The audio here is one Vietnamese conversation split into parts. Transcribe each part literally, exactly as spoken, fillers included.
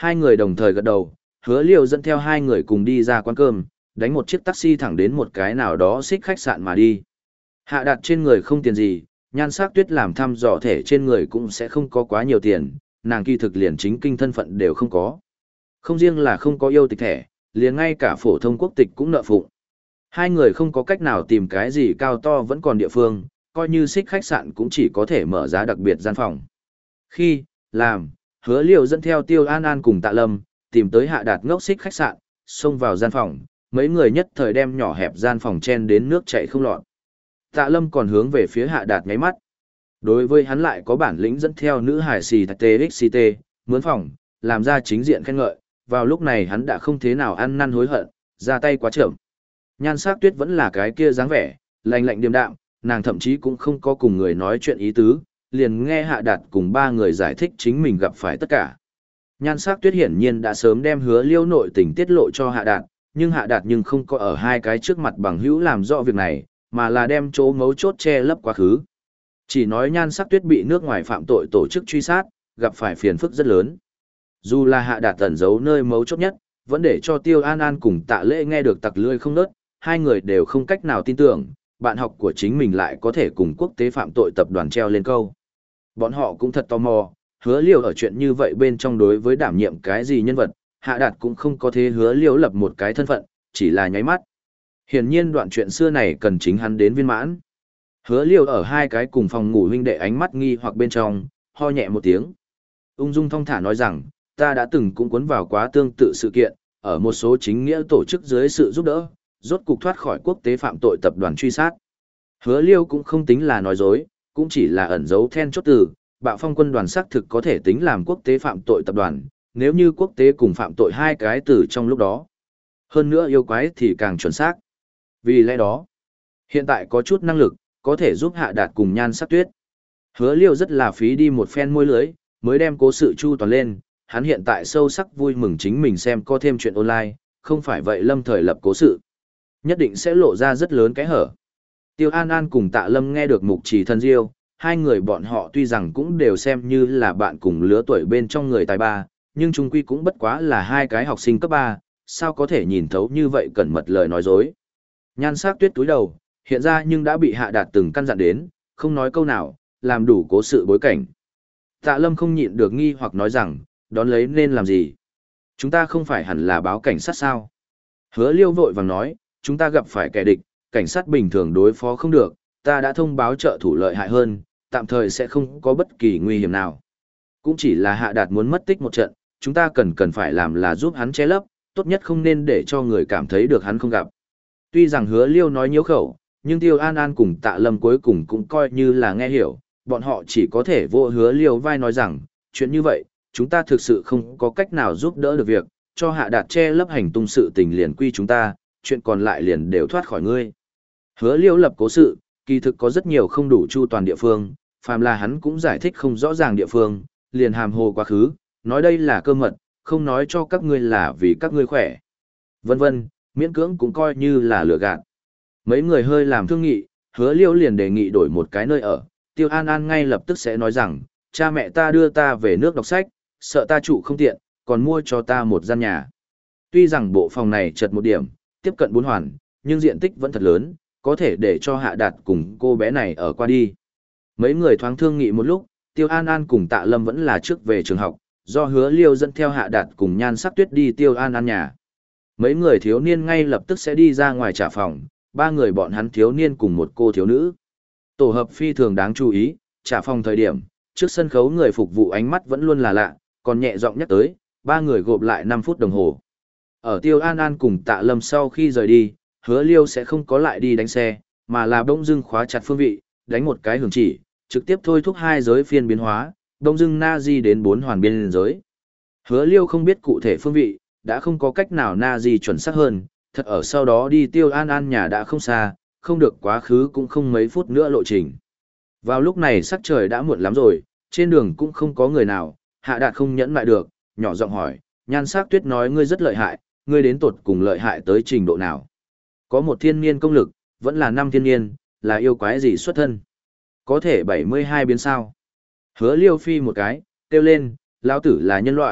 Hai người đồng thời gật đầu, Hứa Liêu dẫn theo hai người cùng đi ra quán cơm, đánh một chiếc taxi thẳng đến một cái nào đó xích khách sạn mà đi. Hạ Đạt trên người không tiền gì, Nhan Sắc Tuyết làm thăm dò thể trên người cũng sẽ không có quá nhiều tiền, nàng kỳ thực liền chính kinh thân phận đều không có. Không riêng là không có yêu tịch thẻ, liền ngay cả phổ thông quốc tịch cũng nợ phụng. Hai người không có cách nào tìm cái gì cao to vẫn còn địa phương, coi như xích khách sạn cũng chỉ có thể mở giá đặc biệt gian phòng. Khi, làm, Hứa Liêu dẫn theo Tiêu An An cùng Tạ Lâm, tìm tới Hạ Đạt ngốc xích khách sạn, xông vào gian phòng, mấy người nhất thời đem nhỏ hẹp gian phòng chen đến nước chảy không lọt. Tạ Lâm còn hướng về phía Hạ Đạt ngáy mắt. Đối với hắn lại có bản lĩnh dẫn theo nữ hải xì tê ích xê tê, mướn phòng, làm ra chính diện khen ngợi, vào lúc này hắn đã không thế nào ăn năn hối hận, ra tay quá chậm. Nhan Sắc Tuyết vẫn là cái kia dáng vẻ, lạnh lạnh điềm đạm, nàng thậm chí cũng không có cùng người nói chuyện ý tứ, liền nghe Hạ Đạt cùng ba người giải thích chính mình gặp phải tất cả. Nhan Sắc Tuyết hiển nhiên đã sớm đem Hứa Liêu nội tình tiết lộ cho Hạ Đạt, nhưng Hạ Đạt nhưng không có ở hai cái trước mặt bằng hữu làm rõ việc này, mà là đem chỗ mấu chốt che lấp quá khứ. Chỉ nói Nhan Sắc Tuyết bị nước ngoài phạm tội tổ chức truy sát, gặp phải phiền phức rất lớn. Dù là Hạ Đạt tẩn giấu nơi mấu chốt nhất, vẫn để cho Tiêu An An cùng Tạ Lễ nghe được tặc lưỡi không nớt, hai người đều không cách nào tin tưởng, bạn học của chính mình lại có thể cùng quốc tế phạm tội tập đoàn treo lên câu. Bọn họ cũng thật tò mò, Hứa Liêu ở chuyện như vậy bên trong đối với đảm nhiệm cái gì nhân vật, Hạ Đạt cũng không có thế Hứa Liêu lập một cái thân phận, chỉ là nháy mắt. Hiển nhiên đoạn chuyện xưa này cần chính hắn đến viên mãn. Hứa Liêu ở hai cái cùng phòng ngủ huynh đệ ánh mắt nghi hoặc bên trong, ho nhẹ một tiếng. Ung dung thong thả nói rằng, ta đã từng cũng cuốn vào quá tương tự sự kiện, ở một số chính nghĩa tổ chức dưới sự giúp đỡ, rốt cục thoát khỏi quốc tế phạm tội tập đoàn truy sát. Hứa Liêu cũng không tính là nói dối, cũng chỉ là ẩn giấu then chốt từ, Bạo Phong quân đoàn xác thực có thể tính làm quốc tế phạm tội tập đoàn, nếu như quốc tế cùng phạm tội hai cái từ trong lúc đó. Hơn nữa yêu quái thì càng chuẩn xác. Vì lẽ đó, hiện tại có chút năng lực, có thể giúp Hạ Đạt cùng Nhan Sắc Tuyết. Hứa Liêu rất là phí đi một phen môi lưới, mới đem cố sự chu toàn lên, hắn hiện tại sâu sắc vui mừng chính mình xem có thêm chuyện online, không phải vậy lâm thời lập cố sự. Nhất định sẽ lộ ra rất lớn cái hở. Tiêu An An cùng Tạ Lâm nghe được mục trì thân diêu, hai người bọn họ tuy rằng cũng đều xem như là bạn cùng lứa tuổi bên trong người tài ba, nhưng chung quy cũng bất quá là hai cái học sinh cấp ba, sao có thể nhìn thấu như vậy cẩn mật lời nói dối. Nhan Sắc Tuyết túi đầu, hiện ra nhưng đã bị Hạ Đạt từng căn dặn đến, không nói câu nào, làm đủ cố sự bối cảnh. Tạ Lâm không nhịn được nghi hoặc nói rằng, đón lấy nên làm gì? Chúng ta không phải hẳn là báo cảnh sát sao? Hứa Liêu vội vàng nói, chúng ta gặp phải kẻ địch, cảnh sát bình thường đối phó không được, ta đã thông báo trợ thủ lợi hại hơn, tạm thời sẽ không có bất kỳ nguy hiểm nào. Cũng chỉ là Hạ Đạt muốn mất tích một trận, chúng ta cần cần phải làm là giúp hắn che lấp, tốt nhất không nên để cho người cảm thấy được hắn không gặp. Tuy rằng Hứa Liêu nói nhiễu khẩu, nhưng Tiêu An An cùng Tạ Lâm cuối cùng cũng coi như là nghe hiểu, bọn họ chỉ có thể vô Hứa Liêu vai nói rằng, chuyện như vậy, chúng ta thực sự không có cách nào giúp đỡ được việc, cho Hạ Đạt che lấp hành tung sự tình liền quy chúng ta, chuyện còn lại liền đều thoát khỏi ngươi. Hứa Liêu lập cố sự, kỳ thực có rất nhiều không đủ chu toàn địa phương, phàm là hắn cũng giải thích không rõ ràng địa phương, liền hàm hồ quá khứ, nói đây là cơ mật, không nói cho các ngươi là vì các ngươi khỏe. Vân vân, miễn cưỡng cũng coi như là lừa gạt. Mấy người hơi làm thương nghị, Hứa Liêu liền đề nghị đổi một cái nơi ở, Tiêu An An ngay lập tức sẽ nói rằng, cha mẹ ta đưa ta về nước đọc sách, sợ ta trụ không tiện, còn mua cho ta một gian nhà. Tuy rằng bộ phòng này chật một điểm, tiếp cận bốn hoàn, nhưng diện tích vẫn thật lớn, có thể để cho Hạ Đạt cùng cô bé này ở qua đi. Mấy người thoáng thương nghị một lúc, Tiêu An An cùng Tạ Lâm vẫn là trước về trường học, do Hứa Liêu dẫn theo Hạ Đạt cùng Nhan Sắc Tuyết đi Tiêu An An nhà. Mấy người thiếu niên ngay lập tức sẽ đi ra ngoài trả phòng, ba người bọn hắn thiếu niên cùng một cô thiếu nữ. Tổ hợp phi thường đáng chú ý, trả phòng thời điểm, trước sân khấu người phục vụ ánh mắt vẫn luôn là lạ, còn nhẹ giọng nhắc tới, ba người gộp lại năm phút đồng hồ. Ở Tiêu An An cùng Tạ Lâm sau khi rời đi, Hứa Liêu sẽ không có lại đi đánh xe, mà là bỗng dưng khóa chặt phương vị, đánh một cái hưởng chỉ, trực tiếp thôi thúc hai giới phiên biến hóa, bỗng dưng na di đến bốn hoàn biên giới. Hứa Liêu không biết cụ thể phương vị, đã không có cách nào na di chuẩn xác hơn, thật ở sau đó đi Tiêu An An nhà đã không xa, không được quá khứ cũng không mấy phút nữa lộ trình. Vào lúc này sắc trời đã muộn lắm rồi, trên đường cũng không có người nào, Hạ Đạt không nhẫn lại được, nhỏ giọng hỏi, Nhan Sắc Tuyết nói ngươi rất lợi hại, ngươi đến tột cùng lợi hại tới trình độ nào? Có một thiên niên công lực, vẫn là năm thiên niên, là yêu quái gì xuất thân? Có thể bảy mươi hai biến sao? Hứa Liêu phi một cái, kêu lên, lão tử là nhân loại,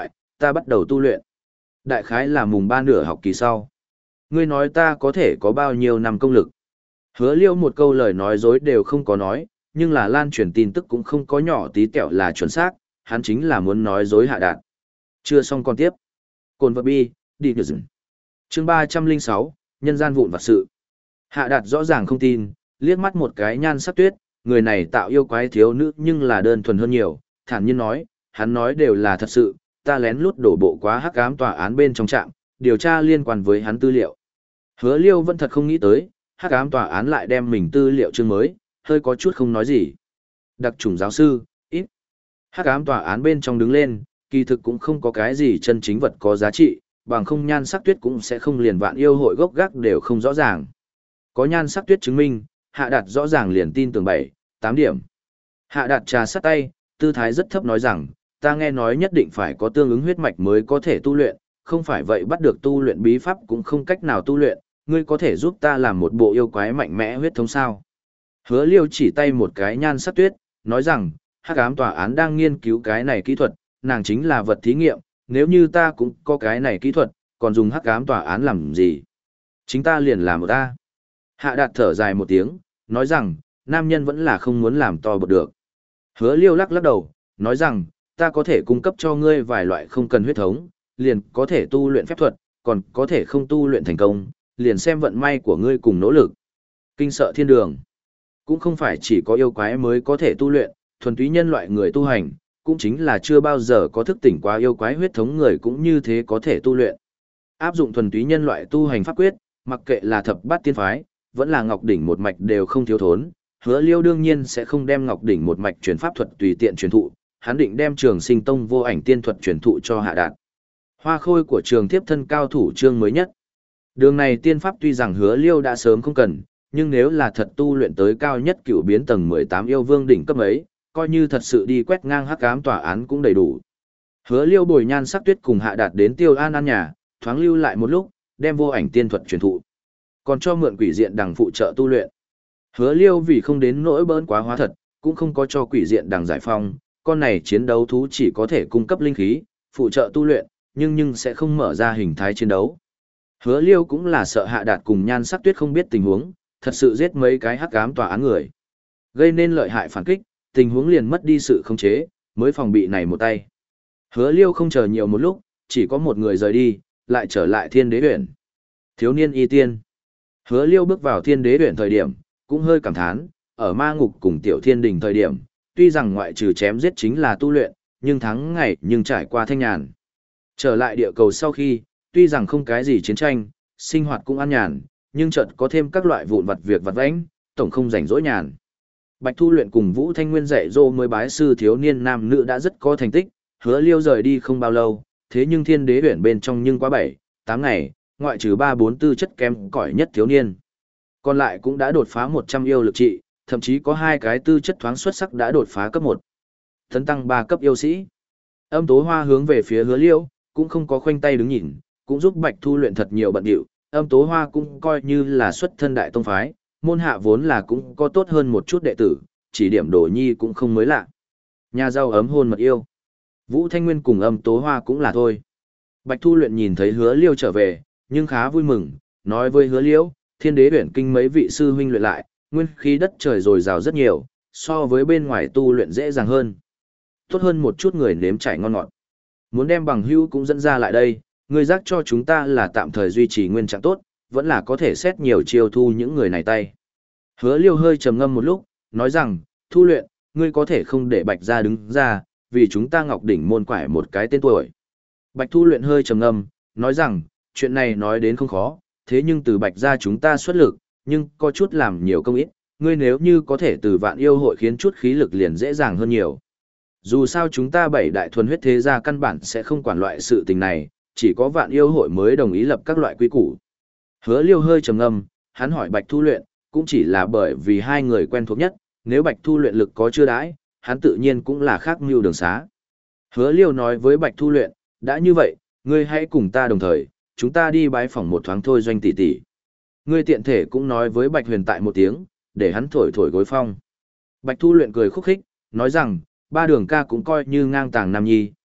ta bắt đầu tu luyện. Đại khái là mùng ba nửa học kỳ sau. Ngươi nói ta có thể có bao nhiêu năm công lực. Hứa Liêu một câu lời nói dối đều không có nói, nhưng là lan truyền tin tức cũng không có nhỏ tí tẹo là chuẩn xác, hắn chính là muốn nói dối Hạ Đạt. Chưa xong còn tiếp. Cồn vật bi, đi nhờ dừng. Chương ba trăm lẻ sáu, nhân gian vụn vặt sự. Hạ Đạt rõ ràng không tin, liếc mắt một cái Nhan Sắc Tuyết, người này tạo yêu quái thiếu nữ nhưng là đơn thuần hơn nhiều, thản nhiên nói, hắn nói đều là thật sự, ta lén lút đổ bộ quá hắc ám tòa án bên trong trạm, điều tra liên quan với hắn tư liệu. Hứa Liêu vẫn thật không nghĩ tới, hắc ám tòa án lại đem mình tư liệu chương mới, hơi có chút không nói gì. Đặc trùng giáo sư, ít. Hắc ám tòa án bên trong đứng lên, kỳ thực cũng không có cái gì chân chính vật có giá trị, bằng không Nhan Sắc Tuyết cũng sẽ không liền vạn yêu hội gốc gác đều không rõ ràng. Có Nhan Sắc Tuyết chứng minh, Hạ Đạt rõ ràng liền tin tưởng bảy, tám điểm. Hạ Đạt trà sát tay, tư thái rất thấp nói rằng, ta nghe nói nhất định phải có tương ứng huyết mạch mới có thể tu luyện, không phải vậy bắt được tu luyện bí pháp cũng không cách nào tu luyện, ngươi có thể giúp ta làm một bộ yêu quái mạnh mẽ huyết thống sao. Hứa Liêu chỉ tay một cái Nhan Sắc Tuyết, nói rằng, hắc ám tòa án đang nghiên cứu cái này kỹ thuật, nàng chính là vật thí nghiệm, nếu như ta cũng có cái này kỹ thuật, còn dùng hắc ám tòa án làm gì? Chính ta liền làm một ta. Hạ Đạt thở dài một tiếng, nói rằng, nam nhân vẫn là không muốn làm to bột được. Hứa Liêu lắc lắc đầu, nói rằng, ta có thể cung cấp cho ngươi vài loại không cần huyết thống, liền có thể tu luyện phép thuật, còn có thể không tu luyện thành công, liền xem vận may của ngươi cùng nỗ lực. Kinh sợ thiên đường. Cũng không phải chỉ có yêu quái mới có thể tu luyện, thuần túy nhân loại người tu hành, cũng chính là chưa bao giờ có thức tỉnh qua yêu quái huyết thống người cũng như thế có thể tu luyện. Áp dụng thuần túy nhân loại tu hành pháp quyết, mặc kệ là thập bát tiên phái, vẫn là Ngọc Đỉnh một mạch đều không thiếu thốn. Hứa Liêu đương nhiên sẽ không đem Ngọc Đỉnh một mạch truyền pháp thuật tùy tiện truyền thụ, hắn định đem Trường Sinh Tông vô ảnh tiên thuật truyền thụ cho Hạ Đạt. Hoa khôi của trường tiếp thân cao thủ chương mới nhất. Đường này tiên pháp tuy rằng Hứa Liêu đã sớm không cần, nhưng nếu là thật tu luyện tới cao nhất cửu biến tầng mười tám yêu vương đỉnh cấp ấy, coi như thật sự đi quét ngang hắc ám tòa án cũng đầy đủ. Hứa Liêu bồi Nhan Sắc Tuyết cùng Hạ Đạt đến Tiêu An an nhà, thoáng lưu lại một lúc, đem vô ảnh tiên thuật truyền thụ, còn cho mượn quỷ diện đằng phụ trợ tu luyện. Hứa Liêu vì không đến nỗi bỡn quá hóa thật, cũng không có cho quỷ diện đằng giải phong, con này chiến đấu thú chỉ có thể cung cấp linh khí, phụ trợ tu luyện, nhưng nhưng sẽ không mở ra hình thái chiến đấu. Hứa Liêu cũng là sợ Hạ Đạt cùng Nhan Sắc Tuyết không biết tình huống, thật sự giết mấy cái hắc ám tòa án người, gây nên lợi hại phản kích, tình huống liền mất đi sự khống chế, mới phòng bị này một tay. Hứa Liêu không chờ nhiều một lúc, chỉ có một người rời đi, lại trở lại Thiên Đế Uyển. Thiếu niên y tiên. Hứa Liêu bước vào Thiên Đế Uyển thời điểm, cũng hơi cảm thán, ở ma ngục cùng Tiểu Thiên Đình thời điểm, tuy rằng ngoại trừ chém giết chính là tu luyện, nhưng tháng ngày nhưng trải qua thanh nhàn. Trở lại địa cầu sau khi, tuy rằng không cái gì chiến tranh, sinh hoạt cũng an nhàn, nhưng chợt có thêm các loại vụn vặt việc vặt vãnh, tổng không rảnh rỗi nhàn. Bạch Thu Luyện cùng Vũ Thanh Nguyên dạy dỗ mới bái sư thiếu niên nam nữ đã rất có thành tích, Hứa Liêu rời đi không bao lâu, thế nhưng Thiên Đế Uyển bên trong nhưng quá bảy, tám ngày, ngoại trừ ba bốn tư chất kém cỏi nhất thiếu niên. Còn lại cũng đã đột phá một trăm yêu lực trị, thậm chí có hai cái tư chất thoáng xuất sắc đã đột phá cấp một. Tấn tăng ba cấp yêu sĩ. Âm Tố Hoa hướng về phía Hứa Liêu, cũng không có khoanh tay đứng nhìn, cũng giúp Bạch Thu Luyện thật nhiều bận điệu. Âm Tố Hoa cũng coi như là xuất thân đại tông phái, môn hạ vốn là cũng có tốt hơn một chút đệ tử, chỉ điểm Đồ Nhi cũng không mới lạ. Nhà giàu ấm hôn mật yêu. Vũ Thanh Nguyên cùng Âm Tố Hoa cũng là thôi. Bạch Thu Luyện nhìn thấy Hứa Liêu trở về, nhưng khá vui mừng, nói với Hứa Liêu, Thiên Đế Uyển kinh mấy vị sư huynh luyện lại, nguyên khí đất trời dồi dào rất nhiều, so với bên ngoài tu luyện dễ dàng hơn. Tốt hơn một chút người nếm trải ngon ngọt. Muốn đem bằng hữu cũng dẫn ra lại đây, người giác cho chúng ta là tạm thời duy trì nguyên trạng tốt, vẫn là có thể xét nhiều chiêu thu những người này tay. Hứa Liêu hơi trầm ngâm một lúc, nói rằng, Thu Luyện, ngươi có thể không để Bạch gia đứng ra, vì chúng ta Ngọc Đỉnh môn quải một cái tên tuổi. Bạch Thu Luyện hơi trầm ngâm, nói rằng, chuyện này nói đến không khó, thế nhưng từ Bạch gia chúng ta xuất lực, nhưng có chút làm nhiều công ít, ngươi nếu như có thể từ vạn yêu hội khiến chút khí lực liền dễ dàng hơn nhiều. Dù sao chúng ta bảy đại thuần huyết thế gia căn bản sẽ không quản loại sự tình này, chỉ có vạn yêu hội mới đồng ý lập các loại quy củ. Hứa Liêu hơi trầm ngâm, hắn hỏi Bạch Thu Luyện, cũng chỉ là bởi vì hai người quen thuộc nhất, nếu Bạch Thu Luyện lực có chưa đãi, hắn tự nhiên cũng là khác mưu đường xá. Hứa Liêu nói với Bạch Thu Luyện, đã như vậy, ngươi hãy cùng ta đồng thời, chúng ta đi bái phỏng một thoáng thôi Doanh tỷ tỷ. Ngươi tiện thể cũng nói với Bạch Huyền tại một tiếng, để hắn thổi thổi gối phong. Bạch Thu Luyện cười khúc khích, nói rằng, ba đường ca cũng coi như ngang tàng nam nhi,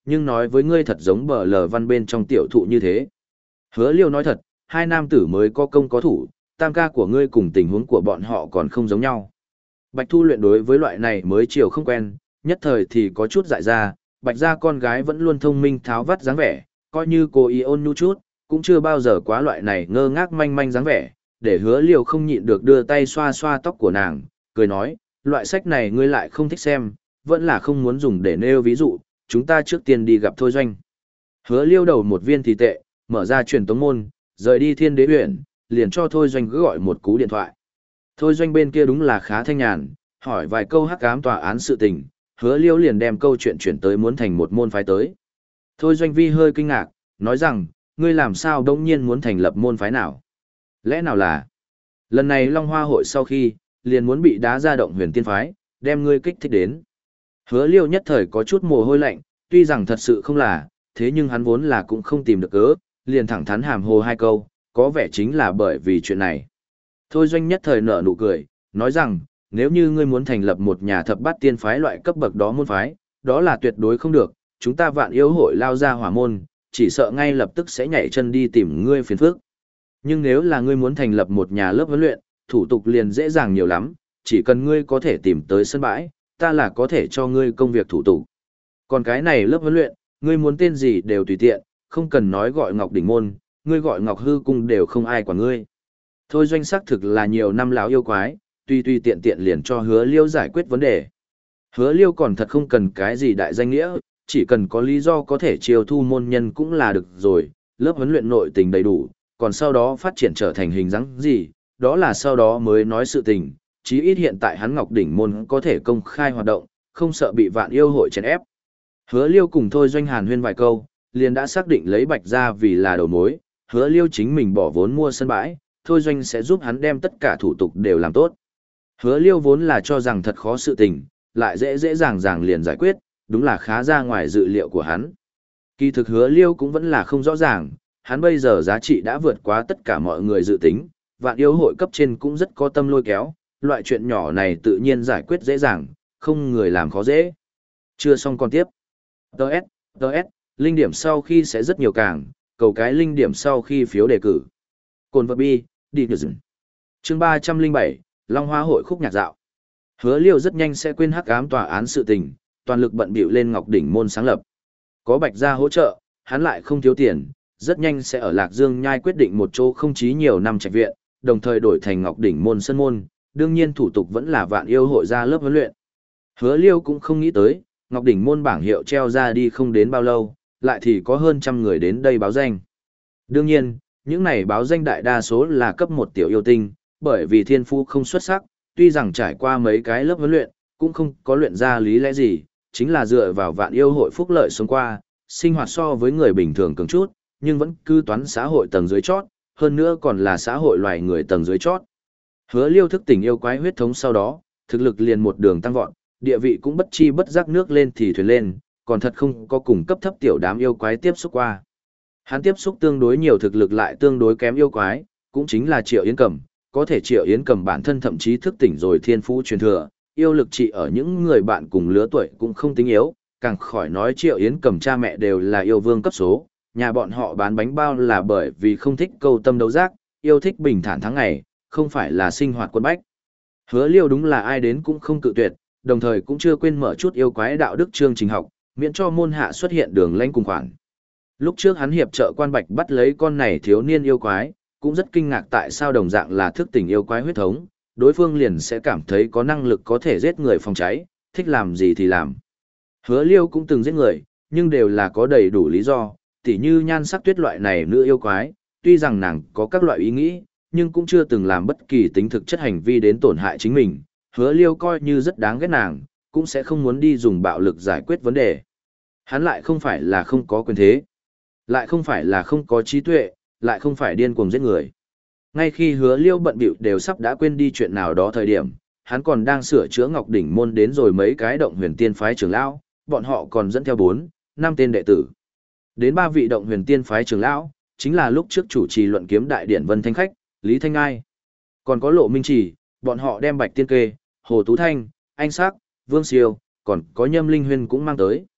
nhưng nói với ngươi thật giống bờ lờ văn bên trong tiểu thụ như thế. Hứa Liêu nói thật, hai nam tử mới có công có thủ, tam ca của ngươi cùng tình huống của bọn họ còn không giống nhau. Bạch Thu Luyện đối với loại này mới chiều không quen, nhất thời thì có chút dại ra, Bạch gia con gái vẫn luôn thông minh tháo vắt dáng vẻ, coi như cô ý ôn nhu chút, cũng chưa bao giờ quá loại này ngơ ngác manh manh dáng vẻ, để Hứa Liêu không nhịn được đưa tay xoa xoa tóc của nàng, cười nói, loại sách này ngươi lại không thích xem, vẫn là không muốn dùng để nêu ví dụ, chúng ta trước tiên đi gặp Thôi Doanh. Hứa Liêu đầu một viên thì tệ, mở ra truyền tống môn, rời đi Thiên Đế huyện, liền cho Thôi Doanh cứ gọi một cú điện thoại. Thôi Doanh bên kia đúng là khá thanh nhàn, hỏi vài câu hắc ám tòa án sự tình, Hứa Liêu liền đem câu chuyện chuyển tới muốn thành một môn phái tới. Thôi Doanh Vi hơi kinh ngạc, nói rằng, ngươi làm sao đông nhiên muốn thành lập môn phái nào? Lẽ nào là, lần này Long Hoa hội sau khi, liền muốn bị đá ra động huyền tiên phái, đem ngươi kích thích đến. Hứa Liêu nhất thời có chút mồ hôi lạnh, tuy rằng thật sự không là, thế nhưng hắn vốn là cũng không tìm được cớ, liền thẳng thắn hàm hồ hai câu, có vẻ chính là bởi vì chuyện này. Thôi Doanh nhất thời nở nụ cười, nói rằng, nếu như ngươi muốn thành lập một nhà thập bát tiên phái loại cấp bậc đó môn phái, đó là tuyệt đối không được, chúng ta vạn yêu hội lao ra hỏa môn, chỉ sợ ngay lập tức sẽ nhảy chân đi tìm ngươi phiền phức. Nhưng nếu là ngươi muốn thành lập một nhà lớp huấn luyện, thủ tục liền dễ dàng nhiều lắm, chỉ cần ngươi có thể tìm tới sân bãi, ta là có thể cho ngươi công việc thủ tục. Còn cái này lớp huấn luyện, ngươi muốn tên gì đều tùy tiện, không cần nói gọi Ngọc Đỉnh Môn, ngươi gọi Ngọc Hư Cung đều không ai quản ngươi. Thôi Doanh xác thực là nhiều năm lão yêu quái, tuy tuy tiện tiện liền cho Hứa Liêu giải quyết vấn đề. Hứa Liêu còn thật không cần cái gì đại danh nghĩa, chỉ cần có lý do có thể chiêu thu môn nhân cũng là được rồi, lớp huấn luyện nội tình đầy đủ, còn sau đó phát triển trở thành hình dáng gì, đó là sau đó mới nói sự tình, chí ít hiện tại hắn Ngọc Đỉnh Môn có thể công khai hoạt động, không sợ bị vạn yêu hội chèn ép. Hứa Liêu cùng Thôi Doanh hàn huyên vài câu, liền đã xác định lấy Bạch gia vì là đầu mối, Hứa Liêu chính mình bỏ vốn mua sân bãi, Thôi Doanh sẽ giúp hắn đem tất cả thủ tục đều làm tốt. Hứa Liêu vốn là cho rằng thật khó sự tình, lại dễ dễ dàng dàng liền giải quyết, đúng là khá ra ngoài dự liệu của hắn. Kỳ thực Hứa Liêu cũng vẫn là không rõ ràng, hắn bây giờ giá trị đã vượt quá tất cả mọi người dự tính, vạn yêu hội cấp trên cũng rất có tâm lôi kéo, loại chuyện nhỏ này tự nhiên giải quyết dễ dàng, không người làm khó dễ. Chưa xong còn tiếp. Đợt, đợt, linh điểm sau khi sẽ rất nhiều càng, cầu cái linh điểm sau khi phiếu đề cử. Cồn vật bi, đi được dừng. Chương ba trăm linh bảy, Long Hoa hội khúc nhạc dạo. Hứa Liêu rất nhanh sẽ quên hắc ám tòa án sự tình, toàn lực bận bịu lên Ngọc Đỉnh Môn sáng lập. Có Bạch gia hỗ trợ, hắn lại không thiếu tiền, rất nhanh sẽ ở Lạc Dương Nhai quyết định một chỗ không chí nhiều năm trạch viện, đồng thời đổi thành Ngọc Đỉnh Môn sân môn, đương nhiên thủ tục vẫn là vạn yêu hội ra lớp huấn luyện. Hứa Liêu cũng không nghĩ tới, Ngọc Đỉnh Môn bảng hiệu treo ra đi không đến bao lâu, lại thì có hơn trăm người đến đây báo danh. Đương nhiên, những này báo danh đại đa số là cấp một tiểu yêu tinh, bởi vì thiên phú không xuất sắc, tuy rằng trải qua mấy cái lớp huấn luyện, cũng không có luyện ra lý lẽ gì, chính là dựa vào vạn yêu hội phúc lợi sống qua, sinh hoạt so với người bình thường cường chút, nhưng vẫn cư toán xã hội tầng dưới chót, hơn nữa còn là xã hội loài người tầng dưới chót. Hứa Liêu thức tỉnh yêu quái huyết thống sau đó, thực lực liền một đường tăng vọt, địa vị cũng bất chi bất giác nước lên thì thuyền lên, còn thật không có cùng cấp thấp tiểu đám yêu quái tiếp xúc qua. Hắn tiếp xúc tương đối nhiều thực lực lại tương đối kém yêu quái, cũng chính là Triệu Yến Cầm, có thể Triệu Yến Cầm bản thân thậm chí thức tỉnh rồi thiên phú truyền thừa, yêu lực trị ở những người bạn cùng lứa tuổi cũng không tính yếu, càng khỏi nói Triệu Yến Cầm cha mẹ đều là yêu vương cấp số, nhà bọn họ bán bánh bao là bởi vì không thích câu tâm đấu giác, yêu thích bình thản tháng ngày, không phải là sinh hoạt quân bách. Hứa Liêu đúng là ai đến cũng không cự tuyệt, đồng thời cũng chưa quên mở chút yêu quái đạo đức chương trình học, miễn cho môn hạ xuất hiện đường lanh cùng khoản. Lúc trước hắn hiệp trợ quan bạch bắt lấy con này thiếu niên yêu quái, cũng rất kinh ngạc tại sao đồng dạng là thức tỉnh yêu quái huyết thống, đối phương liền sẽ cảm thấy có năng lực có thể giết người phòng cháy, thích làm gì thì làm. Hứa Liêu cũng từng giết người, nhưng đều là có đầy đủ lý do, tỉ như nhan sắc tuyết loại này nữ yêu quái, tuy rằng nàng có các loại ý nghĩ, nhưng cũng chưa từng làm bất kỳ tính thực chất hành vi đến tổn hại chính mình. Hứa Liêu coi như rất đáng ghét nàng, cũng sẽ không muốn đi dùng bạo lực giải quyết vấn đề. Hắn lại không phải là không có quyền thế, lại không phải là không có trí tuệ, lại không phải điên cuồng giết người. Ngay khi Hứa Liêu bận bịu đều sắp đã quên đi chuyện nào đó thời điểm, hắn còn đang sửa chữa Ngọc Đỉnh Môn đến rồi mấy cái động huyền tiên phái trưởng lão, bọn họ còn dẫn theo bốn, năm tên đệ tử. Đến ba vị động huyền tiên phái trưởng lão, chính là lúc trước chủ trì luận kiếm đại điển Vân Thanh Khách, Lý Thanh Ai. Còn có Lộ Minh Chỉ, bọn họ đem Bạch Tiên Kê, Hồ Tú Thanh, Anh Sắc, Vương Siêu, còn có Nhâm Linh Huyên cũng mang tới.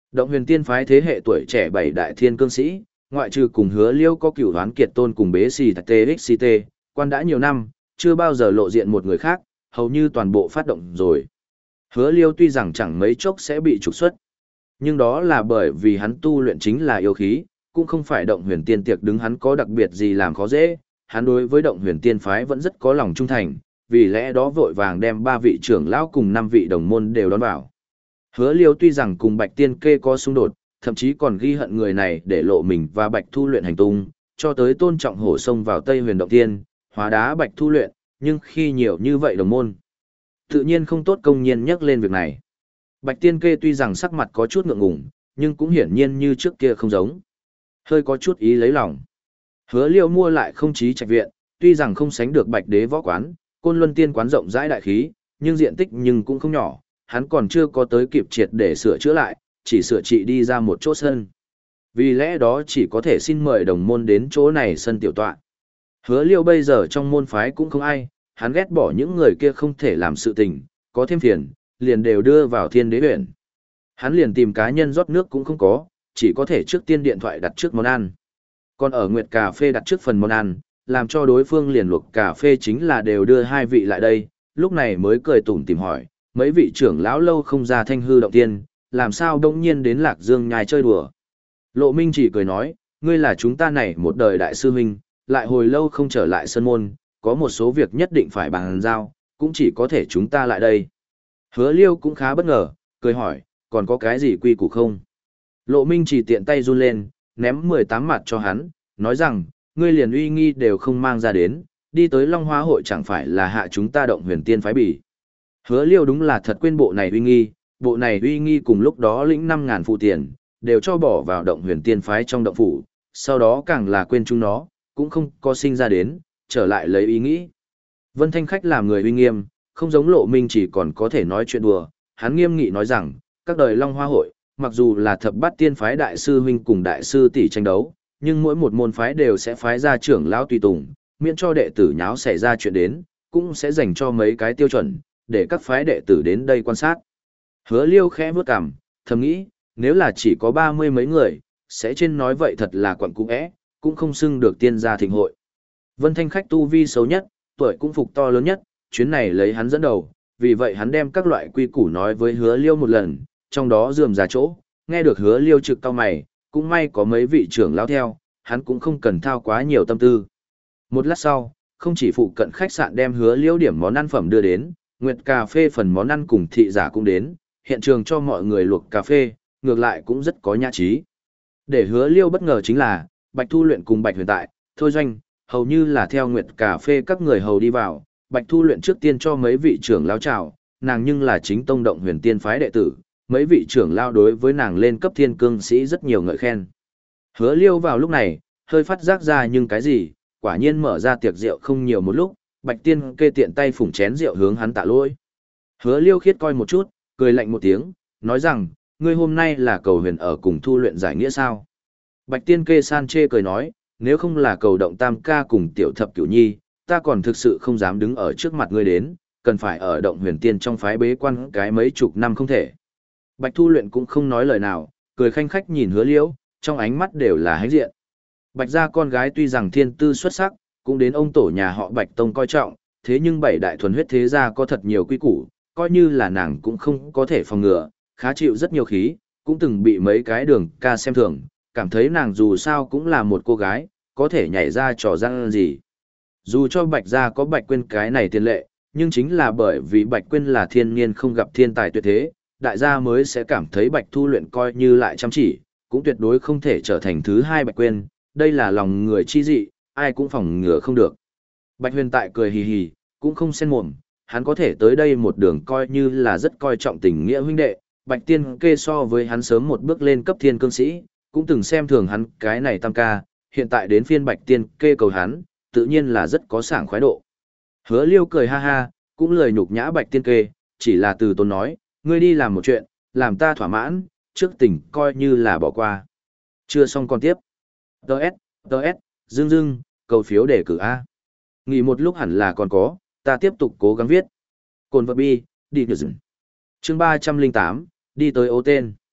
Động Huyền Tiên phái thế hệ tuổi trẻ bảy đại thiên cương sĩ, ngoại trừ cùng Hứa Liêu có cửu đoán kiệt tôn cùng bế xì tê ích xê tê, quan đã nhiều năm, chưa bao giờ lộ diện một người khác, hầu như toàn bộ phát động rồi. Hứa Liêu tuy rằng chẳng mấy chốc sẽ bị trục xuất, nhưng đó là bởi vì hắn tu luyện chính là yêu khí, cũng không phải Động Huyền Tiên tiệc đứng hắn có đặc biệt gì làm khó dễ, hắn đối với Động Huyền Tiên phái vẫn rất có lòng trung thành, vì lẽ đó vội vàng đem ba vị trưởng lão cùng năm vị đồng môn đều đón vào. Hứa Liêu tuy rằng cùng Bạch Tiên Kê có xung đột, thậm chí còn ghi hận người này để lộ mình và Bạch Thu luyện hành tung, cho tới tôn trọng hổ sông vào Tây Huyền Động Tiên, hóa đá Bạch Thu luyện, nhưng khi nhiều như vậy đồng môn, tự nhiên không tốt công nhiên nhắc lên việc này. Bạch Tiên Kê tuy rằng sắc mặt có chút ngượng ngùng, nhưng cũng hiển nhiên như trước kia không giống. Hơi có chút ý lấy lòng. Hứa Liêu mua lại không chí trạch viện, tuy rằng không sánh được Bạch Đế võ quán, Côn Luân Tiên quán rộng rãi đại khí, nhưng diện tích nhưng cũng không nhỏ, hắn còn chưa có tới kịp triệt để sửa chữa lại, chỉ sửa trị đi ra một chỗ sân. Vì lẽ đó chỉ có thể xin mời đồng môn đến chỗ này sân tiểu tọa. Hứa Liêu bây giờ trong môn phái cũng không ai, hắn ghét bỏ những người kia không thể làm sự tình, có thêm phiền, liền đều đưa vào Thiên Đế huyện. Hắn liền tìm cá nhân rót nước cũng không có, chỉ có thể trước tiên điện thoại đặt trước món ăn. Còn ở Nguyệt Cà Phê đặt trước phần món ăn, làm cho đối phương liền luộc cà phê chính là đều đưa hai vị lại đây, lúc này mới cười tủm tìm hỏi, mấy vị trưởng lão lâu không ra Thanh Hư Động Tiên, làm sao đông nhiên đến Lạc Dương nhai chơi đùa. Lộ Minh chỉ cười nói, ngươi là chúng ta này một đời đại sư huynh, lại hồi lâu không trở lại sân môn, có một số việc nhất định phải bàn giao, cũng chỉ có thể chúng ta lại đây. Hứa Liêu cũng khá bất ngờ, cười hỏi, còn có cái gì quy củ không? Lộ Minh chỉ tiện tay run lên, ném mười tám mặt cho hắn, nói rằng, ngươi liền uy nghi đều không mang ra đến, đi tới Long Hoa hội chẳng phải là hạ chúng ta Động Huyền Tiên phái bỉ. Hứa Liêu đúng là thật quên bộ này uy nghi, bộ này uy nghi cùng lúc đó lĩnh năm ngàn phụ tiền, đều cho bỏ vào Động Huyền Tiên phái trong động phủ, sau đó càng là quên chúng nó, cũng không có sinh ra đến, trở lại lấy ý nghĩ. Vân Thanh Khách làm người uy nghiêm, không giống Lộ Minh chỉ còn có thể nói chuyện đùa, hắn nghiêm nghị nói rằng, các đời Long Hoa hội, mặc dù là thập bát tiên phái đại sư huynh cùng đại sư tỷ tranh đấu, nhưng mỗi một môn phái đều sẽ phái ra trưởng lão tùy tùng, miễn cho đệ tử nháo xảy ra chuyện đến, cũng sẽ dành cho mấy cái tiêu chuẩn, để các phái đệ tử đến đây quan sát. Hứa Liêu khẽ bước cằm, thầm nghĩ, nếu là chỉ có ba mươi mấy người, sẽ trên nói vậy thật là quẩn cung ẽ, cũng không xưng được tiên gia thịnh hội. Vân Thanh Khách tu vi xấu nhất, tuổi cũng phục to lớn nhất, chuyến này lấy hắn dẫn đầu, vì vậy hắn đem các loại quy củ nói với Hứa Liêu một lần, trong đó rườm rà chỗ, nghe được Hứa Liêu trực cao mày, cũng may có mấy vị trưởng lão theo, hắn cũng không cần thao quá nhiều tâm tư. Một lát sau, không chỉ phụ cận khách sạn đem Hứa Liêu điểm món ăn phẩm đưa đến, Nguyệt Cà Phê phần món ăn cùng thị giả cũng đến, hiện trường cho mọi người luộc cà phê, ngược lại cũng rất có nhã trí. Để Hứa Liêu bất ngờ chính là, Bạch Thu luyện cùng Bạch Huyền tại, Thôi Doanh, hầu như là theo Nguyệt Cà Phê các người hầu đi vào, Bạch Thu luyện trước tiên cho mấy vị trưởng lão chào, nàng nhưng là chính tông Động Huyền Tiên phái đệ tử, mấy vị trưởng lão đối với nàng lên cấp thiên cương sĩ rất nhiều ngợi khen. Hứa Liêu vào lúc này, hơi phát giác ra nhưng cái gì, quả nhiên mở ra tiệc rượu không nhiều một lúc, Bạch Tiên Kê tiện tay phủng chén rượu hướng hắn tạ lỗi. Hứa Liêu khiết coi một chút, cười lạnh một tiếng, nói rằng, ngươi hôm nay là cầu huyền ở cùng Thu luyện giải nghĩa sao? Bạch Tiên Kê san chê cười nói, nếu không là cầu Động Tam ca cùng tiểu thập cửu nhi, ta còn thực sự không dám đứng ở trước mặt ngươi đến, cần phải ở Động Huyền Tiên trong phái bế quan cái mấy chục năm không thể. Bạch Thu luyện cũng không nói lời nào, cười khanh khách nhìn Hứa Liêu, trong ánh mắt đều là hãnh diện. Bạch gia con gái tuy rằng thiên tư xuất sắc, cũng đến ông tổ nhà họ Bạch Tông coi trọng, thế nhưng bảy đại thuần huyết thế gia có thật nhiều quy củ, coi như là nàng cũng không có thể phòng ngừa, khá chịu rất nhiều khí, cũng từng bị mấy cái đường ca xem thường, cảm thấy nàng dù sao cũng là một cô gái, có thể nhảy ra trò răng gì. Dù cho Bạch gia có Bạch Quyên cái này tiền lệ, nhưng chính là bởi vì Bạch Quyên là thiên niên không gặp thiên tài tuyệt thế, đại gia mới sẽ cảm thấy Bạch Thu luyện coi như lại chăm chỉ, cũng tuyệt đối không thể trở thành thứ hai Bạch Quyên, đây là lòng người chi dị, ai cũng phòng ngừa không được. Bạch Huyền tại cười hì hì, cũng không xen mồm, hắn có thể tới đây một đường coi như là rất coi trọng tình nghĩa huynh đệ, Bạch Tiên Kê so với hắn sớm một bước lên cấp thiên cương sĩ, cũng từng xem thường hắn cái này tam ca, hiện tại đến phiên Bạch Tiên Kê cầu hắn, tự nhiên là rất có sảng khoái độ. Hứa Liêu cười ha ha, cũng lời nhục nhã Bạch Tiên Kê, chỉ là từ tốn nói, ngươi đi làm một chuyện, làm ta thỏa mãn, trước tình coi như là bỏ qua. Chưa xong còn tiếp. Đợt, đợt, dưng dưng, cầu phiếu đề cử A. Nghỉ một lúc hẳn là còn có, ta tiếp tục cố gắng viết. Cồn vật bi, đi nhờ dừng. Chương ba trăm linh tám, đi tới ô tên.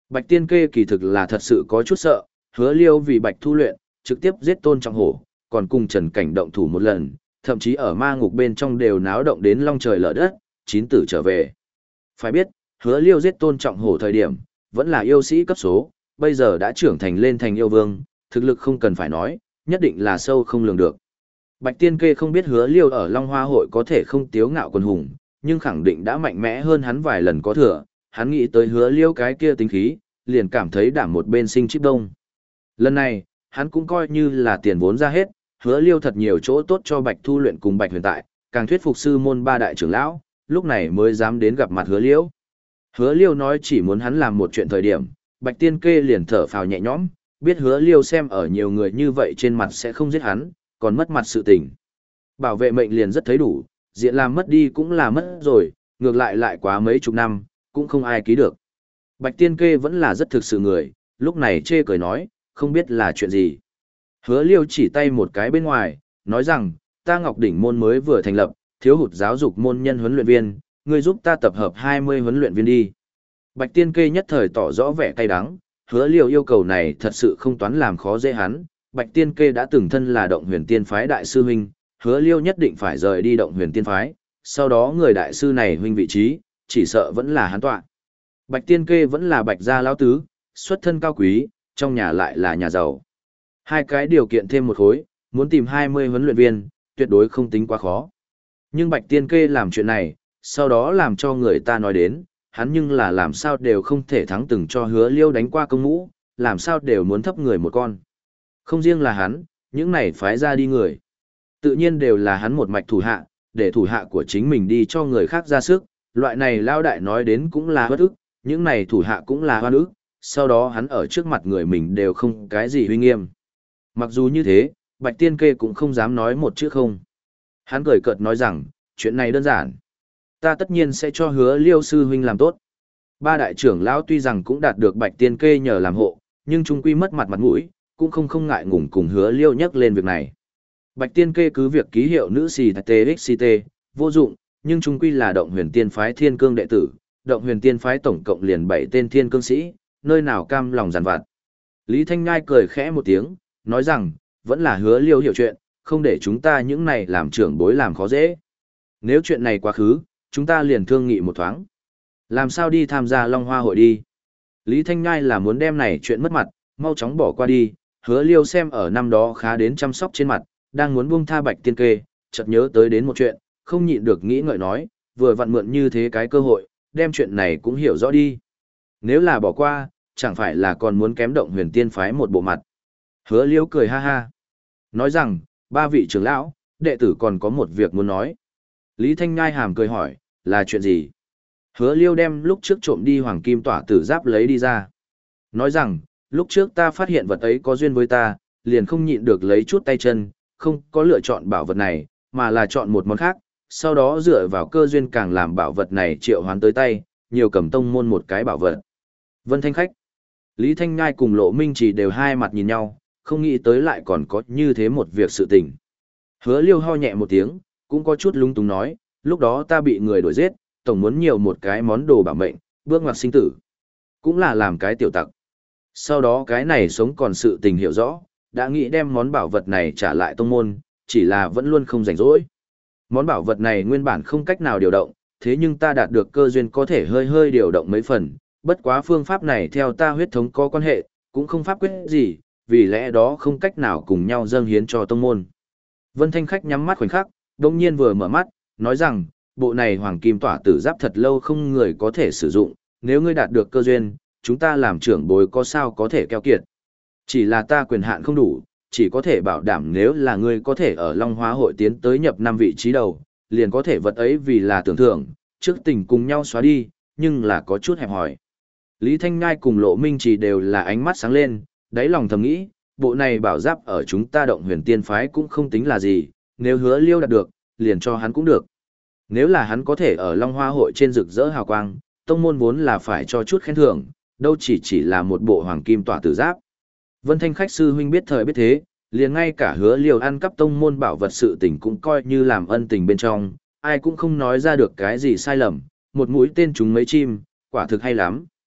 Bạch Tiên Kê kỳ thực là thật sự có chút sợ, Hứa Liêu vì Bạch Thu luyện, trực tiếp giết Tôn Trọng Hổ, còn cùng Trần Cảnh động thủ một lần, thậm chí ở ma ngục bên trong đều náo động đến long trời lở đất, chín tử trở về. Phải biết, Hứa Liêu giết Tôn Trọng Hổ thời điểm, vẫn là yêu sĩ cấp số, bây giờ đã trưởng thành lên thành yêu vương, thực lực không cần phải nói, nhất định là sâu không lường được. Bạch Tiên Kê không biết Hứa Liêu ở Long Hoa hội có thể không tiếu ngạo quần hùng, nhưng khẳng định đã mạnh mẽ hơn hắn vài lần có thừa, hắn nghĩ tới Hứa Liêu cái kia tính khí, liền cảm thấy đảm một bên sinh chíp đông. Lần này, hắn cũng coi như là tiền vốn ra hết, Hứa Liêu thật nhiều chỗ tốt cho Bạch Thu luyện cùng Bạch Huyền tại, càng thuyết phục sư môn ba đại trưởng lão, lúc này mới dám đến gặp mặt Hứa Liêu. Hứa Liêu nói chỉ muốn hắn làm một chuyện thời điểm, Bạch Tiên Kê liền thở phào nhẹ nhõm, biết Hứa Liêu xem ở nhiều người như vậy trên mặt sẽ không giết hắn, còn mất mặt sự tình. Bảo vệ mệnh liền rất thấy đủ, diện làm mất đi cũng là mất rồi, ngược lại lại quá mấy chục năm, cũng không ai ký được. Bạch Tiên Kê vẫn là rất thực sự người, lúc này chê cười nói, không biết là chuyện gì. Hứa Liêu chỉ tay một cái bên ngoài, nói rằng, ta Ngọc Đỉnh môn mới vừa thành lập, thiếu hụt giáo dục môn nhân huấn luyện viên, ngươi giúp ta tập hợp hai mươi huấn luyện viên đi. Bạch Tiên Kê nhất thời tỏ rõ vẻ cay đắng, Hứa Liêu yêu cầu này thật sự không toán làm khó dễ hắn. Bạch Tiên Kê đã từng thân là Động Huyền Tiên phái đại sư huynh, Hứa Liêu nhất định phải rời đi Động Huyền Tiên phái, sau đó người đại sư này huynh vị trí, chỉ sợ vẫn là hắn tọa. Bạch Tiên Kê vẫn là Bạch gia lão tứ, xuất thân cao quý, trong nhà lại là nhà giàu. Hai cái điều kiện thêm một khối, muốn tìm hai mươi huấn luyện viên, tuyệt đối không tính quá khó. Nhưng Bạch Tiên Kê làm chuyện này, sau đó làm cho người ta nói đến, hắn nhưng là làm sao đều không thể thắng từng cho Hứa Liêu đánh qua công ngũ, làm sao đều muốn thấp người một con. Không riêng là hắn, những này phái ra đi người. Tự nhiên đều là hắn một mạch thủ hạ, để thủ hạ của chính mình đi cho người khác ra sức, loại này lao đại nói đến cũng là bất ức, những này thủ hạ cũng là hoan ức, sau đó hắn ở trước mặt người mình đều không cái gì huy nghiêm. Mặc dù như thế, Bạch Tiên Kê cũng không dám nói một chữ không. Hắn cười cợt nói rằng, chuyện này đơn giản. Ta tất nhiên sẽ cho Hứa Liêu sư huynh làm tốt. Ba đại trưởng lão tuy rằng cũng đạt được Bạch Tiên Kê nhờ làm hộ, nhưng chung quy mất mặt mặt mũi, cũng không không ngại ngùng cùng Hứa Liêu nhắc lên việc này. Bạch Tiên Kê cứ việc ký hiệu nữ xì tê ích xê tê, vô dụng, nhưng chung quy là Động Huyền Tiên phái Thiên Cương đệ tử, Động Huyền Tiên phái tổng cộng liền bảy tên Thiên Cương sĩ, nơi nào cam lòng giàn vặt. Lý Thanh Nhai cười khẽ một tiếng, nói rằng, vẫn là Hứa Liêu hiểu chuyện, không để chúng ta những này làm trưởng bối làm khó dễ. Nếu chuyện này quá khứ, chúng ta liền thương nghị một thoáng. Làm sao đi tham gia Long Hoa hội đi? Lý Thanh Nhai là muốn đem này chuyện mất mặt, mau chóng bỏ qua đi, Hứa Liêu xem ở năm đó khá đến chăm sóc trên mặt, đang muốn buông tha Bạch Tiên Kê, chợt nhớ tới đến một chuyện, không nhịn được nghĩ ngợi nói, vừa vặn mượn như thế cái cơ hội, đem chuyện này cũng hiểu rõ đi. Nếu là bỏ qua, chẳng phải là còn muốn kém Động Huyền Tiên phái một bộ mặt. Hứa Liêu cười ha ha, nói rằng, ba vị trưởng lão, đệ tử còn có một việc muốn nói. Lý Thanh Nhai hàm cười hỏi, là chuyện gì? Hứa Liêu đem lúc trước trộm đi hoàng kim tỏa tử giáp lấy đi ra. Nói rằng, lúc trước ta phát hiện vật ấy có duyên với ta, liền không nhịn được lấy chút tay chân, không có lựa chọn bảo vật này, mà là chọn một món khác, sau đó dựa vào cơ duyên càng làm bảo vật này triệu hoán tới tay, nhiều cầm tông môn một cái bảo vật. Vân Thanh Khách, Lý Thanh Nhai cùng Lộ Minh chỉ đều hai mặt nhìn nhau, không nghĩ tới lại còn có như thế một việc sự tình. Hứa Liêu ho nhẹ một tiếng, cũng có chút lung túng nói, lúc đó ta bị người đuổi giết, tổng muốn nhiều một cái món đồ bảo mệnh, bước ngoặt sinh tử. Cũng là làm cái tiểu tặc. Sau đó cái này sống còn sự tình hiểu rõ, đã nghĩ đem món bảo vật này trả lại tông môn, chỉ là vẫn luôn không rảnh rỗi. Món bảo vật này nguyên bản không cách nào điều động, thế nhưng ta đạt được cơ duyên có thể hơi hơi điều động mấy phần, bất quá phương pháp này theo ta huyết thống có quan hệ, cũng không pháp quyết gì, vì lẽ đó không cách nào cùng nhau dâng hiến cho tông môn. Vân Thanh Khách nhắm mắt khoảnh khắc, đông nhiên vừa mở mắt, nói rằng, bộ này hoàng kim tỏa tử giáp thật lâu không người có thể sử dụng, nếu ngươi đạt được cơ duyên, chúng ta làm trưởng bối có sao có thể keo kiệt. Chỉ là ta quyền hạn không đủ, chỉ có thể bảo đảm nếu là ngươi có thể ở Long Hóa hội tiến tới nhập năm vị trí đầu, liền có thể vật ấy vì là tưởng thưởng, trước tình cùng nhau xóa đi, nhưng là có chút hẹp hòi. Lý Thanh Ngai cùng Lộ Minh chỉ đều là ánh mắt sáng lên, đáy lòng thầm nghĩ, bộ này bảo giáp ở chúng ta Động Huyền Tiên phái cũng không tính là gì, nếu Hứa Liêu đạt được, liền cho hắn cũng được. Nếu là hắn có thể ở Long Hoa hội trên rực rỡ hào quang, tông môn vốn là phải cho chút khen thưởng, đâu chỉ chỉ là một bộ hoàng kim tỏa tử giáp. Vân Thanh Khách sư huynh biết thời biết thế, liền ngay cả Hứa Liêu ăn cắp tông môn bảo vật sự tình cũng coi như làm ân tình bên trong, ai cũng không nói ra được cái gì sai lầm, một mũi tên trúng mấy chim, quả thực hay lắm.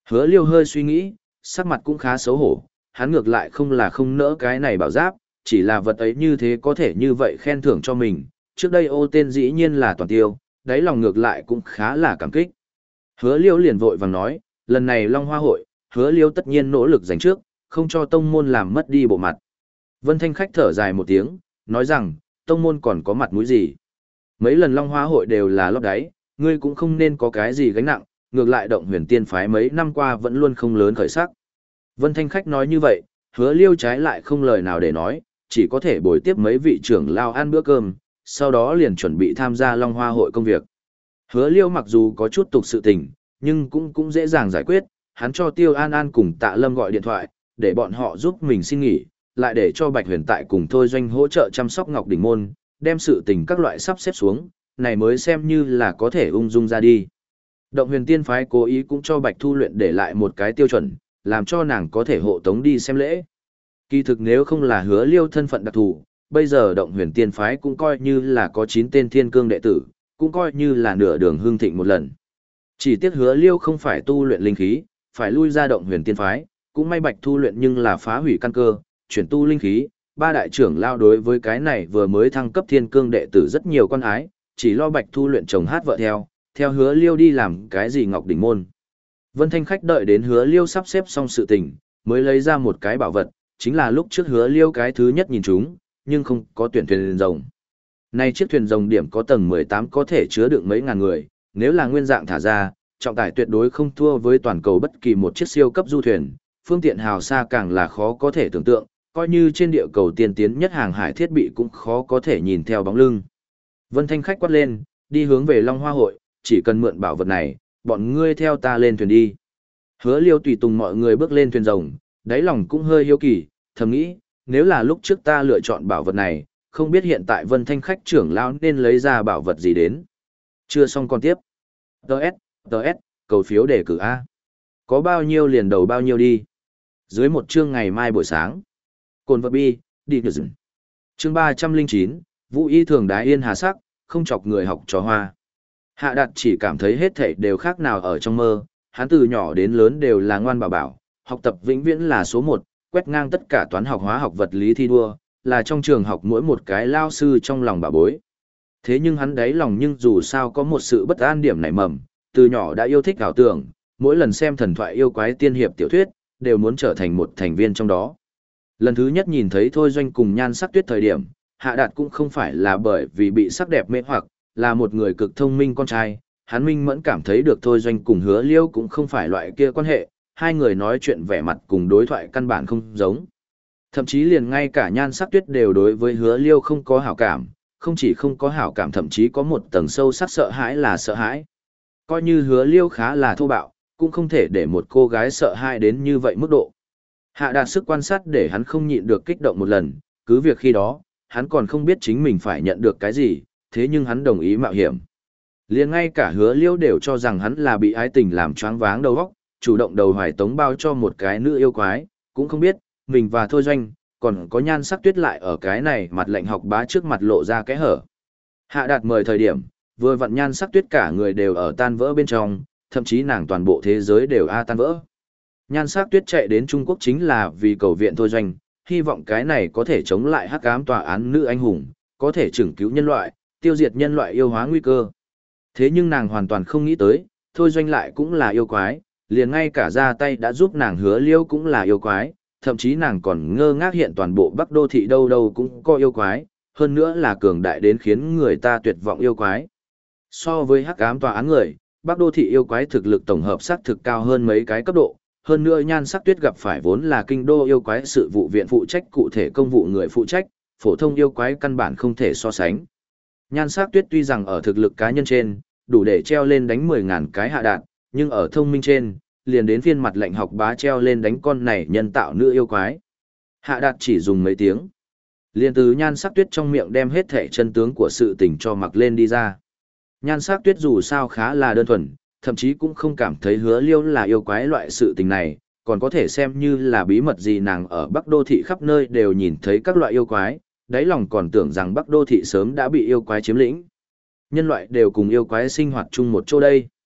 Hứa liêu hơi suy nghĩ, sắc mặt cũng khá xấu hổ, hắn ngược lại không là không nỡ cái này bảo giáp, chỉ là vật ấy như thế có thể như vậy khen thưởng cho mình, trước đây ô tên dĩ nhiên là toàn tiêu, đáy lòng ngược lại cũng khá là cảm kích. Hứa liêu liền vội vàng nói, lần này Long Hoa hội, hứa liêu tất nhiên nỗ lực giành trước, không cho tông môn làm mất đi bộ mặt. Vân Thanh khách thở dài một tiếng, nói rằng, tông môn còn có mặt mũi gì. Mấy lần Long Hoa hội đều là lót đáy, ngươi cũng không nên có cái gì gánh nặng, ngược lại động huyền tiên phái mấy năm qua vẫn luôn không lớn khởi sắc. Vân Thanh khách nói như vậy, hứa liêu trái lại không lời nào để nói, chỉ có thể bồi tiếp mấy vị trưởng lao ăn bữa cơm, sau đó liền chuẩn bị tham gia Long Hoa hội công việc. Hứa liêu mặc dù có chút tục sự tình, nhưng cũng cũng dễ dàng giải quyết, hắn cho Tiêu An An cùng Tạ Lâm gọi điện thoại, để bọn họ giúp mình xin nghỉ, lại để cho Bạch Huyền tại cùng Thôi Doanh hỗ trợ chăm sóc Ngọc Đỉnh Môn, đem sự tình các loại sắp xếp xuống, này mới xem như là có thể ung dung ra đi. Động huyền tiên phái cố ý cũng cho Bạch Thu Luyện để lại một cái tiêu chuẩn, làm cho nàng có thể hộ tống đi xem lễ. Kỳ thực nếu không là hứa liêu thân phận đặc thù, bây giờ động huyền tiên phái cũng coi như là có chín tên thiên cương đệ tử, cũng coi như là nửa đường hương thịnh một lần. Chỉ tiếc hứa liêu không phải tu luyện linh khí, phải lui ra động huyền tiên phái, cũng may Bạch Thu Luyện nhưng là phá hủy căn cơ, chuyển tu linh khí, ba đại trưởng lao đối với cái này vừa mới thăng cấp thiên cương đệ tử rất nhiều con ái, chỉ lo Bạch Thu Luyện chồng hát vợ theo, theo hứa liêu đi làm cái gì Ngọc Đỉnh Môn. Vân Thanh khách đợi đến hứa liêu sắp xếp xong sự tình, mới lấy ra một cái bảo vật, chính là lúc trước hứa liêu cái thứ nhất nhìn chúng, nhưng không có tuyển thuyền rồng. Nay chiếc thuyền rồng điểm có tầng mười tám có thể chứa được mấy ngàn người, nếu là nguyên dạng thả ra, trọng tải tuyệt đối không thua với toàn cầu bất kỳ một chiếc siêu cấp du thuyền, phương tiện hào xa càng là khó có thể tưởng tượng, coi như trên địa cầu tiên tiến nhất hàng hải thiết bị cũng khó có thể nhìn theo bóng lưng. Vân Thanh khách quát lên, đi hướng về Long Hoa hội, chỉ cần mượn bảo vật này, bọn ngươi theo ta lên thuyền đi. Hứa liêu tùy tùng mọi người bước lên thuyền rồng, đáy lòng cũng hơi hiếu kỳ, thầm nghĩ, nếu là lúc trước ta lựa chọn bảo vật này, không biết hiện tại Vân Thanh khách trưởng lão nên lấy ra bảo vật gì đến. Chưa xong còn tiếp. Đợt, đợt, cầu phiếu đề cử A. Có bao nhiêu liền đầu bao nhiêu đi. Dưới một chương ngày mai buổi sáng. Cồn vật bi, đi nhờ dừng. Chương ba trăm linh chín, Vũ Y thường đái yên hà sắc, không chọc người học trò hoa. Hạ Đạt chỉ cảm thấy hết thảy đều khác nào ở trong mơ, hắn từ nhỏ đến lớn đều là ngoan bảo bảo, học tập vĩnh viễn là số một, quét ngang tất cả toán học hóa học vật lý thi đua, là trong trường học mỗi một cái lao sư trong lòng bà bối. Thế nhưng hắn đáy lòng nhưng dù sao có một sự bất an điểm nảy mầm, từ nhỏ đã yêu thích ảo tưởng, mỗi lần xem thần thoại yêu quái tiên hiệp tiểu thuyết, đều muốn trở thành một thành viên trong đó. Lần thứ nhất nhìn thấy Thôi Doanh cùng Nhan Sắc Tuyết thời điểm, Hạ Đạt cũng không phải là bởi vì bị sắc đẹp mê hoặc, là một người cực thông minh con trai, hắn minh mẫn cảm thấy được Thôi Doanh cùng Hứa Liêu cũng không phải loại kia quan hệ, hai người nói chuyện vẻ mặt cùng đối thoại căn bản không giống. Thậm chí liền ngay cả Nhan Sắc Tuyết đều đối với Hứa Liêu không có hảo cảm, không chỉ không có hảo cảm thậm chí có một tầng sâu sắc sợ hãi là sợ hãi. Coi như Hứa Liêu khá là thô bạo, cũng không thể để một cô gái sợ hãi đến như vậy mức độ. Hạ Đạt sức quan sát để hắn không nhịn được kích động một lần, cứ việc khi đó, hắn còn không biết chính mình phải nhận được cái gì, thế nhưng hắn đồng ý mạo hiểm. Liền ngay cả Hứa Liêu đều cho rằng hắn là bị ái tình làm choáng váng đầu óc, chủ động đầu hoài tống bao cho một cái nữ yêu quái, cũng không biết, mình và Thôi Doanh, còn có Nhan Sắc Tuyết lại ở cái này mặt lệnh học bá trước mặt lộ ra cái hở. Hạ Đạt mời thời điểm, vừa vặn Nhan Sắc Tuyết cả người đều ở tan vỡ bên trong, thậm chí nàng toàn bộ thế giới đều a tan vỡ. Nhan Sắc Tuyết chạy đến Trung Quốc chính là vì cầu viện Thôi Doanh, hy vọng cái này có thể chống lại hắc ám tòa án nữ anh hùng, có thể chừng cứu nhân loại, tiêu diệt nhân loại yêu hóa nguy cơ. Thế nhưng nàng hoàn toàn không nghĩ tới, Thôi Doanh lại cũng là yêu quái, liền ngay cả ra tay đã giúp nàng Hứa Liêu cũng là yêu quái, thậm chí nàng còn ngơ ngác hiện toàn bộ Bắc Đô thị đâu đâu cũng có yêu quái, hơn nữa là cường đại đến khiến người ta tuyệt vọng yêu quái. So với hắc ám tòa án người, Bắc Đô thị yêu quái thực lực tổng hợp xác thực cao hơn mấy cái cấp độ, hơn nữa Nhan Sắc Tuyết gặp phải vốn là kinh đô yêu quái sự vụ viện phụ trách cụ thể công vụ người phụ trách, phổ thông yêu quái căn bản không thể so sánh. Nhan Sắc Tuyết tuy rằng ở thực lực cá nhân trên, đủ để treo lên đánh mười ngàn cái Hạ Đạt, nhưng ở thông minh trên, liền đến phiên mặt lệnh học bá treo lên đánh con này nhân tạo nữ yêu quái. Hạ Đạt chỉ dùng mấy tiếng. Liền từ Nhan Sắc Tuyết trong miệng đem hết thể chân tướng của sự tình cho mặc lên đi ra. Nhan Sắc Tuyết dù sao khá là đơn thuần, thậm chí cũng không cảm thấy Hứa Liêu là yêu quái loại sự tình này, còn có thể xem như là bí mật gì nàng ở Bắc Đô thị khắp nơi đều nhìn thấy các loại yêu quái, đáy lòng còn tưởng rằng Bắc Đô thị sớm đã bị yêu quái chiếm lĩnh. Nhân loại đều cùng yêu quái sinh hoạt chung một chỗ đây.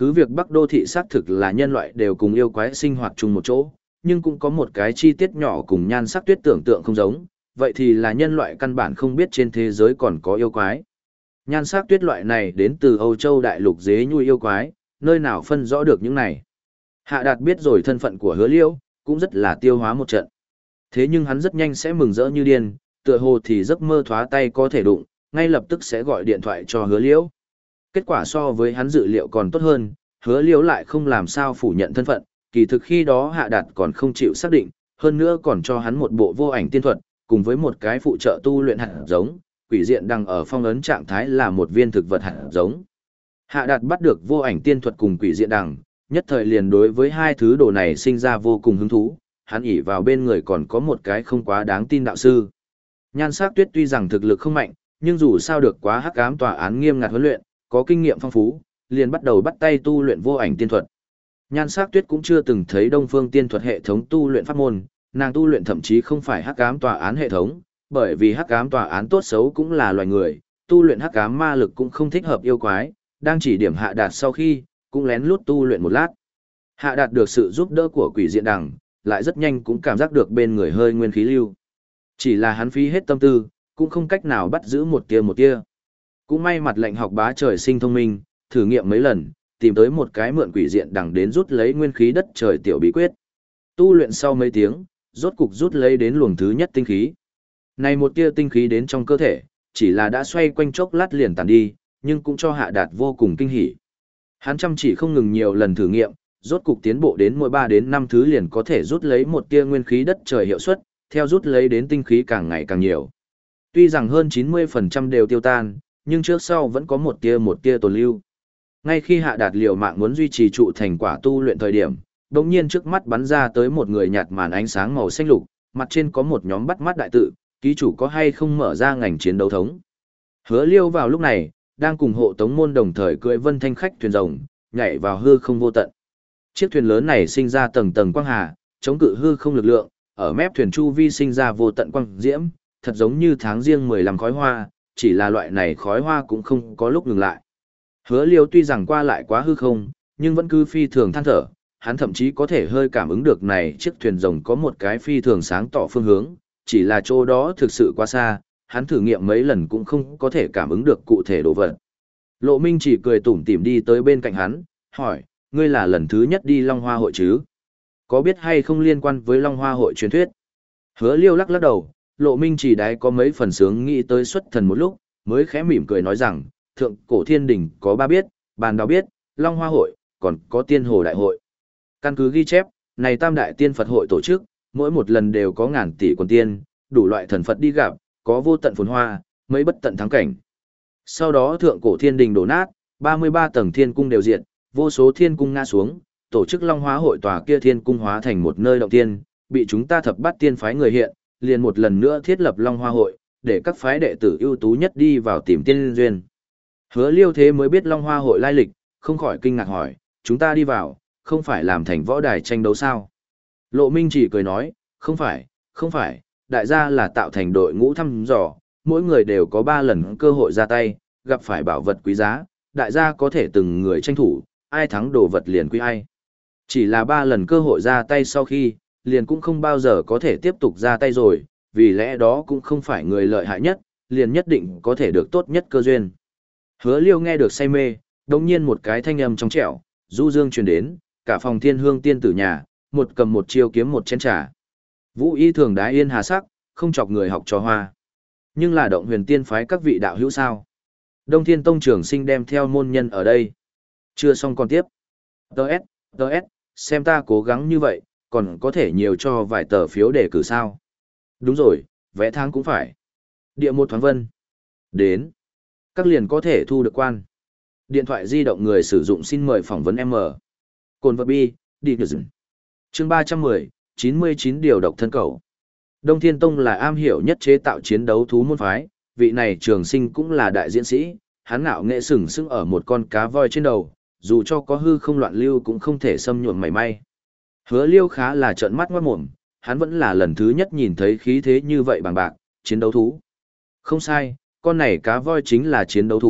Cứ việc Bắc Đô thị xác thực là nhân loại đều cùng yêu quái sinh hoạt chung một chỗ, nhưng cũng có một cái chi tiết nhỏ cùng nhan sắc tuyết tưởng tượng không giống, vậy thì là nhân loại căn bản không biết trên thế giới còn có yêu quái. Nhan sắc tuyết loại này đến từ Âu Châu đại lục dế nhui yêu quái, nơi nào phân rõ được những này. Hạ Đạt biết rồi thân phận của Hứa Liêu, cũng rất là tiêu hóa một trận. Thế nhưng hắn rất nhanh sẽ mừng rỡ như điên, tựa hồ thì giấc mơ thoá tay có thể đụng, ngay lập tức sẽ gọi điện thoại cho Hứa Liêu. Kết quả so với hắn dự liệu còn tốt hơn, Hứa Liêu lại không làm sao phủ nhận thân phận, kỳ thực khi đó Hạ Đạt còn không chịu xác định, hơn nữa còn cho hắn một bộ vô ảnh tiên thuật, cùng với một cái phụ trợ tu luyện hạt giống, quỷ diện đang ở phong ấn trạng thái là một viên thực vật hạt giống. Hạ Đạt bắt được vô ảnh tiên thuật cùng quỷ diện đằng, nhất thời liền đối với hai thứ đồ này sinh ra vô cùng hứng thú, hắn ỷ vào bên người còn có một cái không quá đáng tin đạo sư. Nhan Sắc Tuyết tuy rằng thực lực không mạnh, nhưng dù sao được quá hắc ám tòa án nghiêm ngặt huấn luyện, có kinh nghiệm phong phú, liền bắt đầu bắt tay tu luyện vô ảnh tiên thuật. Nhan Sắc Tuyết cũng chưa từng thấy Đông Phương Tiên thuật hệ thống tu luyện pháp môn, nàng tu luyện thậm chí không phải hắc ám tòa án hệ thống, bởi vì hắc ám tòa án tốt xấu cũng là loài người, tu luyện hắc ám ma lực cũng không thích hợp yêu quái, đang chỉ điểm Hạ Đạt sau khi, cũng lén lút tu luyện một lát. Hạ Đạt được sự giúp đỡ của quỷ diện đằng, lại rất nhanh cũng cảm giác được bên người hơi nguyên khí lưu. Chỉ là hắn phí hết tâm tư, cũng không cách nào bắt giữ một tia một tia. Cũng may mặt lệnh học bá trời sinh thông minh, thử nghiệm mấy lần, tìm tới một cái mượn quỷ diện đằng đến rút lấy nguyên khí đất trời tiểu bí quyết. Tu luyện sau mấy tiếng, rốt cục rút lấy đến luồng thứ nhất tinh khí. Này một tia tinh khí đến trong cơ thể, chỉ là đã xoay quanh chốc lát liền tàn đi, nhưng cũng cho Hạ Đạt vô cùng kinh hỉ. Hắn chăm chỉ không ngừng nhiều lần thử nghiệm, rốt cục tiến bộ đến mỗi ba đến năm thứ liền có thể rút lấy một tia nguyên khí đất trời hiệu suất, theo rút lấy đến tinh khí càng ngày càng nhiều. Tuy rằng hơn chín mươi phần trăm đều tiêu tan, nhưng trước sau vẫn có một tia một tia tồn lưu. Ngay khi Hạ Đạt liều mạng muốn duy trì trụ thành quả tu luyện thời điểm, đột nhiên trước mắt bắn ra tới một người nhạt màn ánh sáng màu xanh lục, mặt trên có một nhóm bắt mắt đại tự, ký chủ có hay không mở ra ngành chiến đấu thống. Hứa Liêu vào lúc này, đang cùng hộ tống môn đồng thời cưỡi vân thanh khách thuyền rồng, nhảy vào hư không vô tận. Chiếc thuyền lớn này sinh ra tầng tầng quang hà, chống cự hư không lực lượng, ở mép thuyền chu vi sinh ra vô tận quang diễm, thật giống như tháng riêng mười lăm khói hoa, chỉ là loại này khói hoa cũng không có lúc ngừng lại. Hứa Liêu tuy rằng qua lại quá hư không, nhưng vẫn cứ phi thường than thở, hắn thậm chí có thể hơi cảm ứng được này chiếc thuyền rồng có một cái phi thường sáng tỏ phương hướng, chỉ là chỗ đó thực sự quá xa, hắn thử nghiệm mấy lần cũng không có thể cảm ứng được cụ thể đồ vật. Lộ Minh chỉ cười tủm tỉm đi tới bên cạnh hắn, hỏi, ngươi là lần thứ nhất đi Long Hoa hội chứ? Có biết hay không liên quan với Long Hoa hội truyền thuyết? Hứa Liêu lắc lắc đầu, Lộ Minh chỉ đáy có mấy phần sướng nghĩ tới xuất thần một lúc, mới khẽ mỉm cười nói rằng, thượng cổ thiên đình có ba biết, bàn đào biết, Long Hoa hội, còn có tiên hồ đại hội. Căn cứ ghi chép, này tam đại tiên Phật hội tổ chức, mỗi một lần đều có ngàn tỷ quần tiên, đủ loại thần Phật đi gặp, có vô tận phồn hoa, mấy bất tận thắng cảnh. Sau đó thượng cổ thiên đình đổ nát, ba mươi ba tầng thiên cung đều diệt, vô số thiên cung ngã xuống, tổ chức Long Hóa hội tòa kia thiên cung hóa thành một nơi động tiên, bị chúng ta thập bát tiên phái người hiện, liền một lần nữa thiết lập Long Hoa hội, để các phái đệ tử ưu tú nhất đi vào tìm tiên duyên. Hứa Liêu thế mới biết Long Hoa hội lai lịch, không khỏi kinh ngạc hỏi, chúng ta đi vào, không phải làm thành võ đài tranh đấu sao? Lộ Minh chỉ cười nói, không phải, không phải, đại gia là tạo thành đội ngũ thăm dò, mỗi người đều có ba lần cơ hội ra tay, gặp phải bảo vật quý giá, đại gia có thể từng người tranh thủ, ai thắng đồ vật liền quy ai. Chỉ là ba lần cơ hội ra tay sau khi, liền cũng không bao giờ có thể tiếp tục ra tay rồi, vì lẽ đó cũng không phải người lợi hại nhất, liền nhất định có thể được tốt nhất cơ duyên. Hứa Liêu nghe được say mê, đồng nhiên một cái thanh âm trong trẻo, du dương truyền đến, cả phòng thiên hương tiên tử nhà, một cầm một chiêu kiếm một chén trà. Vũ y thường đái yên hà sắc, không chọc người học trò hoa. Nhưng là động huyền tiên phái các vị đạo hữu sao. Đông Thiên Tông trưởng sinh đem theo môn nhân ở đây. Chưa xong còn tiếp. Đợt, đợt, xem ta cố gắng như vậy, còn có thể nhiều cho vài tờ phiếu để cử sao. Đúng rồi, vẽ tháng cũng phải. Địa một thoáng vân. Đến. Các liền có thể thu được quan. Điện thoại di động người sử dụng xin mời phỏng vấn M. Cồn vật bi, đi nhờ dừng. Chương ba trăm mười, chín mươi chín điều độc thân cầu. Đông Thiên Tông là am hiểu nhất chế tạo chiến đấu thú môn phái, vị này trường sinh cũng là đại diễn sĩ, hắn ngạo nghệ sừng sững ở một con cá voi trên đầu, dù cho có hư không loạn lưu cũng không thể xâm nhuộm mảy may. Hứa Liêu khá là trợn mắt ngoát mồm, hắn vẫn là lần thứ nhất nhìn thấy khí thế như vậy bằng bạc, chiến đấu thú. Không sai, con này cá voi chính là chiến đấu thú,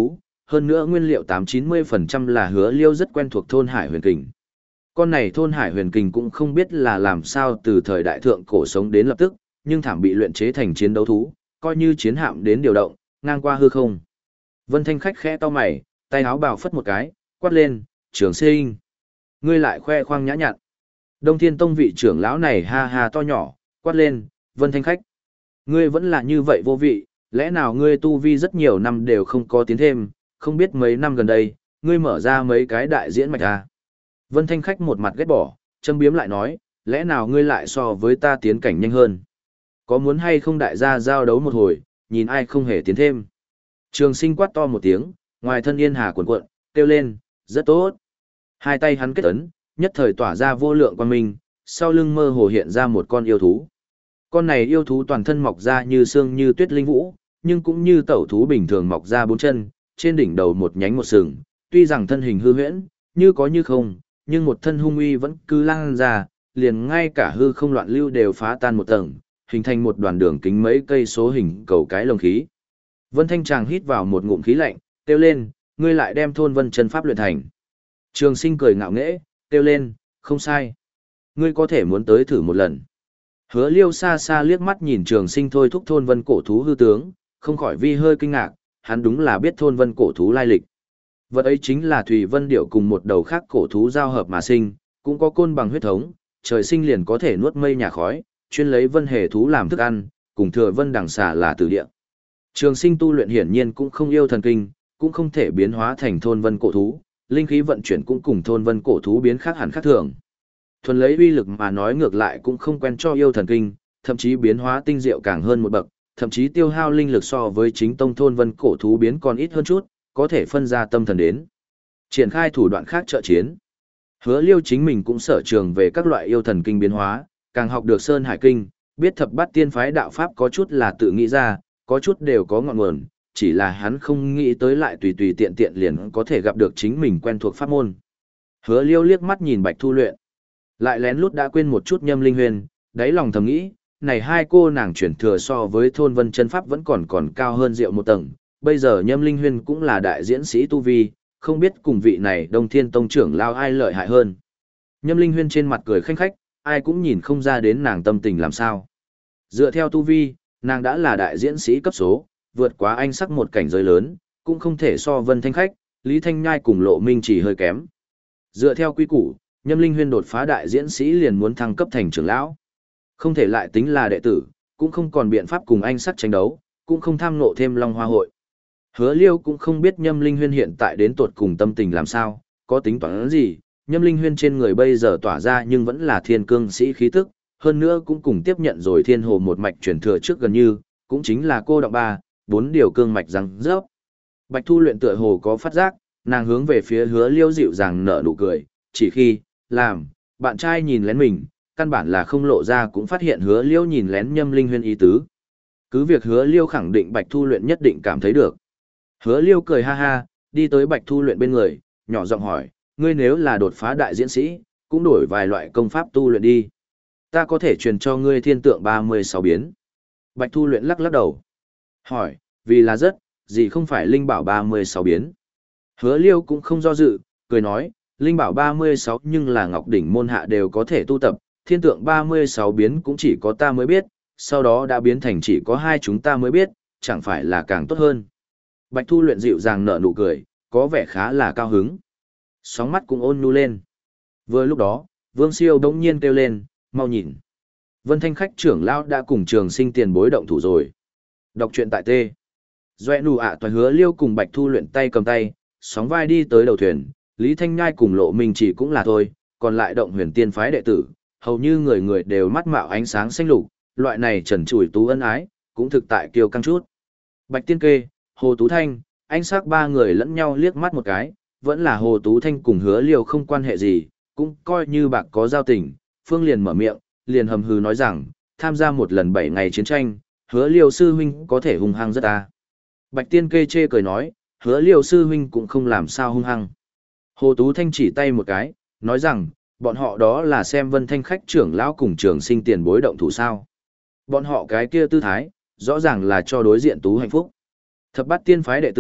hơn nữa nguyên liệu tám chín mươi phần trăm là Hứa Liêu rất quen thuộc thôn Hải Huyền Kình. Con này thôn Hải Huyền Kình cũng không biết là làm sao từ thời đại thượng cổ sống đến lập tức, nhưng thảm bị luyện chế thành chiến đấu thú, coi như chiến hạm đến điều động, ngang qua hư không. Vân Thanh Khách khẽ to mày, tay áo bào phất một cái, quát lên, Trường Sinh. Ngươi lại khoe khoang nhã nhặn. Đông Thiên Tông vị trưởng lão này ha ha to nhỏ, quát lên, Vân Thanh Khách. Ngươi vẫn là như vậy vô vị, lẽ nào ngươi tu vi rất nhiều năm đều không có tiến thêm, không biết mấy năm gần đây, ngươi mở ra mấy cái đại diễn mạch à. Vân Thanh Khách một mặt ghét bỏ, châm biếm lại nói, lẽ nào ngươi lại so với ta tiến cảnh nhanh hơn. Có muốn hay không đại gia giao đấu một hồi, nhìn ai không hề tiến thêm. Trường Sinh quát to một tiếng, ngoài thân yên hà cuộn cuộn, kêu lên, rất tốt. Hai tay hắn kết ấn, nhất thời tỏa ra vô lượng quang minh, sau lưng mơ hồ hiện ra một con yêu thú. Con này yêu thú toàn thân mọc ra như xương như tuyết linh vũ, nhưng cũng như tẩu thú bình thường mọc ra bốn chân, trên đỉnh đầu một nhánh một sừng, tuy rằng thân hình hư huyễn, như có như không, nhưng một thân hung uy vẫn cứ lan ra, liền ngay cả hư không loạn lưu đều phá tan một tầng, hình thành một đoàn đường kính mấy cây số hình cầu cái lồng khí. Vân Thanh Tràng hít vào một ngụm khí lạnh, kêu lên, ngươi lại đem thôn vân chân pháp luyện thành. Trường Sinh cười ngạo nghễ, kêu lên, không sai. Ngươi có thể muốn tới thử một lần. Hứa Liêu xa xa liếc mắt nhìn Trường Sinh thôi thúc thôn vân cổ thú hư tướng, không khỏi vi hơi kinh ngạc, hắn đúng là biết thôn vân cổ thú lai lịch. Vật ấy chính là Thủy Vân Điểu cùng một đầu khác cổ thú giao hợp mà sinh, cũng có côn bằng huyết thống, trời sinh liền có thể nuốt mây nhà khói, chuyên lấy vân hề thú làm thức ăn, cùng thừa vân đằng xà là tử địa. Trường Sinh tu luyện hiển nhiên cũng không yêu thần kinh, cũng không thể biến hóa thành thôn vân cổ thú, linh khí vận chuyển cũng cùng thôn vân cổ thú biến khác hẳn khác thường. Thuần lấy uy lực mà nói ngược lại cũng không quen cho yêu thần kinh, thậm chí biến hóa tinh diệu càng hơn một bậc, thậm chí tiêu hao linh lực so với chính tông thôn vân cổ thú biến còn ít hơn chút, có thể phân ra tâm thần đến. Triển khai thủ đoạn khác trợ chiến. Hứa Liêu chính mình cũng sở trường về các loại yêu thần kinh biến hóa, càng học được Sơn Hải Kinh, biết thập bát tiên phái đạo pháp có chút là tự nghĩ ra, có chút đều có ngọn nguồn, chỉ là hắn không nghĩ tới lại tùy tùy tiện tiện liền có thể gặp được chính mình quen thuộc pháp môn. Hứa Liêu liếc mắt nhìn Bạch Thu Luyện, lại lén lút đã quên một chút Nhâm Linh Huyền, đáy lòng thầm nghĩ, này hai cô nàng chuyển thừa so với thôn vân chân pháp vẫn còn còn cao hơn rượu một tầng, bây giờ Nhâm Linh Huyền cũng là đại diễn sĩ tu vi, không biết cùng vị này Đông Thiên Tông trưởng lao ai lợi hại hơn. Nhâm Linh Huyền trên mặt cười khanh khách, ai cũng nhìn không ra đến nàng tâm tình làm sao. Dựa theo tu vi, nàng đã là đại diễn sĩ cấp số, vượt quá anh sắc một cảnh giới lớn, cũng không thể so Vân Thanh Khách, Lý Thanh Nhai cùng Lộ Minh chỉ hơi kém. Dựa theo quy củ, Nhâm Linh Huyền đột phá đại diễn sĩ liền muốn thăng cấp thành trưởng lão. Không thể lại tính là đệ tử, cũng không còn biện pháp cùng anh sắc tranh đấu, cũng không tham ngộ thêm Long Hoa hội. Hứa Liêu cũng không biết Nhâm Linh Huyền hiện tại đến tột cùng tâm tình làm sao, có tính toán gì, Nhâm Linh Huyền trên người bây giờ tỏa ra nhưng vẫn là thiên cương sĩ khí tức, hơn nữa cũng cùng tiếp nhận rồi thiên hồ một mạch truyền thừa trước gần như, cũng chính là cô đọng ba, bốn điều cương mạch răng rớp. Bạch Thu Luyện tựa hồ có phát giác, nàng hướng về phía Hứa Liêu dịu dàng nở nụ cười, chỉ khi, làm, bạn trai nhìn lén mình, căn bản là không lộ ra cũng phát hiện Hứa Liêu nhìn lén Nhâm Linh Huyền ý tứ. Cứ việc Hứa Liêu khẳng định Bạch Thu Luyện nhất định cảm thấy được. Hứa Liêu cười ha ha, đi tới Bạch Thu Luyện bên người, nhỏ giọng hỏi, ngươi nếu là đột phá đại diễn sĩ, cũng đổi vài loại công pháp tu luyện đi. Ta có thể truyền cho ngươi thiên tượng ba mươi sáu biến. Bạch Thu Luyện lắc lắc đầu. Hỏi, vì là rất, gì không phải linh bảo ba mươi sáu biến. Hứa Liêu cũng không do dự, cười nói, linh bảo ba mươi sáu nhưng là ngọc đỉnh môn hạ đều có thể tu tập, thiên tượng ba mươi sáu biến cũng chỉ có ta mới biết, sau đó đã biến thành chỉ có hai chúng ta mới biết, chẳng phải là càng tốt hơn. Bạch Thu Luyện dịu dàng nở nụ cười, có vẻ khá là cao hứng. Sóng mắt cũng ôn nhu lên. Vừa lúc đó, Vương Siêu đống nhiên kêu lên, mau nhìn. Vân Thanh Khách trưởng lão đã cùng Trường Sinh tiền bối động thủ rồi. Đọc truyện tại tê. Doe nụ ạ toài Hứa Liêu cùng Bạch Thu Luyện tay cầm tay, sóng vai đi tới đầu thuyền, Lý Thanh Nhai cùng Lộ Minh chỉ cũng là thôi, còn lại động huyền tiên phái đệ tử, hầu như người người đều mắt mạo ánh sáng xanh lục, loại này trần trụi tú ân ái, cũng thực tại kiêu căng chút. Bạch Tiên Kê, Hồ Tú Thanh, anh sắc ba người lẫn nhau liếc mắt một cái, vẫn là Hồ Tú Thanh cùng Hứa Liêu không quan hệ gì, cũng coi như bạc có giao tình, Phương liền mở miệng, liền hầm hừ nói rằng, tham gia một lần bảy ngày chiến tranh, Hứa Liêu sư huynh có thể hung hăng rất ta. Bạch Tiên Kê chê cười nói, Hứa Liêu sư huynh cũng không làm sao hung hăng. Hồ Tú Thanh chỉ tay một cái, nói rằng, bọn họ đó là xem Vân Thanh Khách trưởng lão cùng Trường Sinh tiền bối động thủ sao. Bọn họ cái kia tư thái, rõ ràng là cho đối diện Tú hạnh phúc. Thập bát tiên phái đệ tử,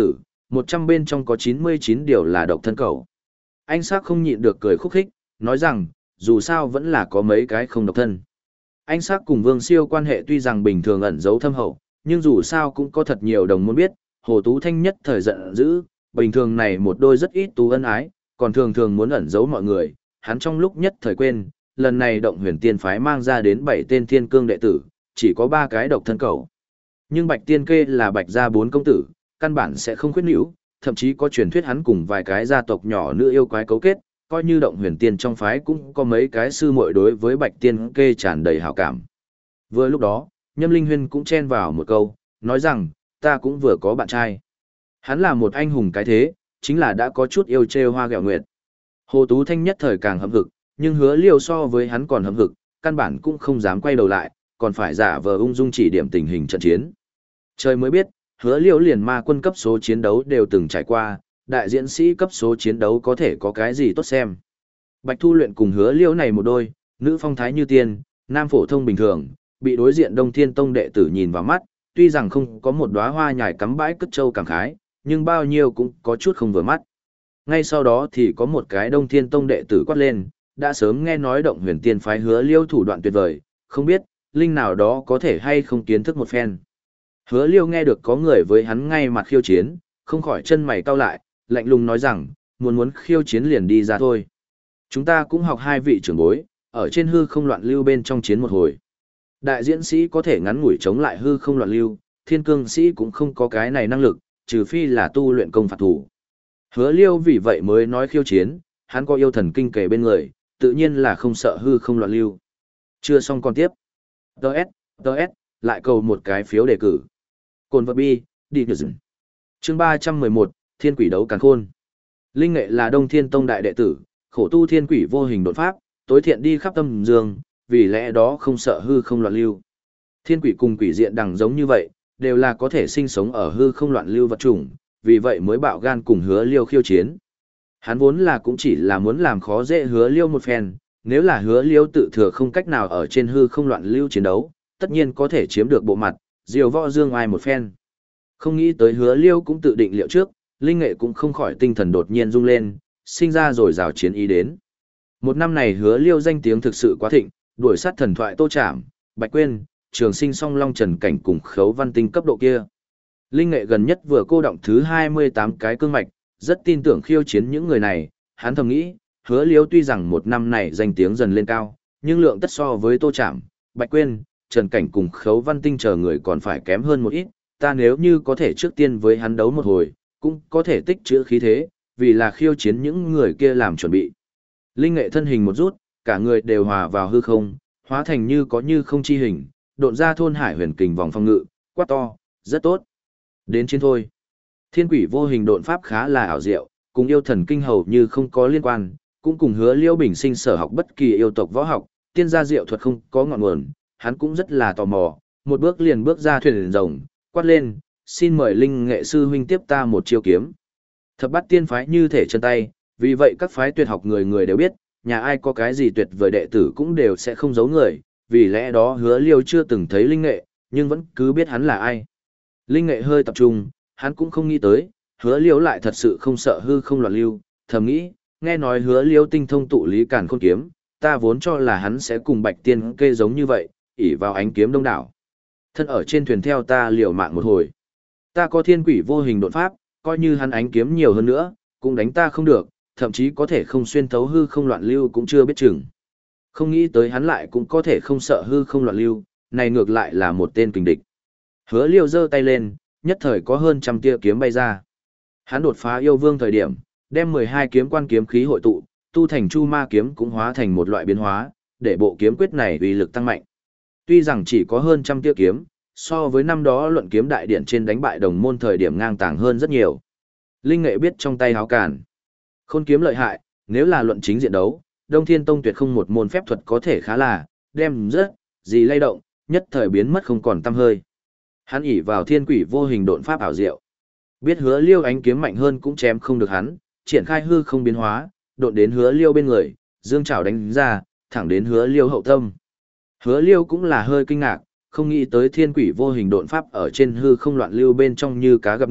một trăm bên trong có chín mươi chín điều là độc thân cẩu. Anh Sắc không nhịn được cười khúc khích, nói rằng, dù sao vẫn là có mấy cái không độc thân. Anh Sắc cùng Vương Siêu quan hệ tuy rằng bình thường ẩn giấu thâm hậu, nhưng dù sao cũng có thật nhiều đồng môn biết, Hồ Tú Thanh nhất thời giận dữ, bình thường này một đôi rất ít tú ân ái, còn thường thường muốn ẩn giấu mọi người, hắn trong lúc nhất thời quên, lần này động huyền tiên phái mang ra đến bảy tên thiên cương đệ tử, chỉ có ba cái độc thân cẩu. Nhưng Bạch Tiên Kê là Bạch gia bốn công tử, căn bản sẽ không khuyết nữ, thậm chí có truyền thuyết hắn cùng vài cái gia tộc nhỏ nữ yêu quái cấu kết, coi như động huyền tiên trong phái cũng có mấy cái sư muội đối với Bạch Tiên Kê tràn đầy hảo cảm. Vừa lúc đó, Nhâm Linh Huyên cũng chen vào một câu, nói rằng, ta cũng vừa có bạn trai. Hắn là một anh hùng cái thế, chính là đã có chút yêu trêu hoa gẹo nguyệt. Hồ Tú Thanh nhất thời càng hậm hực, nhưng Hứa Liêu so với hắn còn hậm hực, căn bản cũng không dám quay đầu lại, còn phải giả vờ ung dung chỉ điểm tình hình trận chiến. Trời mới biết, Hứa Liêu liền ma quân cấp số chiến đấu đều từng trải qua, đại diễn sĩ cấp số chiến đấu có thể có cái gì tốt xem. Bạch Thu Luyện cùng Hứa Liêu này một đôi, nữ phong thái như tiên, nam phổ thông bình thường, bị đối diện Đông Thiên Tông đệ tử nhìn vào mắt, tuy rằng không có một đóa hoa nhài cắm bãi cất châu cảm khái, nhưng bao nhiêu cũng có chút không vừa mắt. Ngay sau đó thì có một cái Đông Thiên Tông đệ tử quát lên, đã sớm nghe nói động huyền tiên phái Hứa Liêu thủ đoạn tuyệt vời, không biết, linh nào đó có thể hay không kiến thức một phen. Hứa Liêu nghe được có người với hắn ngay mặt khiêu chiến, không khỏi chân mày cau lại, lạnh lùng nói rằng, muốn muốn khiêu chiến liền đi ra thôi. Chúng ta cũng học hai vị trưởng bối, ở trên hư không loạn lưu bên trong chiến một hồi. Đại diễn sĩ có thể ngắn ngủi chống lại hư không loạn lưu, thiên cương sĩ cũng không có cái này năng lực, trừ phi là tu luyện công phạt thủ. Hứa Liêu vì vậy mới nói khiêu chiến, hắn có yêu thần kinh kề bên người, tự nhiên là không sợ hư không loạn lưu. Chưa xong còn tiếp. Đợt, đợt, lại cầu một cái phiếu đề cử. Cồn vật bi, đi nhờ dừng. Chương ba trăm mười một, Thiên Quỷ đấu càn khôn. Linh Nghệ là Đông Thiên Tông đại đệ tử, khổ tu thiên quỷ vô hình đột pháp, tối thiện đi khắp tâm dương, vì lẽ đó không sợ hư không loạn lưu. Thiên quỷ cùng quỷ diện đằng giống như vậy, đều là có thể sinh sống ở hư không loạn lưu vật chủng, vì vậy mới bạo gan cùng Hứa Liêu khiêu chiến. Hắn vốn là cũng chỉ là muốn làm khó dễ Hứa Liêu một phen, nếu là Hứa Liêu tự thừa không cách nào ở trên hư không loạn lưu chiến đấu, tất nhiên có thể chiếm được bộ mặt, diều võ dương ai một phen. Không nghĩ tới Hứa Liêu cũng tự định liệu trước, Linh Nghệ cũng không khỏi tinh thần đột nhiên rung lên, sinh ra rồi rào chiến ý đến. Một năm này Hứa Liêu danh tiếng thực sự quá thịnh, đuổi sát thần thoại Tô Trảm, Bạch Quyên, Trường Sinh Song Long Trần Cảnh cùng Khấu Văn Tinh cấp độ kia. Linh Nghệ gần nhất vừa cô động thứ hai mươi tám cái cương mạch, rất tin tưởng khiêu chiến những người này, hắn thầm nghĩ, Hứa Liêu tuy rằng một năm này danh tiếng dần lên cao, nhưng lượng tất so với Tô Trảm, Bạch Quyên, Trần Cảnh cùng Khấu Văn Tinh chờ người còn phải kém hơn một ít, ta nếu như có thể trước tiên với hắn đấu một hồi, cũng có thể tích trữ khí thế, vì là khiêu chiến những người kia làm chuẩn bị. Linh Nghệ thân hình một rút, cả người đều hòa vào hư không, hóa thành như có như không chi hình, độn ra thôn hải huyền kình vòng phong ngự, quát to, rất tốt. Đến chiến thôi. Thiên quỷ vô hình độn pháp khá là ảo diệu, cùng yêu thần kinh hầu như không có liên quan, cũng cùng Hứa Liêu bình sinh sở học bất kỳ yêu tộc võ học, tiên gia diệu thuật không có ngọn nguồn, hắn cũng rất là tò mò, một bước liền bước ra thuyền rồng, quát lên, xin mời Linh Nghệ sư huynh tiếp ta một chiêu kiếm. Thập bát tiên phái như thể chân tay, vì vậy các phái tuyệt học người người đều biết, nhà ai có cái gì tuyệt vời đệ tử cũng đều sẽ không giấu người, vì lẽ đó Hứa Liêu chưa từng thấy Linh Nghệ, nhưng vẫn cứ biết hắn là ai. Linh Nghệ hơi tập trung, hắn cũng không nghĩ tới, Hứa Liêu lại thật sự không sợ hư không loạn lưu, thầm nghĩ, nghe nói Hứa Liêu tinh thông tụ lý càn khôn kiếm, ta vốn cho là hắn sẽ cùng Bạch Tiên Kê giống như vậy, ỷ vào ánh kiếm đông đảo. Thân ở trên thuyền theo ta liều mạng một hồi. Ta có thiên quỷ vô hình đột pháp, coi như hắn ánh kiếm nhiều hơn nữa, cũng đánh ta không được, thậm chí có thể không xuyên thấu hư không loạn lưu cũng chưa biết chừng. Không nghĩ tới hắn lại cũng có thể không sợ hư không loạn lưu, này ngược lại là một tên kình địch. Hứa Liêu giơ tay lên, nhất thời có hơn trăm tia kiếm bay ra. Hắn đột phá yêu vương thời điểm, đem mười hai kiếm quan kiếm khí hội tụ, tu thành chu ma kiếm cũng hóa thành một loại biến hóa, để bộ kiếm quyết này uy lực tăng mạnh. Tuy rằng chỉ có hơn trăm tia kiếm, so với năm đó luận kiếm đại điện trên đánh bại đồng môn thời điểm ngang tàng hơn rất nhiều. Linh Nghệ biết trong tay háo cản. Khôn kiếm lợi hại, nếu là luận chính diện đấu, Đông Thiên Tông tuyệt không một môn phép thuật có thể khá là, đem rất, gì lay động, nhất thời biến mất không còn tăm hơi. Hắn ỷ vào thiên quỷ vô hình độn pháp ảo diệu. Biết Hứa Liêu ánh kiếm mạnh hơn cũng chém không được hắn, triển khai hư không biến hóa, độn đến Hứa Liêu bên người, dương chảo đánh ra, thẳng đến Hứa Liêu hậu tâm. Hứa Liêu cũng là hơi kinh ngạc, không nghĩ tới thiên quỷ vô hình độn pháp ở trên hư không loạn lưu bên trong như cá gặp nước,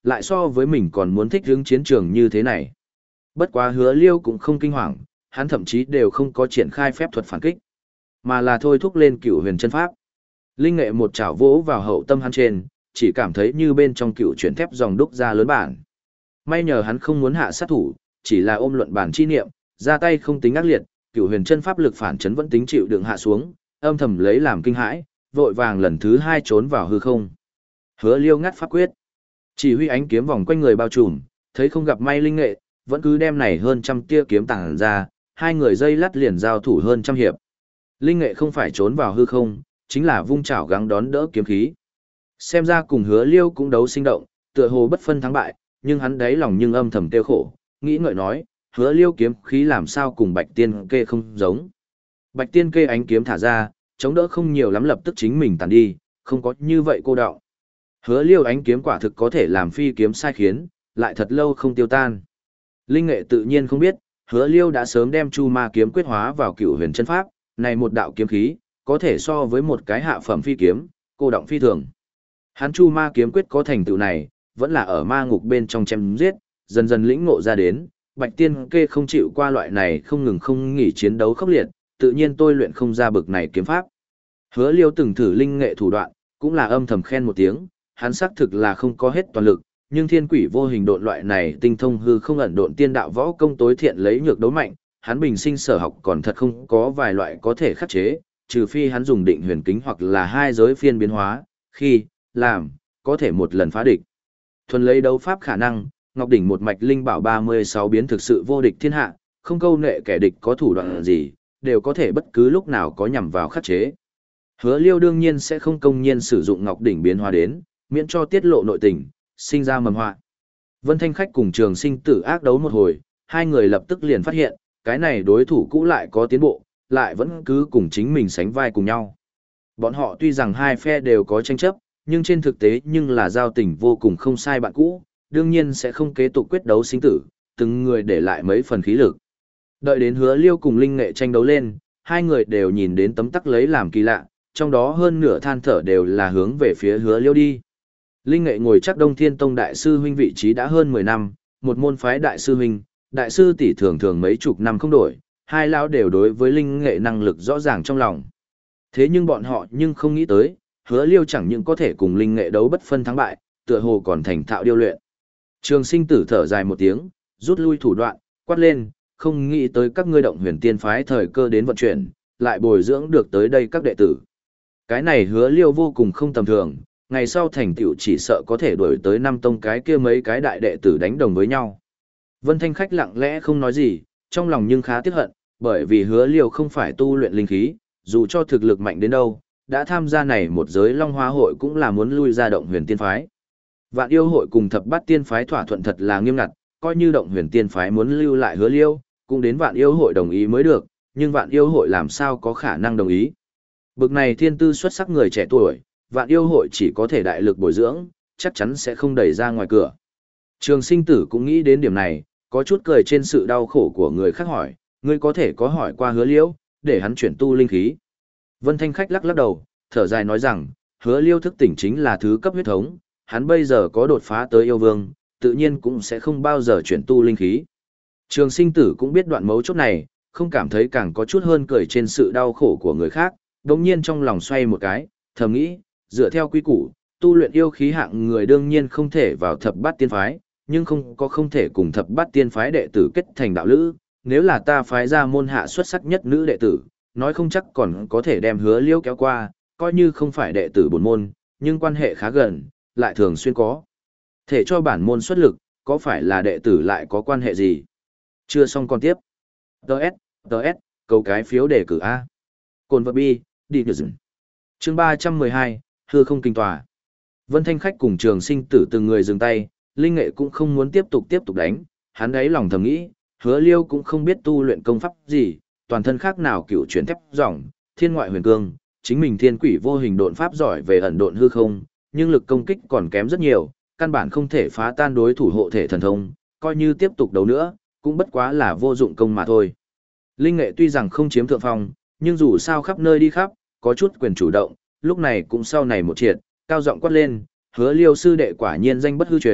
lại so với mình còn muốn thích hướng chiến trường như thế này. Bất quá Hứa Liêu cũng không kinh hoàng, hắn thậm chí đều không có triển khai phép thuật phản kích, mà là thôi thúc lên Cửu Huyền chân pháp. Linh nghệ một chảo vỗ vào hậu tâm hắn trên, chỉ cảm thấy như bên trong cựu chuyển thép dòng đúc ra lớn bản. May nhờ hắn không muốn hạ sát thủ, chỉ là ôm luận bản chi niệm, ra tay không tính ác liệt, Cửu Huyền chân pháp lực phản chấn vẫn tính chịu đựng hạ xuống, âm thầm lấy làm kinh hãi, vội vàng lần thứ hai trốn vào hư không. Hứa Liêu ngắt pháp quyết, chỉ huy ánh kiếm vòng quanh người bao trùm, thấy không gặp may linh nghệ, vẫn cứ đem này hơn trăm tia kiếm tàng ra, hai người dây lắt liền giao thủ hơn trăm hiệp. Linh nghệ không phải trốn vào hư không, chính là vung chảo gắng đón đỡ kiếm khí. Xem ra cùng Hứa Liêu cũng đấu sinh động, tựa hồ bất phân thắng bại, nhưng hắn đáy lòng nhưng âm thầm tiêu khổ, nghĩ ngợi nói, Hứa Liêu kiếm khí làm sao cùng Bạch Tiên Kê không giống. Bạch Tiên Kê ánh kiếm thả ra, chống đỡ không nhiều lắm lập tức chính mình tàn đi, không có như vậy cô đọng. Hứa Liêu ánh kiếm quả thực có thể làm phi kiếm sai khiến, lại thật lâu không tiêu tan. Linh nghệ tự nhiên không biết, Hứa Liêu đã sớm đem Chu Ma kiếm quyết hóa vào Cửu Huyền chân pháp, này một đạo kiếm khí, có thể so với một cái hạ phẩm phi kiếm, cô động phi thường. Hắn Chu Ma kiếm quyết có thành tựu này, vẫn là ở ma ngục bên trong chém giết, dần dần lĩnh ngộ ra đến, Bạch Tiên Kê không chịu qua loại này không ngừng không nghỉ chiến đấu khốc liệt, tự nhiên tôi luyện không ra bực này kiếm pháp. Hứa Liêu từng thử linh nghệ thủ đoạn, cũng là âm thầm khen một tiếng, hắn xác thực là không có hết toàn lực, nhưng thiên quỷ vô hình độn loại này tinh thông hư không ẩn độn tiên đạo võ công tối thiện lấy nhược đấu mạnh, hắn bình sinh sở học còn thật không có vài loại có thể khắc chế, trừ phi hắn dùng định huyền kính hoặc là hai giới phiên biến hóa, khi, làm, có thể một lần phá địch. Thuần lấy đấu pháp khả năng, Ngọc Đỉnh một mạch linh bảo ba mươi sáu biến thực sự vô địch thiên hạ, không câu nệ kẻ địch có thủ đoạn gì, đều có thể bất cứ lúc nào có nhằm vào khắc chế. Hứa Liêu đương nhiên sẽ không công nhiên sử dụng Ngọc Đỉnh biến hóa đến, miễn cho tiết lộ nội tình, sinh ra mầm họa. Vân Thanh Khách cùng Trường Sinh Tử ác đấu một hồi, hai người lập tức liền phát hiện, cái này đối thủ cũ lại có tiến bộ, lại vẫn cứ cùng chính mình sánh vai cùng nhau. Bọn họ tuy rằng hai phe đều có tranh chấp, nhưng trên thực tế nhưng là giao tình vô cùng không sai bạn cũ, đương nhiên sẽ không kế tục quyết đấu sinh tử, từng người để lại mấy phần khí lực. Đợi đến Hứa Liêu cùng Linh Nghệ tranh đấu lên, hai người đều nhìn đến tấm tắc lấy làm kỳ lạ, trong đó hơn nửa than thở đều là hướng về phía Hứa Liêu đi. Linh Nghệ ngồi chắc Đông Thiên Tông đại sư huynh vị trí đã hơn mười năm, một môn phái đại sư huynh, đại sư tỷ thường thường mấy chục năm không đổi, hai lão đều đối với Linh Nghệ năng lực rõ ràng trong lòng. Thế nhưng bọn họ nhưng không nghĩ tới, Hứa Liêu chẳng những có thể cùng Linh Nghệ đấu bất phân thắng bại, tựa hồ còn thành thạo điêu luyện. Trường Sinh Tử thở dài một tiếng, rút lui thủ đoạn, quát lên, không nghĩ tới các ngươi Động Huyền Tiên phái thời cơ đến vận chuyển, lại bồi dưỡng được tới đây các đệ tử. Cái này Hứa Liêu vô cùng không tầm thường, ngày sau thành tựu chỉ sợ có thể đuổi tới năm tông cái kia mấy cái đại đệ tử đánh đồng với nhau. Vân Thanh Khách lặng lẽ không nói gì, trong lòng nhưng khá tiếc hận, bởi vì Hứa Liêu không phải tu luyện linh khí, dù cho thực lực mạnh đến đâu, đã tham gia này một giới Long Hoa hội cũng là muốn lui ra Động Huyền Tiên phái. Vạn Yêu hội cùng Thập Bát Tiên phái thỏa thuận thật là nghiêm ngặt, coi như Động Huyền Tiên phái muốn lưu lại Hứa Liêu, cũng đến Vạn Yêu hội đồng ý mới được, nhưng Vạn Yêu hội làm sao có khả năng đồng ý. Bực này thiên tư xuất sắc người trẻ tuổi, Vạn Yêu hội chỉ có thể đại lực bồi dưỡng, chắc chắn sẽ không đẩy ra ngoài cửa. Trường Sinh Tử cũng nghĩ đến điểm này, có chút cười trên sự đau khổ của người khác hỏi, ngươi có thể có hỏi qua Hứa Liêu, để hắn chuyển tu linh khí. Vân Thanh Khách lắc lắc đầu, thở dài nói rằng, Hứa Liêu thức tỉnh chính là thứ cấp huyết thống, hắn bây giờ có đột phá tới yêu vương, tự nhiên cũng sẽ không bao giờ chuyển tu linh khí. Trường Sinh Tử cũng biết đoạn mấu chốt này, không cảm thấy càng có chút hơn cười trên sự đau khổ của người khác, đồng nhiên trong lòng xoay một cái, thầm nghĩ, dựa theo quy củ, tu luyện yêu khí hạng người đương nhiên không thể vào Thập Bát Tiên phái, nhưng không có không thể cùng Thập Bát Tiên phái đệ tử kết thành đạo lữ, nếu là ta phái ra môn hạ xuất sắc nhất nữ đệ tử, nói không chắc còn có thể đem Hứa Liêu kéo qua, coi như không phải đệ tử bổn môn, nhưng quan hệ khá gần, lại thường xuyên có thể cho bản môn xuất lực, có phải là đệ tử lại có quan hệ gì? Chưa xong còn tiếp. Đợt, đợt, câu cái phiếu đề cử A. Cồn vật bi, đi được dừng. Chương ba trăm mười hai, hư không kinh tòa. Vân Thanh Khách cùng Trường Sinh Tử từng người dừng tay, Linh Nghệ cũng không muốn tiếp tục tiếp tục đánh, hắn ấy lòng thầm nghĩ, Hứa Liêu cũng không biết tu luyện công pháp gì, toàn thân khác nào cựu chuyển thép ròng, thiên ngoại huyền cương, chính mình thiên quỷ vô hình độn pháp giỏi về ẩn độn hư không, nhưng lực công kích còn kém rất nhiều, căn bản không thể phá tan đối thủ hộ thể thần thông, coi như tiếp tục đấu nữa, cũng bất quá là vô dụng công mà thôi. Linh Nghệ tuy rằng không chiếm thượng phong, nhưng dù sao khắp nơi đi khắp, có chút quyền chủ động, lúc này cũng sau này một triệt, cao giọng quát lên, Hứa Liêu sư đệ quả nhiên danh bất hư truyền,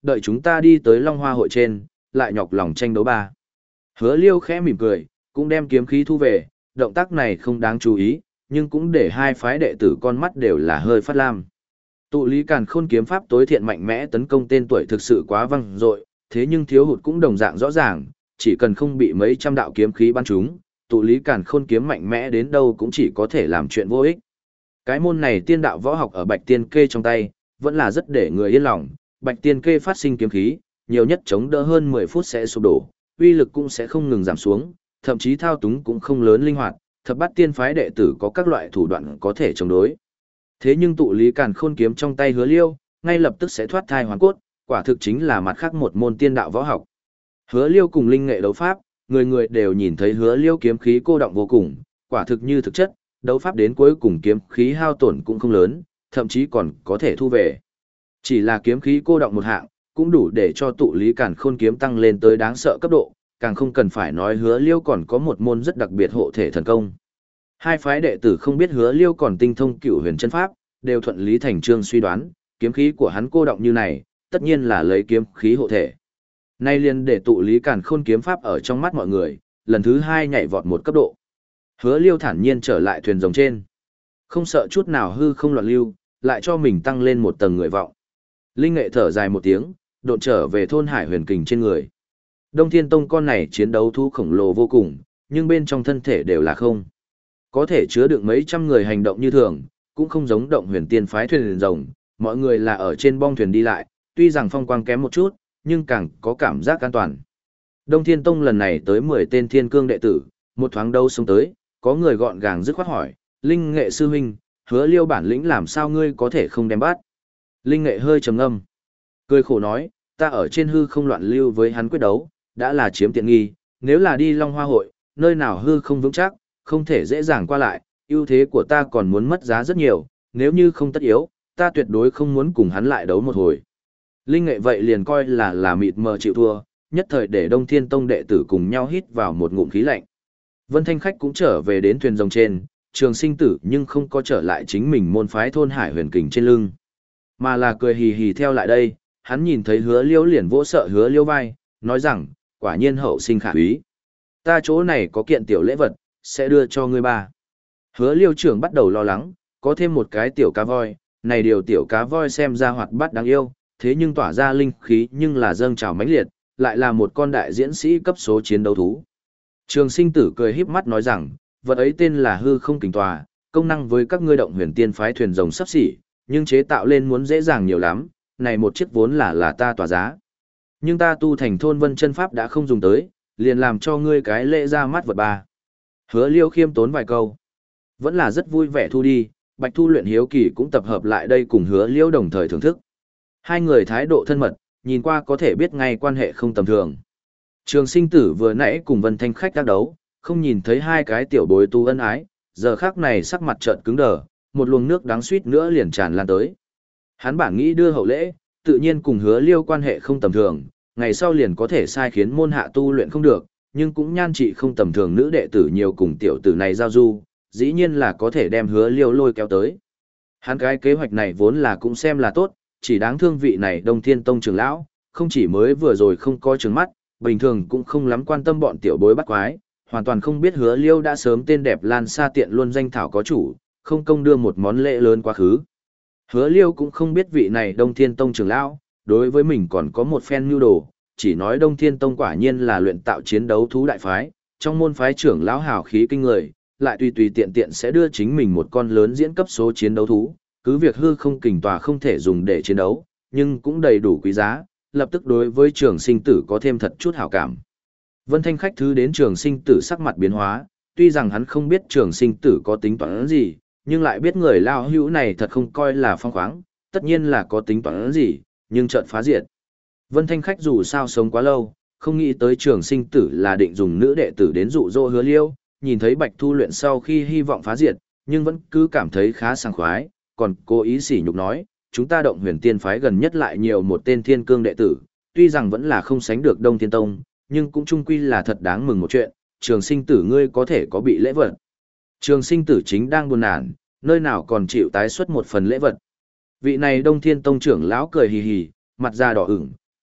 đợi chúng ta đi tới Long Hoa hội trên, lại nhọc lòng tranh đấu ba. Hứa Liêu khẽ mỉm cười, cũng đem kiếm khí thu về, động tác này không đáng chú ý, nhưng cũng để hai phái đệ tử con mắt đều là hơi phát lam. Tụ Lý Càn Khôn kiếm pháp tối thiện mạnh mẽ tấn công tên tuổi thực sự quá văng dội, thế nhưng thiếu hụt cũng đồng dạng rõ ràng, chỉ cần không bị mấy trăm đạo kiếm khí bắn trúng, Tụ Lý Càn Khôn kiếm mạnh mẽ đến đâu cũng chỉ có thể làm chuyện vô ích. Cái môn này tiên đạo võ học ở Bạch Tiên Kê trong tay, vẫn là rất để người yên lòng, Bạch Tiên Kê phát sinh kiếm khí, nhiều nhất chống đỡ hơn mười phút sẽ sụp đổ, uy lực cũng sẽ không ngừng giảm xuống, thậm chí thao túng cũng không lớn linh hoạt, thập bát tiên phái đệ tử có các loại thủ đoạn có thể chống đối. Thế nhưng Tụ Lý Càn Khôn kiếm trong tay Hứa Liêu, ngay lập tức sẽ thoát thai hoàn cốt, quả thực chính là mặt khác một môn tiên đạo võ học. Hứa Liêu cùng linh nghệ đấu pháp, người người đều nhìn thấy Hứa Liêu kiếm khí cô động vô cùng, quả thực như thực chất, đấu pháp đến cuối cùng kiếm khí hao tổn cũng không lớn, thậm chí còn có thể thu về. Chỉ là kiếm khí cô động một hạng, cũng đủ để cho Tụ Lý Càn Khôn kiếm tăng lên tới đáng sợ cấp độ, càng không cần phải nói Hứa Liêu còn có một môn rất đặc biệt hộ thể thần công. Hai phái đệ tử không biết Hứa Liêu còn tinh thông Cửu Huyền chân pháp, đều thuận lý thành chương suy đoán, kiếm khí của hắn cô động như này, tất nhiên là lấy kiếm khí hộ thể. Nay liền để Tụ Lý Càn Khôn kiếm pháp ở trong mắt mọi người, lần thứ hai nhảy vọt một cấp độ. Hứa Liêu thản nhiên trở lại thuyền rồng trên, không sợ chút nào hư không loạn lưu, lại cho mình tăng lên một tầng người vọng. Linh nghệ thở dài một tiếng, độn trở về thôn Hải Huyền Kình trên người. Đông Thiên Tông con này chiến đấu thú khổng lồ vô cùng, nhưng bên trong thân thể đều là không. Có thể chứa được mấy trăm người hành động như thường, cũng không giống động huyền tiên phái thuyền rồng, mọi người là ở trên bong thuyền đi lại, tuy rằng phong quang kém một chút, nhưng càng có cảm giác an toàn. Đông Thiên Tông lần này tới mười tên thiên cương đệ tử, một thoáng đâu xuống tới, có người gọn gàng dứt khoát hỏi, Linh nghệ sư huynh, Hứa Liêu bản lĩnh làm sao ngươi có thể không đem bắt? Linh nghệ hơi trầm ngâm, cười khổ nói, ta ở trên hư không loạn lưu với hắn quyết đấu, đã là chiếm tiện nghi, nếu là đi Long Hoa hội, nơi nào hư không vững chắc, không thể dễ dàng qua lại, ưu thế của ta còn muốn mất giá rất nhiều, nếu như không tất yếu, ta tuyệt đối không muốn cùng hắn lại đấu một hồi. Linh nghệ vậy liền coi là là mịt mờ chịu thua, nhất thời để Đông Thiên Tông đệ tử cùng nhau hít vào một ngụm khí lạnh. Vân Thanh Khách cũng trở về đến thuyền rồng trên, Trường Sinh Tử nhưng không có trở lại chính mình môn phái thôn Hải Huyền Kình trên lưng, mà là cười hì hì theo lại đây, hắn nhìn thấy Hứa Liêu liền vỗ sợ Hứa Liêu vai, nói rằng, quả nhiên hậu sinh khả úy. Ta chỗ này có kiện tiểu lễ vật, sẽ đưa cho ngươi ba. Hứa Liêu trưởng bắt đầu lo lắng, có thêm một cái tiểu cá voi, này điều tiểu cá voi xem ra hoạt bát đáng yêu, thế nhưng tỏa ra linh khí nhưng là dâng trào mãnh liệt, lại là một con đại diễn sĩ cấp số chiến đấu thú. Trường Sinh Tử cười híp mắt nói rằng, vật ấy tên là hư không kình tòa, công năng với các ngươi động huyền tiên phái thuyền rồng sắp xỉ, nhưng chế tạo lên muốn dễ dàng nhiều lắm, này một chiếc vốn là là ta tỏa giá. Nhưng ta tu thành thôn vân chân pháp đã không dùng tới, liền làm cho ngươi cái lễ ra mắt vật ba. Hứa Liêu khiêm tốn vài câu, vẫn là rất vui vẻ thu đi, Bạch Thu luyện hiếu kỳ cũng tập hợp lại đây cùng Hứa Liêu đồng thời thưởng thức. Hai người thái độ thân mật, nhìn qua có thể biết ngay quan hệ không tầm thường. Trường Sinh Tử vừa nãy cùng Vân Thanh Khách tác đấu, không nhìn thấy hai cái tiểu bối tu ân ái, giờ khắc này sắc mặt trợn cứng đờ, một luồng nước đắng suýt nữa liền tràn lan tới. Hắn bản nghĩ đưa hậu lễ, tự nhiên cùng Hứa Liêu quan hệ không tầm thường, ngày sau liền có thể sai khiến môn hạ tu luyện không được, nhưng cũng nhan trị không tầm thường nữ đệ tử nhiều cùng tiểu tử này giao du, dĩ nhiên là có thể đem Hứa Liêu lôi kéo tới. Hắn cái kế hoạch này vốn là cũng xem là tốt, chỉ đáng thương vị này Đông Thiên Tông trưởng lão, không chỉ mới vừa rồi không coi trừng mắt, bình thường cũng không lắm quan tâm bọn tiểu bối bắt quái, hoàn toàn không biết Hứa Liêu đã sớm tên đẹp lan xa tiện luôn danh thảo có chủ, không công đưa một món lễ lớn quá khứ. Hứa Liêu cũng không biết vị này Đông Thiên Tông trưởng lão, đối với mình còn có một phen nhu đồ, chỉ nói Đông Thiên Tông quả nhiên là luyện tạo chiến đấu thú đại phái, trong môn phái trưởng lão hào khí kinh người, lại tùy tùy tiện tiện sẽ đưa chính mình một con lớn diễn cấp số chiến đấu thú, cứ việc hư không kình tòa không thể dùng để chiến đấu, nhưng cũng đầy đủ quý giá, lập tức đối với Trường Sinh Tử có thêm thật chút hảo cảm. Vân Thanh Khách thứ đến Trường Sinh Tử sắc mặt biến hóa, tuy rằng hắn không biết Trường Sinh Tử có tính toán gì, nhưng lại biết người lao hữu này thật không coi là phong khoáng, tất nhiên là có tính toán gì, nhưng chợt phá diệt. Vân Thanh Khách dù sao sống quá lâu, không nghĩ tới Trường Sinh Tử là định dùng nữ đệ tử đến dụ dỗ Hứa Liêu, nhìn thấy Bạch Thu luyện sau khi hy vọng phá diệt, nhưng vẫn cứ cảm thấy khá sảng khoái, còn cố ý sỉ nhục nói, chúng ta động huyền tiên phái gần nhất lại nhiều một tên thiên cương đệ tử, tuy rằng vẫn là không sánh được Đông Thiên Tông, nhưng cũng chung quy là thật đáng mừng một chuyện, Trường Sinh Tử ngươi có thể có bị lễ vật. Trường Sinh Tử chính đang buồn nản, nơi nào còn chịu tái xuất một phần lễ vật. Vị này Đông Thiên Tông trưởng lão cười hì hì, mặt da đỏ ửng,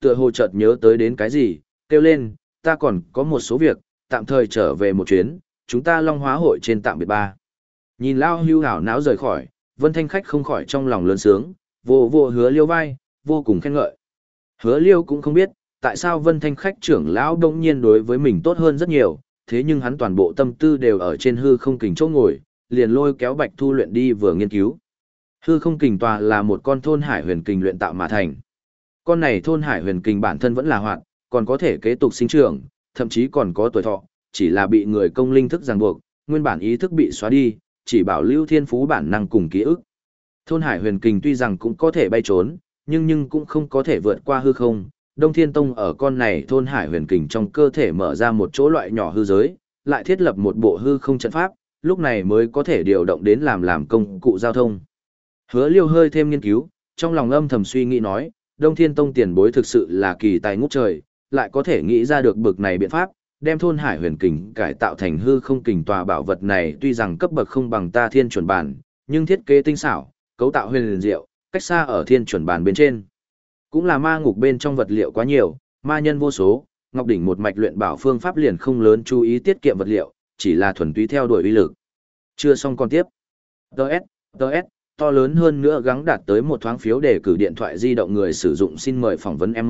tựa hồ chợt nhớ tới đến cái gì, kêu lên, ta còn có một số việc, tạm thời trở về một chuyến, chúng ta Long Hóa hội trên tạm biệt ba. Nhìn Lao Hưu hảo náo rời khỏi, Vân Thanh Khách không khỏi trong lòng lớn sướng, vô vô Hứa Liêu vai, vô cùng khen ngợi. Hứa Liêu cũng không biết, tại sao Vân Thanh Khách trưởng lão đông nhiên đối với mình tốt hơn rất nhiều, thế nhưng hắn toàn bộ tâm tư đều ở trên hư không kình chỗ ngồi, liền lôi kéo Bạch Thu luyện đi vừa nghiên cứu. Hư không kình tòa là một con thôn hải huyền kình luyện tạo mà thành. Con này thôn hải huyền kình bản thân vẫn là hoạt, còn có thể kế tục sinh trưởng, thậm chí còn có tuổi thọ, chỉ là bị người công linh thức ràng buộc, nguyên bản ý thức bị xóa đi, chỉ bảo lưu thiên phú bản năng cùng ký ức. Thôn hải huyền kình tuy rằng cũng có thể bay trốn, nhưng nhưng cũng không có thể vượt qua hư không. Đông Thiên Tông ở con này thôn hải huyền kình trong cơ thể mở ra một chỗ loại nhỏ hư giới, lại thiết lập một bộ hư không trận pháp, lúc này mới có thể điều động đến làm làm công cụ giao thông. Hứa Liêu hơi thêm nghiên cứu, trong lòng âm thầm suy nghĩ nói, Đông Thiên Tông tiền bối thực sự là kỳ tài ngút trời, lại có thể nghĩ ra được bực này biện pháp, đem thôn hải huyền kình cải tạo thành hư không kình tòa bảo vật này, tuy rằng cấp bậc không bằng ta thiên chuẩn bản, nhưng thiết kế tinh xảo, cấu tạo huyền liền diệu, cách xa ở thiên chuẩn bản bên trên. Cũng là ma ngục bên trong vật liệu quá nhiều, ma nhân vô số, Ngọc đỉnh một mạch luyện bảo phương pháp liền không lớn chú ý tiết kiệm vật liệu, chỉ là thuần túy theo đuổi uy lực. Chưa xong còn tiếp. Đợt, đợt, to lớn hơn nữa gắng đạt tới một thoáng phiếu để cử điện thoại di động người sử dụng, xin mời phỏng vấn M.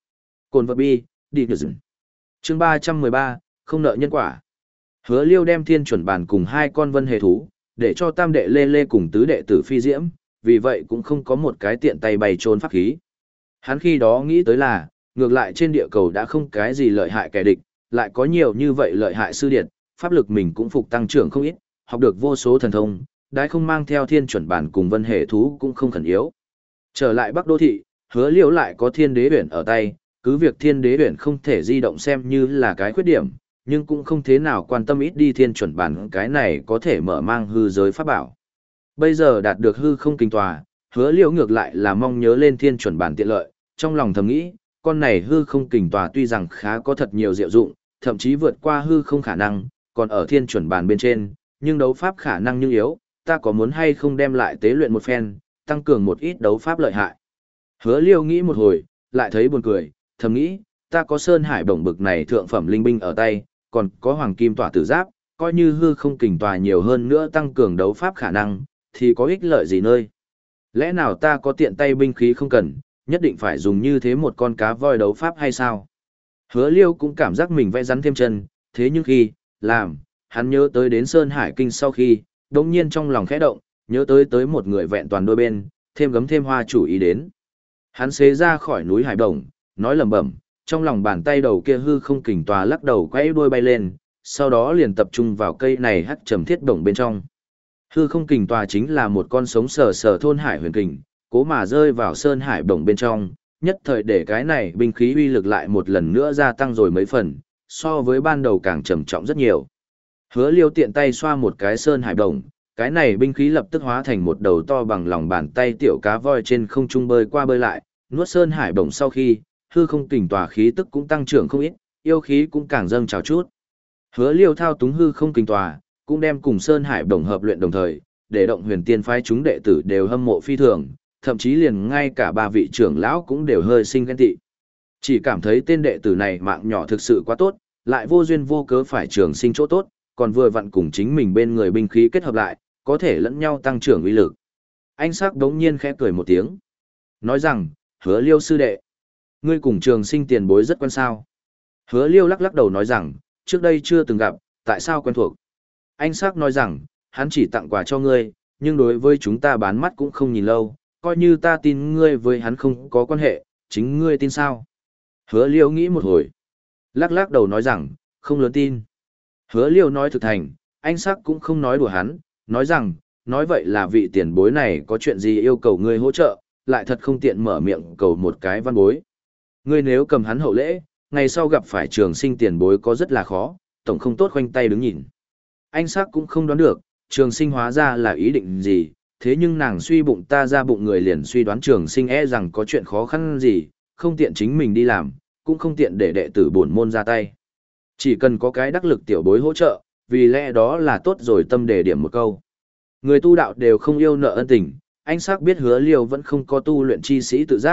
Cồn vật bi, đi được dừng. Chương ba trăm mười ba, không nợ nhân quả. Hứa Liêu đem thiên chuẩn bản cùng hai con vân hề thú, để cho tam đệ Lê Lê cùng tứ đệ tử Phi Diễm, vì vậy cũng không có một cái tiện tay bày trôn pháp khí. Hắn khi đó nghĩ tới là, ngược lại trên địa cầu đã không cái gì lợi hại kẻ địch, lại có nhiều như vậy lợi hại sư điệt, pháp lực mình cũng phục tăng trưởng không ít, học được vô số thần thông, đãi không mang theo thiên chuẩn bản cùng vân hệ thú cũng không khẩn yếu. Trở lại Bắc Đô Thị, Hứa Liễu lại có thiên đế huyển ở tay, cứ việc thiên đế huyển không thể di động xem như là cái khuyết điểm, nhưng cũng không thế nào quan tâm ít đi thiên chuẩn bản, cái này có thể mở mang hư giới pháp bảo. Bây giờ đạt được hư không kinh tòa, Hứa Liễu ngược lại là mong nhớ lên thiên chuẩn bản tiện lợi, trong lòng thầm nghĩ, con này hư không kình tòa tuy rằng khá có thật nhiều diệu dụng, thậm chí vượt qua hư không khả năng, còn ở thiên chuẩn bản bên trên, nhưng đấu pháp khả năng nhưng yếu, ta có muốn hay không đem lại tế luyện một phen, tăng cường một ít đấu pháp lợi hại. Hứa Liêu nghĩ một hồi, lại thấy buồn cười, thầm nghĩ, ta có sơn hải bổng bực này thượng phẩm linh binh ở tay, còn có hoàng kim tỏa tử giáp, coi như hư không kình tòa nhiều hơn nữa tăng cường đấu pháp khả năng, thì có ích lợi gì nơi. Lẽ nào ta có tiện tay binh khí không cần, nhất định phải dùng như thế một con cá voi đấu pháp hay sao? Hứa Liêu cũng cảm giác mình vẽ rắn thêm chân, thế nhưng khi, làm, hắn nhớ tới đến Sơn Hải Kinh sau khi, đống nhiên trong lòng khẽ động, nhớ tới tới một người vẹn toàn đôi bên, thêm gấm thêm hoa chủ ý đến. Hắn xế ra khỏi núi Hải Đồng, nói lẩm bẩm, trong lòng bàn tay đầu kia hư không kình tòa lắc đầu quay đuôi bay lên, sau đó liền tập trung vào cây này hắc trầm thiết đồng bên trong. Hư không kình tòa chính là một con sống sờ sờ thôn hải huyền kình, cố mà rơi vào sơn hải đồng bên trong, nhất thời để cái này binh khí uy lực lại một lần nữa gia tăng rồi mấy phần, so với ban đầu càng trầm trọng rất nhiều. Hứa Liêu tiện tay xoa một cái sơn hải đồng, cái này binh khí lập tức hóa thành một đầu to bằng lòng bàn tay tiểu cá voi trên không trung bơi qua bơi lại, nuốt sơn hải đồng sau khi, hư không kình tòa khí tức cũng tăng trưởng không ít, yêu khí cũng càng dâng trào chút. Hứa Liêu thao túng hư không kình tòa, cũng đem cùng sơn hải đồng hợp luyện đồng thời, để động huyền tiên phái chúng đệ tử đều hâm mộ phi thường, thậm chí liền ngay cả ba vị trưởng lão cũng đều hơi sinh ghen tị. Chỉ cảm thấy tên đệ tử này mạng nhỏ thực sự quá tốt, lại vô duyên vô cớ phải trường sinh chỗ tốt, còn vừa vặn cùng chính mình bên người binh khí kết hợp lại, có thể lẫn nhau tăng trưởng uy lực. Anh sắc đống nhiên khẽ cười một tiếng, nói rằng, Hứa Liêu sư đệ, ngươi cùng trường sinh tiền bối rất quen sao. Hứa Liêu lắc lắc đầu nói rằng, trước đây chưa từng gặp, tại sao quen thuộc. Anh sắc nói rằng, hắn chỉ tặng quà cho ngươi, nhưng đối với chúng ta bán mắt cũng không nhìn lâu, coi như ta tin ngươi với hắn không có quan hệ, chính ngươi tin sao. Hứa Liêu nghĩ một hồi, lắc lắc đầu nói rằng, không lớn tin. Hứa Liêu nói thực thành, anh sắc cũng không nói đùa hắn, nói rằng, nói vậy là vị tiền bối này có chuyện gì yêu cầu ngươi hỗ trợ, lại thật không tiện mở miệng cầu một cái văn bối. Ngươi nếu cầm hắn hậu lễ, ngày sau gặp phải trường sinh tiền bối có rất là khó, tổng không tốt khoanh tay đứng nhìn. Anh sắc cũng không đoán được, trường sinh hóa ra là ý định gì, thế nhưng nàng suy bụng ta ra bụng người liền suy đoán trường sinh e rằng có chuyện khó khăn gì, không tiện chính mình đi làm, cũng không tiện để đệ tử bổn môn ra tay. Chỉ cần có cái đắc lực tiểu bối hỗ trợ, vì lẽ đó là tốt rồi, tâm đề điểm một câu. Người tu đạo đều không yêu nợ ân tình, anh sắc biết Hứa Liêu vẫn không có tu luyện chi sĩ tự giác,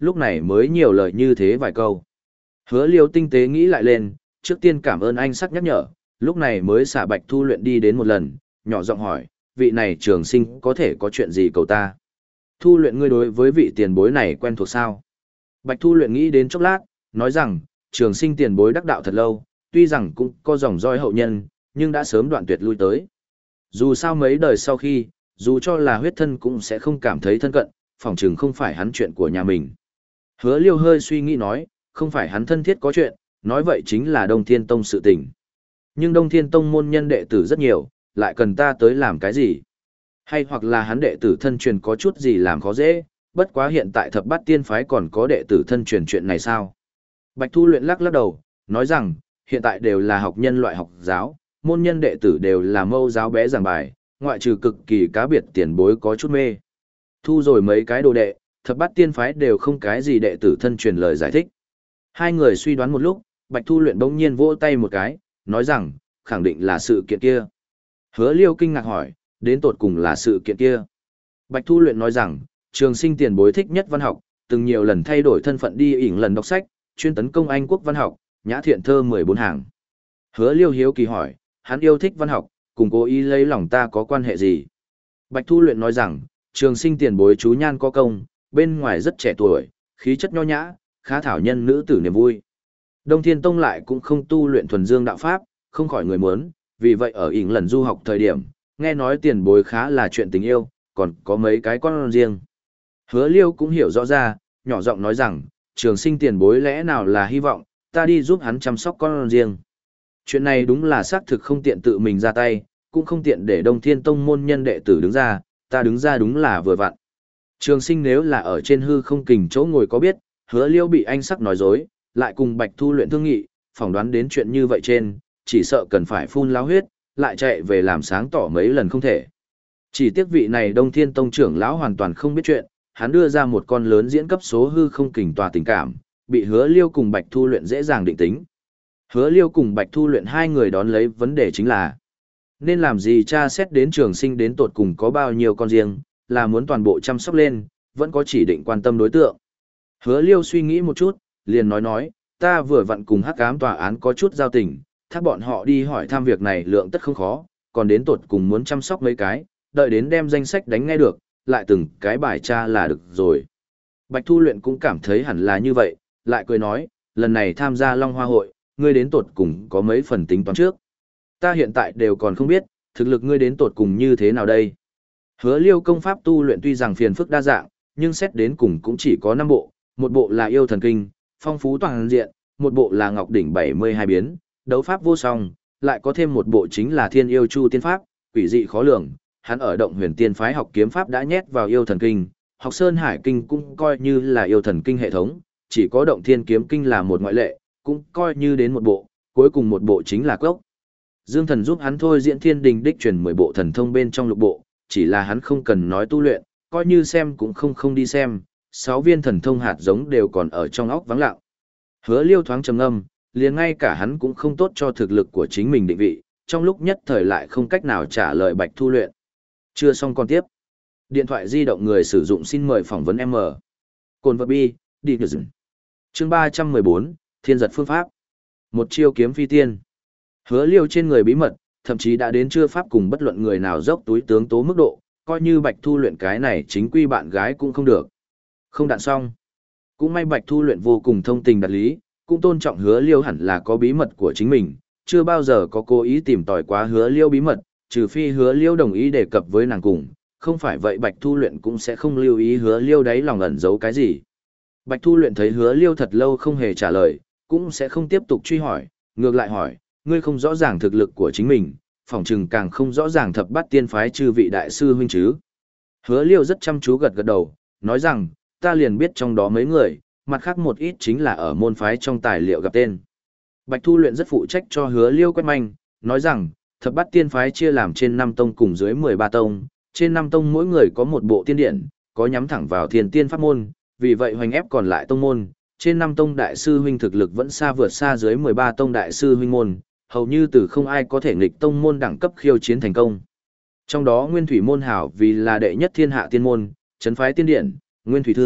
lúc này mới nhiều lời như thế vài câu. Hứa Liêu tinh tế nghĩ lại lên, trước tiên cảm ơn anh sắc nhắc nhở, lúc này mới xả Bạch Thu Luyện đi đến một lần, nhỏ giọng hỏi, vị này trường sinh có thể có chuyện gì cầu ta? Thu Luyện ngươi đối với vị tiền bối này quen thuộc sao? Bạch Thu Luyện nghĩ đến chốc lát, nói rằng, trường sinh tiền bối đắc đạo thật lâu, tuy rằng cũng có dòng roi hậu nhân, nhưng đã sớm đoạn tuyệt lui tới. Dù sao mấy đời sau khi, dù cho là huyết thân cũng sẽ không cảm thấy thân cận, phỏng chừng không phải hắn chuyện của nhà mình. Hứa Liêu hơi suy nghĩ nói, không phải hắn thân thiết có chuyện, nói vậy chính là Đông Thiên Tông sự tình. Nhưng Đông Thiên Tông môn nhân đệ tử rất nhiều, lại cần ta tới làm cái gì? Hay hoặc là hắn đệ tử thân truyền có chút gì làm khó dễ, bất quá hiện tại thập bát tiên phái còn có đệ tử thân truyền chuyện này sao? Bạch Thu Luyện lắc lắc đầu, nói rằng, hiện tại đều là học nhân loại học giáo, môn nhân đệ tử đều là mâu giáo bé giảng bài, ngoại trừ cực kỳ cá biệt tiền bối có chút mê. Thu rồi mấy cái đồ đệ, thập bát tiên phái đều không cái gì đệ tử thân truyền lời giải thích. Hai người suy đoán một lúc, Bạch Thu Luyện bỗng nhiên vỗ tay một cái, nói rằng, khẳng định là sự kiện kia. Hứa Liêu kinh ngạc hỏi, đến tột cùng là sự kiện kia. Bạch Thu Luyện nói rằng, trường sinh tiền bối thích nhất văn học, từng nhiều lần thay đổi thân phận đi ỉn lần đọc sách, chuyên tấn công Anh quốc văn học, nhã thiện thơ mười bốn hàng. Hứa Liêu hiếu kỳ hỏi, hắn yêu thích văn học, cùng cố ý lấy lòng ta có quan hệ gì? Bạch Thu Luyện nói rằng, trường sinh tiền bối chú nhan có công, bên ngoài rất trẻ tuổi, khí chất nho nhã, khá thảo nhân nữ tử niềm vui. Đông Thiên Tông lại cũng không tu luyện thuần dương đạo pháp, không khỏi người muốn, vì vậy ở ỉn lần du học thời điểm, nghe nói tiền bối khá là chuyện tình yêu, còn có mấy cái con riêng. Hứa Liêu cũng hiểu rõ ra, nhỏ giọng nói rằng, trường sinh tiền bối lẽ nào là hy vọng, ta đi giúp hắn chăm sóc con riêng. Chuyện này đúng là xác thực không tiện tự mình ra tay, cũng không tiện để Đông Thiên Tông môn nhân đệ tử đứng ra, ta đứng ra đúng là vừa vặn. Trường sinh nếu là ở trên hư không kình chỗ ngồi có biết, Hứa Liêu bị anh sắc nói dối, lại cùng Bạch Thu Luyện thương nghị, phỏng đoán đến chuyện như vậy trên, chỉ sợ cần phải phun lao huyết, lại chạy về làm sáng tỏ mấy lần không thể. Chỉ tiếc vị này Đông Thiên Tông trưởng lão hoàn toàn không biết chuyện, hắn đưa ra một con lớn diễn cấp số hư không kình tòa tình cảm, bị Hứa Liêu cùng Bạch Thu Luyện dễ dàng định tính. Hứa Liêu cùng Bạch Thu Luyện hai người đón lấy vấn đề chính là nên làm gì tra xét đến trường sinh đến tột cùng có bao nhiêu con riêng, là muốn toàn bộ chăm sóc lên, vẫn có chỉ định quan tâm đối tượng. Hứa Liêu suy nghĩ một chút, liền nói nói, ta vừa vặn cùng Hắc Ám tòa án có chút giao tình, thác bọn họ đi hỏi thăm việc này lượng tất không khó, còn đến tột cùng muốn chăm sóc mấy cái, đợi đến đem danh sách đánh ngay được, lại từng cái bài tra là được rồi. Bạch Thu Luyện cũng cảm thấy hẳn là như vậy, lại cười nói, lần này tham gia Long Hoa hội, ngươi đến tột cùng có mấy phần tính toán trước. Ta hiện tại đều còn không biết, thực lực ngươi đến tột cùng như thế nào đây. Hứa Liêu công pháp tu luyện tuy rằng phiền phức đa dạng, nhưng xét đến cùng cũng chỉ có năm bộ, một bộ là yêu thần kinh, phong phú toàn diện, một bộ là ngọc đỉnh bảy mươi hai biến, đấu pháp vô song, lại có thêm một bộ chính là thiên yêu chu tiên pháp, quỷ dị khó lường. Hắn ở động huyền tiên phái học kiếm pháp đã nhét vào yêu thần kinh, học sơn hải kinh cũng coi như là yêu thần kinh hệ thống, chỉ có động thiên kiếm kinh là một ngoại lệ, cũng coi như đến một bộ, cuối cùng một bộ chính là cốc. Dương Thần giúp hắn thôi diễn thiên đình đích truyền mười bộ thần thông bên trong lục bộ, chỉ là hắn không cần nói tu luyện, coi như xem cũng không không đi xem, sáu viên thần thông hạt giống đều còn ở trong óc vắng lặng. Hứa Liêu thoáng trầm ngâm, liền ngay cả hắn cũng không tốt cho thực lực của chính mình định vị, trong lúc nhất thời lại không cách nào trả lời Bạch Thu Luyện. Chưa xong còn tiếp. Điện thoại di động người sử dụng xin mời phỏng vấn M. Cồn vật bi, đi được dừng. Chương ba trăm mười bốn, Thiên giật phương pháp. Một chiêu kiếm phi tiên. Hứa Liêu trên người bí mật, thậm chí đã đến chưa pháp cùng bất luận người nào dốc túi tướng tố mức độ, coi như Bạch Thu Luyện cái này chính quy bạn gái cũng không được. Không đạn xong. Cũng may Bạch Thu Luyện vô cùng thông tình đạt lý, cũng tôn trọng Hứa Liêu hẳn là có bí mật của chính mình, chưa bao giờ có cố ý tìm tòi quá Hứa Liêu bí mật, trừ phi Hứa Liêu đồng ý đề cập với nàng cùng, không phải vậy Bạch Thu Luyện cũng sẽ không lưu ý Hứa Liêu đấy lòng ẩn giấu cái gì. Bạch Thu Luyện thấy Hứa Liêu thật lâu không hề trả lời, cũng sẽ không tiếp tục truy hỏi, ngược lại hỏi, ngươi không rõ ràng thực lực của chính mình, phỏng chừng càng không rõ ràng thập bát tiên phái chư vị đại sư huynh chứ. Hứa Liêu rất chăm chú gật gật đầu, nói rằng, ta liền biết trong đó mấy người, mặt khác một ít chính là ở môn phái trong tài liệu gặp tên. Bạch Thu Luyện rất phụ trách cho Hứa Liêu quét manh, nói rằng, thập bát tiên phái chia làm trên năm tông cùng dưới mười ba tông, trên năm tông mỗi người có một bộ tiên điển, có nhắm thẳng vào thiên tiên pháp môn, vì vậy hoành ép còn lại tông môn, trên năm tông đại sư huynh thực lực vẫn xa vượt xa dưới mười ba tông đại sư huynh môn, hầu như từ không ai có thể nghịch tông môn đẳng cấp khiêu chiến thành công. Trong đó Nguyên Thủy môn hảo vì là đệ nhất thiên hạ tiên môn, trấn phái tiên điển, Nguyên Thủy thư,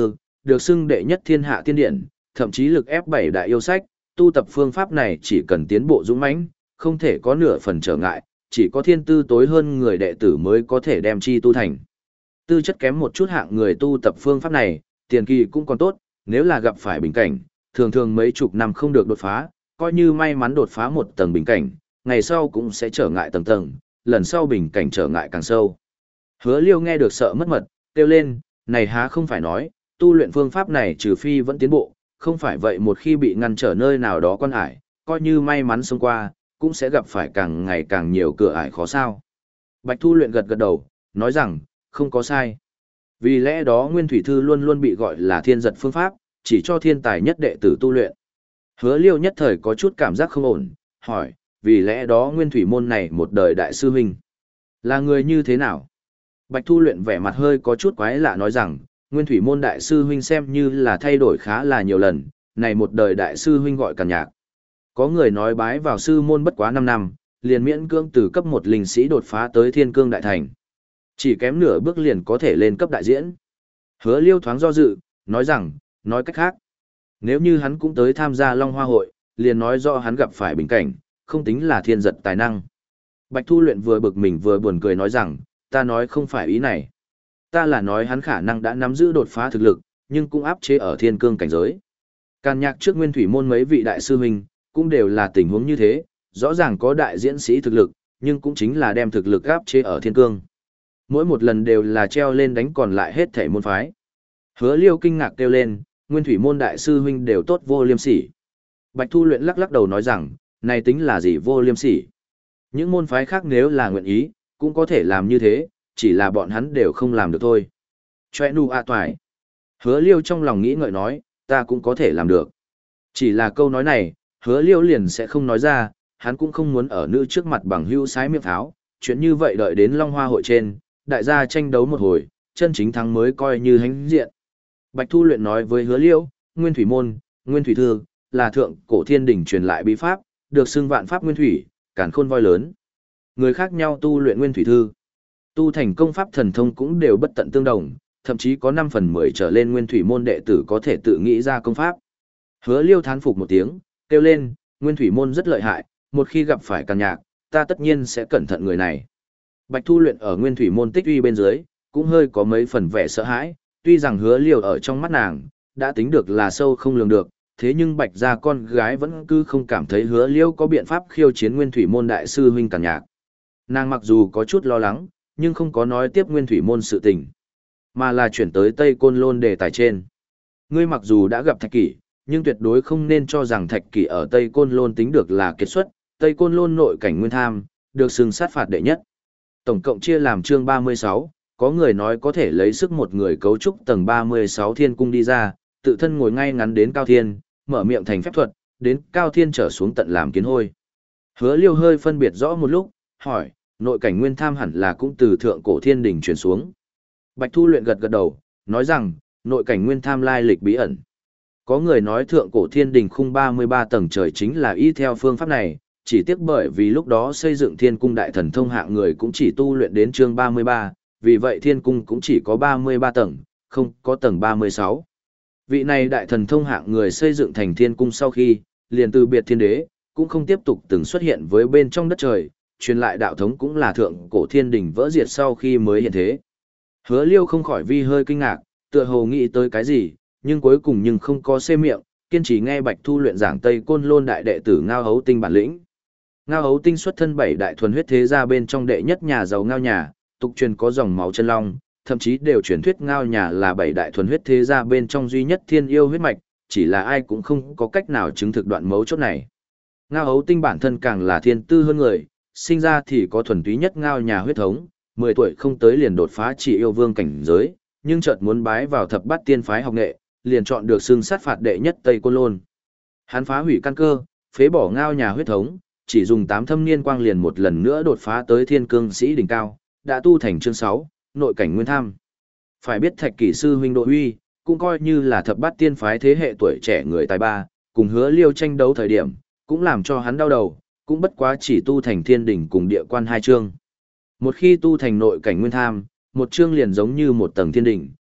được xưng đệ nhất thiên hạ tiên điển, thậm chí lực ép bảy đại yêu sách, tu tập phương pháp này chỉ cần tiến bộ dũng mãnh, không thể có nửa phần trở ngại, chỉ có thiên tư tối hơn người đệ tử mới có thể đem chi tu thành. Tư chất kém một chút hạng người tu tập phương pháp này, tiền kỳ cũng còn tốt, nếu là gặp phải bình cảnh, thường thường mấy chục năm không được đột phá, coi như may mắn đột phá một tầng bình cảnh, ngày sau cũng sẽ trở ngại tầng tầng, lần sau bình cảnh trở ngại càng sâu. Hứa Liêu nghe được sợ mất mật, kêu lên, này há không phải nói, tu luyện phương pháp này trừ phi vẫn tiến bộ, không phải vậy một khi bị ngăn trở nơi nào đó quan ải, coi như may mắn xông qua, cũng sẽ gặp phải càng ngày càng nhiều cửa ải khó sao. Bạch Thu luyện gật gật đầu, nói rằng, không có sai. Vì lẽ đó Nguyên Thủy Thư luôn luôn bị gọi là thiên giật phương pháp, chỉ cho thiên tài nhất đệ tử tu luyện. Hứa Liêu nhất thời có chút cảm giác không ổn, hỏi, vì lẽ đó Nguyên Thủy môn này một đời đại sư huynh, là người như thế nào? Bạch Thu luyện vẻ mặt hơi có chút quái lạ nói rằng, Nguyên Thủy môn đại sư huynh xem như là thay đổi khá là nhiều lần, này một đời đại sư huynh gọi Càn Nhạc. Có người nói bái vào sư môn bất quá năm năm, liền miễn cưỡng từ cấp một linh sĩ đột phá tới thiên cương đại thành. Chỉ kém nửa bước liền có thể lên cấp đại diễn. Hứa Liêu thoáng do dự, nói rằng, nói cách khác, nếu như hắn cũng tới tham gia Long Hoa hội, liền nói rõ hắn gặp phải bình cảnh, không tính là thiên giật tài năng. Bạch Thu luyện vừa bực mình vừa buồn cười nói rằng, ta nói không phải ý này. Ta là nói hắn khả năng đã nắm giữ đột phá thực lực, nhưng cũng áp chế ở thiên cương cảnh giới. Càn Nhạc trước Nguyên Thủy môn mấy vị đại sư huynh, cũng đều là tình huống như thế, rõ ràng có đại diễn sĩ thực lực, nhưng cũng chính là đem thực lực áp chế ở thiên cương. Mỗi một lần đều là treo lên đánh còn lại hết thể môn phái. Hứa Liêu kinh ngạc kêu lên, Nguyên Thủy môn đại sư huynh đều tốt vô liêm sỉ. Bạch Thu luyện lắc lắc đầu nói rằng, này tính là gì vô liêm sỉ. Những môn phái khác nếu là nguyện ý, cũng có thể làm như thế, chỉ là bọn hắn đều không làm được thôi. Chòe nu a toài. Hứa Liêu trong lòng nghĩ ngợi nói, ta cũng có thể làm được. Chỉ là câu nói này, Hứa Liêu liền sẽ không nói ra, hắn cũng không muốn ở nữ trước mặt bằng hữu sái miệng tháo, chuyện như vậy đợi đến Long Hoa hội trên, đại gia tranh đấu một hồi, chân chính thắng mới coi như hãnh diện. Bạch Thu luyện nói với Hứa Liêu, Nguyên Thủy môn, Nguyên Thủy thư, là thượng cổ thiên đỉnh truyền lại bí pháp, được xưng vạn pháp nguyên thủy, càn khôn voi lớn. Người khác nhau tu luyện Nguyên Thủy thư, tu thành công pháp thần thông cũng đều bất tận tương đồng, thậm chí có năm phần mười trở lên Nguyên Thủy môn đệ tử có thể tự nghĩ ra công pháp. Hứa Liêu thán phục một tiếng, kêu lên, Nguyên Thủy môn rất lợi hại, một khi gặp phải Càn Nhạc, ta tất nhiên sẽ cẩn thận người này. Bạch Thu luyện ở Nguyên Thủy môn tích uy bên dưới, cũng hơi có mấy phần vẻ sợ hãi, tuy rằng Hứa Liêu ở trong mắt nàng, đã tính được là sâu không lường được, thế nhưng Bạch gia con gái vẫn cứ không cảm thấy Hứa Liêu có biện pháp khiêu chiến Nguyên Thủy môn đại sư huynh Càn Nhạc. Nàng mặc dù có chút lo lắng, nhưng không có nói tiếp Nguyên Thủy môn sự tình, mà là chuyển tới Tây Côn Lôn đề tài trên. Ngươi mặc dù đã gặp Thạch Kỷ, nhưng tuyệt đối không nên cho rằng Thạch Kỷ ở Tây Côn Lôn tính được là kiệt xuất, Tây Côn Lôn nội cảnh nguyên tham, được xưng sát phạt đệ nhất. Tổng cộng chia làm chương ba mươi sáu, có người nói có thể lấy sức một người cấu trúc tầng ba mươi sáu thiên cung đi ra, tự thân ngồi ngay ngắn đến cao thiên, mở miệng thành phép thuật, đến cao thiên trở xuống tận làm kiến hôi. Hứa Liêu hơi phân biệt rõ một lúc, hỏi, nội cảnh nguyên tham hẳn là cũng từ thượng cổ thiên đỉnh truyền xuống. Bạch Thu luyện gật gật đầu, nói rằng, nội cảnh nguyên tham lai lịch bí ẩn. Có người nói thượng cổ thiên đỉnh khung ba mươi ba tầng trời chính là y theo phương pháp này, chỉ tiếc bởi vì lúc đó xây dựng thiên cung đại thần thông hạng người cũng chỉ tu luyện đến chương ba mươi ba, vì vậy thiên cung cũng chỉ có ba mươi ba tầng, không có tầng ba mươi sáu. Vị này đại thần thông hạng người xây dựng thành thiên cung sau khi, liền từ biệt thiên đế, cũng không tiếp tục từng xuất hiện với bên trong đất trời, truyền lại đạo thống cũng là thượng cổ thiên đỉnh vỡ diệt sau khi mới hiện thế. Hứa Liêu không khỏi vi hơi kinh ngạc, tựa hồ nghĩ tới cái gì, nhưng cuối cùng nhưng không có xê miệng, kiên trì nghe Bạch Thu luyện giảng Tây Côn Lôn đại đệ tử Ngao Hấu Tinh bản lĩnh. Ngao Hấu Tinh xuất thân bảy đại thuần huyết thế gia bên trong đệ nhất nhà giàu Ngao nhà, tục truyền có dòng máu chân long, thậm chí đều truyền thuyết Ngao nhà là bảy đại thuần huyết thế gia bên trong duy nhất thiên yêu huyết mạch, chỉ là ai cũng không có cách nào chứng thực đoạn mấu chốt này. Ngao Hấu Tinh bản thân càng là thiên tư hơn người, sinh ra thì có thuần túy nhất Ngao nhà huyết thống, mười tuổi không tới liền đột phá chỉ yêu vương cảnh giới, nhưng chợt muốn bái vào thập bát tiên phái học nghệ, liền chọn được xưng sát phạt đệ nhất Tây Côn Lôn. Hắn phá hủy căn cơ, phế bỏ Ngao nhà huyết thống, chỉ dùng tám thâm niên quang liền một lần nữa đột phá tới thiên cương sĩ đỉnh cao, đã tu thành chương sáu, nội cảnh nguyên tham. Phải biết Thạch Kỷ sư huynh Độ Huy, cũng coi như là thập bát tiên phái thế hệ tuổi trẻ người tài ba, cùng Hứa Liêu tranh đấu thời điểm, cũng làm cho hắn đau đầu, cũng bất quá chỉ tu thành thiên đỉnh cùng địa quan hai chương. Một khi tu thành nội cảnh nguyên tham, một chương liền giống như một tầng thiên đỉnh,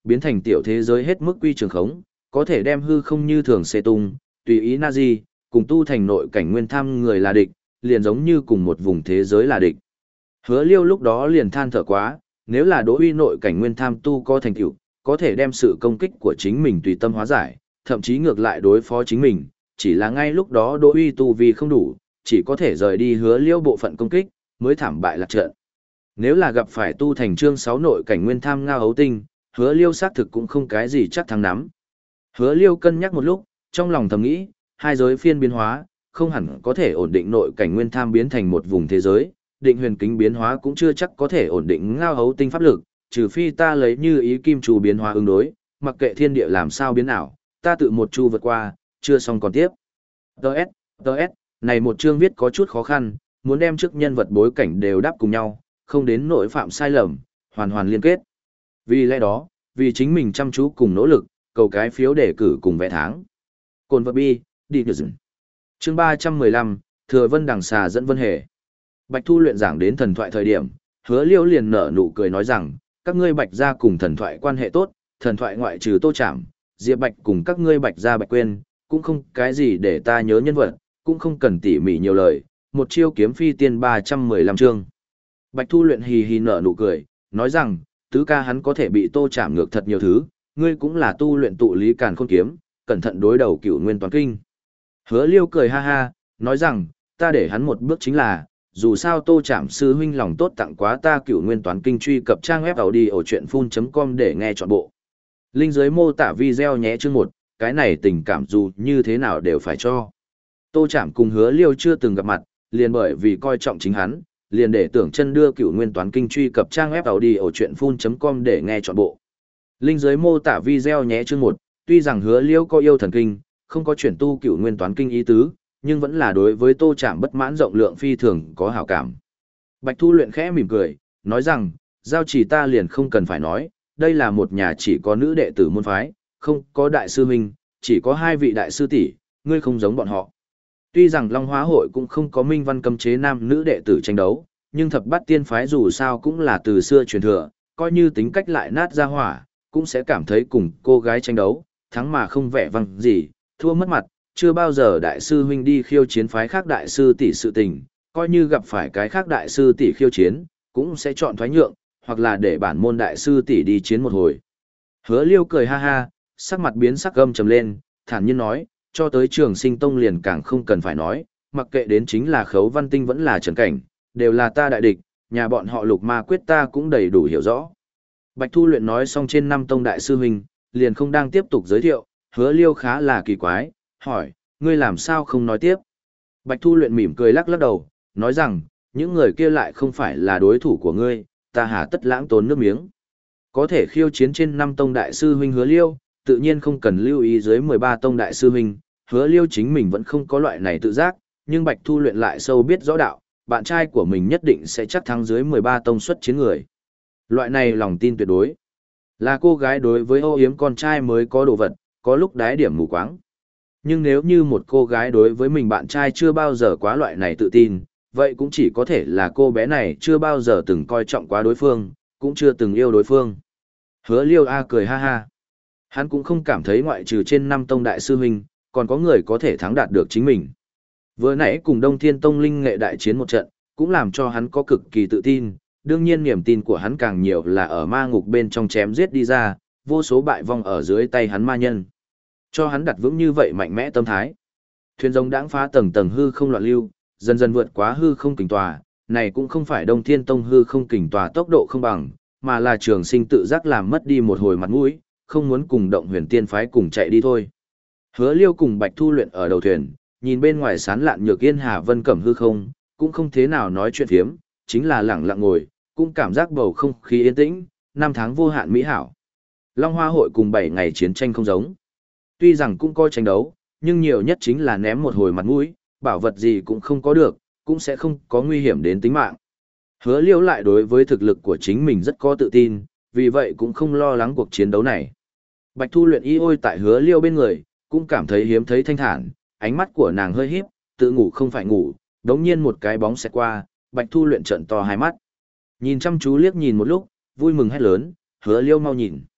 biến thành tiểu thế giới hết mức quy trường khống, có thể đem hư không như thường xê tung, tùy ý na di, cùng tu thành nội cảnh nguyên tham người là địch, liền giống như cùng một vùng thế giới là địch. Hứa Liêu lúc đó liền than thở quá, nếu là Đỗ Uy nội cảnh nguyên tham tu có thành tựu, có thể đem sự công kích của chính mình tùy tâm hóa giải, thậm chí ngược lại đối phó chính mình, chỉ là ngay lúc đó Đỗ Uy tu vì không đủ, chỉ có thể rời đi Hứa Liêu bộ phận công kích, mới thảm bại lạc trận. Nếu là gặp phải tu thành chương sáu nội cảnh nguyên tham ngao hấu tinh, Hứa Liêu xác thực cũng không cái gì chắc thắng nắm. Hứa Liêu cân nhắc một lúc, trong lòng thầm nghĩ, hai giới phiên biến hóa, không hẳn có thể ổn định nội cảnh nguyên tham biến thành một vùng thế giới, định huyền kính biến hóa cũng chưa chắc có thể ổn định ngao hấu tinh pháp lực, trừ phi ta lấy như ý kim chu biến hóa ứng đối, mặc kệ thiên địa làm sao biến ảo, ta tự một chu vượt qua, chưa xong còn tiếp. Đợt, đợt, này một chương viết có chút khó khăn, muốn đem trước nhân vật bối cảnh đều đáp cùng nhau, không đến nỗi phạm sai lầm, hoàn hoàn liên kết. Vì lẽ đó, vì chính mình chăm chú cùng nỗ lực, cầu cái phiếu đề cử cùng vẽ tháng. Cồn vật bi, đi được dừng. Chương ba trăm mười lăm, Thừa Vân Đằng Xà dẫn Vân Hề. Bạch Thu luyện giảng đến thần thoại thời điểm, Hứa Liêu liền nở nụ cười nói rằng, các ngươi Bạch gia cùng thần thoại quan hệ tốt, thần thoại ngoại trừ Tô Trảm, Diệp Bạch cùng các ngươi Bạch gia Bạch Quyên, cũng không cái gì để ta nhớ nhân vật, cũng không cần tỉ mỉ nhiều lời, một chiêu kiếm phi tiên ba trăm mười lăm chương. Bạch Thu luyện hì hì nở nụ cười, nói rằng, tứ ca hắn có thể bị Tô Trảm ngược thật nhiều thứ, ngươi cũng là tu luyện tụ lý càn khôn kiếm, cẩn thận đối đầu Cửu Nguyên Toán Kinh. Hứa Liêu cười ha ha, nói rằng, ta để hắn một bước chính là, dù sao Tô Trảm sư huynh lòng tốt tặng quá ta Cửu Nguyên Toán Kinh, truy cập trang web audiochuyenphun chấm com để nghe trọn bộ. Link dưới mô tả video nhé chương một, cái này tình cảm dù như thế nào đều phải cho. Tô Trảm cùng Hứa Liêu chưa từng gặp mặt, liền bởi vì coi trọng chính hắn, liền để Tưởng Chân đưa Cửu Nguyên Toán Kinh truy cập trang web audiochuyenphun chấm com để nghe trọn bộ. Link dưới mô tả video nhé chương một, tuy rằng Hứa Liêu có yêu thần kinh, không có chuyển tu Cửu Nguyên Toán Kinh ý tứ, nhưng vẫn là đối với Tô Trảm bất mãn rộng lượng phi thường có hảo cảm. Bạch Thu luyện khẽ mỉm cười, nói rằng, giao chỉ ta liền không cần phải nói, đây là một nhà chỉ có nữ đệ tử môn phái, không có đại sư huynh, chỉ có hai vị đại sư tỷ, ngươi không giống bọn họ. Tuy rằng Long Hóa hội cũng không có minh văn cấm chế nam nữ đệ tử tranh đấu, nhưng thập bát tiên phái dù sao cũng là từ xưa truyền thừa, coi như tính cách lại nát ra hỏa, cũng sẽ cảm thấy cùng cô gái tranh đấu, thắng mà không vẻ vang gì, thua mất mặt, chưa bao giờ đại sư huynh đi khiêu chiến phái khác đại sư tỷ sự tình, coi như gặp phải cái khác đại sư tỷ khiêu chiến, cũng sẽ chọn thoái nhượng, hoặc là để bản môn đại sư tỷ đi chiến một hồi. Hứa Liêu cười ha ha, sắc mặt biến sắc gâm trầm lên, thản nhiên nói, cho tới Trường Sinh Tông liền càng không cần phải nói, mặc kệ đến chính là Khấu Văn Tinh vẫn là Trần Cảnh, đều là ta đại địch, nhà bọn họ Lục Ma quyết ta cũng đầy đủ hiểu rõ. Bạch Thu luyện nói xong trên năm tông đại sư huynh, liền không đang tiếp tục giới thiệu, Hứa Liêu khá là kỳ quái, hỏi, ngươi làm sao không nói tiếp? Bạch Thu luyện mỉm cười lắc lắc đầu, nói rằng, những người kia lại không phải là đối thủ của ngươi, ta hà tất lãng tốn nước miếng. Có thể khiêu chiến trên năm tông đại sư huynh Hứa Liêu, tự nhiên không cần lưu ý dưới mười ba tông đại sư huynh, Hứa Liêu chính mình vẫn không có loại này tự giác, nhưng Bạch Thu luyện lại sâu biết rõ đạo, bạn trai của mình nhất định sẽ chắc thắng dưới mười ba tông xuất chiến người. Loại này lòng tin tuyệt đối. Là cô gái đối với ô yếm con trai mới có đồ vật, có lúc đái điểm mù quáng. Nhưng nếu như một cô gái đối với mình bạn trai chưa bao giờ quá loại này tự tin, vậy cũng chỉ có thể là cô bé này chưa bao giờ từng coi trọng quá đối phương, cũng chưa từng yêu đối phương. Hứa Liêu A cười ha ha. Hắn cũng không cảm thấy ngoại trừ trên năm tông đại sư huynh, còn có người có thể thắng đạt được chính mình. Vừa nãy cùng Đông Thiên Tông linh nghệ đại chiến một trận, cũng làm cho hắn có cực kỳ tự tin, đương nhiên niềm tin của hắn càng nhiều là ở ma ngục bên trong chém giết đi ra, vô số bại vong ở dưới tay hắn ma nhân. Cho hắn đặt vững như vậy mạnh mẽ tâm thái. Thuyền rồng đãng phá tầng tầng hư không loạn lưu, dần dần vượt quá hư không kình tòa, này cũng không phải Đông Thiên Tông hư không kình tòa tốc độ không bằng, mà là Trường Sinh tự giác làm mất đi một hồi mặt mũi, không muốn cùng Động Huyền Tiên phái cùng chạy đi thôi. Hứa Liêu cùng Bạch Thu luyện ở đầu thuyền, nhìn bên ngoài sán lạn nhược yên hà vân cẩm hư không, cũng không thế nào nói chuyện phiếm, chính là lẳng lặng ngồi, cũng cảm giác bầu không khí yên tĩnh, năm tháng vô hạn mỹ hảo. Long Hoa hội cùng bảy ngày chiến tranh không giống. Tuy rằng cũng coi tranh đấu, nhưng nhiều nhất chính là ném một hồi mặt mũi, bảo vật gì cũng không có được, cũng sẽ không có nguy hiểm đến tính mạng. Hứa Liêu lại đối với thực lực của chính mình rất có tự tin, vì vậy cũng không lo lắng cuộc chiến đấu này. Bạch Thu luyện y ôi tại Hứa Liêu bên người, cũng cảm thấy hiếm thấy thanh thản, ánh mắt của nàng hơi híp, tự ngủ không phải ngủ, đống nhiên một cái bóng xẹt qua, Bạch Thu luyện trợn to hai mắt. Nhìn chăm chú liếc nhìn một lúc, vui mừng hét lớn, Hứa Liêu mau nhìn.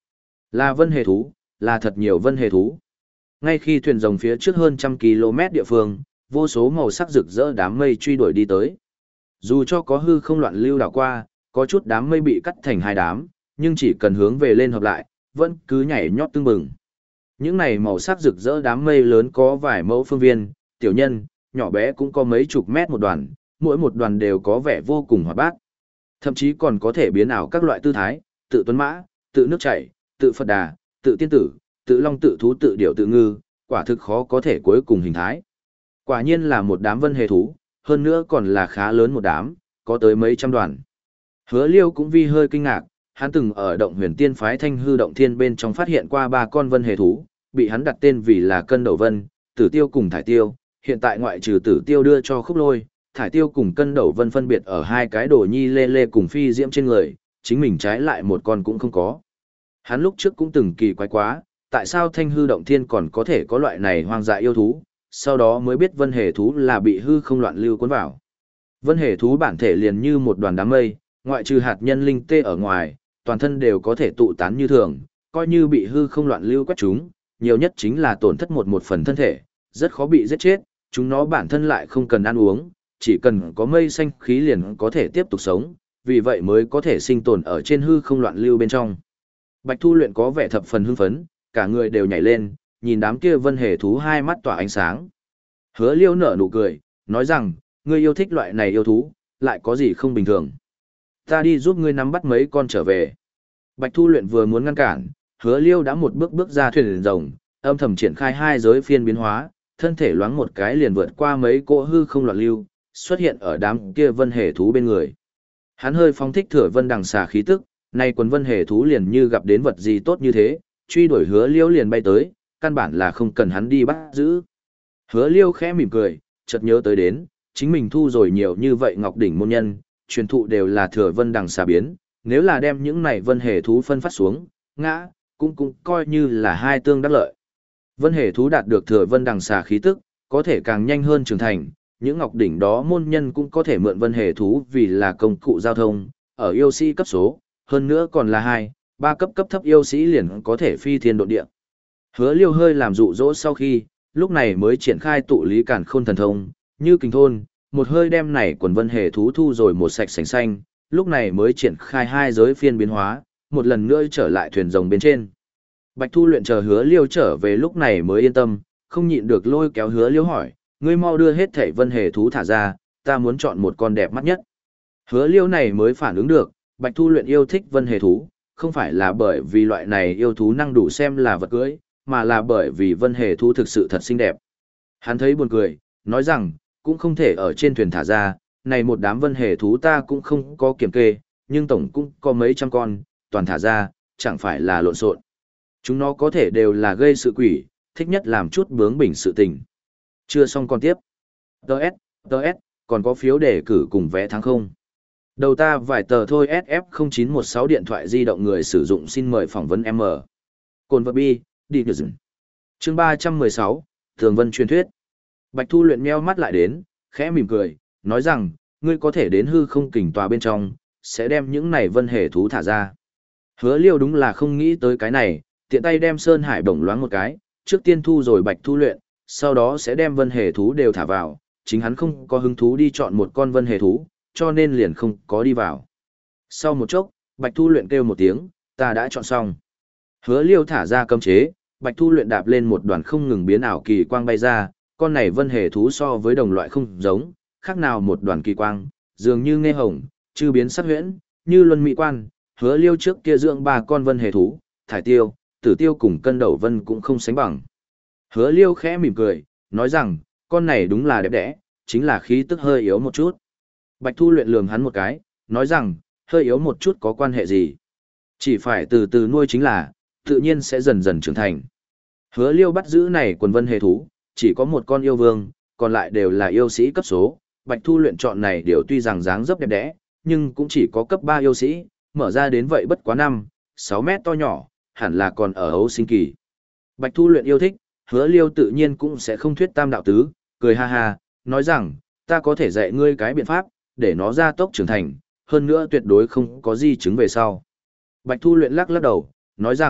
Là vân hề thú, là thật nhiều vân hề thú. Ngay khi thuyền rồng phía trước hơn trăm km địa phương, vô số màu sắc rực rỡ đám mây truy đuổi đi tới. Dù cho có hư không loạn lưu đảo qua, có chút đám mây bị cắt thành hai đám, nhưng chỉ cần hướng về lên hợp lại, vẫn cứ nhảy nhót tưng bừng. Những này màu sắc rực rỡ đám mây lớn có vài mẫu phương viên, tiểu nhân, nhỏ bé cũng có mấy chục mét một đoàn, mỗi một đoàn đều có vẻ vô cùng hoạt bát. Thậm chí còn có thể biến ảo các loại tư thái, tự tuấn mã, tự nước chảy, tự Phật đà, tự tiên tử, tự long tự thú tự điểu tự ngư, quả thực khó có thể cuối cùng hình thái. Quả nhiên là một đám vân hề thú, hơn nữa còn là khá lớn một đám, có tới mấy trăm đoàn. Hứa Liêu cũng vi hơi kinh ngạc, hắn từng ở động huyền tiên phái Thanh Hư Động Thiên bên trong phát hiện qua ba con vân hề thú, bị hắn đặt tên vì là Cân Đầu Vân, Tử Tiêu cùng Thải Tiêu, hiện tại ngoại trừ Tử Tiêu đưa cho Khúc Lôi, Thải Tiêu cùng Cân Đầu Vân phân biệt ở hai cái đồ nhi lê lê cùng phi diễm trên người, chính mình trái lại một con cũng không có. Hắn lúc trước cũng từng kỳ quái quá, tại sao Thanh Hư Động Thiên còn có thể có loại này hoang dại yêu thú, sau đó mới biết vân hề thú là bị hư không loạn lưu cuốn vào. Vân hề thú bản thể liền như một đoàn đám mây, ngoại trừ hạt nhân linh tê ở ngoài, toàn thân đều có thể tụ tán như thường, coi như bị hư không loạn lưu quét chúng, nhiều nhất chính là tổn thất một một phần thân thể, rất khó bị giết chết, chúng nó bản thân lại không cần ăn uống, chỉ cần có mây xanh khí liền có thể tiếp tục sống, vì vậy mới có thể sinh tồn ở trên hư không loạn lưu bên trong. Bạch Thu Luyện có vẻ thập phần hưng phấn, cả người đều nhảy lên, nhìn đám kia vân hề thú hai mắt tỏa ánh sáng. Hứa Liêu nở nụ cười, nói rằng, ngươi yêu thích loại này yêu thú, lại có gì không bình thường. Ta đi giúp ngươi nắm bắt mấy con trở về. Bạch Thu Luyện vừa muốn ngăn cản, Hứa Liêu đã một bước bước ra thuyền rồng, âm thầm triển khai hai giới phiên biến hóa, thân thể loáng một cái liền vượt qua mấy cỗ hư không loạn lưu, xuất hiện ở đám kia vân hề thú bên người. Hắn hơi phóng thích Thừa Vân Đằng Xà khí tức, nay quần vân hề thú liền như gặp đến vật gì tốt như thế, truy đuổi Hứa Liêu liền bay tới, căn bản là không cần hắn đi bắt giữ. Hứa Liêu khẽ mỉm cười, chợt nhớ tới đến, chính mình thu rồi nhiều như vậy ngọc đỉnh môn nhân, truyền thụ đều là Thừa Vân Đằng Xà biến, nếu là đem những này vân hề thú phân phát xuống, ngã, cũng cũng coi như là hai tương đắc lợi. Vân hề thú đạt được Thừa Vân Đằng Xà khí tức, có thể càng nhanh hơn trưởng thành, những ngọc đỉnh đó môn nhân cũng có thể mượn vân hề thú vì là công cụ giao thông, ở yêu sĩ cấp số, hơn nữa còn là hai, ba cấp cấp thấp yêu sĩ liền có thể phi thiên độ địa. Hứa Liêu hơi làm dụ dỗ sau khi, lúc này mới triển khai tụ lý cản khôn thần thông, như kình thôn, một hơi đem này quần vân hề thú thu rồi một sạch sành xanh, lúc này mới triển khai hai giới phiên biến hóa, một lần nữa trở lại thuyền rồng bên trên. Bạch Thu Luyện chờ Hứa Liêu trở về lúc này mới yên tâm, không nhịn được lôi kéo Hứa Liêu hỏi, ngươi mau đưa hết thảy vân hề thú thả ra, ta muốn chọn một con đẹp mắt nhất. Hứa Liêu này mới phản ứng được, Bạch Thu Luyện yêu thích vân hề thú, không phải là bởi vì loại này yêu thú năng đủ xem là vật cưới, mà là bởi vì vân hề thú thực sự thật xinh đẹp. Hắn thấy buồn cười, nói rằng, cũng không thể ở trên thuyền thả ra, này một đám vân hề thú ta cũng không có kiểm kê, nhưng tổng cũng có mấy trăm con, toàn thả ra, chẳng phải là lộn xộn. Chúng nó có thể đều là gây sự quỷ, thích nhất làm chút bướng bỉnh sự tình. Chưa xong con tiếp. Đợt, đợt, còn có phiếu đề cử cùng vé thắng không? Đầu ta vài tờ thôi ét ép không chín một sáu điện thoại di động người sử dụng xin mời phỏng vấn M. Cồn vật bi, đi nhờ dừng. Chương ba trăm mười sáu, Thường Vân truyền thuyết. Bạch Thu Luyện meo mắt lại đến, khẽ mỉm cười, nói rằng, ngươi có thể đến hư không kình tòa bên trong, sẽ đem những này vân hề thú thả ra. Hứa Liêu đúng là không nghĩ tới cái này, tiện tay đem Sơn Hải Bổng loáng một cái, trước tiên thu rồi Bạch Thu Luyện, sau đó sẽ đem vân hề thú đều thả vào, chính hắn không có hứng thú đi chọn một con vân hề thú, cho nên liền không có đi vào. Sau một chốc, Bạch Thu Luyện kêu một tiếng, ta đã chọn xong. Hứa Liêu thả ra cấm chế, Bạch Thu Luyện đạp lên một đoàn không ngừng biến ảo kỳ quang bay ra, con này vân hề thú so với đồng loại không giống, khác nào một đoàn kỳ quang, dường như nghe hồng, chư biến sắc huyễn, như luân mỹ quan. Hứa Liêu trước kia dưỡng ba con vân hề thú, Thải Tiêu, Tử Tiêu cùng Cân Đầu Vân cũng không sánh bằng. Hứa Liêu khẽ mỉm cười, nói rằng, con này đúng là đẹp đẽ, chính là khí tức hơi yếu một chút. Bạch Thu Luyện lườm hắn một cái, nói rằng, hơi yếu một chút có quan hệ gì? Chỉ phải từ từ nuôi chính là, tự nhiên sẽ dần dần trưởng thành. Hứa Liêu bắt giữ này quần vân hề thú, chỉ có một con yêu vương, còn lại đều là yêu sĩ cấp số. Bạch Thu Luyện chọn này điều tuy rằng dáng dấp đẹp đẽ, nhưng cũng chỉ có cấp ba yêu sĩ, mở ra đến vậy bất quá năm, sáu mét to nhỏ, hẳn là còn ở ấu sinh kỳ. Bạch Thu Luyện yêu thích, Hứa Liêu tự nhiên cũng sẽ không thuyết tam đạo tứ, cười ha ha, nói rằng, ta có thể dạy ngươi cái biện pháp, để nó ra tốc trưởng thành, hơn nữa tuyệt đối không có di chứng về sau. Bạch Thu Luyện lắc lắc đầu, nói rằng,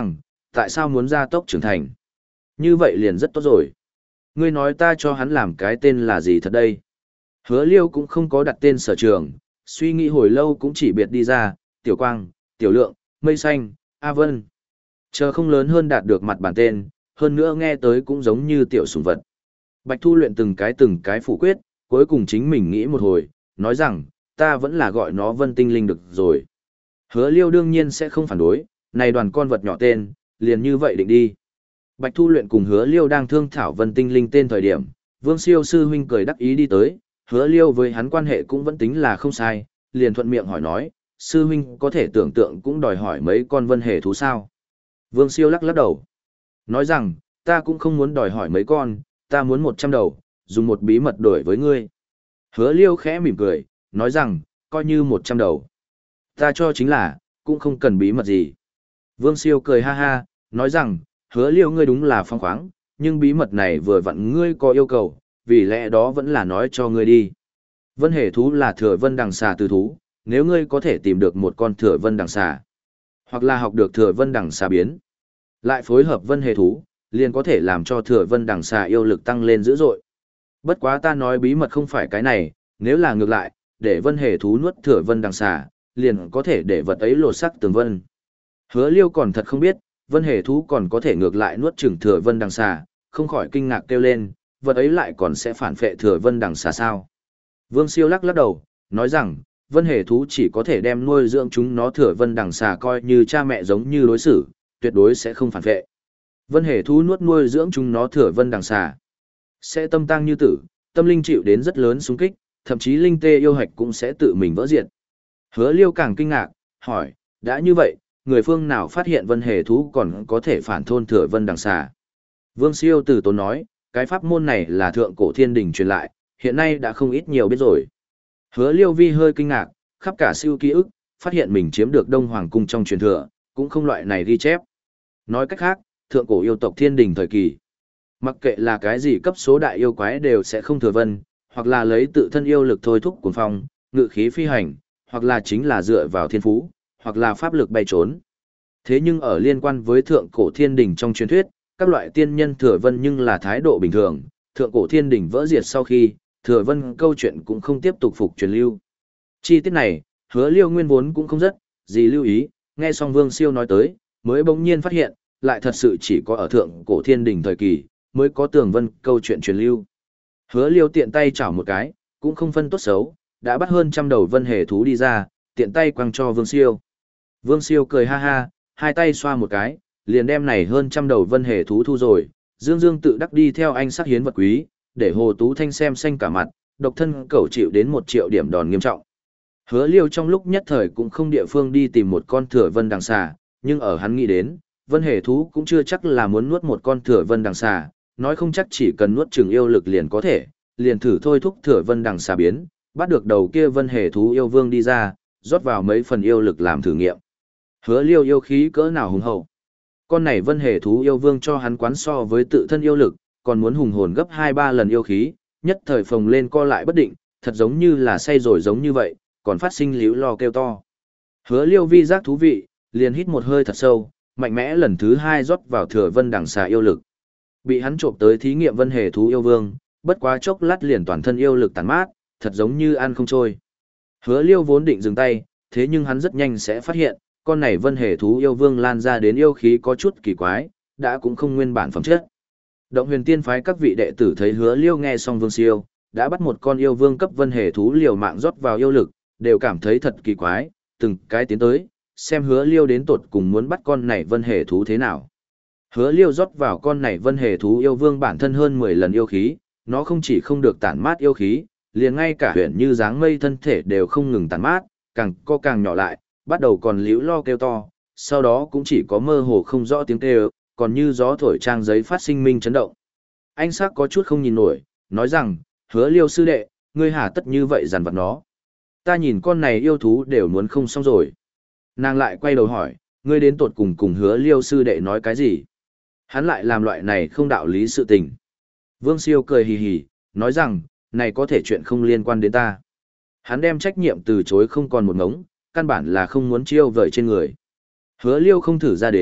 Tại sao muốn gia tốc trưởng thành? Như vậy liền rất tốt rồi. Ngươi nói ta cho hắn làm cái tên là gì thật đây? Hứa Liêu cũng không có đặt tên sở trường, suy nghĩ hồi lâu cũng chỉ biệt đi ra, Tiểu Quang, Tiểu Lượng, Mây Xanh, A Vân. Chờ không lớn hơn đạt được mặt bản tên, hơn nữa nghe tới cũng giống như tiểu sủng vật. Bạch Thu luyện từng cái từng cái phủ quyết, cuối cùng chính mình nghĩ một hồi, nói rằng, ta vẫn là gọi nó Vân Tinh Linh được rồi. Hứa Liêu đương nhiên sẽ không phản đối, này đoàn con vật nhỏ tên, liền như vậy định đi. Bạch Thu luyện cùng Hứa Liêu đang thương thảo Vân Tinh Linh tên thời điểm, Vương Siêu sư huynh cười đắc ý đi tới, Hứa Liêu với hắn quan hệ cũng vẫn tính là không sai, liền thuận miệng hỏi nói, sư huynh có thể tưởng tượng cũng đòi hỏi mấy con vân hề thú sao. Vương Siêu lắc lắc đầu, nói rằng, ta cũng không muốn đòi hỏi mấy con, ta muốn một trăm đầu, dùng một bí mật đổi với ngươi. Hứa Liêu khẽ mỉm cười, nói rằng, coi như một trăm đầu. Ta cho chính là, cũng không cần bí mật gì. Vương Siêu cười ha ha, nói rằng, Hứa Liêu ngươi đúng là phong khoáng, nhưng bí mật này vừa vặn ngươi có yêu cầu, vì lẽ đó vẫn là nói cho ngươi đi. Vân hề thú là thừa vân đằng xà từ thú, nếu ngươi có thể tìm được một con thừa vân đằng xà, hoặc là học được thừa vân đằng xà biến, lại phối hợp vân hề thú, liền có thể làm cho thừa vân đằng xà yêu lực tăng lên dữ dội. Bất quá ta nói bí mật không phải cái này, nếu là ngược lại, để vân hề thú nuốt thừa vân đằng xà, liền có thể để vật ấy lột sắc tường vân. Hứa Liêu còn thật không biết, vân hề thú còn có thể ngược lại nuốt chửng thừa vân đằng xà, không khỏi kinh ngạc kêu lên, vật ấy lại còn sẽ phản phệ thừa vân đằng xà sao. Vương Siêu lắc lắc đầu, nói rằng, vân hề thú chỉ có thể đem nuôi dưỡng chúng nó thừa vân đằng xà coi như cha mẹ giống như đối xử, tuyệt đối sẽ không phản phệ. Vân hề thú nuốt nuôi dưỡng chúng nó thừa vân đằng xà, sẽ tâm tang như tử, tâm linh chịu đến rất lớn xung kích, thậm chí linh tê yêu hạch cũng sẽ tự mình vỡ diệt. Hứa Liêu càng kinh ngạc, hỏi, đã như vậy, người phương nào phát hiện vân hề thú còn có thể phản thôn thừa vân đằng xà? Vương Siêu từ tốn nói, cái pháp môn này là thượng cổ thiên đình truyền lại, hiện nay đã không ít nhiều biết rồi. Hứa Liêu vi hơi kinh ngạc, khắp cả siêu ký ức, phát hiện mình chiếm được Đông Hoàng cung trong truyền thừa, cũng không loại này ghi chép. Nói cách khác, thượng cổ yêu tộc thiên đình thời kỳ, mặc kệ là cái gì cấp số đại yêu quái đều sẽ không thừa vân, hoặc là lấy tự thân yêu lực thôi thúc cuồng phong, ngự khí phi hành, hoặc là chính là dựa vào thiên phú, hoặc là pháp lực bay trốn. Thế nhưng ở liên quan với thượng cổ thiên đình trong truyền thuyết, các loại tiên nhân thừa vân nhưng là thái độ bình thường, thượng cổ thiên đình vỡ diệt sau khi, thừa vân câu chuyện cũng không tiếp tục phục truyền lưu. Chi tiết này, Hứa Liêu nguyên vốn cũng không rất gì lưu ý, nghe xong Vương Siêu nói tới, mới bỗng nhiên phát hiện, lại thật sự chỉ có ở thượng cổ thiên đình thời kỳ, mới có tường vân câu chuyện truyền lưu. Hứa Liêu tiện tay chảo một cái, cũng không phân tốt xấu, đã bắt hơn trăm đầu vân hề thú đi ra, tiện tay quăng cho Vương Siêu. Vương Siêu cười ha ha, hai tay xoa một cái, liền đem này hơn trăm đầu vân hề thú thu rồi, dương dương tự đắc đi theo anh sắc hiến vật quý, để Hồ Tú Thanh xem xanh cả mặt, độc thân cẩu chịu đến một triệu điểm đòn nghiêm trọng. Hứa Liêu trong lúc nhất thời cũng không địa phương đi tìm một con thừa vân đằng xà, nhưng ở hắn nghĩ đến, vân hề thú cũng chưa chắc là muốn nuốt một con thừa vân đằng xà, nói không chắc chỉ cần nuốt chừng yêu lực liền có thể, liền thử thôi thúc thừa vân đằng xà biến, bắt được đầu kia vân hề thú yêu vương đi ra, rót vào mấy phần yêu lực làm thử nghiệm. Hứa Liêu yêu khí cỡ nào hùng hậu. Con này vân hề thú yêu vương cho hắn quán so với tự thân yêu lực, còn muốn hùng hồn gấp hai ba lần yêu khí, nhất thời phồng lên co lại bất định, thật giống như là say rồi giống như vậy, còn phát sinh líu lo kêu to. Hứa Liêu vi giác thú vị, liền hít một hơi thật sâu, mạnh mẽ lần thứ hai rót vào thừa vân đằng xà yêu lực. Bị hắn trộm tới thí nghiệm vân hề thú yêu vương, bất quá chốc lát liền toàn thân yêu lực tàn mát, thật giống như ăn không trôi. Hứa Liêu vốn định dừng tay, thế nhưng hắn rất nhanh sẽ phát hiện, con này vân hề thú yêu vương lan ra đến yêu khí có chút kỳ quái, đã cũng không nguyên bản phẩm chất. Động Huyền Tiên phái các vị đệ tử thấy Hứa Liêu nghe xong Vương Siêu, đã bắt một con yêu vương cấp vân hề thú liều mạng rót vào yêu lực, đều cảm thấy thật kỳ quái, từng cái tiến tới, xem Hứa Liêu đến tột cùng muốn bắt con này vân hề thú thế nào. Hứa Liêu rót vào con này vân hề thú yêu vương bản thân hơn mười lần yêu khí, nó không chỉ không được tản mát yêu khí, liền ngay cả huyền như dáng mây thân thể đều không ngừng tản mát, càng co càng nhỏ lại, bắt đầu còn liễu lo kêu to, sau đó cũng chỉ có mơ hồ không rõ tiếng kêu, còn như gió thổi trang giấy phát sinh minh chấn động. Anh sắc có chút không nhìn nổi, nói rằng, Hứa Liêu sư đệ, ngươi hà tất như vậy dằn vặt nó. Ta nhìn con này yêu thú đều muốn không xong rồi. Nàng lại quay đầu hỏi, ngươi đến tột cùng cùng Hứa Liêu sư đệ nói cái gì? Hắn lại làm loại này không đạo lý sự tình. Vương Siêu cười hì hì, nói rằng, này có thể chuyện không liên quan đến ta. Hắn đem trách nhiệm từ chối không còn một ngống, căn bản là không muốn chiêu vời trên người. Hứa Liêu không thử ra đến,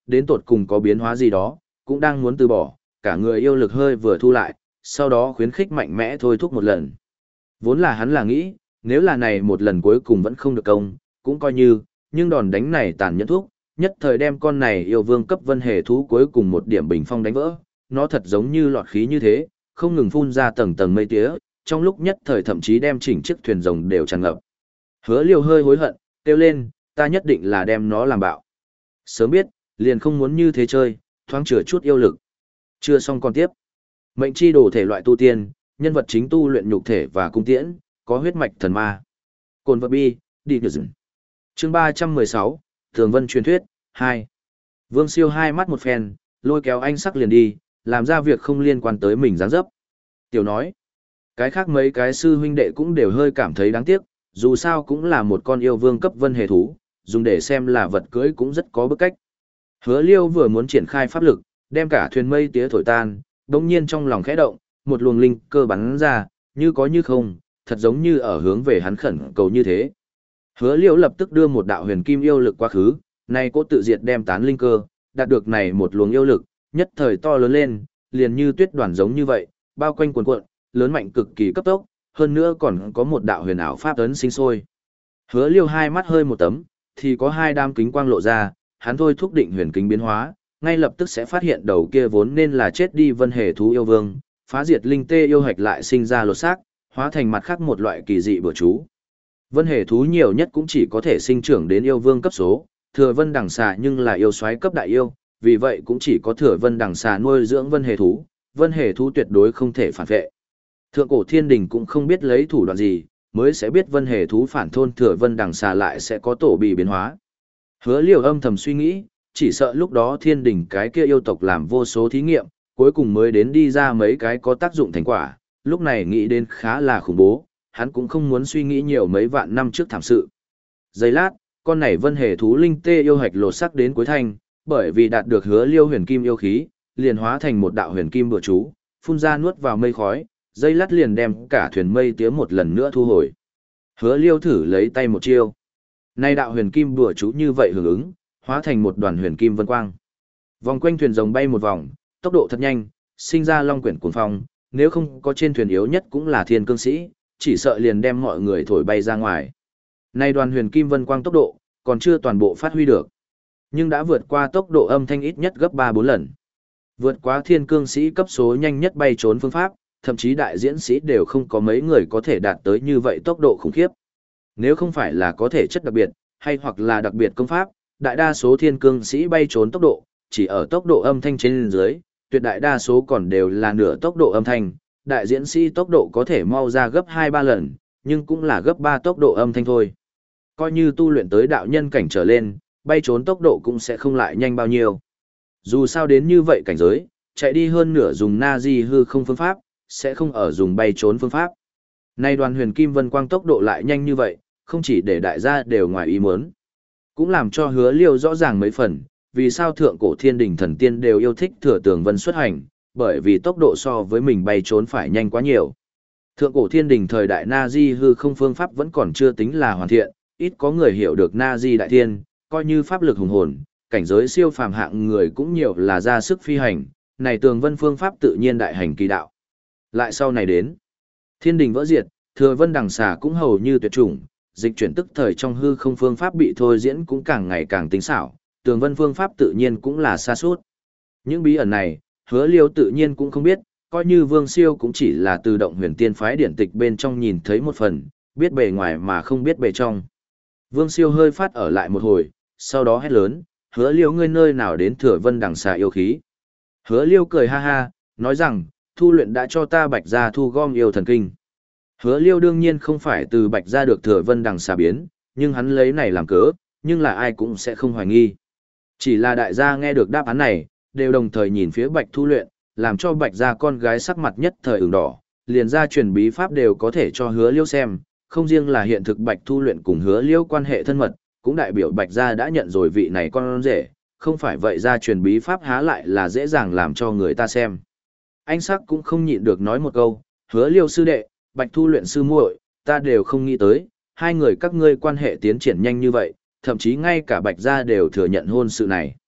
đến tột cùng có biến hóa gì đó, cũng đang muốn từ bỏ, cả người yêu lực hơi vừa thu lại, sau đó khuyến khích mạnh mẽ thôi thúc một lần. Vốn là hắn là nghĩ, nếu là này một lần cuối cùng vẫn không được công, cũng coi như, nhưng đòn đánh này tàn nhẫn thúc, nhất thời đem con này yêu vương cấp vân hề thú cuối cùng một điểm bình phong đánh vỡ, nó thật giống như lọt khí như thế, không ngừng phun ra tầng tầng mây tía, trong lúc nhất thời thậm chí đem chỉnh chiếc thuyền rồng đều tràn ngập. Hứa Liêu hơi hối hận, kêu lên, ta nhất định là đem nó làm bạo. Sớm biết, liền không muốn như thế chơi, thoáng chữa chút yêu lực. Chưa xong còn tiếp. Mệnh chi đồ thể loại tu tiên, nhân vật chính tu luyện nhục thể và cung tiễn, có huyết mạch thần ma. Cồn vật bi, đi nhờ dừng. Chương ba trăm mười sáu, Tường Vân truyền thuyết, hai. Vương Siêu hai mắt một phen, lôi kéo anh sắc liền đi, làm ra việc không liên quan tới mình dáng dấp. Tiểu nói, cái khác mấy cái sư huynh đệ cũng đều hơi cảm thấy đáng tiếc, dù sao cũng là một con yêu vương cấp vân hề thú, dùng để xem là vật cưới cũng rất có bức cách. Hứa Liêu vừa muốn triển khai pháp lực, đem cả thuyền mây tía thổi tan, đống nhiên trong lòng khẽ động, một luồng linh cơ bắn ra, như có như không, thật giống như ở hướng về hắn khẩn cầu như thế. Hứa Liêu lập tức đưa một đạo huyền kim yêu lực quá khứ, nay cỗ tự diệt đem tán linh cơ, đạt được này một luồng yêu lực, nhất thời to lớn lên, liền như tuyết đoàn giống như vậy, bao quanh cuồn cuộn, lớn mạnh cực kỳ cấp tốc, hơn nữa còn có một đạo huyền ảo pháp ấn sinh sôi. Hứa Liêu hai mắt hơi một tấm, thì có hai đám kính quang lộ ra, hắn thôi thúc định huyền kính biến hóa, ngay lập tức sẽ phát hiện đầu kia vốn nên là chết đi vân hề thú yêu vương, phá diệt linh tê yêu hạch lại sinh ra lột xác, hóa thành mặt khác một loại kỳ dị bừa chú. Vân hề thú nhiều nhất cũng chỉ có thể sinh trưởng đến yêu vương cấp số, thừa vân đằng xà nhưng là yêu soái cấp đại yêu, vì vậy cũng chỉ có thừa vân đằng xà nuôi dưỡng vân hề thú, vân hề thú tuyệt đối không thể phản vệ. Thượng cổ thiên đình cũng không biết lấy thủ đoạn gì, mới sẽ biết vân hề thú phản thôn thừa vân đằng xà lại sẽ có tổ bị biến hóa. Hứa Liêu âm thầm suy nghĩ, chỉ sợ lúc đó thiên đình cái kia yêu tộc làm vô số thí nghiệm, cuối cùng mới đến đi ra mấy cái có tác dụng thành quả, lúc này nghĩ đến khá là khủng bố, hắn cũng không muốn suy nghĩ nhiều mấy vạn năm trước thảm sự. Giây lát, con này vân hề thú linh tê yêu hạch lột sắc đến cuối thanh, bởi vì đạt được Hứa Liêu huyền kim yêu khí, liền hóa thành một đạo huyền kim bừa chú, phun ra nuốt vào mây khói, dây lát liền đem cả thuyền mây tía một lần nữa thu hồi. Hứa Liêu thử lấy tay một chiêu. Nay đạo huyền kim bừa chú như vậy hưởng ứng, hóa thành một đoàn huyền kim vân quang. Vòng quanh thuyền rồng bay một vòng, tốc độ thật nhanh, sinh ra long quyển cuồng phong, nếu không có trên thuyền yếu nhất cũng là thiên cương sĩ, chỉ sợ liền đem mọi người thổi bay ra ngoài. Nay đoàn huyền kim vân quang tốc độ, còn chưa toàn bộ phát huy được, nhưng đã vượt qua tốc độ âm thanh ít nhất gấp ba bốn lần. Vượt quá thiên cương sĩ cấp số nhanh nhất bay trốn phương pháp, thậm chí đại diễn sĩ đều không có mấy người có thể đạt tới như vậy tốc độ khủng khiếp. Nếu không phải là có thể chất đặc biệt, hay hoặc là đặc biệt công pháp, đại đa số thiên cương sĩ bay trốn tốc độ, chỉ ở tốc độ âm thanh trên dưới, tuyệt đại đa số còn đều là nửa tốc độ âm thanh, đại diễn sĩ tốc độ có thể mau ra gấp hai ba lần, nhưng cũng là gấp ba tốc độ âm thanh thôi. Coi như tu luyện tới đạo nhân cảnh trở lên, bay trốn tốc độ cũng sẽ không lại nhanh bao nhiêu. Dù sao đến như vậy cảnh giới, chạy đi hơn nửa dùng na di hư không phương pháp, sẽ không ở dùng bay trốn phương pháp. Nay đoàn huyền kim vân quang tốc độ lại nhanh như vậy, không chỉ để đại gia đều ngoài ý muốn, cũng làm cho Hứa Liêu rõ ràng mấy phần, vì sao thượng cổ thiên đình thần tiên đều yêu thích thừa tường vân xuất hành, bởi vì tốc độ so với mình bay trốn phải nhanh quá nhiều. Thượng cổ thiên đình thời đại na di hư không phương pháp vẫn còn chưa tính là hoàn thiện, ít có người hiểu được na di đại thiên, coi như pháp lực hùng hồn, cảnh giới siêu phàm hạng người cũng nhiều là ra sức phi hành, này tường vân phương pháp tự nhiên đại hành kỳ đạo. Lại sau này đến, thiên đình vỡ diệt, thừa vân đằng xà cũng hầu như tuyệt chủng, dịch chuyển tức thời trong hư không phương pháp bị thôi diễn cũng càng ngày càng tinh xảo, tường vân phương pháp tự nhiên cũng là xa suốt. Những bí ẩn này, Hứa Liêu tự nhiên cũng không biết, coi như Vương Siêu cũng chỉ là từ động huyền tiên phái điển tịch bên trong nhìn thấy một phần, biết bề ngoài mà không biết bề trong. Vương Siêu hơi phát ở lại một hồi, sau đó hét lớn, Hứa Liêu ngươi nơi nào đến thừa vân đằng xà yêu khí. Hứa Liêu cười ha ha, nói rằng, thu luyện đã cho ta bạch ra thu gom yêu thần kinh. Hứa Liêu đương nhiên không phải từ bạch ra được thừa vân đằng xà biến, nhưng hắn lấy này làm cớ, nhưng là ai cũng sẽ không hoài nghi. Chỉ là đại gia nghe được đáp án này, đều đồng thời nhìn phía bạch thu luyện, làm cho bạch gia con gái sắc mặt nhất thời ửng đỏ, liền ra truyền bí pháp đều có thể cho Hứa Liêu xem, không riêng là hiện thực bạch thu luyện cùng Hứa Liêu quan hệ thân mật, cũng đại biểu bạch gia đã nhận rồi vị này con rể, không phải vậy ra truyền bí pháp há lại là dễ dàng làm cho người ta xem. Anh sắc cũng không nhịn được nói một câu, Hứa Liêu sư đệ, bạch thu luyện sư muội, ta đều không nghĩ tới, hai người các ngươi quan hệ tiến triển nhanh như vậy, thậm chí ngay cả bạch gia đều thừa nhận hôn sự này.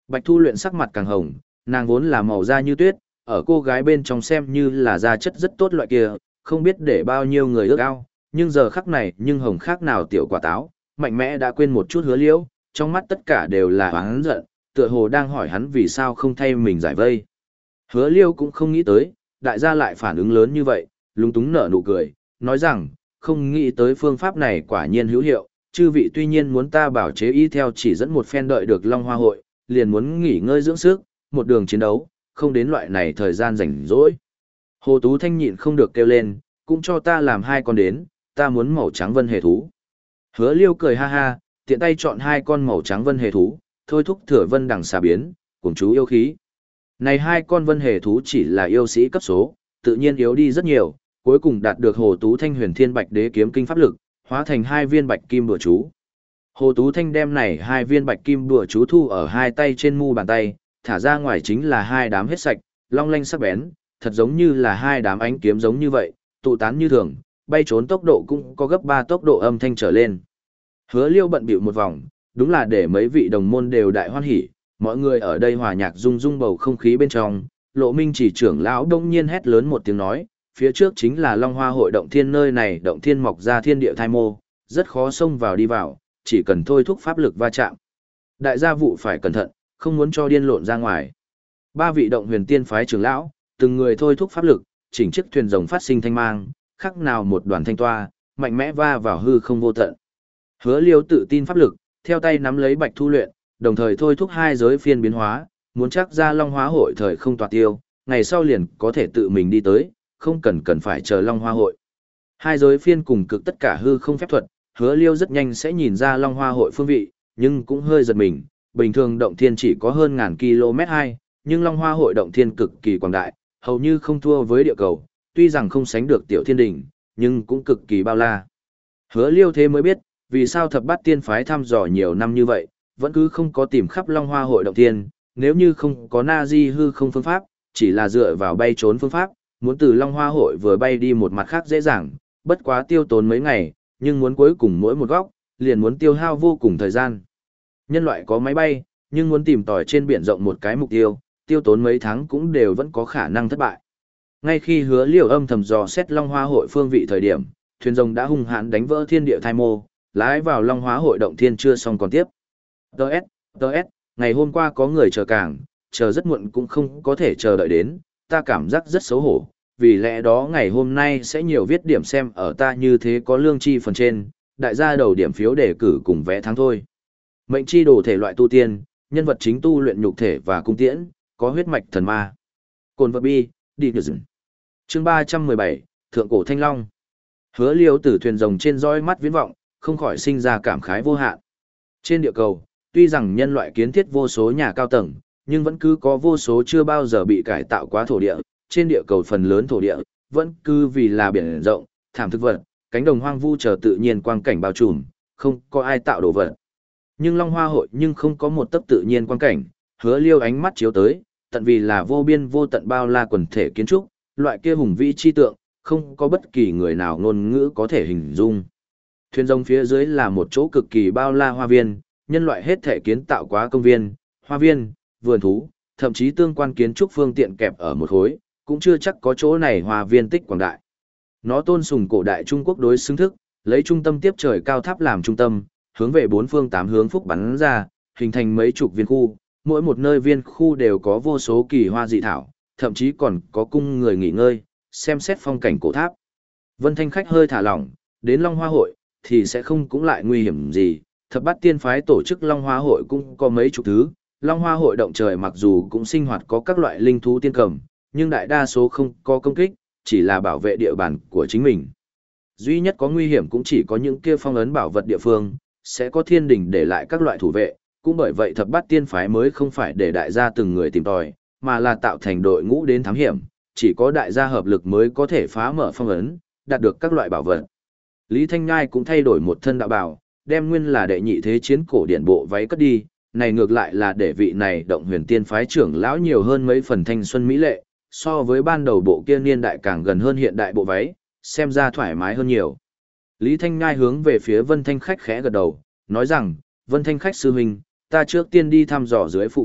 Bạch Thu Luyện sắc mặt càng hồng, nàng vốn là màu da như tuyết, ở cô gái bên trong xem như là da chất rất tốt loại kia, không biết để bao nhiêu người ước ao, nhưng giờ khắc này nhưng hồng khác nào tiểu quả táo, mạnh mẽ đã quên một chút Hứa Liễu, trong mắt tất cả đều là oán giận, tựa hồ đang hỏi hắn vì sao không thay mình giải vây. Hứa Liêu cũng không nghĩ tới, đại gia lại phản ứng lớn như vậy, lúng túng nở nụ cười, nói rằng, không nghĩ tới phương pháp này quả nhiên hữu hiệu, chư vị tuy nhiên muốn ta bảo chế y theo chỉ dẫn một phen đợi được Long Hoa hội, liền muốn nghỉ ngơi dưỡng sức, một đường chiến đấu, không đến loại này thời gian rảnh rỗi. Hồ Tú Thanh nhịn không được kêu lên, cũng cho ta làm hai con đến, ta muốn màu trắng vân hề thú. Hứa Liêu cười ha ha, tiện tay chọn hai con màu trắng vân hề thú, thôi thúc thừa vân đằng xà biến, cùng chú yêu khí. Này hai con vân hề thú chỉ là yêu sĩ cấp số, tự nhiên yếu đi rất nhiều, cuối cùng đạt được Hồ Tú Thanh huyền thiên bạch đế kiếm kinh pháp lực, hóa thành hai viên bạch kim bùa chú. Hồ Tú Thanh đem này hai viên bạch kim bùa chú thu ở hai tay trên mu bàn tay, thả ra ngoài chính là hai đám hết sạch, long lanh sắc bén, thật giống như là hai đám ánh kiếm giống như vậy, tụ tán như thường, bay trốn tốc độ cũng có gấp ba tốc độ âm thanh trở lên. Hứa Liêu bận bịu một vòng, đúng là để mấy vị đồng môn đều đại hoan hỉ, mọi người ở đây hòa nhạc rung rung bầu không khí bên trong, Lộ Minh Chỉ trưởng lão đông nhiên hét lớn một tiếng nói, phía trước chính là Long Hoa hội động thiên, nơi này động thiên mọc ra thiên địa thai mô, rất khó xông vào đi vào, chỉ cần thôi thúc pháp lực va chạm. Đại gia vụ phải cẩn thận, không muốn cho điên lộn ra ngoài. Ba vị động huyền tiên phái trưởng lão, từng người thôi thúc pháp lực, chỉnh chiếc thuyền rồng phát sinh thanh mang, khắc nào một đoàn thanh toa, mạnh mẽ va vào hư không vô tận. Hứa Liêu tự tin pháp lực, theo tay nắm lấy Bạch Thu Luyện, đồng thời thôi thúc hai giới phiên biến hóa, muốn chắc ra Long Hoa hội thời không tỏa tiêu, ngày sau liền có thể tự mình đi tới, không cần cần phải chờ Long Hoa hội. Hai giới phiên cùng cực tất cả hư không phép thuật, Hứa Liêu rất nhanh sẽ nhìn ra Long Hoa hội phương vị, nhưng cũng hơi giật mình, bình thường động thiên chỉ có hơn ngàn km hai, nhưng Long Hoa hội động thiên cực kỳ quảng đại, hầu như không thua với địa cầu, tuy rằng không sánh được tiểu thiên đỉnh, nhưng cũng cực kỳ bao la. Hứa Liêu thế mới biết, vì sao thập bát tiên phái thăm dò nhiều năm như vậy, vẫn cứ không có tìm khắp Long Hoa hội động thiên, nếu như không có na di hư không phương pháp, chỉ là dựa vào bay trốn phương pháp, muốn từ Long Hoa hội vừa bay đi một mặt khác dễ dàng, bất quá tiêu tốn mấy ngày, nhưng muốn cuối cùng mỗi một góc, liền muốn tiêu hao vô cùng thời gian. Nhân loại có máy bay, nhưng muốn tìm tòi trên biển rộng một cái mục tiêu, tiêu tốn mấy tháng cũng đều vẫn có khả năng thất bại. Ngay khi Hứa Liêu âm thầm dò xét Long Hoa hội phương vị thời điểm, thuyền rồng đã hung hãn đánh vỡ thiên địa thai mô, lái vào Long Hoa hội động thiên chưa xong còn tiếp. Đợt, đợt, ngày hôm qua có người chờ cảng, chờ rất muộn cũng không có thể chờ đợi đến, ta cảm giác rất xấu hổ, vì lẽ đó ngày hôm nay sẽ nhiều viết điểm xem ở ta như thế có lương chi phần trên, đại gia đầu điểm phiếu đề cử cùng vẽ thắng thôi. Mệnh chi đồ thể loại tu tiên, nhân vật chính tu luyện nhục thể và cung tiễn, có huyết mạch thần ma. Cồn vật bi, đi được dừng. Chương ba trăm mười bảy, Thượng cổ Thanh Long. Hứa Liêu từ thuyền rồng trên dõi mắt viễn vọng, không khỏi sinh ra cảm khái vô hạn. Trên địa cầu, tuy rằng nhân loại kiến thiết vô số nhà cao tầng, nhưng vẫn cứ có vô số chưa bao giờ bị cải tạo quá thổ địa, trên địa cầu phần lớn thổ địa, vẫn cứ vì là biển rộng, thảm thực vật, cánh đồng hoang vu chờ tự nhiên quang cảnh bao trùm, không có ai tạo đồ vật. Nhưng Long Hoa hội nhưng không có một tấc tự nhiên quang cảnh, Hứa Liêu ánh mắt chiếu tới, tận vì là vô biên vô tận bao la quần thể kiến trúc, loại kia hùng vĩ chi tượng, không có bất kỳ người nào ngôn ngữ có thể hình dung. Thuyền rồng phía dưới là một chỗ cực kỳ bao la hoa viên, nhân loại hết thể kiến tạo quá công viên, hoa viên, vườn thú, thậm chí tương quan kiến trúc phương tiện kẹp ở một khối, cũng chưa chắc có chỗ này hoa viên tích quảng đại. Nó tôn sùng cổ đại Trung Quốc đối xứng thức, lấy trung tâm tiếp trời cao tháp làm trung tâm, hướng về bốn phương tám hướng phúc bắn ra, hình thành mấy chục viên khu, mỗi một nơi viên khu đều có vô số kỳ hoa dị thảo, thậm chí còn có cung người nghỉ ngơi, xem xét phong cảnh cổ tháp. Vân Thanh khách hơi thả lỏng, đến Long Hoa hội thì sẽ không cũng lại nguy hiểm gì, thập bát tiên phái tổ chức Long Hoa hội cũng có mấy chục thứ, Long Hoa hội động trời mặc dù cũng sinh hoạt có các loại linh thú tiên cầm, nhưng đại đa số không có công kích, chỉ là bảo vệ địa bàn của chính mình. Duy nhất có nguy hiểm cũng chỉ có những kia phong ấn bảo vật địa phương, sẽ có thiên đình để lại các loại thủ vệ, cũng bởi vậy thập bát tiên phái mới không phải để đại gia từng người tìm tòi, mà là tạo thành đội ngũ đến thám hiểm, chỉ có đại gia hợp lực mới có thể phá mở phong ấn, đạt được các loại bảo vật. Lý Thanh Ngai cũng thay đổi một thân đạo bào, đem nguyên là đệ nhị thế chiến cổ điển bộ váy cất đi, này ngược lại là để vị này động huyền tiên phái trưởng lão nhiều hơn mấy phần thanh xuân mỹ lệ, so với ban đầu bộ kia niên đại càng gần hơn hiện đại bộ váy, xem ra thoải mái hơn nhiều. Lý Thanh Ngai hướng về phía Vân Thanh khách khẽ gật đầu, nói rằng, Vân Thanh khách sư huynh, ta trước tiên đi thăm dò dưới phụ cận,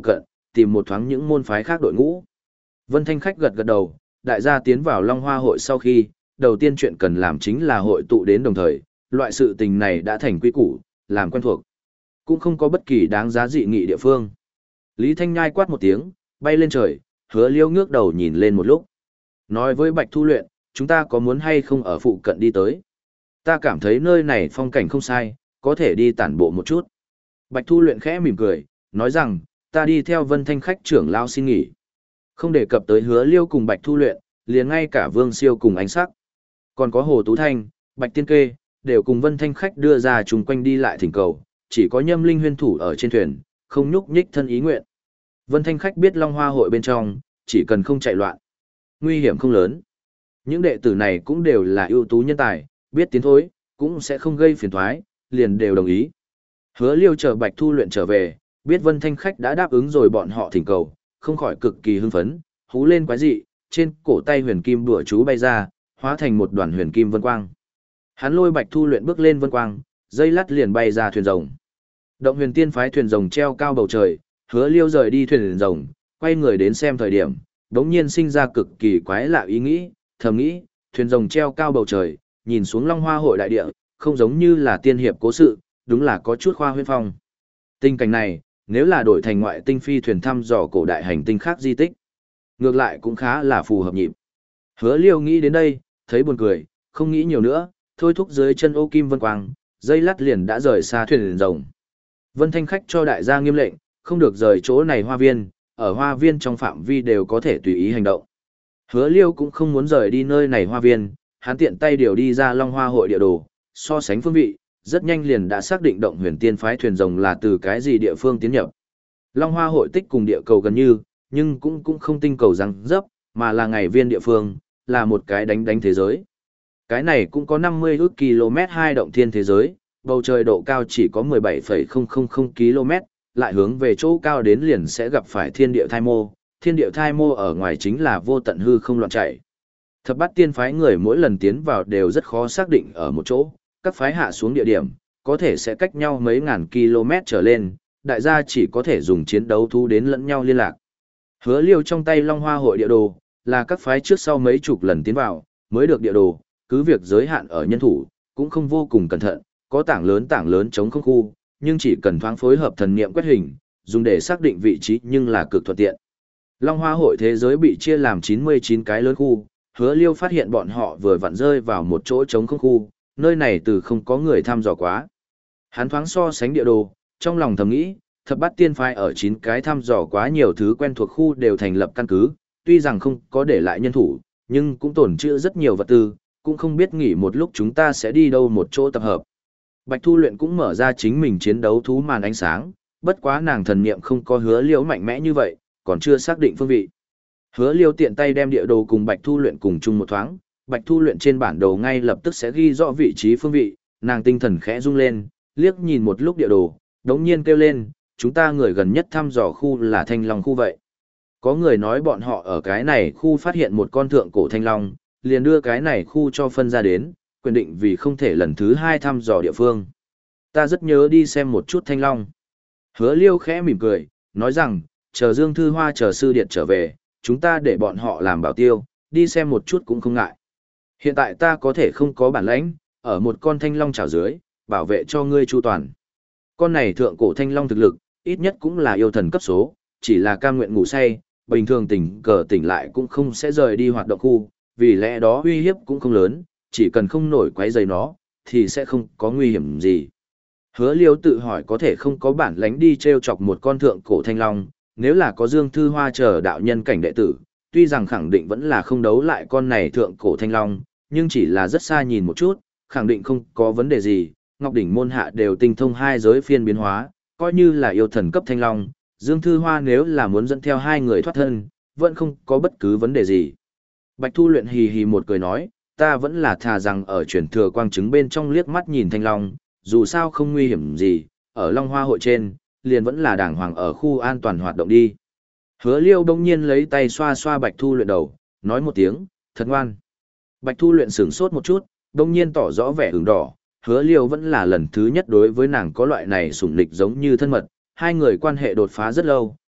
tìm một thoáng những môn phái khác đội ngũ. Vân Thanh Khách gật gật đầu, đại gia tiến vào Long Hoa hội sau khi, đầu tiên chuyện cần làm chính là hội tụ đến đồng thời, loại sự tình này đã thành quy củ, làm quen thuộc. Cũng không có bất kỳ đáng giá dị nghị địa phương. Lý Thanh Nhai quát một tiếng, bay lên trời, Hứa Liêu ngước đầu nhìn lên một lúc. Nói với Bạch Thu Luyện, chúng ta có muốn hay không ở phụ cận đi tới? Ta cảm thấy nơi này phong cảnh không sai, có thể đi tản bộ một chút. Bạch Thu Luyện khẽ mỉm cười, nói rằng, ta đi theo Vân Thanh Khách trưởng lao xin nghỉ. Không đề cập tới Hứa Liêu cùng Bạch Thu Luyện, liền ngay cả Vương Siêu cùng Ánh Sắc. Còn có Hồ Tú Thanh, Bạch Tiên Kê, đều cùng Vân Thanh Khách đưa ra chung quanh đi lại thỉnh cầu, chỉ có Nhâm Linh Huyên thủ ở trên thuyền, không nhúc nhích thân ý nguyện. Vân Thanh Khách biết Long Hoa hội bên trong, chỉ cần không chạy loạn, nguy hiểm không lớn. Những đệ tử này cũng đều là ưu tú nhân tài, biết tiến thối, cũng sẽ không gây phiền toái, liền đều đồng ý. Hứa Liêu chờ Bạch Thu Luyện trở về, biết Vân Thanh Khách đã đáp ứng rồi bọn họ thỉnh cầu, không khỏi cực kỳ hưng phấn, hú lên quái dị, trên cổ tay huyền kim đùa chú bay ra, hóa thành một đoàn huyền kim vân quang. Hắn lôi Bạch Thu Luyện bước lên vân quang, dây lắt liền bay ra thuyền rồng. Động Huyền Tiên phái thuyền rồng treo cao bầu trời, Hứa Liêu rời đi thuyền rồng, quay người đến xem thời điểm, đống nhiên sinh ra cực kỳ quái lạ ý nghĩ, thầm nghĩ, thuyền rồng treo cao bầu trời, nhìn xuống Long Hoa hội đại địa, không giống như là tiên hiệp cố sự, đúng là có chút khoa huyễn phong. Tình cảnh này, nếu là đổi thành ngoại tinh phi thuyền thăm dò cổ đại hành tinh khác di tích, ngược lại cũng khá là phù hợp nhịp. Hứa Liêu nghĩ đến đây, thấy buồn cười, không nghĩ nhiều nữa, thôi thúc dưới chân ô kim vân quang, dây lắt liền đã rời xa thuyền rồng. Vân Thanh Khách cho đại gia nghiêm lệnh, không được rời chỗ này hoa viên, ở hoa viên trong phạm vi đều có thể tùy ý hành động. Hứa Liêu cũng không muốn rời đi nơi này hoa viên, hắn tiện tay điều đi ra Long Hoa hội địa đồ, so sánh phương vị, rất nhanh liền đã xác định Động Huyền Tiên phái thuyền rồng là từ cái gì địa phương tiến nhập. Long Hoa hội tích cùng địa cầu gần như, nhưng cũng cũng không tinh cầu răng dấp, mà là ngày viên địa phương, là một cái đánh đánh thế giới. Cái này cũng có năm mươi ước km hai động thiên thế giới, bầu trời độ cao chỉ có mười bảy phẩy không không không km, lại hướng về chỗ cao đến liền sẽ gặp phải thiên địa thai mô, thiên địa thai mô ở ngoài chính là vô tận hư không loạn chạy. Thập bát tiên phái người mỗi lần tiến vào đều rất khó xác định ở một chỗ, các phái hạ xuống địa điểm, có thể sẽ cách nhau mấy ngàn km trở lên, đại gia chỉ có thể dùng chiến đấu thu đến lẫn nhau liên lạc. Hứa Liêu trong tay Long Hoa hội địa đồ, là các phái trước sau mấy chục lần tiến vào, mới được địa đồ, cứ việc giới hạn ở nhân thủ, cũng không vô cùng cẩn thận, có tảng lớn tảng lớn chống không khu, nhưng chỉ cần thoáng phối hợp thần niệm quét hình, dùng để xác định vị trí nhưng là cực thuận tiện. Long Hoa hội thế giới bị chia làm chín mươi chín cái lớn khu, Hứa Liêu phát hiện bọn họ vừa vặn rơi vào một chỗ chống không khu, nơi này từ không có người thăm dò quá. Hắn thoáng so sánh địa đồ, trong lòng thầm nghĩ, thập bát tiên phái ở chín cái thăm dò quá nhiều thứ quen thuộc khu đều thành lập căn cứ, tuy rằng không có để lại nhân thủ, nhưng cũng tổn trữ rất nhiều vật tư, cũng không biết nghỉ một lúc chúng ta sẽ đi đâu một chỗ tập hợp. Bạch Thu Luyện cũng mở ra chính mình chiến đấu thú màn ánh sáng, bất quá nàng thần niệm không có Hứa Liêu mạnh mẽ như vậy, còn chưa xác định phương vị. Hứa Liêu tiện tay đem địa đồ cùng Bạch Thu Luyện cùng chung một thoáng, Bạch Thu Luyện trên bản đồ ngay lập tức sẽ ghi rõ vị trí phương vị, nàng tinh thần khẽ rung lên, liếc nhìn một lúc địa đồ, đống nhiên kêu lên, chúng ta người gần nhất thăm dò khu là Thanh Long khu vậy. Có người nói bọn họ ở cái này khu phát hiện một con thượng cổ Thanh Long, liền đưa cái này khu cho phân ra đến, quyền định vì không thể lần thứ hai thăm dò địa phương. Ta rất nhớ đi xem một chút Thanh Long. Hứa Liêu khẽ mỉm cười, nói rằng, chờ Dương Thư Hoa chờ sư điệt trở về, chúng ta để bọn họ làm bảo tiêu, đi xem một chút cũng không ngại. Hiện tại ta có thể không có bản lãnh, ở một con Thanh Long chảo dưới, bảo vệ cho ngươi chu toàn. Con này thượng cổ Thanh Long thực lực, ít nhất cũng là yêu thần cấp số, chỉ là cam nguyện ngủ say, bình thường tỉnh cờ tỉnh lại cũng không sẽ rời đi hoạt động khu, vì lẽ đó uy hiếp cũng không lớn, chỉ cần không nổi quấy rầy nó, thì sẽ không có nguy hiểm gì. Hứa Liêu tự hỏi có thể không có bản lãnh đi treo chọc một con thượng cổ Thanh Long, nếu là có Dương Thư Hoa chờ đạo nhân cảnh đệ tử, tuy rằng khẳng định vẫn là không đấu lại con này thượng cổ Thanh Long, nhưng chỉ là rất xa nhìn một chút, khẳng định không có vấn đề gì, Ngọc Đỉnh môn hạ đều tinh thông hai giới phiên biến hóa, coi như là yêu thần cấp Thanh Long, Dương Thư Hoa nếu là muốn dẫn theo hai người thoát thân, vẫn không có bất cứ vấn đề gì. Bạch Thu Luyện hì hì một cười nói, ta vẫn là thà rằng ở chuyển thừa quang chứng bên trong liếc mắt nhìn Thanh Long, dù sao không nguy hiểm gì, ở Long Hoa hội trên, liền vẫn là đàng hoàng ở khu an toàn hoạt động đi. Hứa Liêu đông nhiên lấy tay xoa xoa Bạch Thu Luyện đầu, nói một tiếng, thật ngoan. Bạch Thu Luyện sửng sốt một chút, đông nhiên tỏ rõ vẻ ửng đỏ, Hứa Liêu vẫn là lần thứ nhất đối với nàng có loại này sủng lịch giống như thân mật, hai người quan hệ đột phá rất lâu,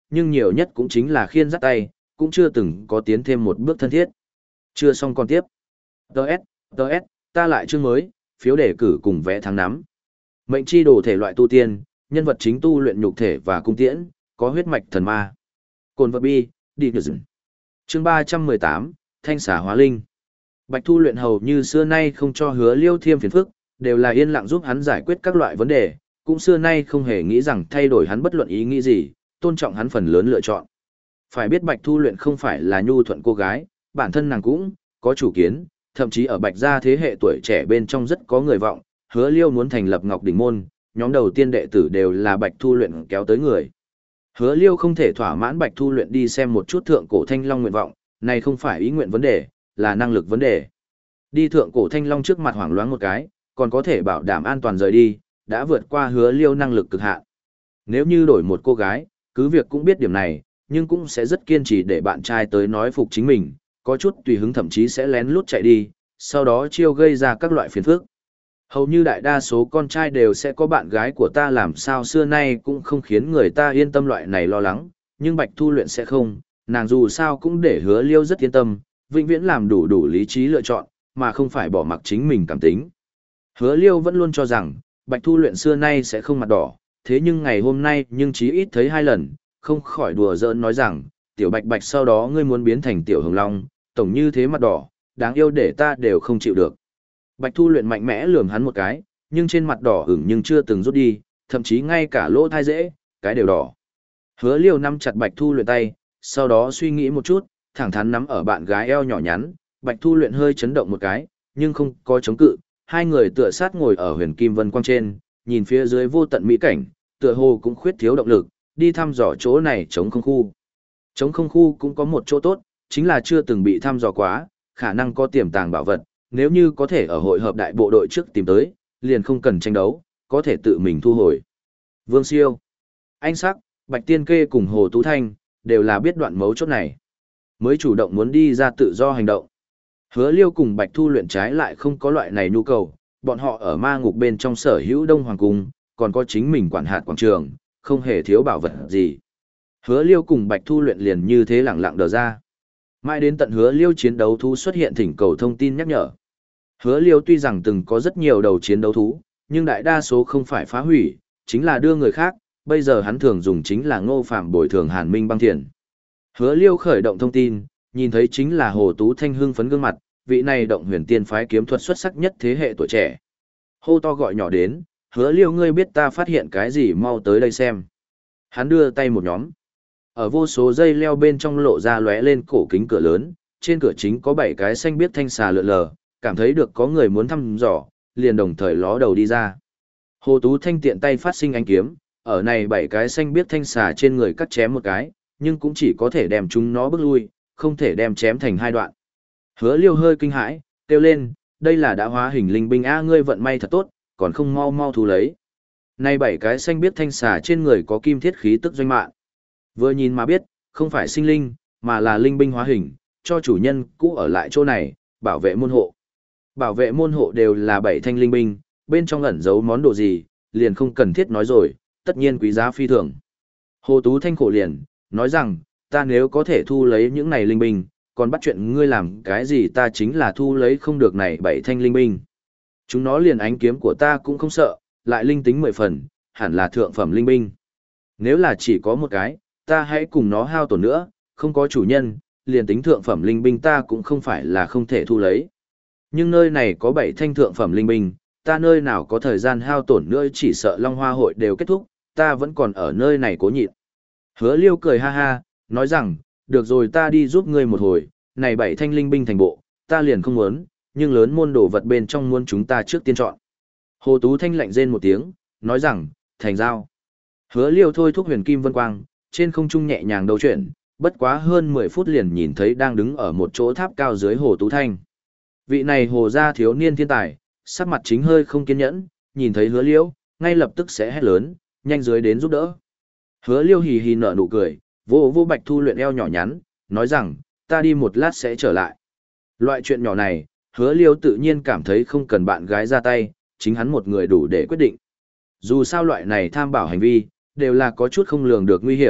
nhưng nhiều nhất cũng chính là khiên dắt tay, cũng chưa từng có tiến thêm một bước thân thiết. Chưa xong còn tiếp. Đợt, đợt, ta lại chương mới, phiếu đề cử cùng vẽ thắng nắm. Mệnh chi đồ thể loại tu tiên, nhân vật chính tu luyện nhục thể và cung tiễn, có huyết mạch thần ma. Cồn vật bi, đi nhờ dừng. Chương ba trăm mười tám, Thanh xà hóa linh. Bạch Thu luyện hầu như xưa nay không cho Hứa Liêu thêm phiền phức, đều là yên lặng giúp hắn giải quyết các loại vấn đề, cũng xưa nay không hề nghĩ rằng thay đổi hắn bất luận ý nghĩ gì, tôn trọng hắn phần lớn lựa chọn. Phải biết Bạch Thu luyện không phải là nhu thuận cô gái, bản thân nàng cũng có chủ kiến, thậm chí ở Bạch gia thế hệ tuổi trẻ bên trong rất có người vọng, Hứa Liêu muốn thành lập Ngọc Đỉnh môn, nhóm đầu tiên đệ tử đều là Bạch Thu luyện kéo tới người. Hứa Liêu không thể thỏa mãn Bạch Thu luyện đi xem một chút thượng cổ thanh long nguyện vọng, này không phải ý nguyện vấn đề, là năng lực vấn đề. Đi thượng cổ thanh long trước mặt hoảng loáng một cái, còn có thể bảo đảm an toàn rời đi, đã vượt qua Hứa Liêu năng lực cực hạn. Nếu như đổi một cô gái, cứ việc cũng biết điểm này, nhưng cũng sẽ rất kiên trì để bạn trai tới nói phục chính mình, có chút tùy hứng thậm chí sẽ lén lút chạy đi, sau đó chiêu gây ra các loại phiền phức. Hầu như đại đa số con trai đều sẽ có bạn gái của ta làm sao xưa nay cũng không khiến người ta yên tâm loại này lo lắng, nhưng Bạch Thu luyện sẽ không, nàng dù sao cũng để Hứa Liêu rất yên tâm, vĩnh viễn làm đủ đủ lý trí lựa chọn, mà không phải bỏ mặc chính mình cảm tính. Hứa Liêu vẫn luôn cho rằng, Bạch Thu luyện xưa nay sẽ không mặt đỏ, thế nhưng ngày hôm nay nhưng chí ít thấy hai lần, không khỏi đùa giỡn nói rằng, tiểu Bạch Bạch sau đó ngươi muốn biến thành tiểu Hồng Long, tổng như thế mặt đỏ, đáng yêu để ta đều không chịu được. Bạch Thu luyện mạnh mẽ lườm hắn một cái, nhưng trên mặt đỏ ửng nhưng chưa từng rút đi, thậm chí ngay cả lỗ thai dễ, cái đều đỏ. Hứa Liêu nắm chặt Bạch Thu luyện tay, sau đó suy nghĩ một chút, thẳng thắn nắm ở bạn gái eo nhỏ nhắn, Bạch Thu luyện hơi chấn động một cái, nhưng không có chống cự, hai người tựa sát ngồi ở huyền kim vân quang trên, nhìn phía dưới vô tận mỹ cảnh, tựa hồ cũng khuyết thiếu động lực, đi thăm dò chỗ này chống không khu. Chống không khu cũng có một chỗ tốt, chính là chưa từng bị thăm dò quá, khả năng có tiềm tàng bảo vật, nếu như có thể ở hội hợp đại bộ đội trước tìm tới, liền không cần tranh đấu, có thể tự mình thu hồi. Vương Siêu, Anh Sắc, Bạch Tiên Kê cùng Hồ Tú Thanh, đều là biết đoạn mấu chốt này, mới chủ động muốn đi ra tự do hành động. Hứa Liêu cùng Bạch Thu luyện trái lại không có loại này nhu cầu, bọn họ ở ma ngục bên trong sở hữu Đông Hoàng Cung, còn có chính mình quản hạt quảng trường, không hề thiếu bảo vật gì. Hứa Liêu cùng Bạch Thu luyện liền như thế lẳng lặng đờ ra. Mãi đến tận Hứa Liêu chiến đấu thú xuất hiện thỉnh cầu thông tin nhắc nhở. Hứa Liêu tuy rằng từng có rất nhiều đầu chiến đấu thú, nhưng đại đa số không phải phá hủy, chính là đưa người khác, bây giờ hắn thường dùng chính là Ngô Phạm bồi thường Hàn Minh băng thiền. Hứa Liêu khởi động thông tin, nhìn thấy chính là Hồ Tú Thanh hưng phấn gương mặt, vị này động huyền tiên phái kiếm thuật xuất sắc nhất thế hệ tuổi trẻ. Hô to gọi nhỏ đến, Hứa Liêu ngươi biết ta phát hiện cái gì mau tới đây xem. Hắn đưa tay một nhóm. Ở vô số dây leo bên trong lộ ra lóe lên cổ kính cửa lớn, trên cửa chính có bảy cái xanh biếc thanh xà lượn lờ, cảm thấy được có người muốn thăm dò, liền đồng thời ló đầu đi ra. Hồ Tú Thanh tiện tay phát sinh ánh kiếm, ở này bảy cái xanh biếc thanh xà trên người cắt chém một cái, nhưng cũng chỉ có thể đem chúng nó bước lui, không thể đem chém thành hai đoạn. Hứa Liêu hơi kinh hãi, kêu lên, đây là đã hóa hình linh binh a, ngươi vận may thật tốt, còn không mau mau thu lấy. Này bảy cái xanh biếc thanh xà trên người có kim thiết khí tức doanh mạng. Vừa nhìn mà biết, không phải sinh linh, mà là linh binh hóa hình, cho chủ nhân cũ ở lại chỗ này, bảo vệ môn hộ. Bảo vệ môn hộ đều là bảy thanh linh binh, bên trong ẩn giấu món đồ gì, liền không cần thiết nói rồi, tất nhiên quý giá phi thường. Hồ Tú Thanh khổ liền, nói rằng, ta nếu có thể thu lấy những này linh binh, còn bắt chuyện ngươi làm cái gì ta chính là thu lấy không được này bảy thanh linh binh. Chúng nó liền ánh kiếm của ta cũng không sợ, lại linh tính mười phần, hẳn là thượng phẩm linh binh. Nếu là chỉ có một cái, ta hãy cùng nó hao tổn nữa, không có chủ nhân, liền tính thượng phẩm linh binh ta cũng không phải là không thể thu lấy. Nhưng nơi này có bảy thanh thượng phẩm linh binh, ta nơi nào có thời gian hao tổn nữa, chỉ sợ Long Hoa hội đều kết thúc, ta vẫn còn ở nơi này cố nhịn. Hứa Liêu cười ha ha, nói rằng, được rồi ta đi giúp ngươi một hồi, này bảy thanh linh binh thành bộ, ta liền không muốn, nhưng lớn môn đồ vật bên trong muốn chúng ta trước tiên chọn. Hồ Tú Thanh lạnh rên một tiếng, nói rằng, thành giao. Hứa Liêu thôi thúc huyền kim vân quang, trên không trung nhẹ nhàng đấu chuyển, bất quá hơn mười phút liền nhìn thấy đang đứng ở một chỗ tháp cao dưới Hồ Tú Thanh. Vị này hồ gia thiếu niên thiên tài, sắc mặt chính hơi không kiên nhẫn, nhìn thấy Hứa Liêu, ngay lập tức sẽ hét lớn, nhanh dưới đến giúp đỡ. Hứa Liêu hì hì nở nụ cười, vô vô Bạch Thu luyện eo nhỏ nhắn, nói rằng, ta đi một lát sẽ trở lại. Loại chuyện nhỏ này, Hứa Liêu tự nhiên cảm thấy không cần bạn gái ra tay, chính hắn một người đủ để quyết định. Dù sao loại này tham bảo hành vi, đều là có chút không lường được nguy hiểm,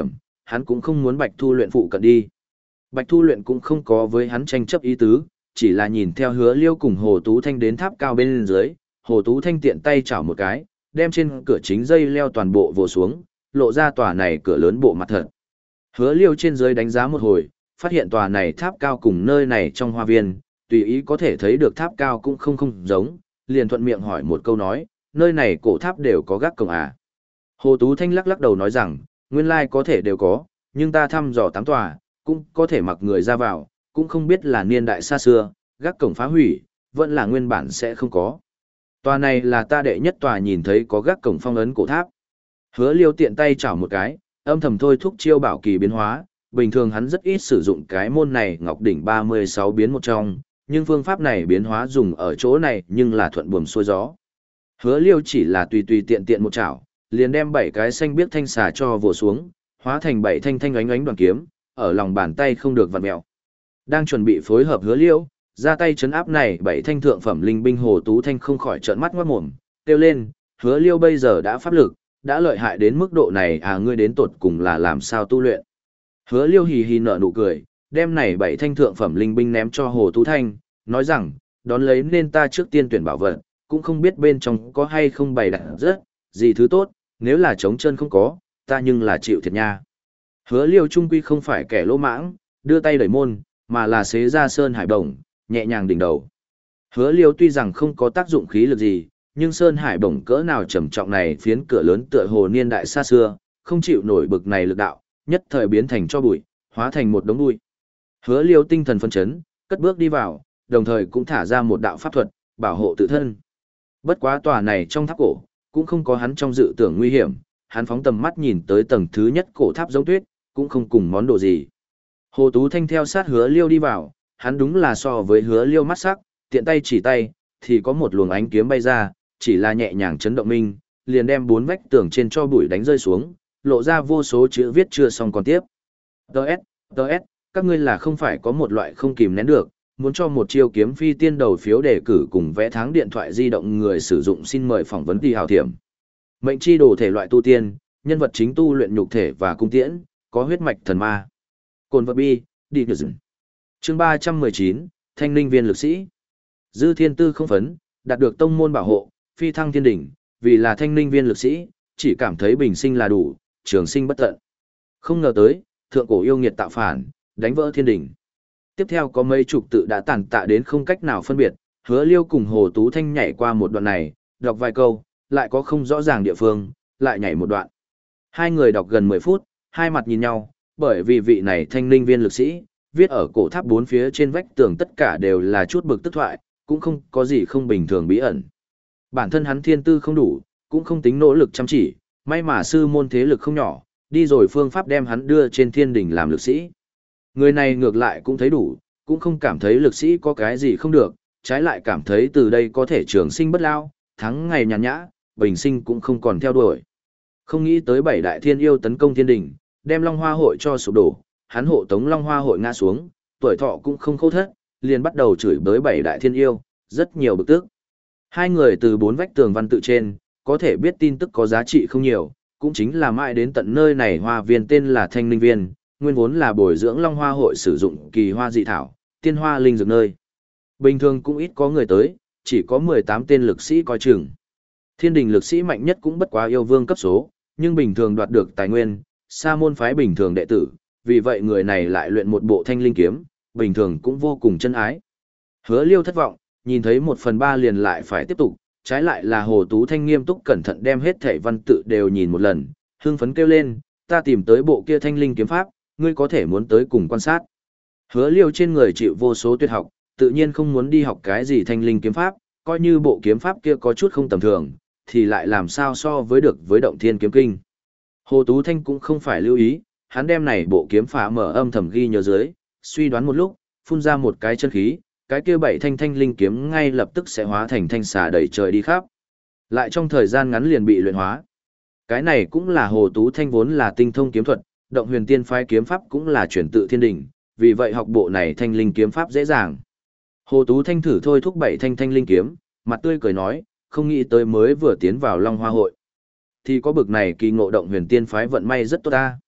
hắn cũng không muốn Bạch Thu Luyện phụ cận đi. Bạch Thu Luyện cũng không có với hắn tranh chấp ý tứ, chỉ là nhìn theo Hứa Liêu cùng Hồ Tú Thanh đến tháp cao bên dưới, Hồ Tú Thanh tiện tay chảo một cái, đem trên cửa chính dây leo toàn bộ vồ xuống, lộ ra tòa này cửa lớn bộ mặt thật. Hứa Liêu trên dưới đánh giá một hồi, phát hiện tòa này tháp cao cùng nơi này trong hoa viên, tùy ý có thể thấy được tháp cao cũng không không giống, liền thuận miệng hỏi một câu nói, nơi này cổ tháp đều có gác cổng à. Hồ Tú Thanh lắc lắc đầu nói rằng, nguyên lai có thể đều có, nhưng ta thăm dò tám tòa, cũng có thể mặc người ra vào, cũng không biết là niên đại xa xưa, gác cổng phá hủy, vẫn là nguyên bản sẽ không có. Tòa này là ta đệ nhất tòa nhìn thấy có gác cổng phong ấn cổ tháp. Hứa Liêu tiện tay chảo một cái, âm thầm thôi thúc chiêu bảo kỳ biến hóa, bình thường hắn rất ít sử dụng cái môn này Ngọc đỉnh ba mươi sáu biến một trong, nhưng phương pháp này biến hóa dùng ở chỗ này nhưng là thuận buồm xuôi gió. Hứa Liêu chỉ là tùy tùy tiện tiện một chảo, liền đem bảy cái xanh biếc thanh xà cho vồ xuống, hóa thành bảy thanh thanh ánh ánh đoàn kiếm, ở lòng bàn tay không được vặn mèo. Đang chuẩn bị phối hợp Hứa Liêu, ra tay chấn áp này bảy thanh thượng phẩm linh binh Hồ Tú Thanh không khỏi trợn mắt ngoát mồm, kêu lên, Hứa Liêu bây giờ đã pháp lực, đã lợi hại đến mức độ này à, ngươi đến tột cùng là làm sao tu luyện. Hứa Liêu hì hì nở nụ cười, đem này bảy thanh thượng phẩm linh binh ném cho Hồ Tú Thanh, nói rằng, đón lấy nên ta trước tiên tuyển bảo vật, cũng không biết bên trong có hay không bày đặt rất, gì thứ tốt, nếu là trống chân không có, ta nhưng là chịu thiệt nha. Hứa Liêu trung quy không phải kẻ lỗ mãng, đưa tay đẩy môn, mà là xế ra sơn hải bổng, nhẹ nhàng đỉnh đầu. Hứa Liêu tuy rằng không có tác dụng khí lực gì, nhưng sơn hải bổng cỡ nào trầm trọng này phiến cửa lớn tựa hồ niên đại xa xưa, không chịu nổi bực này lực đạo, nhất thời biến thành cho bụi, hóa thành một đống bụi. Hứa Liêu tinh thần phấn chấn, cất bước đi vào, đồng thời cũng thả ra một đạo pháp thuật, bảo hộ tự thân. Bất quá tòa này trong tháp cổ, cũng không có hắn trong dự tưởng nguy hiểm, hắn phóng tầm mắt nhìn tới tầng thứ nhất cổ tháp giống tuyết, cũng không cùng món đồ gì. Hồ Tú Thanh theo sát Hứa Liêu đi vào, hắn đúng là so với Hứa Liêu mắt sắc, tiện tay chỉ tay, thì có một luồng ánh kiếm bay ra, chỉ là nhẹ nhàng chấn động minh, liền đem bốn vách tường trên cho bụi đánh rơi xuống, lộ ra vô số chữ viết chưa xong còn tiếp. Đợt, đợt, các ngươi là không phải có một loại không kìm nén được, muốn cho một chiêu kiếm phi tiên đầu phiếu đề cử cùng vẽ tháng điện thoại di động người sử dụng xin mời phỏng vấn tỷ hào thiểm. Mệnh chi đồ thể loại tu tiên, nhân vật chính tu luyện nhục thể và cung tiễn, có huyết mạch thần ma. Cồn vật bi, đi được dừng. Chương ba trăm mười chín, Thanh Linh viên lực sĩ. Dư thiên tư không phấn, đạt được tông môn bảo hộ, phi thăng thiên đỉnh, vì là Thanh Linh viên lực sĩ, chỉ cảm thấy bình sinh là đủ, trường sinh bất tận. Không ngờ tới, thượng cổ yêu nghiệt tạo phản, đánh vỡ thiên đỉnh. Tiếp theo có mấy chục tự đã tàn tạ đến không cách nào phân biệt, Hứa Liêu cùng Hồ Tú Thanh nhảy qua một đoạn này, đọc vài câu, lại có không rõ ràng địa phương, lại nhảy một đoạn. Hai người đọc gần mười phút, hai mặt nhìn nhau, bởi vì vị này Thanh Linh viên lực sĩ, viết ở cổ tháp bốn phía trên vách tường tất cả đều là chút bực tức thoại, cũng không có gì không bình thường bí ẩn. Bản thân hắn thiên tư không đủ, cũng không tính nỗ lực chăm chỉ, may mà sư môn thế lực không nhỏ, đi rồi phương pháp đem hắn đưa trên thiên đỉnh làm lực sĩ. Người này ngược lại cũng thấy đủ, cũng không cảm thấy lực sĩ có cái gì không được, trái lại cảm thấy từ đây có thể trường sinh bất lao, thắng ngày nhàn nhã, bình sinh cũng không còn theo đuổi. Không nghĩ tới bảy đại thiên yêu tấn công thiên đỉnh, đem Long Hoa hội cho sụp đổ, hắn hộ tống Long Hoa hội ngã xuống, tuổi thọ cũng không khâu thất, liền bắt đầu chửi bới bảy đại thiên yêu, rất nhiều bực tức. Hai người từ bốn vách tường văn tự trên, có thể biết tin tức có giá trị không nhiều, cũng chính là mãi đến tận nơi này hoa viên tên là Thanh Linh viên, nguyên vốn là bồi dưỡng Long Hoa hội sử dụng kỳ hoa dị thảo, tiên hoa linh dược nơi. Bình thường cũng ít có người tới, chỉ có mười tám tên lực sĩ coi chừng. Thiên đình lực sĩ mạnh nhất cũng bất quá yêu vương cấp số, nhưng bình thường đoạt được tài nguyên, sa môn phái bình thường đệ tử, vì vậy người này lại luyện một bộ thanh linh kiếm, bình thường cũng vô cùng chân ái. Hứa Liêu thất vọng, nhìn thấy một phần ba liền lại phải tiếp tục, trái lại là Hồ Tú Thanh nghiêm túc cẩn thận đem hết thảy văn tự đều nhìn một lần, hưng phấn kêu lên, ta tìm tới bộ kia thanh linh kiếm pháp, ngươi có thể muốn tới cùng quan sát. Hứa Liêu trên người chịu vô số tuyệt học, tự nhiên không muốn đi học cái gì thanh linh kiếm pháp, coi như bộ kiếm pháp kia có chút không tầm thường, thì lại làm sao so với được với động thiên kiếm kinh. Hồ Tú Thanh cũng không phải lưu ý, hắn đem này bộ kiếm phá mở âm thầm ghi nhớ dưới, suy đoán một lúc, phun ra một cái chân khí, cái kia bảy thanh thanh linh kiếm ngay lập tức sẽ hóa thành thanh xà đầy trời đi khắp. Lại trong thời gian ngắn liền bị luyện hóa. Cái này cũng là Hồ Tú Thanh vốn là tinh thông kiếm thuật, động huyền tiên phái kiếm pháp cũng là chuyển tự thiên đỉnh, vì vậy học bộ này thanh linh kiếm pháp dễ dàng. Hồ Tú Thanh thử thôi thúc bảy thanh thanh linh kiếm, mặt tươi cười nói, không nghĩ tới mới vừa tiến vào Long Hoa hội. Thì có bực này kỳ ngộ động huyền tiên phái vận may rất tốt ta.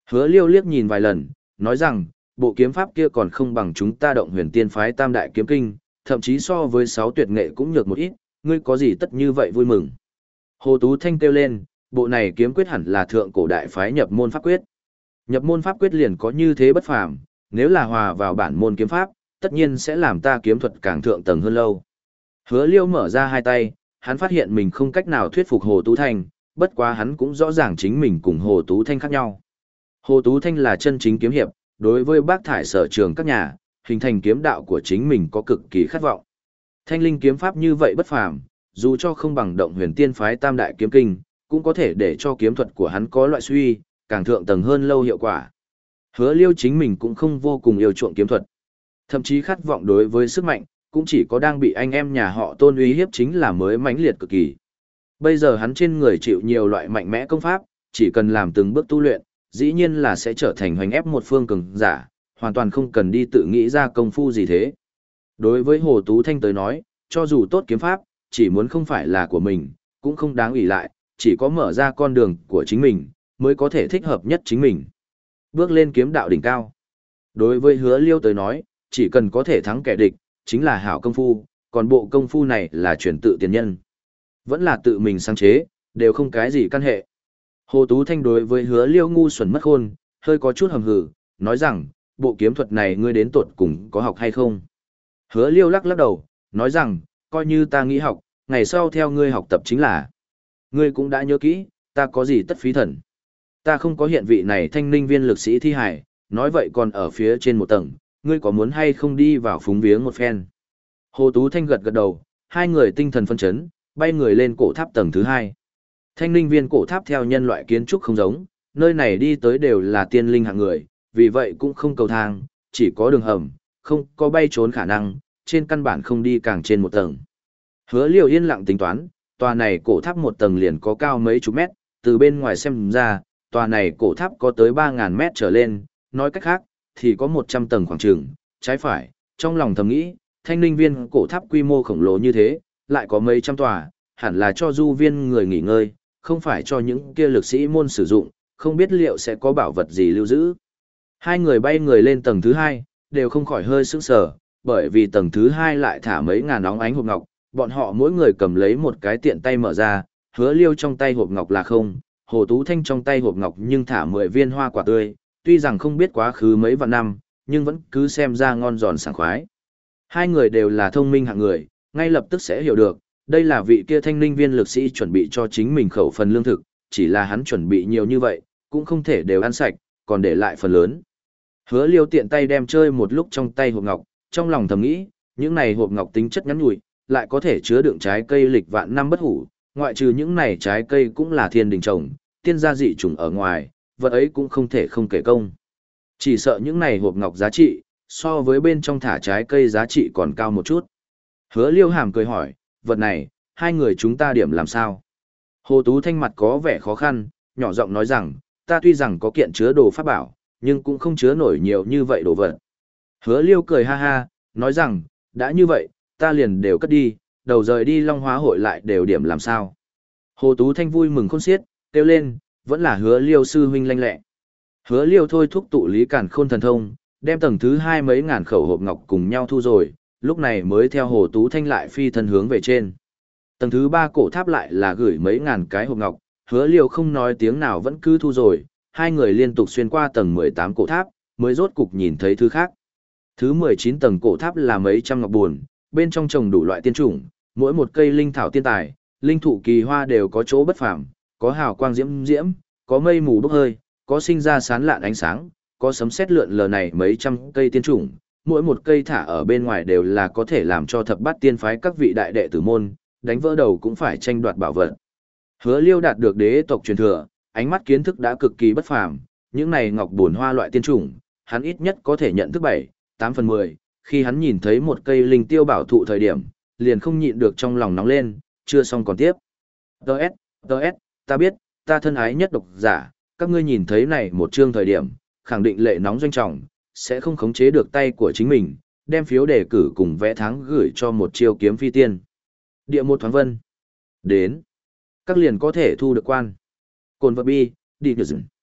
Hứa Liêu liếc nhìn vài lần, nói rằng, bộ kiếm pháp kia còn không bằng chúng ta động huyền tiên phái tam đại kiếm kinh, thậm chí so với sáu tuyệt nghệ cũng nhược một ít, ngươi có gì tất như vậy vui mừng. Hồ Tú Thanh kêu lên, bộ này kiếm quyết hẳn là thượng cổ đại phái nhập môn pháp quyết. Nhập môn pháp quyết liền có như thế bất phàm, nếu là hòa vào bản môn kiếm pháp, tất nhiên sẽ làm ta kiếm thuật càng thượng tầng hơn lâu. Hứa Liêu mở ra hai tay, hắn phát hiện mình không cách nào thuyết phục Hồ Tú Thanh, bất quá hắn cũng rõ ràng chính mình cùng Hồ Tú Thanh khác nhau. Hồ Tú Thanh là chân chính kiếm hiệp, đối với bác thải sở trường các nhà, hình thành kiếm đạo của chính mình có cực kỳ khát vọng. Thanh linh kiếm pháp như vậy bất phàm, dù cho không bằng động huyền tiên phái tam đại kiếm kinh, cũng có thể để cho kiếm thuật của hắn có loại suy, càng thượng tầng hơn lâu hiệu quả. Hứa Liêu chính mình cũng không vô cùng yêu chuộng kiếm thuật. Thậm chí khát vọng đối với sức mạnh, cũng chỉ có đang bị anh em nhà họ Tôn uy hiếp chính là mới mãnh liệt cực kỳ. Bây giờ hắn trên người chịu nhiều loại mạnh mẽ công pháp, chỉ cần làm từng bước tu luyện, dĩ nhiên là sẽ trở thành hoành ép một phương cường giả, hoàn toàn không cần đi tự nghĩ ra công phu gì thế. Đối với Hồ Tú Thanh tới nói, cho dù tốt kiếm pháp, chỉ muốn không phải là của mình, cũng không đáng ủy lại, chỉ có mở ra con đường của chính mình, mới có thể thích hợp nhất chính mình. Bước lên kiếm đạo đỉnh cao. Đối với Hứa Liêu tới nói, chỉ cần có thể thắng kẻ địch, chính là hảo công phu, còn bộ công phu này là truyền tự tiền nhân. Vẫn là tự mình sáng chế, đều không cái gì căn hệ. Hồ Tú Thanh đối với Hứa Liêu ngu xuẩn mất khôn, hơi có chút hầm hừ, nói rằng, bộ kiếm thuật này ngươi đến tuột cùng có học hay không? Hứa Liêu lắc lắc đầu, nói rằng, coi như ta nghĩ học, ngày sau theo ngươi học tập chính là. Ngươi cũng đã nhớ kỹ, ta có gì tất phí thần. Ta không có hiện vị này thanh ninh viên lực sĩ thi hải, nói vậy còn ở phía trên một tầng, ngươi có muốn hay không đi vào phúng viếng một phen. Hồ Tú Thanh gật gật đầu, hai người tinh thần phân chấn, bay người lên cổ tháp tầng thứ hai. Thanh ninh viên cổ tháp theo nhân loại kiến trúc không giống, nơi này đi tới đều là tiên linh hạng người, vì vậy cũng không cầu thang, chỉ có đường hầm, không có bay trốn khả năng, trên căn bản không đi càng trên một tầng. Hứa Liêu yên lặng tính toán, tòa này cổ tháp một tầng liền có cao mấy chục mét, từ bên ngoài xem ra, tòa này cổ tháp có tới ba ngàn mét trở lên, nói cách khác, thì có một trăm tầng khoảng trường, trái phải, trong lòng thầm nghĩ, thanh ninh viên cổ tháp quy mô khổng lồ như thế, lại có mấy trăm tòa, hẳn là cho du viên người nghỉ ngơi, không phải cho những kia lực sĩ môn sử dụng, không biết liệu sẽ có bảo vật gì lưu giữ. Hai người bay người lên tầng thứ hai, đều không khỏi hơi sững sờ, bởi vì tầng thứ hai lại thả mấy ngàn óng ánh hộp ngọc, bọn họ mỗi người cầm lấy một cái tiện tay mở ra, Hứa Liêu trong tay hộp ngọc là không, Hồ Tú Thanh trong tay hộp ngọc nhưng thả mười viên hoa quả tươi, tuy rằng không biết quá khứ mấy vạn năm, nhưng vẫn cứ xem ra ngon giòn sảng khoái. Hai người đều là thông minh hạng người, ngay lập tức sẽ hiểu được, đây là vị kia thanh ninh viên lực sĩ chuẩn bị cho chính mình khẩu phần lương thực, chỉ là hắn chuẩn bị nhiều như vậy, cũng không thể đều ăn sạch, còn để lại phần lớn. Hứa Liêu tiện tay đem chơi một lúc trong tay hộp ngọc, trong lòng thầm nghĩ, những này hộp ngọc tính chất ngắn nhủi, lại có thể chứa đựng trái cây lịch vạn năm bất hủ, ngoại trừ những này trái cây cũng là thiên đình trồng, tiên gia dị trùng ở ngoài, vật ấy cũng không thể không kể công. Chỉ sợ những này hộp ngọc giá trị, so với bên trong thả trái cây giá trị còn cao một chút. Hứa Liêu hàm cười hỏi, vật này, hai người chúng ta điểm làm sao? Hồ Tú Thanh mặt có vẻ khó khăn, nhỏ giọng nói rằng, ta tuy rằng có kiện chứa đồ pháp bảo, nhưng cũng không chứa nổi nhiều như vậy đồ vật. Hứa Liêu cười ha ha, nói rằng, đã như vậy, ta liền đều cất đi, đầu rời đi Long Hóa hội lại đều điểm làm sao. Hồ Tú Thanh vui mừng khôn xiết, kêu lên, vẫn là Hứa Liêu sư huynh lanh lẹ. Hứa Liêu thôi thúc tụ lý càn khôn thần thông, đem tầng thứ hai mấy ngàn khẩu hộp ngọc cùng nhau thu rồi, lúc này mới theo Hồ Tú Thanh lại phi thân hướng về trên. Tầng thứ ba cổ tháp lại là gửi mấy ngàn cái hộp ngọc, Hứa Liêu không nói tiếng nào vẫn cứ thu rồi, hai người liên tục xuyên qua tầng mười tám cổ tháp, mới rốt cục nhìn thấy thứ khác. Thứ mười chín tầng cổ tháp là mấy trăm ngọc buồn, bên trong trồng đủ loại tiên chủng, mỗi một cây linh thảo tiên tài, linh thụ kỳ hoa đều có chỗ bất phàm, có hào quang diễm diễm, có mây mù bốc hơi, có sinh ra sán lạn ánh sáng, có sấm sét lượn lờ này mấy trăm cây tiên chủng, mỗi một cây thả ở bên ngoài đều là có thể làm cho thập bát tiên phái các vị đại đệ tử môn, đánh vỡ đầu cũng phải tranh đoạt bảo vật. Hứa Liêu đạt được đế tộc truyền thừa, ánh mắt kiến thức đã cực kỳ bất phàm, những này ngọc bổn hoa loại tiên chủng, hắn ít nhất có thể nhận thức bảy, tám phần mười, khi hắn nhìn thấy một cây linh tiêu bảo thụ thời điểm, liền không nhịn được trong lòng nóng lên, chưa xong còn tiếp. Đợt, đợt, ta biết, ta thân ái nhất độc giả, các ngươi nhìn thấy này một chương thời điểm, khẳng định lệ nóng doanh trọng, sẽ không khống chế được tay của chính mình, đem phiếu đề cử cùng vẽ tháng gửi cho một chiêu kiếm phi tiên. Địa một thoáng vân. Đến. Các liền có thể thu được quan. Cồn vật bi, đi được dừng.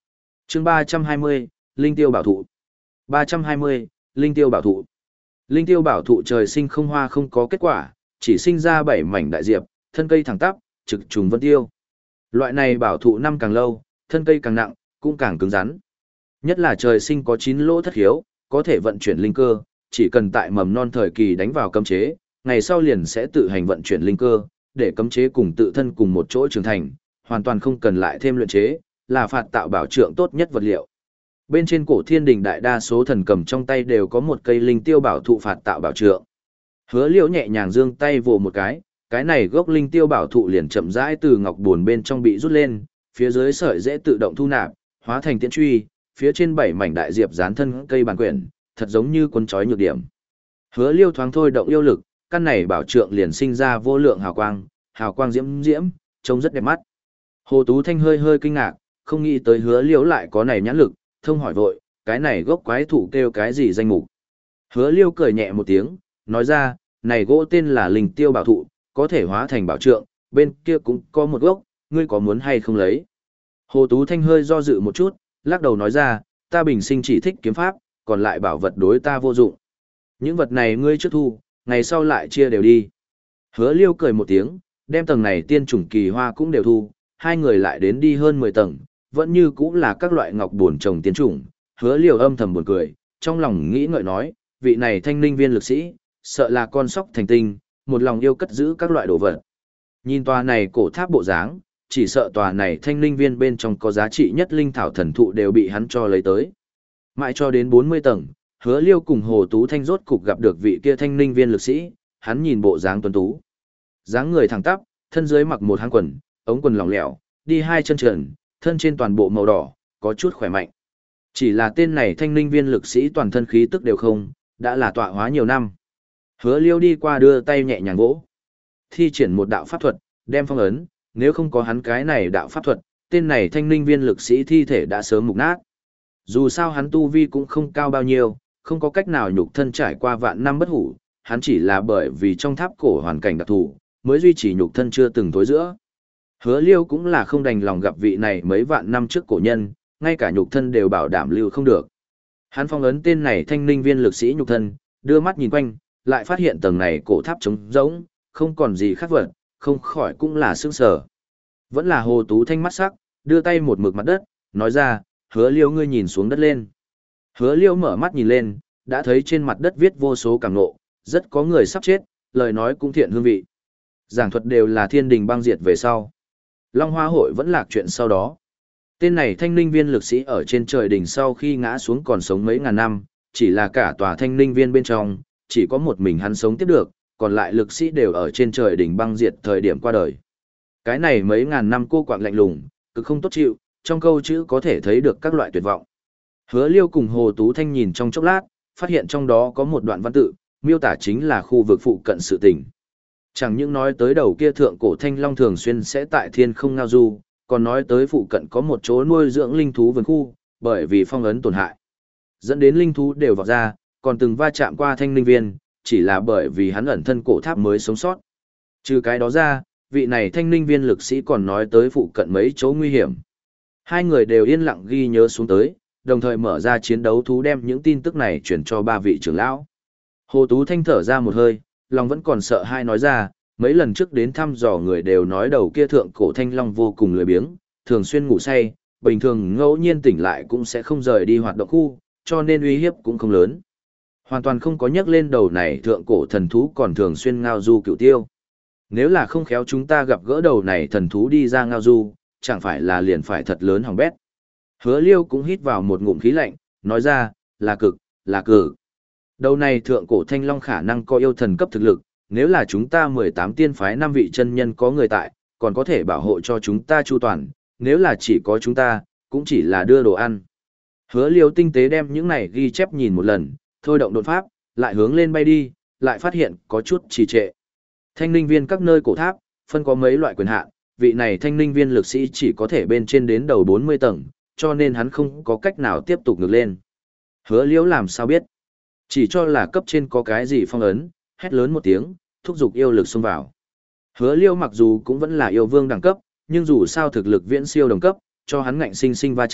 chương ba trăm hai mươi, Linh Tiêu Bảo Thụ. ba trăm hai mươi, Linh Tiêu Bảo Thụ. Linh Tiêu Bảo Thụ trời sinh không hoa không có kết quả, chỉ sinh ra bảy mảnh đại diệp, thân cây thẳng tắp, trực trùng vân tiêu. Loại này bảo thụ năm càng lâu, thân cây càng nặng, cũng càng cứng rắn. Nhất là trời sinh có chín lỗ thất hiếu, có thể vận chuyển linh cơ, chỉ cần tại mầm non thời kỳ đánh vào cấm chế, ngày sau liền sẽ tự hành vận chuyển linh cơ, để cấm chế cùng tự thân cùng một chỗ trưởng thành, hoàn toàn không cần lại thêm luyện chế, là phạt tạo bảo trượng tốt nhất vật liệu. Bên trên cổ thiên đình đại đa số thần cầm trong tay đều có một cây linh tiêu bảo thụ phạt tạo bảo trượng. Hứa Liễu nhẹ nhàng giương tay vồ một cái, cái này gốc linh tiêu bảo thụ liền chậm rãi từ ngọc buồn bên trong bị rút lên, phía dưới sợi dễ tự động thu nạp, hóa thành tiễn truy, phía trên bảy mảnh đại diệp dán thân cây bàn quyển, thật giống như cuốn chói nhược điểm. Hứa Liêu thoáng thôi động yêu lực, căn này bảo trượng liền sinh ra vô lượng hào quang, hào quang diễm diễm, trông rất đẹp mắt. Hồ Tú Thanh hơi hơi kinh ngạc, không nghĩ tới Hứa Liêu lại có này nhãn lực, thông hỏi vội, cái này gốc quái thụ kêu cái gì danh mục. Hứa Liêu cười nhẹ một tiếng, nói ra, này gỗ tên là linh tiêu bảo thụ, có thể hóa thành bảo trượng, bên kia cũng có một gốc, ngươi có muốn hay không lấy. Hồ Tú Thanh hơi do dự một chút, lắc đầu nói ra, ta bình sinh chỉ thích kiếm pháp, còn lại bảo vật đối ta vô dụng. Những vật này ngươi trước thu, ngày sau lại chia đều đi. Hứa Liêu cười một tiếng, đem tầng này tiên chủng kỳ hoa cũng đều thu, hai người lại đến đi hơn mười tầng, vẫn như cũng là các loại ngọc buồn trồng tiên chủng. Hứa Liêu âm thầm buồn cười, trong lòng nghĩ ngợi nói, vị này thanh ninh viên lực sĩ, sợ là con sóc thành tinh, một lòng yêu cất giữ các loại đồ vật. Nhìn tòa này cổ tháp bộ dáng, chỉ sợ tòa này thanh linh viên bên trong có giá trị nhất linh thảo thần thụ đều bị hắn cho lấy tới. Mãi cho đến bốn mươi tầng, Hứa Liêu cùng Hồ Tú Thanh rốt cục gặp được vị kia thanh linh viên lực sĩ, hắn nhìn bộ dáng tuấn tú. Dáng người thẳng tắp, thân dưới mặc một hang quần, ống quần lỏng lẻo, đi hai chân trần, thân trên toàn bộ màu đỏ, có chút khỏe mạnh. Chỉ là tên này thanh linh viên lực sĩ toàn thân khí tức đều không, đã là tọa hóa nhiều năm. Hứa Liêu đi qua đưa tay nhẹ nhàng vỗ, thi triển một đạo pháp thuật, đem phong ấn, nếu không có hắn cái này đạo pháp thuật, tên này thanh linh viên lực sĩ thi thể đã sớm mục nát. Dù sao hắn tu vi cũng không cao bao nhiêu, không có cách nào nhục thân trải qua vạn năm bất hủ, hắn chỉ là bởi vì trong tháp cổ hoàn cảnh đặc thù, mới duy trì nhục thân chưa từng thối giữa. Hứa Liêu cũng là không đành lòng gặp vị này mấy vạn năm trước cổ nhân, ngay cả nhục thân đều bảo đảm lưu không được. Hắn phong ấn tên này thanh linh viên lực sĩ nhục thân, đưa mắt nhìn quanh, lại phát hiện tầng này cổ tháp trống rỗng, không còn gì khác vật, không khỏi cũng là sững sờ. Vẫn là Hồ Tú Thanh mắt sắc, đưa tay một mực mặt đất, nói ra, Hứa Liêu ngươi nhìn xuống đất lên. Hứa Liêu mở mắt nhìn lên, đã thấy trên mặt đất viết vô số cảm ngộ, rất có người sắp chết, lời nói cũng thiện hương vị. Giảng thuật đều là thiên đình băng diệt về sau. Long Hoa hội vẫn lạc chuyện sau đó. Tên này thanh linh viên lực sĩ ở trên trời đỉnh sau khi ngã xuống còn sống mấy ngàn năm, chỉ là cả tòa thanh linh viên bên trong, chỉ có một mình hắn sống tiếp được, còn lại lực sĩ đều ở trên trời đỉnh băng diệt thời điểm qua đời. Cái này mấy ngàn năm cô quạng lạnh lùng, cực không tốt chịu, trong câu chữ có thể thấy được các loại tuyệt vọng. Hứa Liêu cùng Hồ Tú Thanh nhìn trong chốc lát, phát hiện trong đó có một đoạn văn tự, miêu tả chính là khu vực phụ cận sự tình. Chẳng những nói tới đầu kia thượng cổ thanh long thường xuyên sẽ tại thiên không ngao du, còn nói tới phụ cận có một chỗ nuôi dưỡng linh thú vườn khu, bởi vì phong ấn tổn hại, dẫn đến linh thú đều vọt ra, còn từng va chạm qua thanh linh viên, chỉ là bởi vì hắn ẩn thân cổ tháp mới sống sót. Trừ cái đó ra, vị này thanh linh viên lực sĩ còn nói tới phụ cận mấy chỗ nguy hiểm. Hai người đều yên lặng ghi nhớ xuống tới, đồng thời mở ra chiến đấu thú đem những tin tức này chuyển cho ba vị trưởng lão. Hồ Tú Thanh thở ra một hơi, lòng vẫn còn sợ hai nói ra, mấy lần trước đến thăm dò người đều nói đầu kia thượng cổ thanh long vô cùng lười biếng, thường xuyên ngủ say, bình thường ngẫu nhiên tỉnh lại cũng sẽ không rời đi hoạt động khu, cho nên uy hiếp cũng không lớn. Hoàn toàn không có nhắc lên đầu này thượng cổ thần thú còn thường xuyên ngao du cựu tiêu. Nếu là không khéo chúng ta gặp gỡ đầu này thần thú đi ra ngao du, chẳng phải là liền phải thật lớn hỏng bét. Hứa Liêu cũng hít vào một ngụm khí lạnh, nói ra, là cực, là cử. Đầu này thượng cổ thanh long khả năng có yêu thần cấp thực lực, nếu là chúng ta mười tám tiên phái năm vị chân nhân có người tại, còn có thể bảo hộ cho chúng ta chu toàn, nếu là chỉ có chúng ta, cũng chỉ là đưa đồ ăn. Hứa Liêu tinh tế đem những này ghi chép nhìn một lần, thôi động đột pháp, lại hướng lên bay đi, lại phát hiện có chút trì trệ. Thanh linh viên các nơi cổ tháp, phân có mấy loại quyền hạn, vị này thanh linh viên lực sĩ chỉ có thể bên trên đến đầu bốn mươi tầng, cho nên hắn không có cách nào tiếp tục ngược lên. Hứa Liễu làm sao biết? Chỉ cho là cấp trên có cái gì phong ấn, hét lớn một tiếng, thúc giục yêu lực xông vào. Hứa Liễu mặc dù cũng vẫn là yêu vương đẳng cấp, nhưng dù sao thực lực viễn siêu đồng cấp, cho hắn ngạnh sinh sinh va chạm,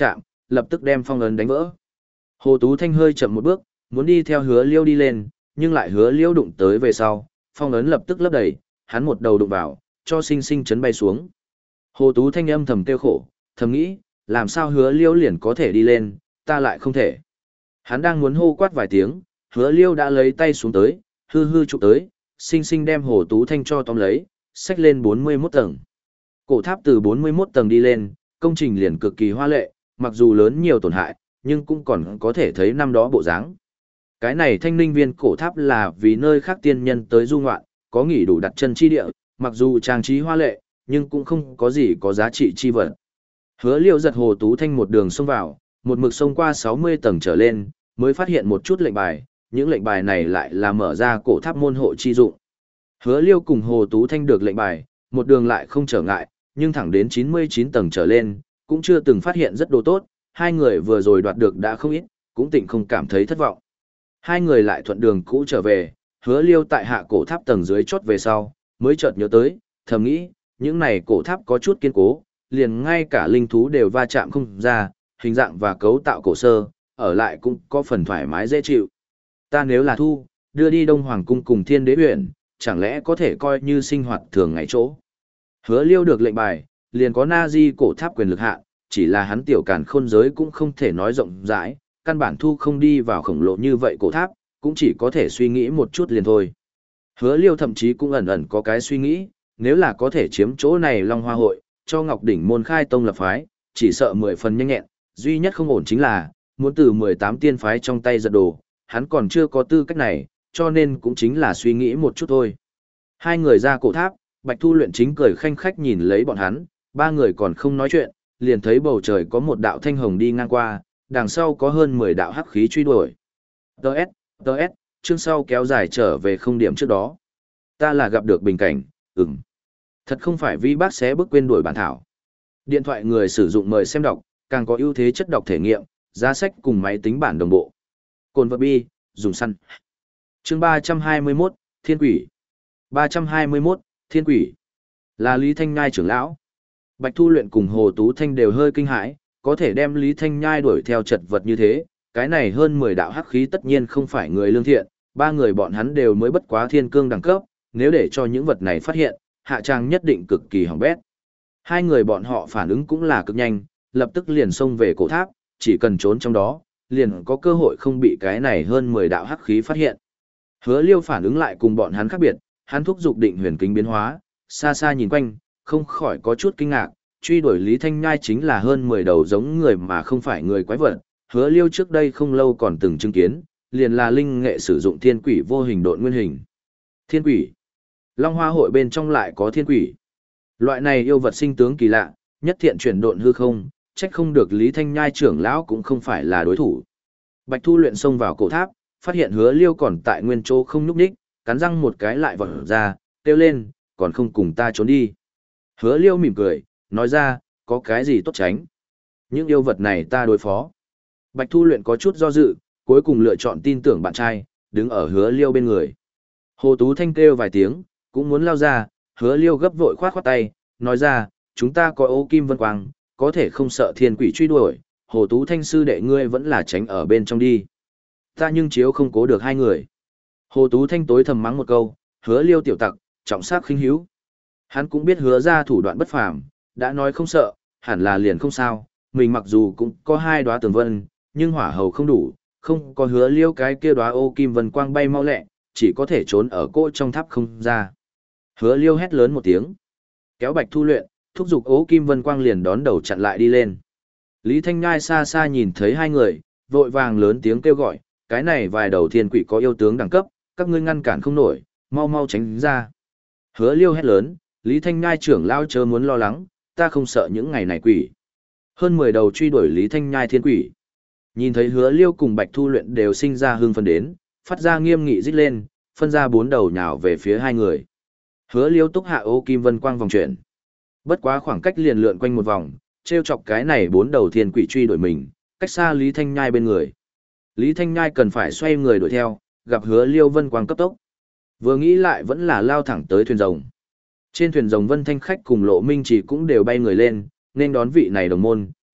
lập tức đem phong ấn đánh vỡ. Hồ Tú Thanh hơi chậm một bước, muốn đi theo hứa liêu đi lên, nhưng lại hứa liêu đụng tới về sau, phong ấn lập tức lấp đầy, hắn một đầu đụng vào, cho sinh sinh chấn bay xuống. Hồ Tú Thanh âm thầm kêu khổ, thầm nghĩ, làm sao hứa liêu liền có thể đi lên, ta lại không thể. Hắn đang muốn hô quát vài tiếng, hứa liêu đã lấy tay xuống tới, hư hư chụp tới, sinh sinh đem Hồ Tú Thanh cho tóm lấy, xách lên bốn mươi mốt tầng. Cổ tháp từ bốn mươi mốt tầng đi lên, công trình liền cực kỳ hoa lệ, mặc dù lớn nhiều tổn hại, nhưng cũng còn có thể thấy năm đó bộ dáng. Cái này thanh ninh viên cổ tháp là vì nơi khác tiên nhân tới du ngoạn, có nghỉ đủ đặt chân chi địa, mặc dù trang trí hoa lệ, nhưng cũng không có gì có giá trị chi vật. Hứa Liêu giật Hồ Tú Thanh một đường xông vào, một mực xông qua sáu mươi tầng trở lên, mới phát hiện một chút lệnh bài, những lệnh bài này lại là mở ra cổ tháp môn hộ chi dụng. Hứa Liêu cùng Hồ Tú Thanh được lệnh bài, một đường lại không trở ngại, nhưng thẳng đến chín mươi chín tầng trở lên, cũng chưa từng phát hiện rất đồ tốt, hai người vừa rồi đoạt được đã không ít, cũng tịnh không cảm thấy thất vọng. Hai người lại thuận đường cũ trở về, Hứa Liêu tại hạ cổ tháp tầng dưới chốt về sau, mới chợt nhớ tới, thầm nghĩ, những này cổ tháp có chút kiên cố, liền ngay cả linh thú đều va chạm không ra, hình dạng và cấu tạo cổ sơ, ở lại cũng có phần thoải mái dễ chịu. Ta nếu là thu, đưa đi Đông Hoàng cung cùng Thiên Đế huyện, chẳng lẽ có thể coi như sinh hoạt thường ngày chỗ. Hứa Liêu được lệnh bài, liền có na di cổ tháp quyền lực hạ, chỉ là hắn tiểu càn khôn giới cũng không thể nói rộng rãi, căn bản thu không đi vào khổng lồ như vậy cổ tháp, cũng chỉ có thể suy nghĩ một chút liền thôi. Hứa Liêu thậm chí cũng ẩn ẩn có cái suy nghĩ, nếu là có thể chiếm chỗ này Long Hoa hội, cho Ngọc Đỉnh môn khai tông lập phái, chỉ sợ mười phần nhanh nhẹn, duy nhất không ổn chính là, muốn từ mười tám tiên phái trong tay giật đồ, hắn còn chưa có tư cách này, cho nên cũng chính là suy nghĩ một chút thôi. Hai người ra cổ tháp, Bạch Thu Luyện chính cười khanh khách nhìn lấy bọn hắn, ba người còn không nói chuyện, liền thấy bầu trời có một đạo thanh hồng đi ngang qua, đằng sau có hơn mười đạo hắc khí truy đuổi. Đợt, đợt, chương sau kéo dài trở về không điểm trước đó. Ta là gặp được bình cảnh, ừm. Thật không phải vi bác sẽ bước quên đuổi bản thảo. Điện thoại người sử dụng mời xem đọc, càng có ưu thế chất đọc thể nghiệm, giá sách cùng máy tính bản đồng bộ. Cồn vật bi, dùng săn. Chương ba trăm hai mươi mốt, Thiên Quỷ. ba trăm hai mươi mốt, Thiên Quỷ. Là Lý Thanh Nhai trưởng lão. Bạch Thu Luyện cùng Hồ Tú Thanh đều hơi kinh hãi, có thể đem Lý Thanh Nhai đuổi theo chật vật như thế, cái này hơn mười đạo hắc khí tất nhiên không phải người lương thiện, ba người bọn hắn đều mới bất quá thiên cương đẳng cấp, nếu để cho những vật này phát hiện, hạ trang nhất định cực kỳ hỏng bét. Hai người bọn họ phản ứng cũng là cực nhanh, lập tức liền xông về cổ tháp, chỉ cần trốn trong đó, liền có cơ hội không bị cái này hơn mười đạo hắc khí phát hiện. Hứa Liêu phản ứng lại cùng bọn hắn khác biệt, hắn thúc dục định huyền kính biến hóa, xa xa nhìn quanh, không khỏi có chút kinh ngạc, truy đuổi Lý Thanh Nhai chính là hơn mười đầu giống người mà không phải người quái vật. Hứa Liêu trước đây không lâu còn từng chứng kiến, liền là linh nghệ sử dụng thiên quỷ vô hình độn nguyên hình. Thiên quỷ. Long Hoa hội bên trong lại có thiên quỷ. Loại này yêu vật sinh tướng kỳ lạ, nhất thiện chuyển độn hư không, trách không được Lý Thanh Nhai trưởng lão cũng không phải là đối thủ. Bạch Thu Luyện xông vào cổ tháp, phát hiện Hứa Liêu còn tại nguyên chỗ không nhúc nhích, cắn răng một cái lại vọt ra, kêu lên, còn không cùng ta trốn đi. Hứa Liêu mỉm cười, nói ra, có cái gì tốt tránh. Những yêu vật này ta đối phó. Bạch Thu Luyện có chút do dự, cuối cùng lựa chọn tin tưởng bạn trai, đứng ở Hứa Liêu bên người. Hồ Tú Thanh kêu vài tiếng, cũng muốn lao ra, Hứa Liêu gấp vội khoát khoát tay, nói ra, chúng ta có ô kim vân quang, có thể không sợ thiên quỷ truy đuổi, Hồ Tú Thanh sư đệ ngươi vẫn là tránh ở bên trong đi. Ta nhưng chiếu không cố được hai người. Hồ Tú Thanh tối thầm mắng một câu, Hứa Liêu tiểu tặc, trọng sắc khinh hiếu. Hắn cũng biết Hứa ra thủ đoạn bất phàm, đã nói không sợ, hẳn là liền không sao, mình mặc dù cũng có hai đóa tường vân, nhưng hỏa hầu không đủ, không có Hứa Liêu cái kia đóa ô kim vân quang bay mau lẹ, chỉ có thể trốn ở cỗ trong tháp không ra. Hứa Liêu hét lớn một tiếng, kéo Bạch Thu Luyện, thúc giục ô kim vân quang liền đón đầu chặn lại đi lên. Lý Thanh Nhai xa xa nhìn thấy hai người, vội vàng lớn tiếng kêu gọi, cái này vài đầu thiên quỷ có yêu tướng đẳng cấp, các ngươi ngăn cản không nổi, mau mau tránh ra. Hứa Liêu hét lớn, Lý Thanh Nhai trưởng lao chớ muốn lo lắng, ta không sợ những ngày này quỷ. Hơn mười đầu truy đuổi Lý Thanh Nhai thiên quỷ. Nhìn thấy Hứa Liêu cùng Bạch Thu Luyện đều sinh ra hưng phấn đến, phát ra nghiêm nghị rít lên, phân ra bốn đầu nhào về phía hai người. Hứa Liêu túc hạ ô kim vân quang vòng chuyển. Bất quá khoảng cách liền lượn quanh một vòng, trêu chọc cái này bốn đầu thiên quỷ truy đuổi mình, cách xa Lý Thanh Nhai bên người. Lý Thanh Nhai cần phải xoay người đuổi theo, gặp Hứa Liêu vân quang cấp tốc. Vừa nghĩ lại vẫn là lao thẳng tới thuyền rồng. Trên thuyền rồng Vân Thanh Khách cùng Lộ Minh Chỉ cũng đều bay người lên, nên đón vị này đồng môn,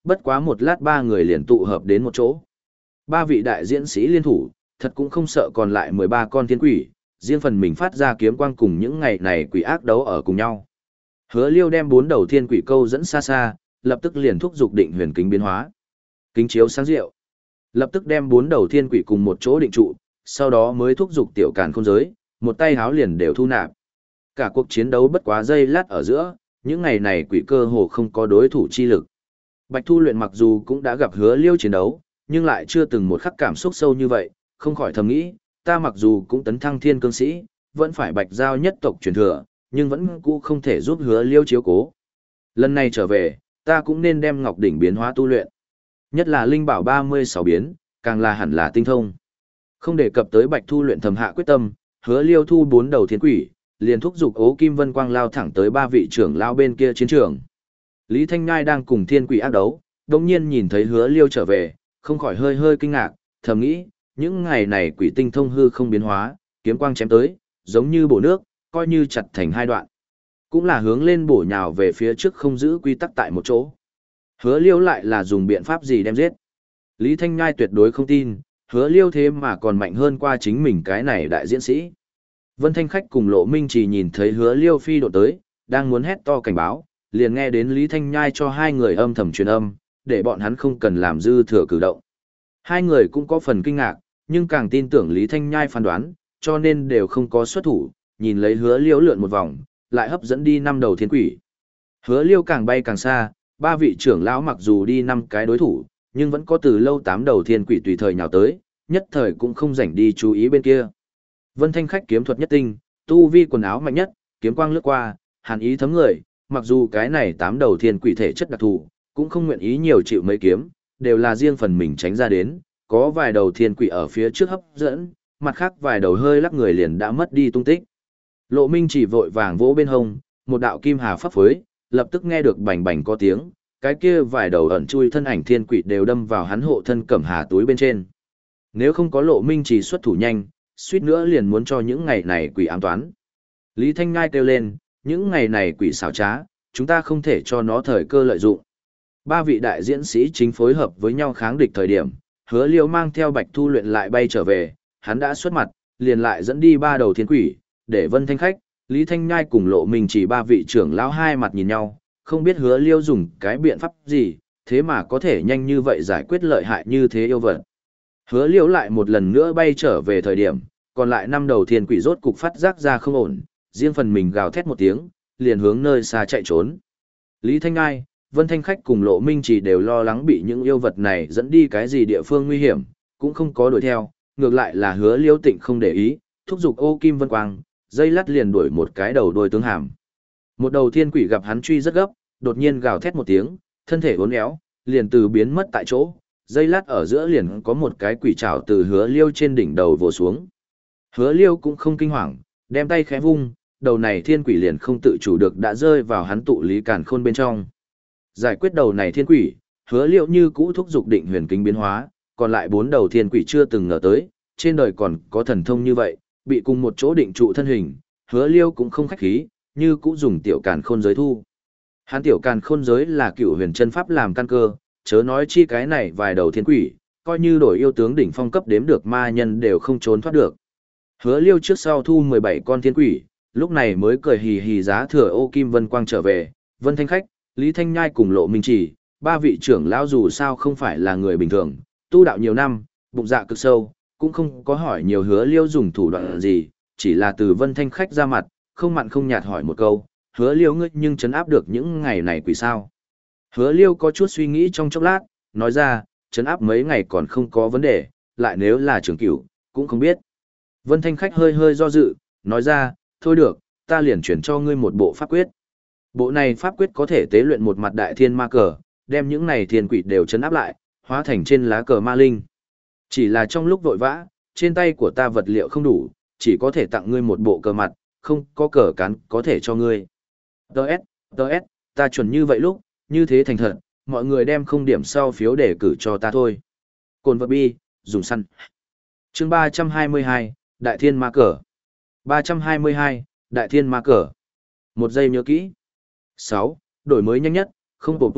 Bất quá một lát ba người liền tụ hợp đến một chỗ. Ba vị đại diễn sĩ liên thủ, thật cũng không sợ còn lại mười ba con thiên quỷ, riêng phần mình phát ra kiếm quang cùng những ngày này quỷ ác đấu ở cùng nhau. Hứa Liêu đem bốn đầu thiên quỷ câu dẫn xa xa, lập tức liền thúc giục định huyền kính biến hóa. Kính chiếu sáng diệu. Lập tức đem bốn đầu thiên quỷ cùng một chỗ định trụ, sau đó mới thúc giục tiểu càn khôn giới, một tay háo liền đều thu nạp. Cả cuộc chiến đấu bất quá giây lát ở giữa, những ngày này quỷ cơ hồ không có đối thủ chi lực. Bạch Thu Luyện mặc dù cũng đã gặp Hứa Liêu chiến đấu, nhưng lại chưa từng một khắc cảm xúc sâu như vậy, không khỏi thầm nghĩ, ta mặc dù cũng tấn thăng thiên cương sĩ, vẫn phải Bạch Giao nhất tộc truyền thừa, nhưng vẫn cũ không thể giúp Hứa Liêu chiếu cố. Lần này trở về, ta cũng nên đem Ngọc Đỉnh biến hóa tu luyện. Nhất là Linh Bảo ba mươi sáu biến, càng là hẳn là tinh thông. Không đề cập tới Bạch Thu Luyện thầm hạ quyết tâm, Hứa Liêu thu bốn đầu thiên quỷ, liền thúc giục Ố Kim Vân Quang lao thẳng tới ba vị trưởng lao bên kia chiến trường. Lý Thanh Ngai đang cùng thiên quỷ ác đấu, đồng nhiên nhìn thấy Hứa Liêu trở về, không khỏi hơi hơi kinh ngạc, thầm nghĩ, những ngày này quỷ tinh thông hư không biến hóa, kiếm quang chém tới, giống như bổ nước, coi như chặt thành hai đoạn. Cũng là hướng lên bổ nhào về phía trước không giữ quy tắc tại một chỗ. Hứa Liêu lại là dùng biện pháp gì đem giết. Lý Thanh Ngai tuyệt đối không tin, Hứa Liêu thế mà còn mạnh hơn qua chính mình cái này đại diễn sĩ. Vân Thanh Khách cùng Lộ Minh chỉ nhìn thấy Hứa Liêu phi độ tới, đang muốn hét to cảnh báo, liền nghe đến Lý Thanh Nhai cho hai người âm thầm truyền âm, để bọn hắn không cần làm dư thừa cử động. Hai người cũng có phần kinh ngạc, nhưng càng tin tưởng Lý Thanh Nhai phán đoán, cho nên đều không có xuất thủ, nhìn lấy Hứa Liêu lượn một vòng, lại hấp dẫn đi năm đầu thiên quỷ. Hứa Liêu càng bay càng xa, ba vị trưởng lão mặc dù đi năm cái đối thủ, nhưng vẫn có từ lâu tám đầu thiên quỷ tùy thời nhào tới, nhất thời cũng không rảnh đi chú ý bên kia. Vân Thanh Khách kiếm thuật nhất tinh, tu vi quần áo mạnh nhất, kiếm quang lướt qua, hàn ý thấm người, mặc dù cái này tám đầu thiên quỷ thể chất đặc thù, cũng không nguyện ý nhiều chịu mấy kiếm, đều là riêng phần mình tránh ra đến, có vài đầu thiên quỷ ở phía trước hấp dẫn, mặt khác vài đầu hơi lắc người liền đã mất đi tung tích. Lộ Minh chỉ vội vàng vỗ bên hông, một đạo kim hà pháp phối, lập tức nghe được bành bành có tiếng, cái kia vài đầu ẩn chui thân ảnh thiên quỷ đều đâm vào hắn hộ thân cẩm hà túi bên trên. Nếu không có Lộ Minh chỉ xuất thủ nhanh, suýt nữa liền muốn cho những ngày này quỷ ám toán. Lý Thanh Ngai kêu lên, những ngày này quỷ xảo trá, chúng ta không thể cho nó thời cơ lợi dụng. Ba vị đại diễn sĩ chính phối hợp với nhau kháng địch thời điểm, Hứa Liêu mang theo Bạch Thu Luyện lại bay trở về, hắn đã xuất mặt, liền lại dẫn đi ba đầu thiên quỷ, để Vân Thanh Khách, Lý Thanh Nhai cùng Lộ Minh chỉ ba vị trưởng lão hai mặt nhìn nhau, không biết Hứa Liêu dùng cái biện pháp gì, thế mà có thể nhanh như vậy giải quyết lợi hại như thế yêu vật. Hứa Liêu lại một lần nữa bay trở về thời điểm, còn lại năm đầu thiên quỷ rốt cục phát giác ra không ổn, riêng phần mình gào thét một tiếng, liền hướng nơi xa chạy trốn. Lý Thanh Ngai, Vân Thanh Khách cùng Lộ Minh chỉ đều lo lắng bị những yêu vật này dẫn đi cái gì địa phương nguy hiểm, cũng không có đuổi theo, ngược lại là Hứa Liêu Tịnh không để ý, thúc giục Ô Kim Vân Quang, dây lắt liền đuổi một cái đầu đuôi tướng hàm. Một đầu thiên quỷ gặp hắn truy rất gấp, đột nhiên gào thét một tiếng, thân thể uốn éo, liền từ biến mất tại chỗ, dây lát ở giữa liền có một cái quỷ trảo từ Hứa Liêu trên đỉnh đầu vồ xuống. Hứa Liêu cũng không kinh hoàng, đem tay khẽ vung, đầu này thiên quỷ liền không tự chủ được đã rơi vào hắn tụ lý càn khôn bên trong. Giải quyết đầu này thiên quỷ, Hứa Liêu như cũ thúc giục định huyền kính biến hóa, còn lại bốn đầu thiên quỷ chưa từng ngờ tới, trên đời còn có thần thông như vậy, bị cùng một chỗ định trụ thân hình, Hứa Liêu cũng không khách khí, như cũ dùng tiểu càn khôn giới thu. Hắn tiểu càn khôn giới là cựu huyền chân pháp làm căn cơ, chớ nói chi cái này vài đầu thiên quỷ, coi như đổi yêu tướng đỉnh phong cấp đếm được ma nhân đều không trốn thoát được. Hứa Liêu trước sau thu mười bảy con thiên quỷ, lúc này mới cười hì hì giá thừa Ô Kim Vân Quang trở về, Vân Thanh Khách, Lý Thanh Nhai cùng Lộ Minh Chỉ, ba vị trưởng lão dù sao không phải là người bình thường, tu đạo nhiều năm, bụng dạ cực sâu, cũng không có hỏi nhiều Hứa Liêu dùng thủ đoạn gì, chỉ là từ Vân Thanh Khách ra mặt, không mặn không nhạt hỏi một câu, Hứa Liêu ngươi nhưng trấn áp được những ngày này quỷ sao? Hứa Liêu có chút suy nghĩ trong chốc lát, nói ra, trấn áp mấy ngày còn không có vấn đề, lại nếu là trưởng cửu, cũng không biết. Vân Thanh Khách hơi hơi do dự, nói ra, thôi được, ta liền chuyển cho ngươi một bộ pháp quyết. Bộ này pháp quyết có thể tế luyện một mặt đại thiên ma cờ, đem những này thiên quỷ đều trấn áp lại, hóa thành trên lá cờ ma linh. Chỉ là trong lúc vội vã, trên tay của ta vật liệu không đủ, chỉ có thể tặng ngươi một bộ cờ mặt, không có cờ cán có thể cho ngươi. Đợt, đợt, ta chuẩn như vậy lúc, như thế thành thật, mọi người đem không điểm sau phiếu để cử cho ta thôi. Cồn vật bi, dùng săn. Chương ba trăm hai mươi hai, Đại Thiên Ma Cờ. ba trăm hai mươi hai, Đại Thiên Ma Cờ. Một giây nhớ kỹ. sáu. Đổi mới nhanh nhất, không bột bụt,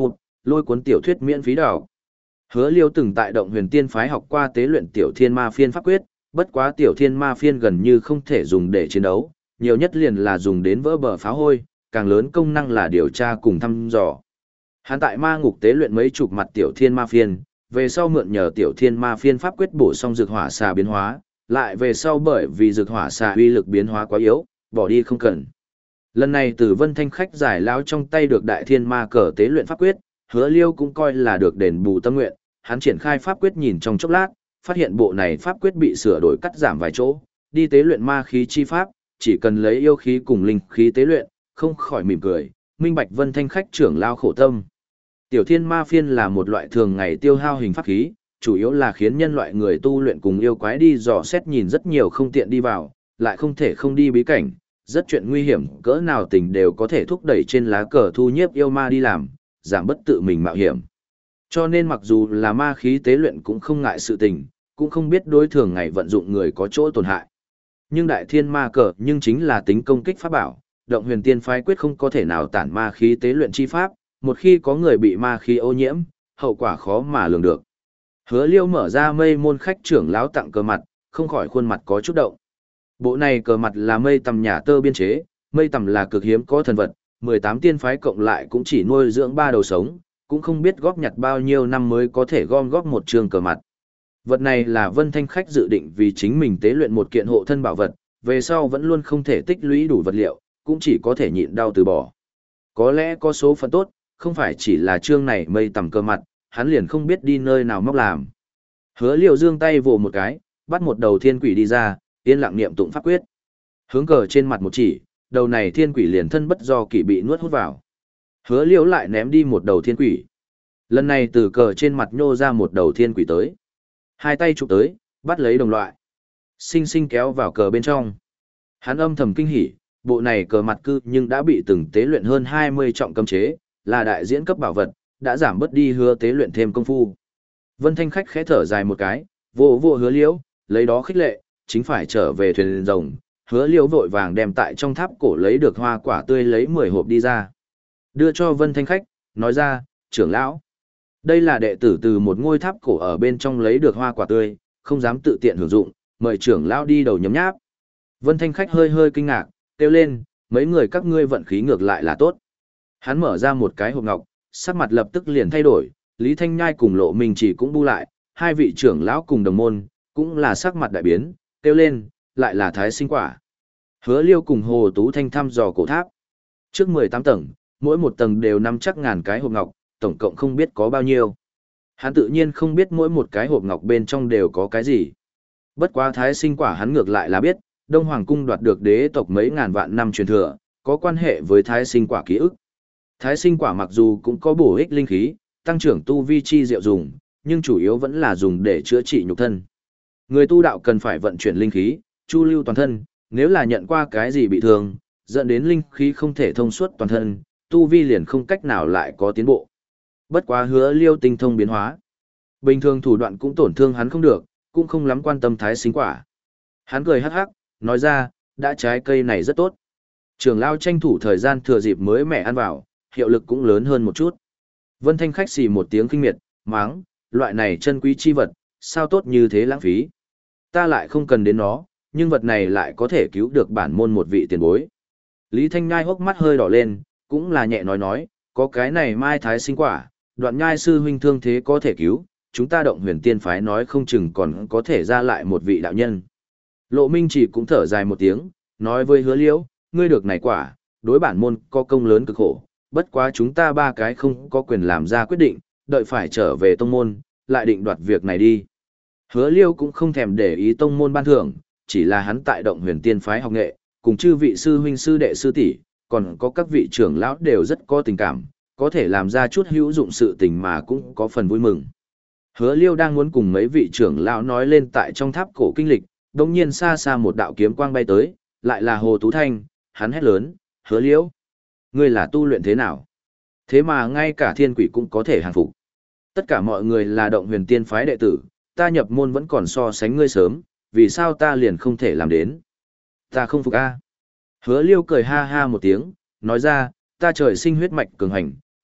lôi cuốn tiểu thuyết miễn phí đọc. Hứa Liêu từng tại Động Huyền Tiên phái học qua tế luyện tiểu thiên ma phiên pháp quyết, bất quá tiểu thiên ma phiên gần như không thể dùng để chiến đấu, nhiều nhất liền là dùng đến vỡ bờ phá hôi, càng lớn công năng là điều tra cùng thăm dò. Hắn tại ma ngục tế luyện mấy chục mặt tiểu thiên ma phiên, về sau mượn nhờ tiểu thiên ma phiên pháp quyết bổ sung dược hỏa xà biến hóa, lại về sau bởi vì dược hỏa xà uy lực biến hóa quá yếu, bỏ đi không cần. Lần này từ Vân Thanh khách giải lão trong tay được đại thiên ma cờ tế luyện pháp quyết, Hứa Liêu cũng coi là được đền bù tâm nguyện, hắn triển khai pháp quyết nhìn trong chốc lát, phát hiện bộ này pháp quyết bị sửa đổi cắt giảm vài chỗ, đi tế luyện ma khí chi pháp, chỉ cần lấy yêu khí cùng linh khí tế luyện, không khỏi mỉm cười, minh bạch Vân Thanh khách trưởng lao khổ tâm. Tiểu thiên ma phiên là một loại thường ngày tiêu hao hình pháp khí, chủ yếu là khiến nhân loại người tu luyện cùng yêu quái đi dò xét nhìn rất nhiều không tiện đi vào, lại không thể không đi bí cảnh, rất chuyện nguy hiểm cỡ nào tình đều có thể thúc đẩy trên lá cờ thu nhiếp yêu ma đi làm, giảm bất tự mình mạo hiểm. Cho nên mặc dù là ma khí tế luyện cũng không ngại sự tình, cũng không biết đối thường ngày vận dụng người có chỗ tổn hại. Nhưng đại thiên ma cờ nhưng chính là tính công kích pháp bảo, Động Huyền Tiên phái quyết không có thể nào tản ma khí tế luyện chi pháp, một khi có người bị ma khí ô nhiễm, hậu quả khó mà lường được. Hứa Liêu mở ra mây môn khách trưởng lão tặng cờ mặt, không khỏi khuôn mặt có chút động. Bộ này cờ mặt là mây tầm nhà tơ biên chế, mây tầm là cực hiếm có thần vật, mười tám tiên phái cộng lại cũng chỉ nuôi dưỡng ba đầu sống, cũng không biết góp nhặt bao nhiêu năm mới có thể gom góp một trường cờ mặt. Vật này là Vân Thanh khách dự định vì chính mình tế luyện một kiện hộ thân bảo vật, về sau vẫn luôn không thể tích lũy đủ vật liệu, cũng chỉ có thể nhịn đau từ bỏ. Có lẽ có số phận tốt, không phải chỉ là chương này mây tầm cờ mặt, hắn liền không biết đi nơi nào móc làm. Hứa Liêu giương tay vồ một cái, bắt một đầu thiên quỷ đi ra, yên lặng niệm tụng pháp quyết. Hướng cờ trên mặt một chỉ, đầu này thiên quỷ liền thân bất do kỷ bị nuốt hút vào. Hứa Liêu lại ném đi một đầu thiên quỷ. Lần này từ cờ trên mặt nhô ra một đầu thiên quỷ tới. Hai tay chụp tới, bắt lấy đồng loại. Sinh sinh kéo vào cờ bên trong. Hắn âm thầm kinh hỉ, bộ này cờ mặt cư nhưng đã bị từng tế luyện hơn hai mươi trọng cấm chế, là đại diễn cấp bảo vật, đã giảm bớt đi hứa tế luyện thêm công phu. Vân Thanh khách khẽ thở dài một cái, vô vô Hứa Liêu, lấy đó khích lệ, chính phải trở về thuyền rồng. Hứa Liêu vội vàng đem tại trong tháp cổ lấy được hoa quả tươi lấy mười hộp đi ra. Đưa cho Vân Thanh khách, nói ra, trưởng lão. Đây là đệ tử từ một ngôi tháp cổ ở bên trong lấy được hoa quả tươi, không dám tự tiện hưởng dụng, mời trưởng lão đi đầu nhấm nháp. Vân Thanh khách hơi hơi kinh ngạc, kêu lên, mấy người các ngươi vận khí ngược lại là tốt. Hắn mở ra một cái hộp ngọc, sắc mặt lập tức liền thay đổi, Lý Thanh Nhai cùng Lộ Minh Chỉ cũng bu lại, hai vị trưởng lão cùng đồng môn, cũng là sắc mặt đại biến, kêu lên, lại là thái sinh quả. Hứa Liêu cùng Hồ Tú Thanh thăm dò cổ tháp. Trước mười tám tầng, mỗi một tầng đều nắm chắc ngàn cái hộp ngọc, tổng cộng không biết có bao nhiêu. Hắn tự nhiên không biết mỗi một cái hộp ngọc bên trong đều có cái gì. Bất quá thái sinh quả hắn ngược lại là biết, Đông Hoàng cung đoạt được đế tộc mấy ngàn vạn năm truyền thừa, có quan hệ với thái sinh quả ký ức. Thái sinh quả mặc dù cũng có bổ ích linh khí, tăng trưởng tu vi chi diệu dùng, nhưng chủ yếu vẫn là dùng để chữa trị nhục thân. Người tu đạo cần phải vận chuyển linh khí, chu lưu toàn thân, nếu là nhận qua cái gì bị thương, dẫn đến linh khí không thể thông suốt toàn thân, tu vi liền không cách nào lại có tiến bộ. Bất quá Hứa Liêu tinh thông biến hóa. Bình thường thủ đoạn cũng tổn thương hắn không được, cũng không lắm quan tâm thái sinh quả. Hắn cười hắc hắc, nói ra, đã trái cây này rất tốt. Trưởng lão tranh thủ thời gian thừa dịp mới mẻ ăn vào, hiệu lực cũng lớn hơn một chút. Vân Thanh khách xì một tiếng kinh miệt, máng, loại này chân quý chi vật, sao tốt như thế lãng phí. Ta lại không cần đến nó, nhưng vật này lại có thể cứu được bản môn một vị tiền bối. Lý Thanh Nhai hốc mắt hơi đỏ lên, cũng là nhẹ nói nói, có cái này mai thái sinh quả, Đoạn Nhai sư huynh thương thế có thể cứu, chúng ta Động Huyền Tiên phái nói không chừng còn có thể ra lại một vị đạo nhân. Lộ Minh Chỉ cũng thở dài một tiếng, nói với Hứa Liễu, ngươi được này quả, đối bản môn có công lớn cực khổ, bất quá chúng ta ba cái không có quyền làm ra quyết định, đợi phải trở về tông môn, lại định đoạt việc này đi. Hứa Liêu cũng không thèm để ý tông môn ban thưởng, chỉ là hắn tại Động Huyền Tiên phái học nghệ, cùng chư vị sư huynh sư đệ sư tỷ, còn có các vị trưởng lão đều rất có tình cảm, có thể làm ra chút hữu dụng sự tình mà cũng có phần vui mừng. Hứa Liêu đang muốn cùng mấy vị trưởng lão nói lên tại trong tháp cổ kinh lịch, đột nhiên xa xa một đạo kiếm quang bay tới, lại là Hồ Tú Thanh, hắn hét lớn, "Hứa Liêu, ngươi là tu luyện thế nào? Thế mà ngay cả thiên quỷ cũng có thể hàng phục. Tất cả mọi người là Động Huyền Tiên phái đệ tử, ta nhập môn vẫn còn so sánh ngươi sớm, vì sao ta liền không thể làm đến? Ta không phục a." Hứa Liêu cười ha ha một tiếng, nói ra, ta trời sinh huyết mạch cường hành,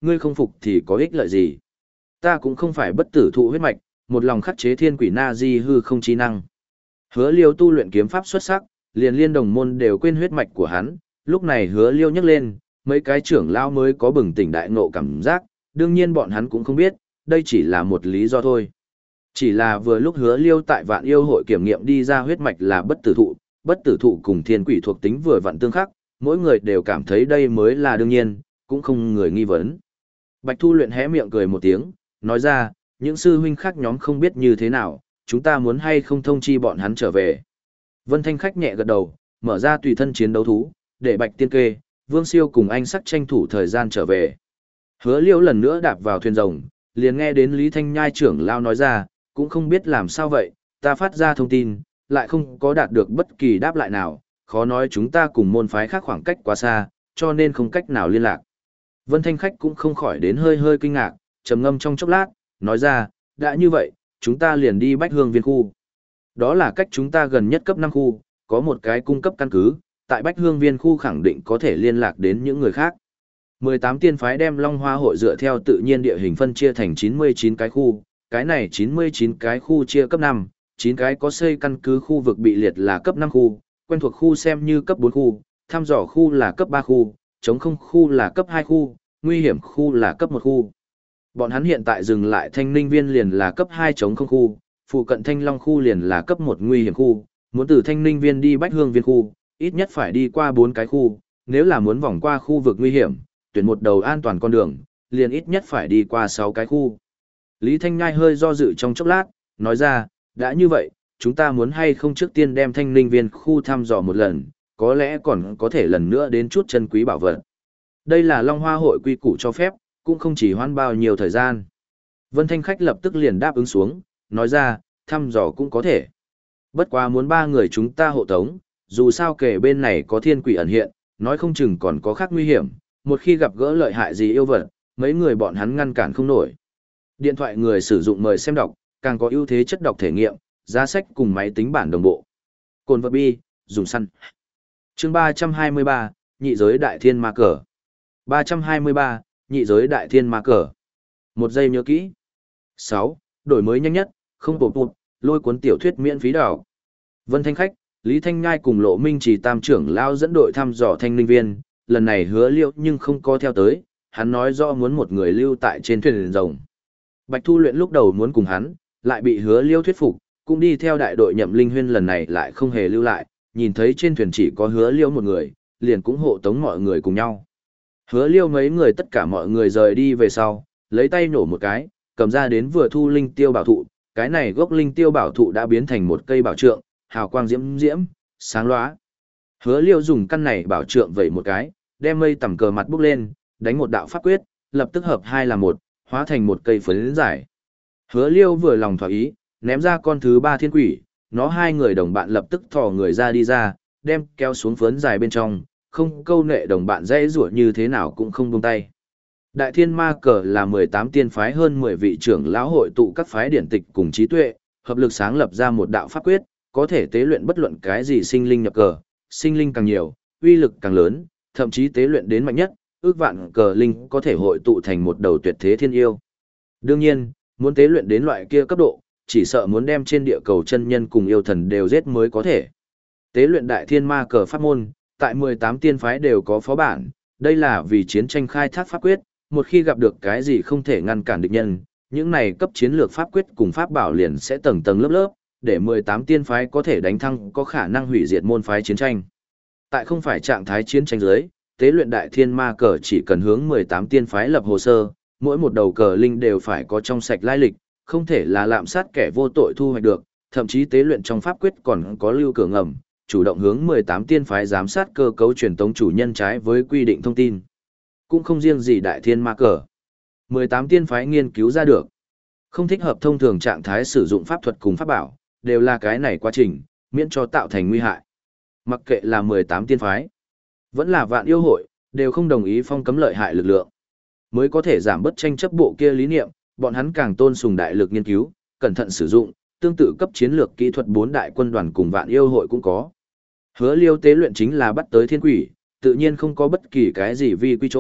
ngươi không phục thì có ích lợi gì. Ta cũng không phải bất tử thụ huyết mạch, một lòng khắc chế thiên quỷ na di hư không trí năng. Hứa Liêu tu luyện kiếm pháp xuất sắc, liền liên đồng môn đều quên huyết mạch của hắn, lúc này Hứa Liêu nhắc lên, mấy cái trưởng lao mới có bừng tỉnh đại ngộ cảm giác, đương nhiên bọn hắn cũng không biết, đây chỉ là một lý do thôi. Chỉ là vừa lúc Hứa Liêu tại Vạn Yêu hội kiểm nghiệm đi ra huyết mạch là bất tử thụ, bất tử thụ cùng thiên quỷ thuộc tính vừa vặn tương khắc, mỗi người đều cảm thấy đây mới là đương nhiên, cũng không người nghi vấn. Bạch Thu Luyện hé miệng cười một tiếng, nói ra, những sư huynh khác nhóm không biết như thế nào, chúng ta muốn hay không thông chi bọn hắn trở về. Vân Thanh Khách nhẹ gật đầu, mở ra tùy thân chiến đấu thú, để Bạch Tiên Kê, Vương Siêu cùng anh sắc tranh thủ thời gian trở về. Hứa Liêu lần nữa đạp vào thuyền rồng, liền nghe đến Lý Thanh Nhai trưởng lao nói ra, cũng không biết làm sao vậy, ta phát ra thông tin, lại không có đạt được bất kỳ đáp lại nào, khó nói chúng ta cùng môn phái khác khoảng cách quá xa, cho nên không cách nào liên lạc. Vân Thanh Khách cũng không khỏi đến hơi hơi kinh ngạc, trầm ngâm trong chốc lát, nói ra, đã như vậy, chúng ta liền đi Bách Hương Viên khu. Đó là cách chúng ta gần nhất cấp năm khu, có một cái cung cấp căn cứ, tại Bách Hương Viên khu khẳng định có thể liên lạc đến những người khác. mười tám tiên phái đem Long Hoa hội dựa theo tự nhiên địa hình phân chia thành chín mươi chín cái khu, cái này chín mươi chín cái khu chia cấp năm, chín cái có xây căn cứ khu vực bị liệt là cấp năm khu, quen thuộc khu xem như cấp bốn khu, thăm dò khu là cấp ba khu, chống không khu là cấp hai khu, nguy hiểm khu là cấp một khu. Bọn hắn hiện tại dừng lại Thanh Ninh Viên liền là cấp hai chống không khu, phụ cận Thanh Long khu liền là cấp một nguy hiểm khu, muốn từ Thanh Ninh Viên đi Bách Hương Viên khu, ít nhất phải đi qua bốn cái khu, nếu là muốn vòng qua khu vực nguy hiểm, tuyển một đầu an toàn con đường, liền ít nhất phải đi qua sáu cái khu. Lý Thanh Nhai hơi do dự trong chốc lát, nói ra, đã như vậy, chúng ta muốn hay không trước tiên đem Thanh Ninh Viên khu thăm dò một lần, có lẽ còn có thể lần nữa đến chút chân quý bảo vật. Đây là Long Hoa hội quy củ cho phép, cũng không chỉ hoãn bao nhiêu thời gian. Vân Thanh Khách lập tức liền đáp ứng xuống, nói ra, thăm dò cũng có thể. Bất quá muốn ba người chúng ta hộ tống, dù sao kể bên này có thiên quỷ ẩn hiện, nói không chừng còn có khác nguy hiểm, một khi gặp gỡ lợi hại gì yêu vật, mấy người bọn hắn ngăn cản không nổi. Điện thoại người sử dụng mời xem đọc, càng có ưu thế chất đọc thể nghiệm, giá sách cùng máy tính bản đồng bộ. Cồn vật bi, dùng săn. Chương ba trăm hai mươi ba, nhị giới đại thiên ma cờ. ba trăm hai mươi ba, nhị giới đại thiên ma cờ. Một giây nhớ kỹ. sáu. Đổi mới nhanh nhất, không bột bụt, lôi cuốn tiểu thuyết miễn phí đảo. Vân Thanh Khách, Lý Thanh Ngai cùng Lộ Minh Chỉ tam trưởng lao dẫn đội thăm dò Thanh Ninh Viên, lần này Hứa Liêu nhưng không có theo tới, hắn nói rõ muốn một người lưu tại trên thuyền rồng. Bạch Thu Luyện lúc đầu muốn cùng hắn, lại bị Hứa Liêu thuyết phục, cũng đi theo đại đội Nhậm Linh Huyên, lần này lại không hề lưu lại, nhìn thấy trên thuyền chỉ có Hứa Liêu một người, liền cũng hộ tống mọi người cùng nhau. Hứa Liêu mấy người tất cả mọi người rời đi về sau, lấy tay nổ một cái, cầm ra đến vừa thu linh tiêu bảo thụ, cái này gốc linh tiêu bảo thụ đã biến thành một cây bảo trượng, hào quang diễm diễm, sáng lóa. Hứa Liêu dùng căn này bảo trượng vẩy một cái, đem mây tầm cờ mặt bốc lên, đánh một đạo pháp quyết, lập tức hợp hai là một, hóa thành một cây phấn giải. Hứa Liêu vừa lòng thỏa ý, ném ra con thứ ba thiên quỷ, nó hai người đồng bạn lập tức thò người ra đi ra, đem kéo xuống phấn dài bên trong, không câu nệ đồng bạn dễ rủa như thế nào cũng không buông tay. Đại thiên ma cờ là mười tám tiên phái hơn mười vị trưởng lão hội tụ các phái điển tịch cùng trí tuệ, hợp lực sáng lập ra một đạo pháp quyết, có thể tế luyện bất luận cái gì sinh linh nhập cờ, sinh linh càng nhiều, uy lực càng lớn, thậm chí tế luyện đến mạnh nhất, ước vạn cờ linh có thể hội tụ thành một đầu tuyệt thế thiên yêu. Đương nhiên, muốn tế luyện đến loại kia cấp độ, chỉ sợ muốn đem trên địa cầu chân nhân cùng yêu thần đều giết mới có thể. Tế luyện đại thiên ma cờ pháp môn, tại mười tám tiên phái đều có phó bản, đây là vì chiến tranh khai thác pháp quyết, một khi gặp được cái gì không thể ngăn cản địch nhân, những này cấp chiến lược pháp quyết cùng pháp bảo liền sẽ tầng tầng lớp lớp, để mười tám tiên phái có thể đánh thăng có khả năng hủy diệt môn phái chiến tranh. Tại không phải trạng thái chiến tranh dưới, tế luyện đại thiên ma cờ chỉ cần hướng mười tám tiên phái lập hồ sơ, mỗi một đầu cờ linh đều phải có trong sạch lai lịch, không thể là lạm sát kẻ vô tội thu hoạch được, thậm chí tế luyện trong pháp quyết còn có lưu cửa ngầm, chủ động hướng mười tám tiên phái giám sát cơ cấu truyền tống chủ nhân trái với quy định thông tin. Cũng không riêng gì đại thiên ma cờ. mười tám tiên phái nghiên cứu ra được. Không thích hợp thông thường trạng thái sử dụng pháp thuật cùng pháp bảo, đều là cái này quá trình, miễn cho tạo thành nguy hại. Mặc kệ là mười tám tiên phái, vẫn là vạn yêu hội, đều không đồng ý phong cấm lợi hại lực lượng. Mới có thể giảm bớt tranh chấp bộ kia lý niệm, bọn hắn càng tôn sùng đại lực nghiên cứu, cẩn thận sử dụng, tương tự cấp chiến lược kỹ thuật bốn đại quân đoàn cùng vạn yêu hội cũng có. Hứa Liêu tế luyện chính là bắt tới thiên quỷ, tự nhiên không có bất kỳ cái gì vi quy chỗ,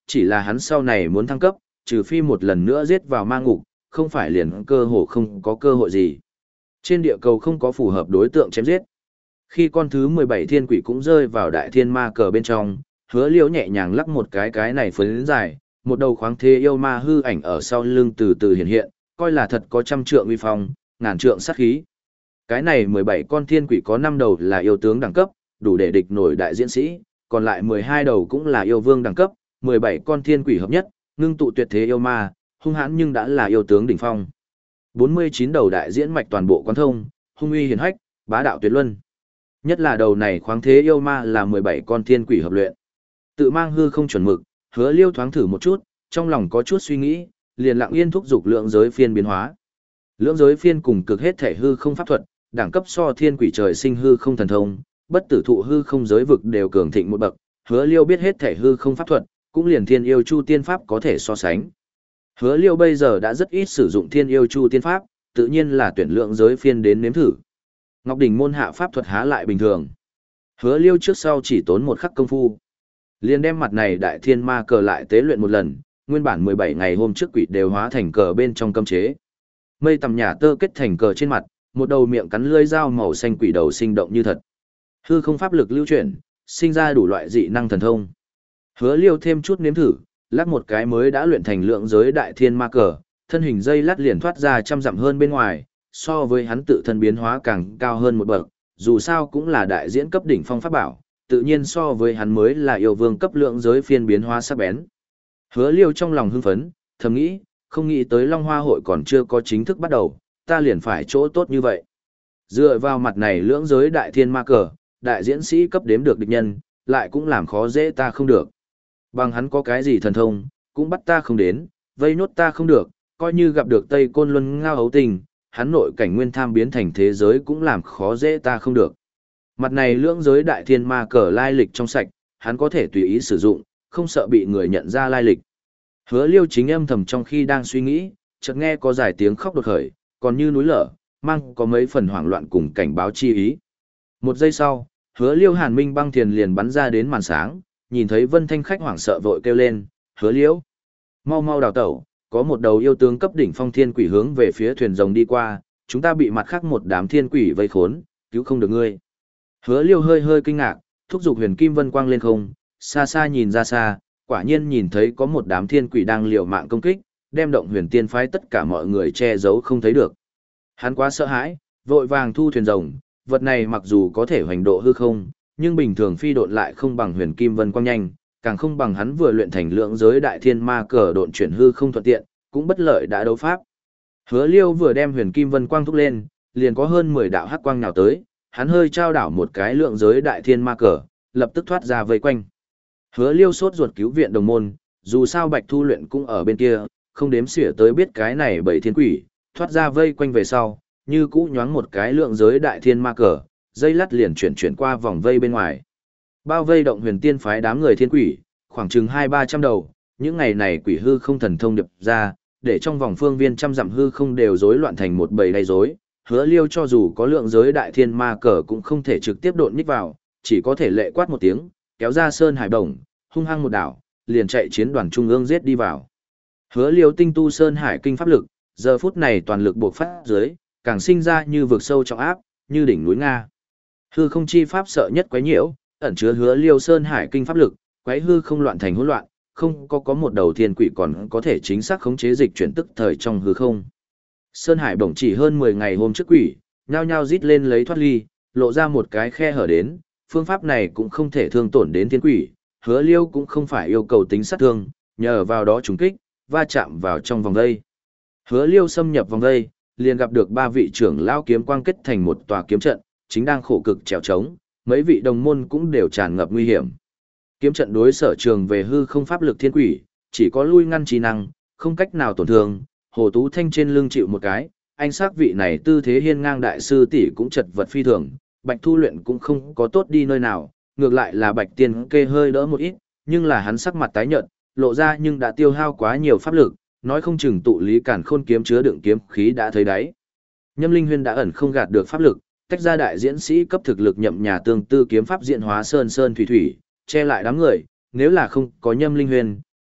chỉ là hắn sau này muốn thăng cấp, trừ phi một lần nữa giết vào ma ngục, không phải liền cơ hồ không có cơ hội gì. Trên địa cầu không có phù hợp đối tượng chém giết. Khi con thứ mười bảy thiên quỷ cũng rơi vào đại thiên ma cờ bên trong, Hứa Liêu nhẹ nhàng lắc một cái cái này phấn dài, một đầu khoáng thế yêu ma hư ảnh ở sau lưng từ từ hiện hiện, coi là thật có trăm trượng uy phong, ngàn trượng sát khí. Cái này mười bảy con thiên quỷ có năm đầu là yêu tướng đẳng cấp, đủ để địch nổi đại diễn sĩ, còn lại mười hai đầu cũng là yêu vương đẳng cấp, mười bảy con thiên quỷ hợp nhất, ngưng tụ tuyệt thế yêu ma, hung hãn nhưng đã là yêu tướng đỉnh phong. bốn mươi chín đầu đại diễn mạch toàn bộ quán thông, hung uy hiển hách, bá đạo tuyệt luân. Nhất là đầu này khoáng thế yêu ma là mười bảy con thiên quỷ hợp luyện. Tự mang hư không chuẩn mực, Hứa Liêu thoáng thử một chút, trong lòng có chút suy nghĩ, liền lặng yên thúc dục lượng giới phiên biến hóa. Lượng giới phiên cùng cực hết thể hư không pháp thuật, đẳng cấp so thiên quỷ trời sinh hư không thần thông, bất tử thụ hư không giới vực đều cường thịnh một bậc, Hứa Liêu biết hết thể hư không pháp thuật, cũng liền thiên yêu chu tiên pháp có thể so sánh. Hứa Liêu bây giờ đã rất ít sử dụng thiên yêu chu tiên pháp, tự nhiên là tuyển lượng giới phiên đến nếm thử. Ngọc đỉnh môn hạ pháp thuật há lại bình thường. Hứa Liêu trước sau chỉ tốn một khắc công phu, liền đem mặt này đại thiên ma cờ lại tế luyện một lần, nguyên bản mười bảy ngày hôm trước quỷ đều hóa thành cờ bên trong cấm chế. Mây tầm nhà tơ kết thành cờ trên mặt, một đầu miệng cắn lưỡi dao màu xanh quỷ đầu sinh động như thật. Hư không pháp lực lưu chuyển, sinh ra đủ loại dị năng thần thông. Hứa Liêu thêm chút nếm thử, lắc một cái mới đã luyện thành lượng giới đại thiên ma cờ, thân hình dây lát liền thoát ra trăm dặm hơn bên ngoài, so với hắn tự thân biến hóa càng cao hơn một bậc, dù sao cũng là đại diễn cấp đỉnh phong pháp bảo, tự nhiên so với hắn mới là yêu vương cấp lượng giới phiên biến hóa sắc bén. Hứa Liêu trong lòng hưng phấn, thầm nghĩ, không nghĩ tới Long Hoa hội còn chưa có chính thức bắt đầu, ta liền phải chỗ tốt như vậy. Dựa vào mặt này lưỡng giới đại thiên ma cờ, đại diễn sĩ cấp đếm được địch nhân, lại cũng làm khó dễ ta không được. Bằng hắn có cái gì thần thông, cũng bắt ta không đến, vây nốt ta không được, coi như gặp được Tây Côn Luân ngao hấu tình, hắn nội cảnh nguyên tham biến thành thế giới cũng làm khó dễ ta không được. Mặt này lưỡng giới đại thiên ma cờ lai lịch trong sạch, hắn có thể tùy ý sử dụng, không sợ bị người nhận ra lai lịch. Hứa Liêu chính âm thầm trong khi đang suy nghĩ, chợt nghe có dài tiếng khóc đột khởi, còn như núi lở, mang có mấy phần hoảng loạn cùng cảnh báo chi ý. Một giây sau, Hứa Liêu Hàn Minh băng thiền liền bắn ra đến màn sáng, nhìn thấy Vân Thanh khách hoảng sợ vội kêu lên, "Hứa Liêu, mau mau đào tẩu, có một đầu yêu tướng cấp đỉnh phong thiên quỷ hướng về phía thuyền rồng đi qua, chúng ta bị mặt khác một đám thiên quỷ vây khốn, cứu không được ngươi." Hứa Liêu hơi hơi kinh ngạc, thúc giục Huyền Kim Vân quang lên không, xa xa nhìn ra xa, quả nhiên nhìn thấy có một đám thiên quỷ đang liều mạng công kích, đem động Huyền Tiên phái tất cả mọi người che giấu không thấy được. Hắn quá sợ hãi, vội vàng thu thuyền rồng, vật này mặc dù có thể hoành độ hư không, nhưng bình thường phi độn lại không bằng Huyền Kim Vân quang nhanh, càng không bằng hắn vừa luyện thành lượng giới đại thiên ma cờ độn chuyển hư không thuận tiện, cũng bất lợi đã đấu pháp. Hứa Liêu vừa đem Huyền Kim Vân quang thúc lên, liền có hơn mười đạo hắc quang nào tới, hắn hơi trao đảo một cái lượng giới đại thiên ma cờ, lập tức thoát ra vây quanh. Hứa Liêu sốt ruột cứu viện đồng môn, dù sao Bạch Thu luyện cũng ở bên kia, không đếm xỉa tới biết cái này bảy thiên quỷ, thoát ra vây quanh về sau, như cũ nhoáng một cái lượng giới đại thiên ma cờ, dây lắt liền chuyển chuyển qua vòng vây bên ngoài. Bao vây động Huyền Tiên phái đám người thiên quỷ, khoảng chừng hai ba trăm đầu, những ngày này quỷ hư không thần thông điệp ra, để trong vòng phương viên trăm dặm hư không đều rối loạn thành một bầy đầy rối. Hứa Liêu cho dù có lượng giới đại thiên ma cờ cũng không thể trực tiếp độn nhích vào, chỉ có thể lệ quát một tiếng, kéo ra sơn hải đồng, hung hăng một đảo, liền chạy chiến đoàn trung ương giết đi vào. Hứa Liêu tinh tu sơn hải kinh pháp lực, giờ phút này toàn lực buộc phát dưới, càng sinh ra như vực sâu trọng áp, như đỉnh núi Nga. Hư không chi pháp sợ nhất quấy nhiễu, ẩn chứa Hứa Liêu sơn hải kinh pháp lực, quấy hư không loạn thành hỗn loạn, không có có một đầu thiên quỷ còn có thể chính xác khống chế dịch chuyển tức thời trong hư không. Sơn hải bổng chỉ hơn mười ngày hôm trước quỷ, nhao nhao rít lên lấy thoát ly, lộ ra một cái khe hở đến, phương pháp này cũng không thể thương tổn đến thiên quỷ, Hứa Liêu cũng không phải yêu cầu tính sát thương, nhờ vào đó trùng kích, va chạm vào trong vòng vây. Hứa Liêu xâm nhập vòng vây, liền gặp được ba vị trưởng lão kiếm quang kết thành một tòa kiếm trận, chính đang khổ cực trèo trống, mấy vị đồng môn cũng đều tràn ngập nguy hiểm. Kiếm trận đối sở trường về hư không pháp lực thiên quỷ, chỉ có lui ngăn trí năng, không cách nào tổn thương. Hồ Tú Thanh trên lưng chịu một cái, anh xác vị này tư thế hiên ngang đại sư tỷ cũng chật vật phi thường, Bạch Thu luyện cũng không có tốt đi nơi nào, ngược lại là Bạch Tiên kê hơi đỡ một ít, nhưng là hắn sắc mặt tái nhợt, lộ ra nhưng đã tiêu hao quá nhiều pháp lực, nói không chừng tụ lý cản khôn kiếm chứa đựng kiếm khí đã thấy đáy. Nhâm Linh Huyên đã ẩn không gạt được pháp lực, tách ra đại diễn sĩ cấp thực lực nhậm nhà tương tư kiếm pháp diện hóa sơn sơn thủy thủy, che lại đám người, nếu là không có Nhâm Linh Huyên,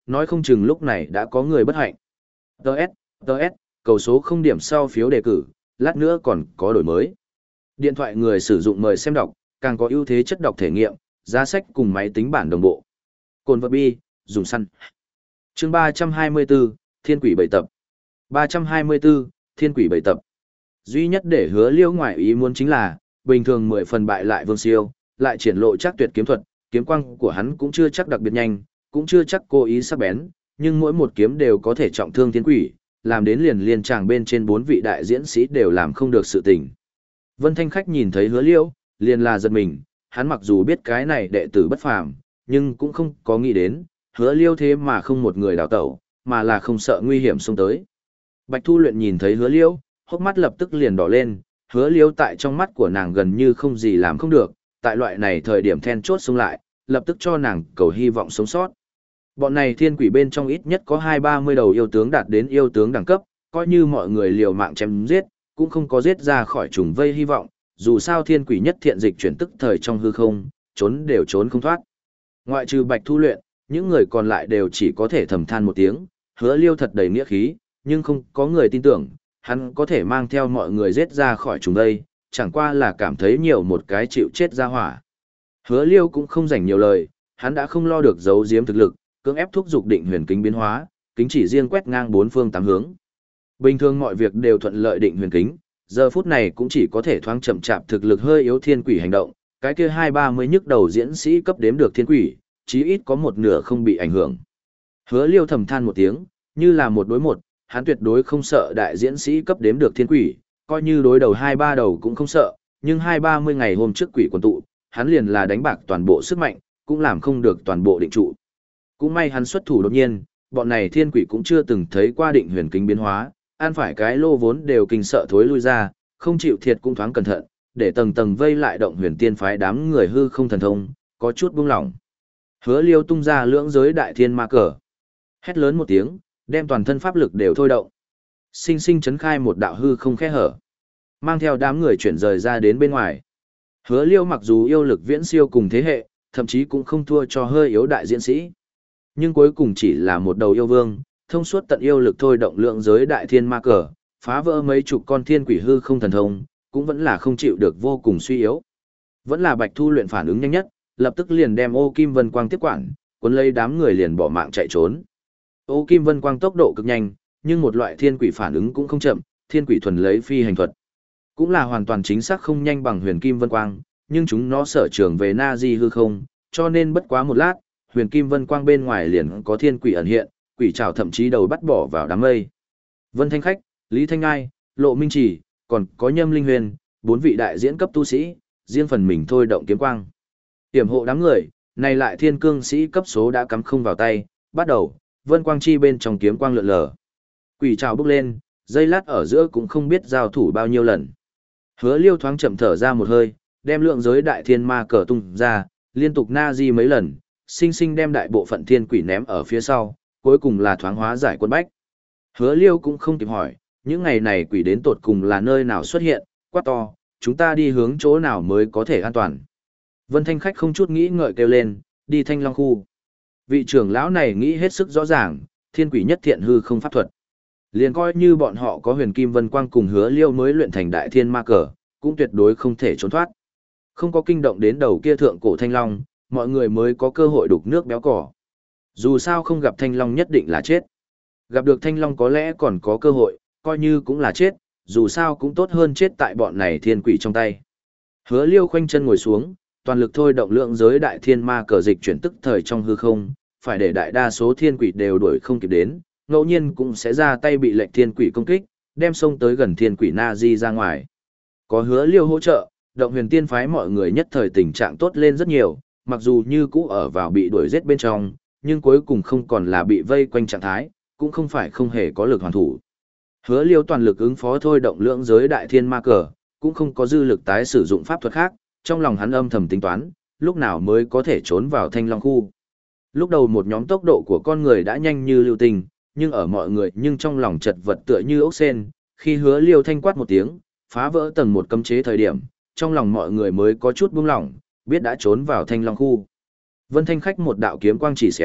nói không chừng lúc này đã có người bất hạnh. Đợt, đợt, cầu số không điểm sau phiếu đề cử, lát nữa còn có đổi mới. Điện thoại người sử dụng mời xem đọc, càng có ưu thế chất đọc thể nghiệm, giá sách cùng máy tính bản đồng bộ. Cồn vật bi, dùng săn. Chương ba trăm hai mươi bốn, Thiên Quỷ bảy tập. ba trăm hai mươi bốn, Thiên Quỷ bảy tập. Duy nhất để Hứa Liêu ngoại ý muốn chính là, bình thường mười phần bại lại Vương Siêu, lại triển lộ chắc tuyệt kiếm thuật, kiếm quang của hắn cũng chưa chắc đặc biệt nhanh, cũng chưa chắc cố ý sắc bén, nhưng mỗi một kiếm đều có thể trọng thương thiên quỷ, làm đến liền liên tràng bên trên bốn vị đại diễn sĩ đều làm không được sự tình. Vân Thanh Khách nhìn thấy Hứa Liêu, liền là giật mình, hắn mặc dù biết cái này đệ tử bất phàm, nhưng cũng không có nghĩ đến, Hứa Liêu thế mà không một người đào tẩu, mà là không sợ nguy hiểm xông tới. Bạch Thu Luyện nhìn thấy Hứa Liêu, hốc mắt lập tức liền đỏ lên, Hứa Liêu tại trong mắt của nàng gần như không gì làm không được, tại loại này thời điểm then chốt xông lại, lập tức cho nàng cầu hy vọng sống sót. Bọn này thiên quỷ bên trong ít nhất có hai ba mươi đầu yêu tướng đạt đến yêu tướng đẳng cấp, coi như mọi người liều mạng chém giết, cũng không có giết ra khỏi trùng vây hy vọng, dù sao thiên quỷ nhất thiện dịch chuyển tức thời trong hư không, trốn đều trốn không thoát. Ngoại trừ Bạch Thu Luyện, những người còn lại đều chỉ có thể thầm than một tiếng, Hứa Liêu thật đầy nghĩa khí, nhưng không có người tin tưởng, hắn có thể mang theo mọi người giết ra khỏi trùng vây, chẳng qua là cảm thấy nhiều một cái chịu chết ra hỏa. Hứa Liêu cũng không dành nhiều lời, hắn đã không lo được giấu giếm thực lực, cưỡng ép thúc dục định huyền kính biến hóa, kính chỉ riêng quét ngang bốn phương tám hướng. Bình thường mọi việc đều thuận lợi định huyền kính, giờ phút này cũng chỉ có thể thoáng chậm chạp thực lực hơi yếu thiên quỷ hành động, cái kia hai ba mươi nhức đầu diễn sĩ cấp đếm được thiên quỷ, chí ít có một nửa không bị ảnh hưởng. Hứa Liêu thầm than một tiếng, như là một đối một, hắn tuyệt đối không sợ đại diễn sĩ cấp đếm được thiên quỷ, coi như đối đầu hai ba đầu cũng không sợ, nhưng hai ba mươi ngày hôm trước quỷ quần tụ, hắn liền là đánh bạc toàn bộ sức mạnh, cũng làm không được toàn bộ định trụ. Cũng may hắn xuất thủ đột nhiên, bọn này thiên quỷ cũng chưa từng thấy qua định huyền kính biến hóa, ăn phải cái lô vốn đều kinh sợ thối lui ra, không chịu thiệt cũng thoáng cẩn thận, để tầng tầng vây lại động huyền tiên phái đám người hư không thần thông, có chút buông lỏng. Hứa Liêu tung ra lưỡng giới đại thiên ma cờ, hét lớn một tiếng, đem toàn thân pháp lực đều thôi động, sinh sinh chấn khai một đạo hư không khe hở, mang theo đám người chuyển rời ra đến bên ngoài. Hứa Liêu mặc dù yêu lực viễn siêu cùng thế hệ, thậm chí cũng không thua cho hơi yếu đại diễn sĩ, nhưng cuối cùng chỉ là một đầu yêu vương, thông suốt tận yêu lực thôi động lượng giới đại thiên ma cờ, phá vỡ mấy chục con thiên quỷ hư không thần thông, cũng vẫn là không chịu được vô cùng suy yếu. Vẫn là Bạch Thu Luyện phản ứng nhanh nhất, lập tức liền đem Ô Kim Vân Quang tiếp quản, cuốn lấy đám người liền bỏ mạng chạy trốn. Ô Kim Vân Quang tốc độ cực nhanh, nhưng một loại thiên quỷ phản ứng cũng không chậm, thiên quỷ thuần lấy phi hành thuật, cũng là hoàn toàn chính xác không nhanh bằng Huyền Kim Vân Quang, nhưng chúng nó sở trường về na di hư không, cho nên bất quá một lát, Huyền Kim Vân Quang bên ngoài liền có thiên quỷ ẩn hiện, quỷ trảo thậm chí đầu bắt bỏ vào đám mây. Vân Thanh Khách, Lý Thanh Ngai, Lộ Minh Chỉ, còn có Nhâm Linh Huyền, bốn vị đại diễn cấp tu sĩ, riêng phần mình thôi động kiếm quang. Tiểm hộ đám người, này lại thiên cương sĩ cấp số đã cắm không vào tay, bắt đầu, Vân Quang Chi bên trong kiếm quang lượn lờ. Quỷ trảo bốc lên, dây lát ở giữa cũng không biết giao thủ bao nhiêu lần. Hứa Liêu thoáng chậm thở ra một hơi, đem lượng giới đại thiên ma cờ tung ra, liên tục na di mấy lần, sinh sinh đem đại bộ phận thiên quỷ ném ở phía sau, cuối cùng là thoáng hóa giải quân bách. Hứa Liêu cũng không kịp hỏi, những ngày này quỷ đến tột cùng là nơi nào xuất hiện, quát to, chúng ta đi hướng chỗ nào mới có thể an toàn. Vân Thanh Khách không chút nghĩ ngợi kêu lên, đi Thanh Long khu. Vị trưởng lão này nghĩ hết sức rõ ràng, thiên quỷ nhất thiện hư không pháp thuật. Liền coi như bọn họ có Huyền Kim Vân Quang cùng Hứa Liêu mới luyện thành đại thiên ma cờ, cũng tuyệt đối không thể trốn thoát. Không có kinh động đến đầu kia thượng cổ Thanh Long, mọi người mới có cơ hội đục nước béo cỏ. Dù sao không gặp Thanh Long nhất định là chết. Gặp được Thanh Long có lẽ còn có cơ hội, coi như cũng là chết, dù sao cũng tốt hơn chết tại bọn này thiên quỷ trong tay. Hứa Liêu khoanh chân ngồi xuống, toàn lực thôi động lượng giới đại thiên ma cờ dịch chuyển tức thời trong hư không, phải để đại đa số thiên quỷ đều đuổi không kịp đến, ngẫu nhiên cũng sẽ ra tay bị lệnh thiên quỷ công kích, đem xông tới gần thiên quỷ na di ra ngoài. Có Hứa Liêu hỗ trợ, động huyền tiên phái mọi người nhất thời tình trạng tốt lên rất nhiều, mặc dù như cũ ở vào bị đuổi giết bên trong, nhưng cuối cùng không còn là bị vây quanh trạng thái, cũng không phải không hề có lực hoàn thủ. Hứa Liêu toàn lực ứng phó thôi động lượng giới đại thiên ma cờ, cũng không có dư lực tái sử dụng pháp thuật khác, trong lòng hắn âm thầm tính toán, lúc nào mới có thể trốn vào Thanh Long khu. Lúc đầu một nhóm tốc độ của con người đã nhanh như lưu tình, nhưng ở mọi người nhưng trong lòng chật vật tựa như ốc sen, khi Hứa Liêu thanh quát một tiếng, phá vỡ tầng một cấm chế thời điểm, trong lòng mọi người mới có chút buông lỏng, biết đã trốn vào Thanh Long khu. Vân Thanh Khách một đạo kiếm quang chỉ xéo,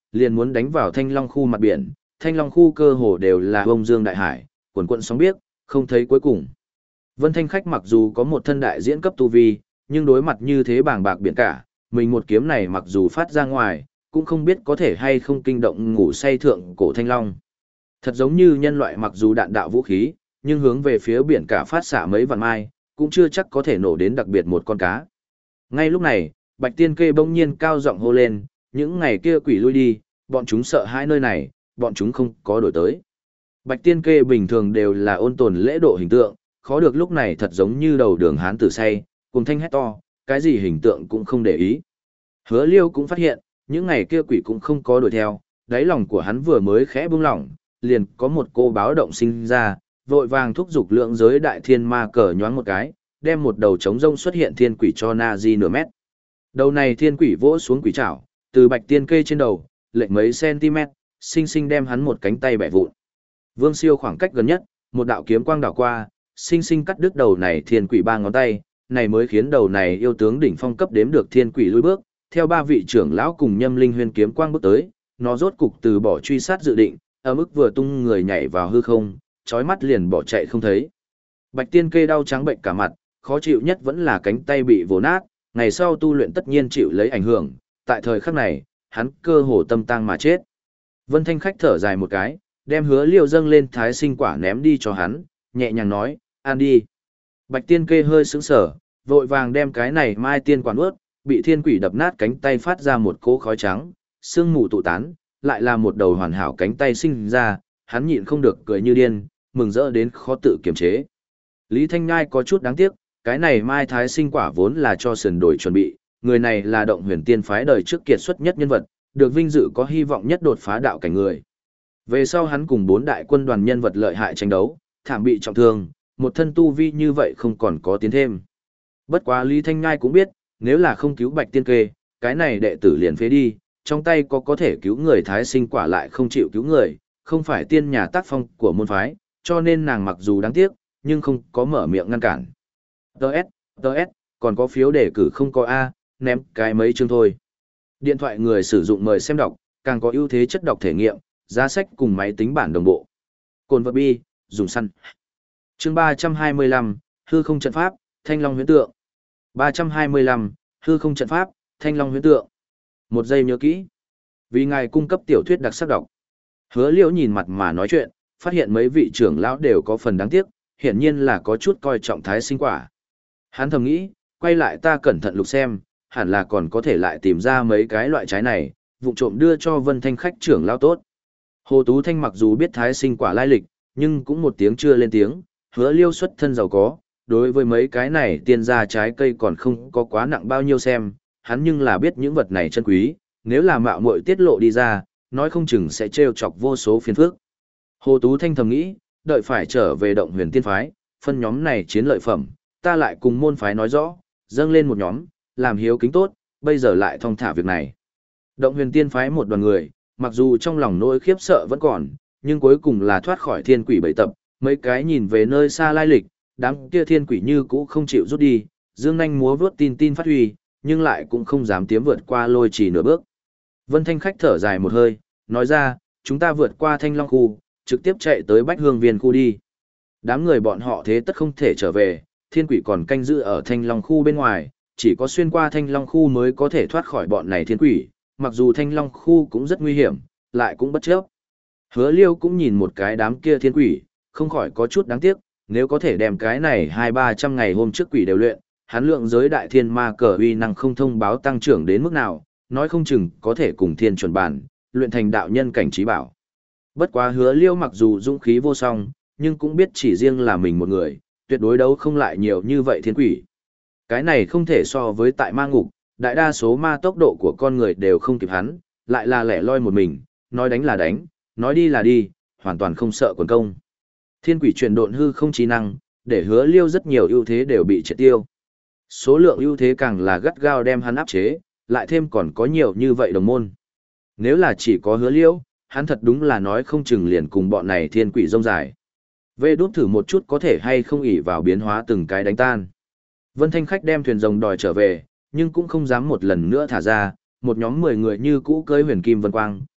liền muốn đánh vào Thanh Long khu mặt biển, Thanh Long khu cơ hồ đều là bông dương đại hải, cuồn cuộn sóng biếc, không thấy cuối cùng. Vân Thanh Khách mặc dù có một thân đại diễn cấp tu vi, nhưng đối mặt như thế bàng bạc biển cả, mình một kiếm này mặc dù phát ra ngoài, cũng không biết có thể hay không kinh động ngủ say thượng cổ Thanh Long. Thật giống như nhân loại mặc dù đạn đạo vũ khí, nhưng hướng về phía biển cả phát xạ mấy vạn mai, cũng chưa chắc có thể nổ đến đặc biệt một con cá. Ngay lúc này, Bạch Tiên Kê bỗng nhiên cao giọng hô lên, những ngày kia quỷ lui đi, bọn chúng sợ hai nơi này, bọn chúng không có đổi tới. Bạch Tiên Kê bình thường đều là ôn tồn lễ độ hình tượng, khó được lúc này thật giống như đầu đường hán tử say, cùng thanh hét to, cái gì hình tượng cũng không để ý. Hứa Liêu cũng phát hiện, những ngày kia quỷ cũng không có đuổi theo, đáy lòng của hắn vừa mới khẽ buông lỏng, liền có một cô báo động sinh ra, vội vàng thúc giục lượng giới đại thiên ma cờ nhoáng một cái, đem một đầu trống rông xuất hiện thiên quỷ cho na di nửa mét. Đầu này thiên quỷ vỗ xuống quỷ trảo, từ Bạch Tiên Kê trên đầu, lệch mấy cm, sinh sinh đem hắn một cánh tay bẻ vụn. Vương Siêu khoảng cách gần nhất, một đạo kiếm quang đảo qua, sinh sinh cắt đứt đầu này thiên quỷ ba ngón tay, này mới khiến đầu này yêu tướng đỉnh phong cấp đếm được thiên quỷ lùi bước, theo ba vị trưởng lão cùng Nhâm Linh Huyên kiếm quang bước tới, nó rốt cục từ bỏ truy sát dự định, ở mức vừa tung người nhảy vào hư không, chói mắt liền bỏ chạy không thấy. Bạch Tiên Kê đau trắng bệnh cả mặt, khó chịu nhất vẫn là cánh tay bị vồ nát, ngày sau tu luyện tất nhiên chịu lấy ảnh hưởng, tại thời khắc này, hắn cơ hồ tâm tang mà chết. Vân Thanh Khách thở dài một cái, đem Hứa Liêu dâng lên thái sinh quả ném đi cho hắn, nhẹ nhàng nói, ăn đi. Bạch Tiên Kê hơi sững sờ, vội vàng đem cái này mai tiên quả nuốt, bị thiên quỷ đập nát cánh tay phát ra một cỗ khói trắng, sương mù tụ tán, lại là một đầu hoàn hảo cánh tay sinh ra, hắn nhịn không được cười như điên, mừng rỡ đến khó tự kiềm chế. Lý Thanh Ngai có chút đáng tiếc, cái này mai thái sinh quả vốn là cho sườn đổi chuẩn bị, người này là động huyền tiên phái đời trước kiệt xuất nhất nhân vật, được vinh dự có hy vọng nhất đột phá đạo cảnh người. Về sau hắn cùng bốn đại quân đoàn nhân vật lợi hại tranh đấu, thảm bị trọng thương, một thân tu vi như vậy không còn có tiến thêm. Bất quá Lý Thanh Ngai cũng biết, nếu là không cứu Bạch Tiên Kê, cái này đệ tử liền phế đi, trong tay có có thể cứu người thái sinh quả lại không chịu cứu người, không phải tiên nhà tác phong của môn phái, cho nên nàng mặc dù đáng tiếc, nhưng không có mở miệng ngăn cản. Đợt, đợt, còn có phiếu đề cử không có A, ném cái mấy chương thôi. Điện thoại người sử dụng mời xem đọc, càng có ưu thế chất đọc thể nghiệm, giá sách cùng máy tính bản đồng bộ. Cồn vật bi, dùng săn. Chương ba trăm hai mươi lăm, hư không trận pháp, Thanh Long huyễn tượng. ba trăm hai mươi lăm, hư không trận pháp, Thanh Long huyễn tượng. Một giây nhớ kỹ. Vì ngài cung cấp tiểu thuyết đặc sắc đọc. Hứa Liễu nhìn mặt mà nói chuyện, phát hiện mấy vị trưởng lão đều có phần đáng tiếc, hiển nhiên là có chút coi trọng thái sinh quả. Hắn thầm nghĩ, quay lại ta cẩn thận lục xem, hẳn là còn có thể lại tìm ra mấy cái loại trái này, vụng trộm đưa cho Vân Thanh Khách trưởng lão tốt. Hồ Tú Thanh mặc dù biết thái sinh quả lai lịch, nhưng cũng một tiếng chưa lên tiếng, Hứa Liêu xuất thân giàu có, đối với mấy cái này tiên gia trái cây còn không có quá nặng bao nhiêu xem, hắn nhưng là biết những vật này chân quý, nếu là mạo muội tiết lộ đi ra, nói không chừng sẽ trêu chọc vô số phiền phức. Hồ Tú Thanh thầm nghĩ, đợi phải trở về động huyền tiên phái, phân nhóm này chiến lợi phẩm, ta lại cùng môn phái nói rõ, dâng lên một nhóm, làm hiếu kính tốt, bây giờ lại thong thả việc này. Động huyền tiên phái một đoàn người, mặc dù trong lòng nỗi khiếp sợ vẫn còn, nhưng cuối cùng là thoát khỏi thiên quỷ bẫy tập, mấy cái nhìn về nơi xa lai lịch, đám kia thiên quỷ như cũ không chịu rút đi, dương nhanh múa vướt tin tin phát huy, nhưng lại cũng không dám tiến vượt qua lôi chỉ nửa bước. Vân Thanh Khách thở dài một hơi, nói ra, chúng ta vượt qua Thanh Long khu, trực tiếp chạy tới Bách Hương Viên khu đi. Đám người bọn họ thế tất không thể trở về, thiên quỷ còn canh giữ ở Thanh Long khu bên ngoài, chỉ có xuyên qua Thanh Long khu mới có thể thoát khỏi bọn này thiên quỷ, mặc dù Thanh Long khu cũng rất nguy hiểm, lại cũng bất chấp. Hứa Liêu cũng nhìn một cái đám kia thiên quỷ, không khỏi có chút đáng tiếc, nếu có thể đem cái này hai ba trăm ngày hôm trước quỷ đều luyện, hắn lượng giới đại thiên ma cờ uy năng không thông báo tăng trưởng đến mức nào, nói không chừng có thể cùng thiên chuẩn bản, luyện thành đạo nhân cảnh trí bảo. Bất quá Hứa Liêu mặc dù dũng khí vô song, nhưng cũng biết chỉ riêng là mình một người, tuyệt đối đấu không lại nhiều như vậy thiên quỷ. Cái này không thể so với tại ma ngục, đại đa số ma tốc độ của con người đều không kịp hắn, lại là lẻ loi một mình, nói đánh là đánh, nói đi là đi, hoàn toàn không sợ quần công. Thiên quỷ chuyển độn hư không trí năng, để Hứa Liêu rất nhiều ưu thế đều bị triệt tiêu. Số lượng ưu thế càng là gắt gao đem hắn áp chế, lại thêm còn có nhiều như vậy đồng môn. Nếu là chỉ có Hứa Liêu, hắn thật đúng là nói không chừng liền cùng bọn này thiên quỷ rông dài. Vê đút thử một chút có thể hay không ỷ vào biến hóa từng cái đánh tan. Vân Thanh Khách đem thuyền rồng đòi trở về, nhưng cũng không dám một lần nữa thả ra, một nhóm mười người như cũ cưới huyền kim vân quang,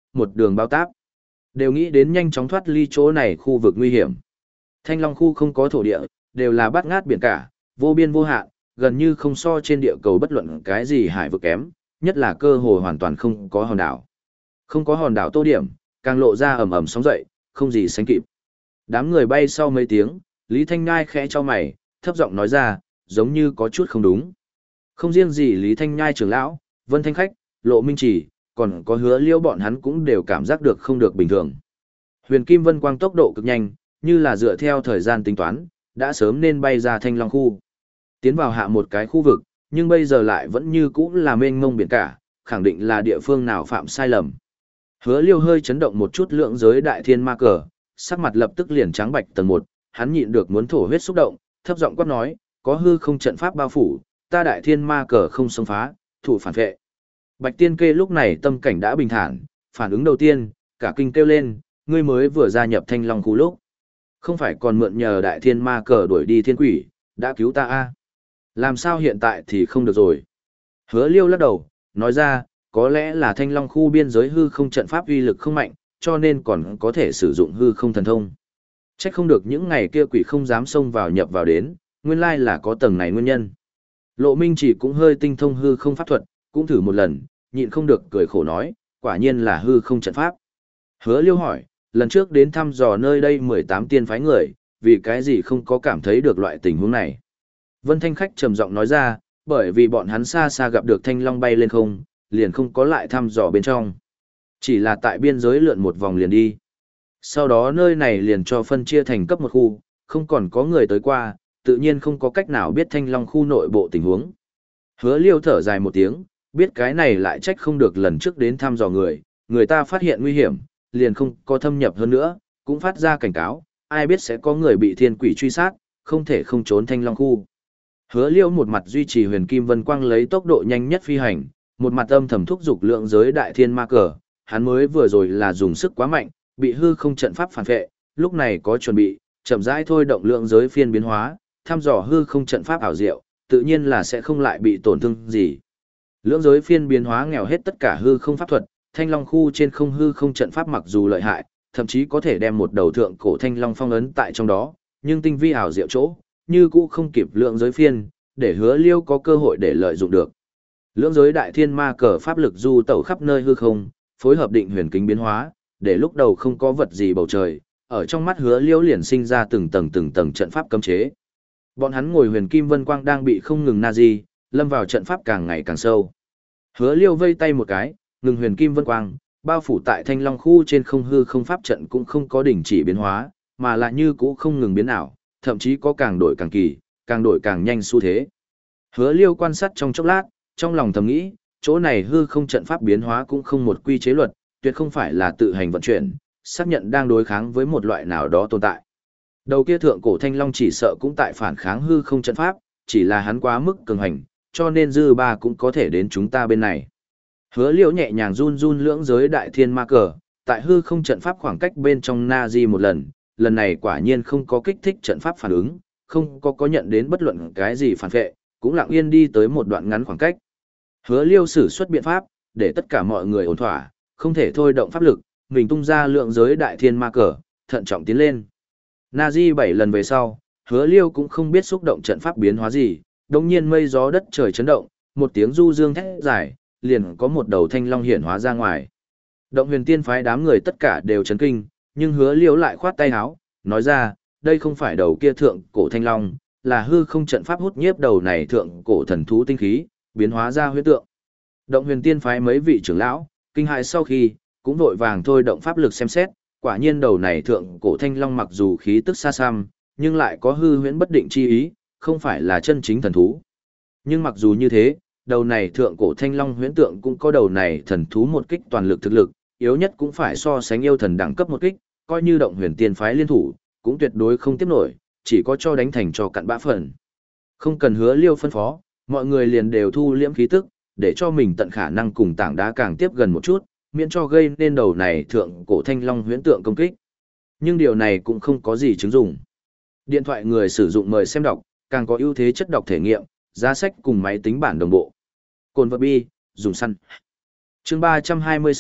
một đường bao táp. Đều nghĩ đến nhanh chóng thoát ly chỗ này khu vực nguy hiểm. Thanh Long khu không có thổ địa, đều là bát ngát biển cả, vô biên vô hạn, gần như không so trên địa cầu bất luận cái gì hải vực kém, nhất là cơ hồ hoàn toàn không có hòn đảo. Không có hòn đảo tô điểm, càng lộ ra ầm ầm sóng dậy, không gì sánh kịp. Đám người bay sau mấy tiếng, Lý Thanh Nhai khẽ cho mày, thấp giọng nói ra, giống như có chút không đúng. Không riêng gì Lý Thanh Nhai trưởng lão, Vân Thanh Khách, Lộ Minh Chỉ, còn có Hứa Liêu bọn hắn cũng đều cảm giác được không được bình thường. Huyền Kim Vân Quang tốc độ cực nhanh, như là dựa theo thời gian tính toán, đã sớm nên bay ra Thanh Long khu. Tiến vào hạ một cái khu vực, nhưng bây giờ lại vẫn như cũ là mênh mông biển cả, khẳng định là địa phương nào phạm sai lầm. Hứa Liêu hơi chấn động một chút lượng giới đại thiên ma cờ, sắc mặt lập tức liền trắng bạch tầng một, hắn nhịn được muốn thổ huyết xúc động, thấp giọng quát nói, có hư không trận pháp bao phủ, ta đại thiên ma cờ không xông phá, thủ phản vệ. Bạch Tiên Kê lúc này tâm cảnh đã bình thản, phản ứng đầu tiên, cả kinh kêu lên, ngươi mới vừa gia nhập Thanh Long khu lúc. Không phải còn mượn nhờ đại thiên ma cờ đuổi đi thiên quỷ, đã cứu ta a? Làm sao hiện tại thì không được rồi? Hứa Liêu lắc đầu, nói ra, có lẽ là Thanh Long khu biên giới hư không trận pháp uy lực không mạnh, cho nên còn có thể sử dụng hư không thần thông. Chắc không được những ngày kia quỷ không dám xông vào nhập vào đến, nguyên lai là có tầng này nguyên nhân. Lộ Minh chỉ cũng hơi tinh thông hư không pháp thuật, cũng thử một lần, nhịn không được cười khổ nói, quả nhiên là hư không trận pháp. Hứa Liêu hỏi, lần trước đến thăm dò nơi đây mười tám tiên phái người, vì cái gì không có cảm thấy được loại tình huống này. Vân Thanh Khách trầm giọng nói ra, bởi vì bọn hắn xa xa gặp được Thanh Long bay lên không, liền không có lại thăm dò bên trong. Chỉ là tại biên giới lượn một vòng liền đi. Sau đó nơi này liền cho phân chia thành cấp một khu, không còn có người tới qua, tự nhiên không có cách nào biết Thanh Long khu nội bộ tình huống. Hứa Liêu thở dài một tiếng, biết cái này lại trách không được lần trước đến thăm dò người, người ta phát hiện nguy hiểm, liền không có thâm nhập hơn nữa, cũng phát ra cảnh cáo, ai biết sẽ có người bị thiên quỷ truy sát, không thể không trốn Thanh Long khu. Hứa Liêu một mặt duy trì Huyền Kim Vân Quang lấy tốc độ nhanh nhất phi hành, một mặt âm thầm thúc giục lượng giới đại thiên ma cờ, hắn mới vừa rồi là dùng sức quá mạnh, bị hư không trận pháp phản vệ, lúc này có chuẩn bị, chậm rãi thôi động lượng giới phiên biến hóa, thăm dò hư không trận pháp ảo diệu, tự nhiên là sẽ không lại bị tổn thương gì. Lượng giới phiên biến hóa nghèo hết tất cả hư không pháp thuật, Thanh Long khu trên không hư không trận pháp mặc dù lợi hại, thậm chí có thể đem một đầu thượng cổ Thanh Long phong ấn tại trong đó, nhưng tinh vi ảo diệu chỗ, như cũ không kịp lượng giới phiên, để Hứa Liêu có cơ hội để lợi dụng được. Lượng giới đại thiên ma cờ pháp lực du tẩu khắp nơi hư không, phối hợp định huyền kính biến hóa, để lúc đầu không có vật gì bầu trời, ở trong mắt Hứa Liêu liền sinh ra từng tầng từng tầng trận pháp cấm chế. Bọn hắn ngồi Huyền Kim Vân Quang đang bị không ngừng nazi, lâm vào trận pháp càng ngày càng sâu. Hứa Liêu vây tay một cái, ngừng Huyền Kim Vân Quang, bao phủ tại Thanh Long khu trên không hư không pháp trận cũng không có đình chỉ biến hóa, mà là như cũ không ngừng biến ảo, thậm chí có càng đổi càng kỳ, càng đổi càng nhanh xu thế. Hứa Liêu quan sát trong chốc lát, trong lòng thầm nghĩ, chỗ này hư không trận pháp biến hóa cũng không một quy chế luật, tuyệt không phải là tự hành vận chuyển, xác nhận đang đối kháng với một loại nào đó tồn tại. Đầu kia thượng cổ Thanh Long chỉ sợ cũng tại phản kháng hư không trận pháp, chỉ là hắn quá mức cường hành, cho nên dư ba cũng có thể đến chúng ta bên này. Hứa Liễu nhẹ nhàng run run lưỡng giới đại thiên ma cờ, tại hư không trận pháp khoảng cách bên trong na di một lần, lần này quả nhiên không có kích thích trận pháp phản ứng, không có có nhận đến bất luận cái gì phản vệ, cũng lặng yên đi tới một đoạn ngắn khoảng cách. Hứa Liêu sử xuất biện pháp, để tất cả mọi người ổn thỏa, không thể thôi động pháp lực, mình tung ra lượng giới đại thiên ma cờ, thận trọng tiến lên. Nazi bảy lần về sau, Hứa Liêu cũng không biết xúc động trận pháp biến hóa gì, đột nhiên mây gió đất trời chấn động, một tiếng du dương thét dài, liền có một đầu thanh long hiển hóa ra ngoài. Động Huyền Tiên phái đám người tất cả đều chấn kinh, nhưng Hứa Liêu lại khoát tay áo, nói ra, đây không phải đầu kia thượng cổ thanh long, là hư không trận pháp hút nhiếp đầu này thượng cổ thần thú tinh khí, biến hóa ra huyết tượng. Động Huyền Tiên phái mấy vị trưởng lão, kinh hại sau khi, cũng vội vàng thôi động pháp lực xem xét, quả nhiên đầu này thượng cổ thanh long mặc dù khí tức xa xăm, nhưng lại có hư huyễn bất định chi ý, không phải là chân chính thần thú. Nhưng mặc dù như thế, đầu này thượng cổ thanh long huyễn tượng cũng có đầu này thần thú một kích toàn lực thực lực, yếu nhất cũng phải so sánh yêu thần đẳng cấp một kích, coi như Động Huyền Tiên phái liên thủ, cũng tuyệt đối không tiếp nổi, chỉ có cho đánh thành cho cặn bã phần. Không cần Hứa Liêu phân phó, mọi người liền đều thu liễm khí tức, để cho mình tận khả năng cùng tảng đá càng tiếp gần một chút, miễn cho gây nên đầu này thượng cổ thanh long huyễn tượng công kích. Nhưng điều này cũng không có gì chứng dụng. Điện thoại người sử dụng mời xem đọc, càng có ưu thế chất đọc thể nghiệm, giá sách cùng máy tính bản đồng bộ. Cồn vật bi, dùng săn. Chương ba trăm hai mươi sáu,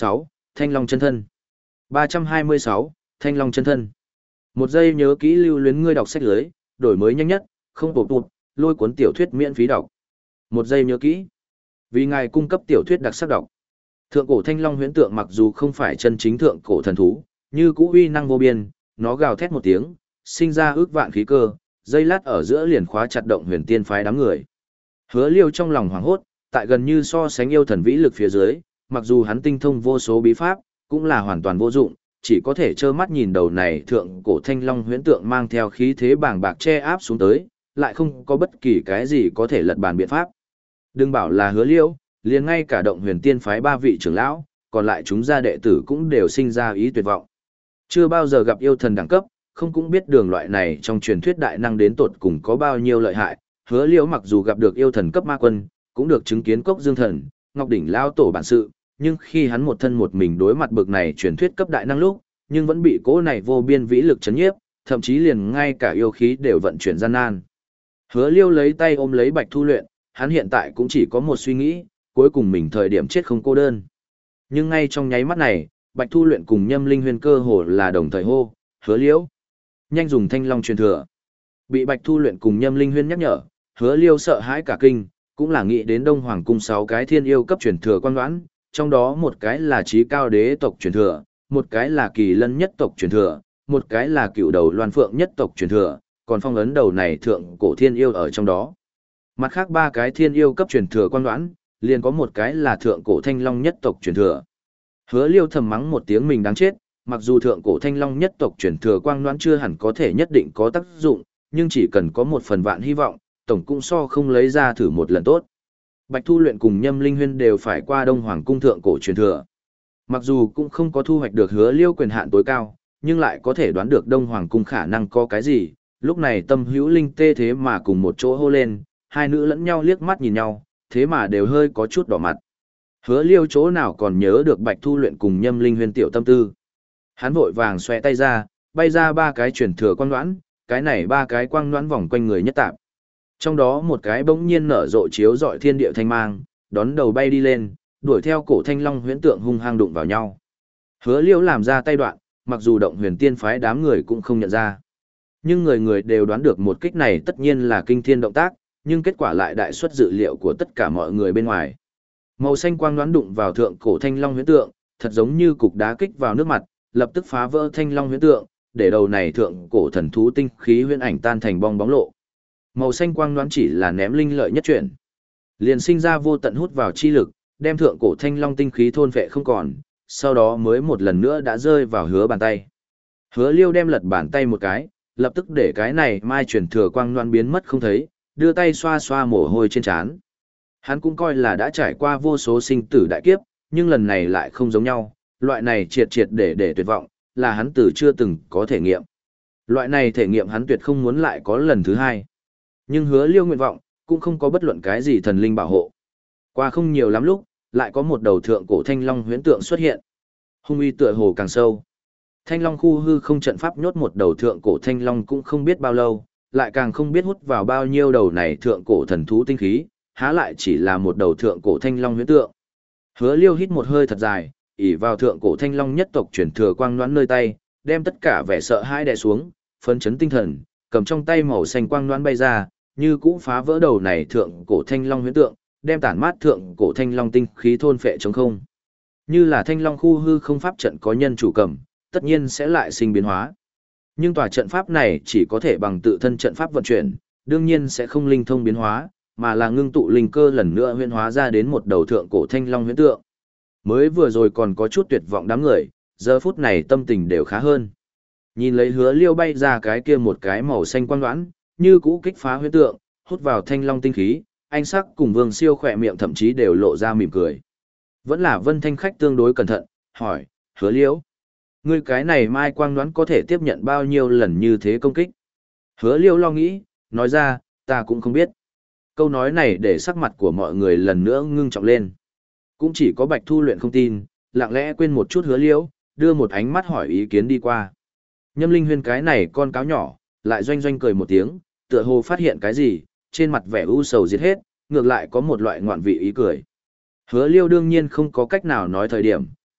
Thanh Long chân thân. ba trăm hai mươi sáu, Thanh Long chân thân. Một giây nhớ kỹ lưu luyến ngươi đọc sách lưới, đổi mới nhanh nhất, không bổ tụt, lôi cuốn tiểu thuyết miễn phí đọc. Một giây nhớ kỹ. Vì ngài cung cấp tiểu thuyết đặc sắc đọc. Thượng cổ Thanh Long huyễn tượng mặc dù không phải chân chính thượng cổ thần thú, như cũ uy năng vô biên, nó gào thét một tiếng, sinh ra ước vạn khí cơ, dây lát ở giữa liền khóa chặt động huyền tiên phái đám người. Hứa Liêu trong lòng hoảng hốt, tại gần như so sánh yêu thần vĩ lực phía dưới, mặc dù hắn tinh thông vô số bí pháp, cũng là hoàn toàn vô dụng, chỉ có thể trơ mắt nhìn đầu này thượng cổ Thanh Long huyễn tượng mang theo khí thế bàng bạc che áp xuống tới, lại không có bất kỳ cái gì có thể lật bàn biện pháp. Đừng bảo là Hứa Liêu, liền ngay cả động huyền tiên phái ba vị trưởng lão, còn lại chúng gia đệ tử cũng đều sinh ra ý tuyệt vọng. Chưa bao giờ gặp yêu thần đẳng cấp, không cũng biết đường loại này trong truyền thuyết đại năng đến tột cùng có bao nhiêu lợi hại. Hứa Liễu mặc dù gặp được yêu thần cấp ma quân, cũng được chứng kiến cốc dương thần, ngọc đỉnh lao tổ bản sự, nhưng khi hắn một thân một mình đối mặt bực này truyền thuyết cấp đại năng lúc, nhưng vẫn bị cỗ này vô biên vĩ lực chấn nhiếp, thậm chí liền ngay cả yêu khí đều vận chuyển gian nan. Hứa Liêu lấy tay ôm lấy Bạch Thu Luyện, hắn hiện tại cũng chỉ có một suy nghĩ, cuối cùng mình thời điểm chết không cô đơn. Nhưng ngay trong nháy mắt này, Bạch Thu Luyện cùng Nhâm Linh Huyên cơ hồ là đồng thời hô, Hứa Liễu, nhanh dùng Thanh Long truyền thừa. Bị Bạch Thu Luyện cùng Nhâm Linh Huyên nhắc nhở, Hứa Liêu sợ hãi cả kinh, cũng là nghĩ đến Đông Hoàng cung sáu cái thiên yêu cấp truyền thừa quan đoán, trong đó một cái là Chí Cao Đế tộc truyền thừa, một cái là Kỳ Lân nhất tộc truyền thừa, một cái là Cựu Đầu Loan Phượng nhất tộc truyền thừa, còn phong ấn đầu này thượng cổ thiên yêu ở trong đó. Mặt khác ba cái thiên yêu cấp truyền thừa quan đoán, liền có một cái là thượng cổ Thanh Long nhất tộc truyền thừa. Hứa Liêu thầm mắng một tiếng mình đáng chết, mặc dù thượng cổ Thanh Long nhất tộc truyền thừa quang đoán chưa hẳn có thể nhất định có tác dụng, nhưng chỉ cần có một phần vạn hy vọng, tổng cung so không lấy ra thử một lần tốt. Bạch Thu Luyện cùng Nhâm Linh Huyên đều phải qua Đông Hoàng cung thượng cổ truyền thừa. Mặc dù cũng không có thu hoạch được Hứa Liêu quyền hạn tối cao, nhưng lại có thể đoán được Đông Hoàng cung khả năng có cái gì. Lúc này Tâm Hữu Linh tê thế mà cùng một chỗ hô lên, hai nữ lẫn nhau liếc mắt nhìn nhau, thế mà đều hơi có chút đỏ mặt. Hứa Liêu chỗ nào còn nhớ được Bạch Thu Luyện cùng Nhâm Linh Huyên tiểu tâm tư. Hắn vội vàng xoe tay ra, bay ra ba cái truyền thừa quang đoán, cái này ba cái quang đoán vòng quanh người nhất tạp. Trong đó một cái bỗng nhiên nở rộ chiếu rọi thiên địa thanh mang, đón đầu bay đi lên, đuổi theo cổ Thanh Long huyễn tượng hung hăng đụng vào nhau. Hứa Liêu làm ra tay đoạn, mặc dù động huyền tiên phái đám người cũng không nhận ra. Nhưng người người đều đoán được một kích này tất nhiên là kinh thiên động tác, nhưng kết quả lại đại suất dự liệu của tất cả mọi người bên ngoài. Màu xanh quang đoán đụng vào thượng cổ Thanh Long huyễn tượng, thật giống như cục đá kích vào nước mặt, lập tức phá vỡ Thanh Long huyễn tượng, để đầu này thượng cổ thần thú tinh khí huyễn ảnh tan thành bong bóng lộ. Màu xanh quang đoán chỉ là ném linh lợi nhất chuyển, liền sinh ra vô tận hút vào chi lực, đem thượng cổ Thanh Long tinh khí thôn phệ không còn, sau đó mới một lần nữa đã rơi vào Hứa bàn tay. Hứa Liêu đem lật bàn tay một cái, lập tức để cái này mai chuyển thừa quang đoán biến mất không thấy, đưa tay xoa xoa mồ hôi trên trán. Hắn cũng coi là đã trải qua vô số sinh tử đại kiếp, nhưng lần này lại không giống nhau, loại này triệt triệt để để tuyệt vọng, là hắn từ chưa từng có thể nghiệm. Loại này thể nghiệm hắn tuyệt không muốn lại có lần thứ hai. Nhưng Hứa Liêu nguyện vọng, cũng không có bất luận cái gì thần linh bảo hộ. Qua không nhiều lắm lúc, lại có một đầu thượng cổ Thanh Long huyễn tượng xuất hiện. Hung uy tựa hồ càng sâu. Thanh Long khu hư không trận pháp nhốt một đầu thượng cổ Thanh Long cũng không biết bao lâu, lại càng không biết hút vào bao nhiêu đầu này thượng cổ thần thú tinh khí, há lại chỉ là một đầu thượng cổ Thanh Long huyễn tượng. Hứa Liêu hít một hơi thật dài, ỷ vào thượng cổ Thanh Long nhất tộc chuyển thừa quang đoán nơi tay, đem tất cả vẻ sợ hãi đè xuống, phấn chấn tinh thần, cầm trong tay màu xanh quang đoán bay ra, như cũ phá vỡ đầu này thượng cổ Thanh Long huyễn tượng, đem tản mát thượng cổ Thanh Long tinh khí thôn phệ trống không. Như là Thanh Long khu hư không pháp trận có nhân chủ cầm, tất nhiên sẽ lại sinh biến hóa. Nhưng tòa trận pháp này chỉ có thể bằng tự thân trận pháp vận chuyển, đương nhiên sẽ không linh thông biến hóa, mà là ngưng tụ linh cơ lần nữa huyễn hóa ra đến một đầu thượng cổ Thanh Long huyễn tượng. Mới vừa rồi còn có chút tuyệt vọng đám người, giờ phút này tâm tình đều khá hơn. Nhìn lấy Hứa Liêu bay ra cái kia một cái màu xanh quang đoán, như cũ kích phá huyễn tượng, hút vào Thanh Long tinh khí, anh sắc cùng Vương Siêu khỏe miệng thậm chí đều lộ ra mỉm cười. Vẫn là Vân Thanh khách tương đối cẩn thận, hỏi, Hứa Liêu, ngươi cái này mai quang đoán có thể tiếp nhận bao nhiêu lần như thế công kích? Hứa Liêu lo nghĩ, nói ra, ta cũng không biết. Câu nói này để sắc mặt của mọi người lần nữa ngưng trọng lên. Cũng chỉ có Bạch Thu Luyện không tin, lặng lẽ quên một chút Hứa Liêu, đưa một ánh mắt hỏi ý kiến đi qua. Nhâm Linh Huyên cái này con cáo nhỏ, lại doanh doanh cười một tiếng, tựa hồ phát hiện cái gì, trên mặt vẻ u sầu diệt hết, ngược lại có một loại ngoạn vị ý cười. Hứa Liêu đương nhiên không có cách nào nói thời điểm,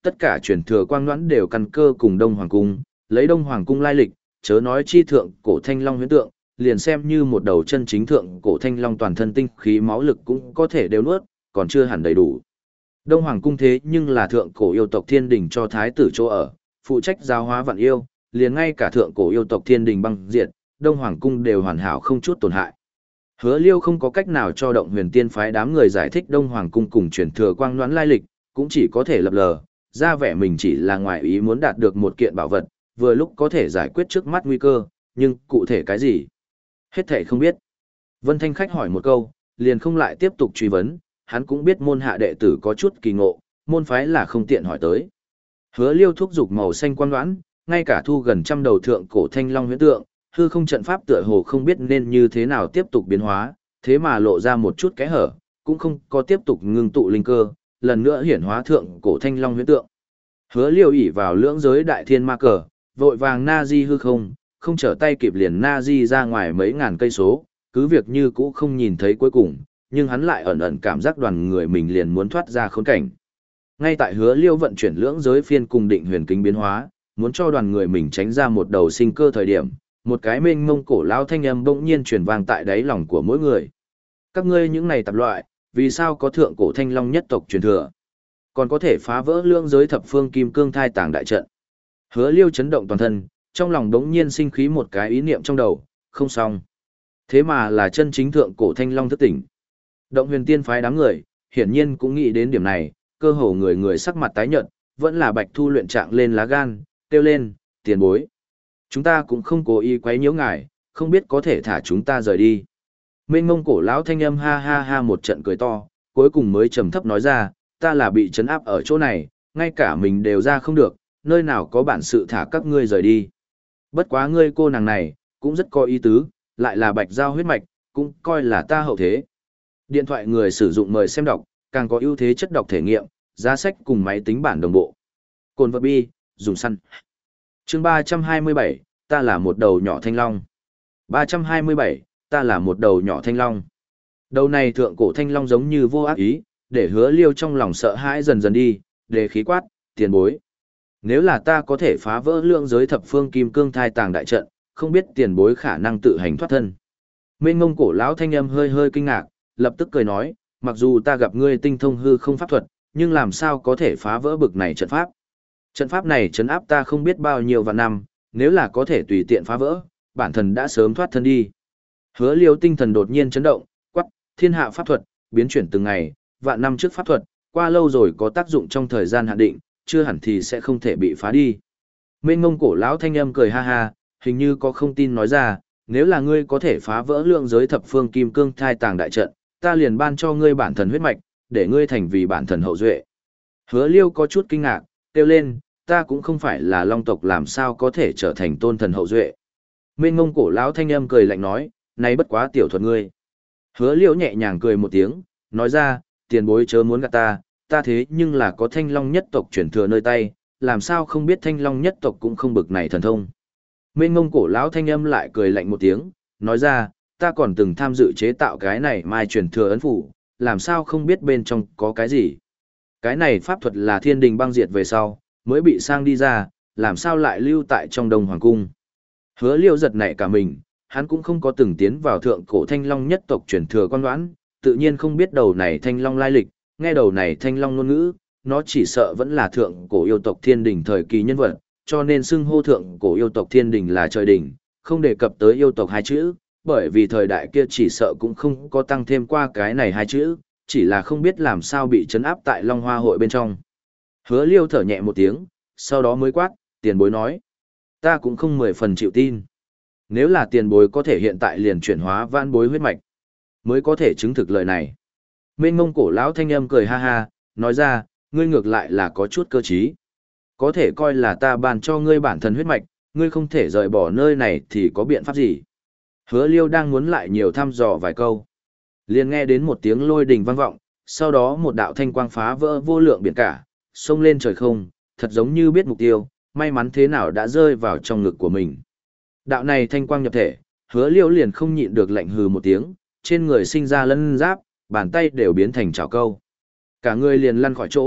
tất cả truyền thừa quang đoán đều căn cơ cùng Đông Hoàng Cung, lấy Đông Hoàng Cung lai lịch, chớ nói chi thượng cổ thanh long huyễn tượng, liền xem như một đầu chân chính thượng cổ thanh long toàn thân tinh khí máu lực cũng có thể đều nuốt, còn chưa hẳn đầy đủ. Đông Hoàng Cung thế nhưng là thượng cổ yêu tộc thiên đình cho thái tử chỗ ở, phụ trách giáo hóa vạn yêu, liền ngay cả thượng cổ yêu tộc thiên đình băng diệt, Đông Hoàng Cung đều hoàn hảo không chút tổn hại. Hứa Liêu không có cách nào cho Động Huyền Tiên phái đám người giải thích Đông Hoàng Cung cùng truyền thừa quang đoán lai lịch, cũng chỉ có thể lập lờ, ra vẻ mình chỉ là ngoại ý muốn đạt được một kiện bảo vật, vừa lúc có thể giải quyết trước mắt nguy cơ, nhưng cụ thể cái gì? Hết thảy không biết. Vân Thanh Khách hỏi một câu, liền không lại tiếp tục truy vấn, hắn cũng biết môn hạ đệ tử có chút kỳ ngộ, môn phái là không tiện hỏi tới. Hứa Liêu thúc dục màu xanh quang đoán, ngay cả thu gần trăm đầu thượng cổ thanh long huyễn tượng, hư không trận pháp tựa hồ không biết nên như thế nào tiếp tục biến hóa, thế mà lộ ra một chút kẽ hở, cũng không có tiếp tục ngưng tụ linh cơ, lần nữa hiển hóa thượng cổ thanh long huyễn tượng. Hứa Liêu ỷ vào lưỡng giới đại thiên ma cờ, vội vàng na di hư không, không trở tay kịp liền na di ra ngoài mấy ngàn cây số, cứ việc như cũ không nhìn thấy cuối cùng, nhưng hắn lại ẩn ẩn cảm giác đoàn người mình liền muốn thoát ra khốn cảnh. Ngay tại Hứa Liêu vận chuyển lưỡng giới phiên cùng định huyền kính biến hóa, muốn cho đoàn người mình tránh ra một đầu sinh cơ thời điểm, một cái mênh mông cổ lao thanh âm bỗng nhiên truyền vang tại đáy lòng của mỗi người. Các ngươi những này tạp loại, vì sao có thượng cổ thanh long nhất tộc truyền thừa? Còn có thể phá vỡ lưỡng giới thập phương kim cương thai tàng đại trận. Hứa Liêu chấn động toàn thân, trong lòng đống nhiên sinh khí một cái ý niệm trong đầu, không xong. Thế mà là chân chính thượng cổ thanh long thức tỉnh. Động Huyền Tiên phái đám người, hiển nhiên cũng nghĩ đến điểm này, cơ hồ người người sắc mặt tái nhợt, vẫn là Bạch Thu luyện trạng lên lá gan, kêu lên, tiền bối. Chúng ta cũng không cố ý quấy nhiễu ngài, không biết có thể thả chúng ta rời đi. Mênh mông cổ lão thanh âm ha ha ha một trận cười to, cuối cùng mới trầm thấp nói ra, ta là bị trấn áp ở chỗ này, ngay cả mình đều ra không được, nơi nào có bản sự thả các ngươi rời đi. Bất quá ngươi cô nàng này, cũng rất có ý tứ, lại là bạch giao huyết mạch, cũng coi là ta hậu thế. Điện thoại người sử dụng mời xem đọc, càng có ưu thế chất đọc thể nghiệm, giá sách cùng máy tính bản đồng bộ. Cồn vật bi, dùng săn. Chương ba trăm hai mươi bảy, ta là một đầu nhỏ thanh long. ba trăm hai mươi bảy, ta là một đầu nhỏ thanh long. Đầu này thượng cổ thanh long giống như vô ác ý, để Hứa Liêu trong lòng sợ hãi dần dần đi, để khí quát, tiền bối. Nếu là ta có thể phá vỡ lượng giới thập phương kim cương thai tàng đại trận, không biết tiền bối khả năng tự hành thoát thân. Mênh ngông cổ lão thanh âm hơi hơi kinh ngạc, lập tức cười nói, mặc dù ta gặp ngươi tinh thông hư không pháp thuật, nhưng làm sao có thể phá vỡ bực này trận pháp. Trận pháp này trấn áp ta không biết bao nhiêu vạn năm, nếu là có thể tùy tiện phá vỡ, bản thân đã sớm thoát thân đi. Hứa Liêu tinh thần đột nhiên chấn động, quắc, thiên hạ pháp thuật, biến chuyển từng ngày, vạn năm trước pháp thuật, qua lâu rồi có tác dụng trong thời gian hạn định, chưa hẳn thì sẽ không thể bị phá đi. Mênh ngông cổ lão thanh âm cười ha ha, hình như có không tin nói ra, nếu là ngươi có thể phá vỡ lượng giới thập phương kim cương thai tàng đại trận, ta liền ban cho ngươi bản thần huyết mạch, để ngươi thành vì bản thần hậu duệ. Hứa Liêu có chút kinh ngạc, kêu lên, ta cũng không phải là long tộc làm sao có thể trở thành tôn thần hậu duệ. Mênh ngông cổ lão thanh âm cười lạnh nói, này bất quá tiểu thuật ngươi. Hứa Liêu nhẹ nhàng cười một tiếng, nói ra, tiền bối chớ muốn gạt ta, ta thế nhưng là có thanh long nhất tộc chuyển thừa nơi tay, làm sao không biết thanh long nhất tộc cũng không bực này thần thông. Mênh ngông cổ lão thanh âm lại cười lạnh một tiếng, nói ra, ta còn từng tham dự chế tạo cái này mai truyền thừa ấn phủ, làm sao không biết bên trong có cái gì. Cái này pháp thuật là thiên đình băng diệt về sau, mới bị sang đi ra, làm sao lại lưu tại trong Đông Hoàng Cung. Hứa Liêu giật nảy cả mình, hắn cũng không có từng tiến vào thượng cổ thanh long nhất tộc truyền thừa quan đoán, tự nhiên không biết đầu này thanh long lai lịch, nghe đầu này thanh long ngôn ngữ, nó chỉ sợ vẫn là thượng cổ yêu tộc thiên đình thời kỳ nhân vật, cho nên xưng hô thượng cổ yêu tộc thiên đình là trời đình, không đề cập tới yêu tộc hai chữ, bởi vì thời đại kia chỉ sợ cũng không có tăng thêm qua cái này hai chữ, chỉ là không biết làm sao bị trấn áp tại Long Hoa hội bên trong. Hứa Liêu thở nhẹ một tiếng, sau đó mới quát, tiền bối nói, ta cũng không mười phần chịu tin. Nếu là tiền bối có thể hiện tại liền chuyển hóa vãn bối huyết mạch, mới có thể chứng thực lời này. Mênh mông cổ lão thanh âm cười ha ha, nói ra, ngươi ngược lại là có chút cơ trí. Có thể coi là ta bàn cho ngươi bản thân huyết mạch, ngươi không thể rời bỏ nơi này thì có biện pháp gì. Hứa Liêu đang muốn lại nhiều thăm dò vài câu. Liền nghe đến một tiếng lôi đình vang vọng, sau đó một đạo thanh quang phá vỡ vô lượng biển cả, xông lên trời không, thật giống như biết mục tiêu, may mắn thế nào đã rơi vào trong ngực của mình. Đạo này thanh quang nhập thể, Hứa Liêu liền không nhịn được lạnh hừ một tiếng, trên người sinh ra lân giáp, bàn tay đều biến thành chảo câu. Cả người liền lăn khỏi chỗ,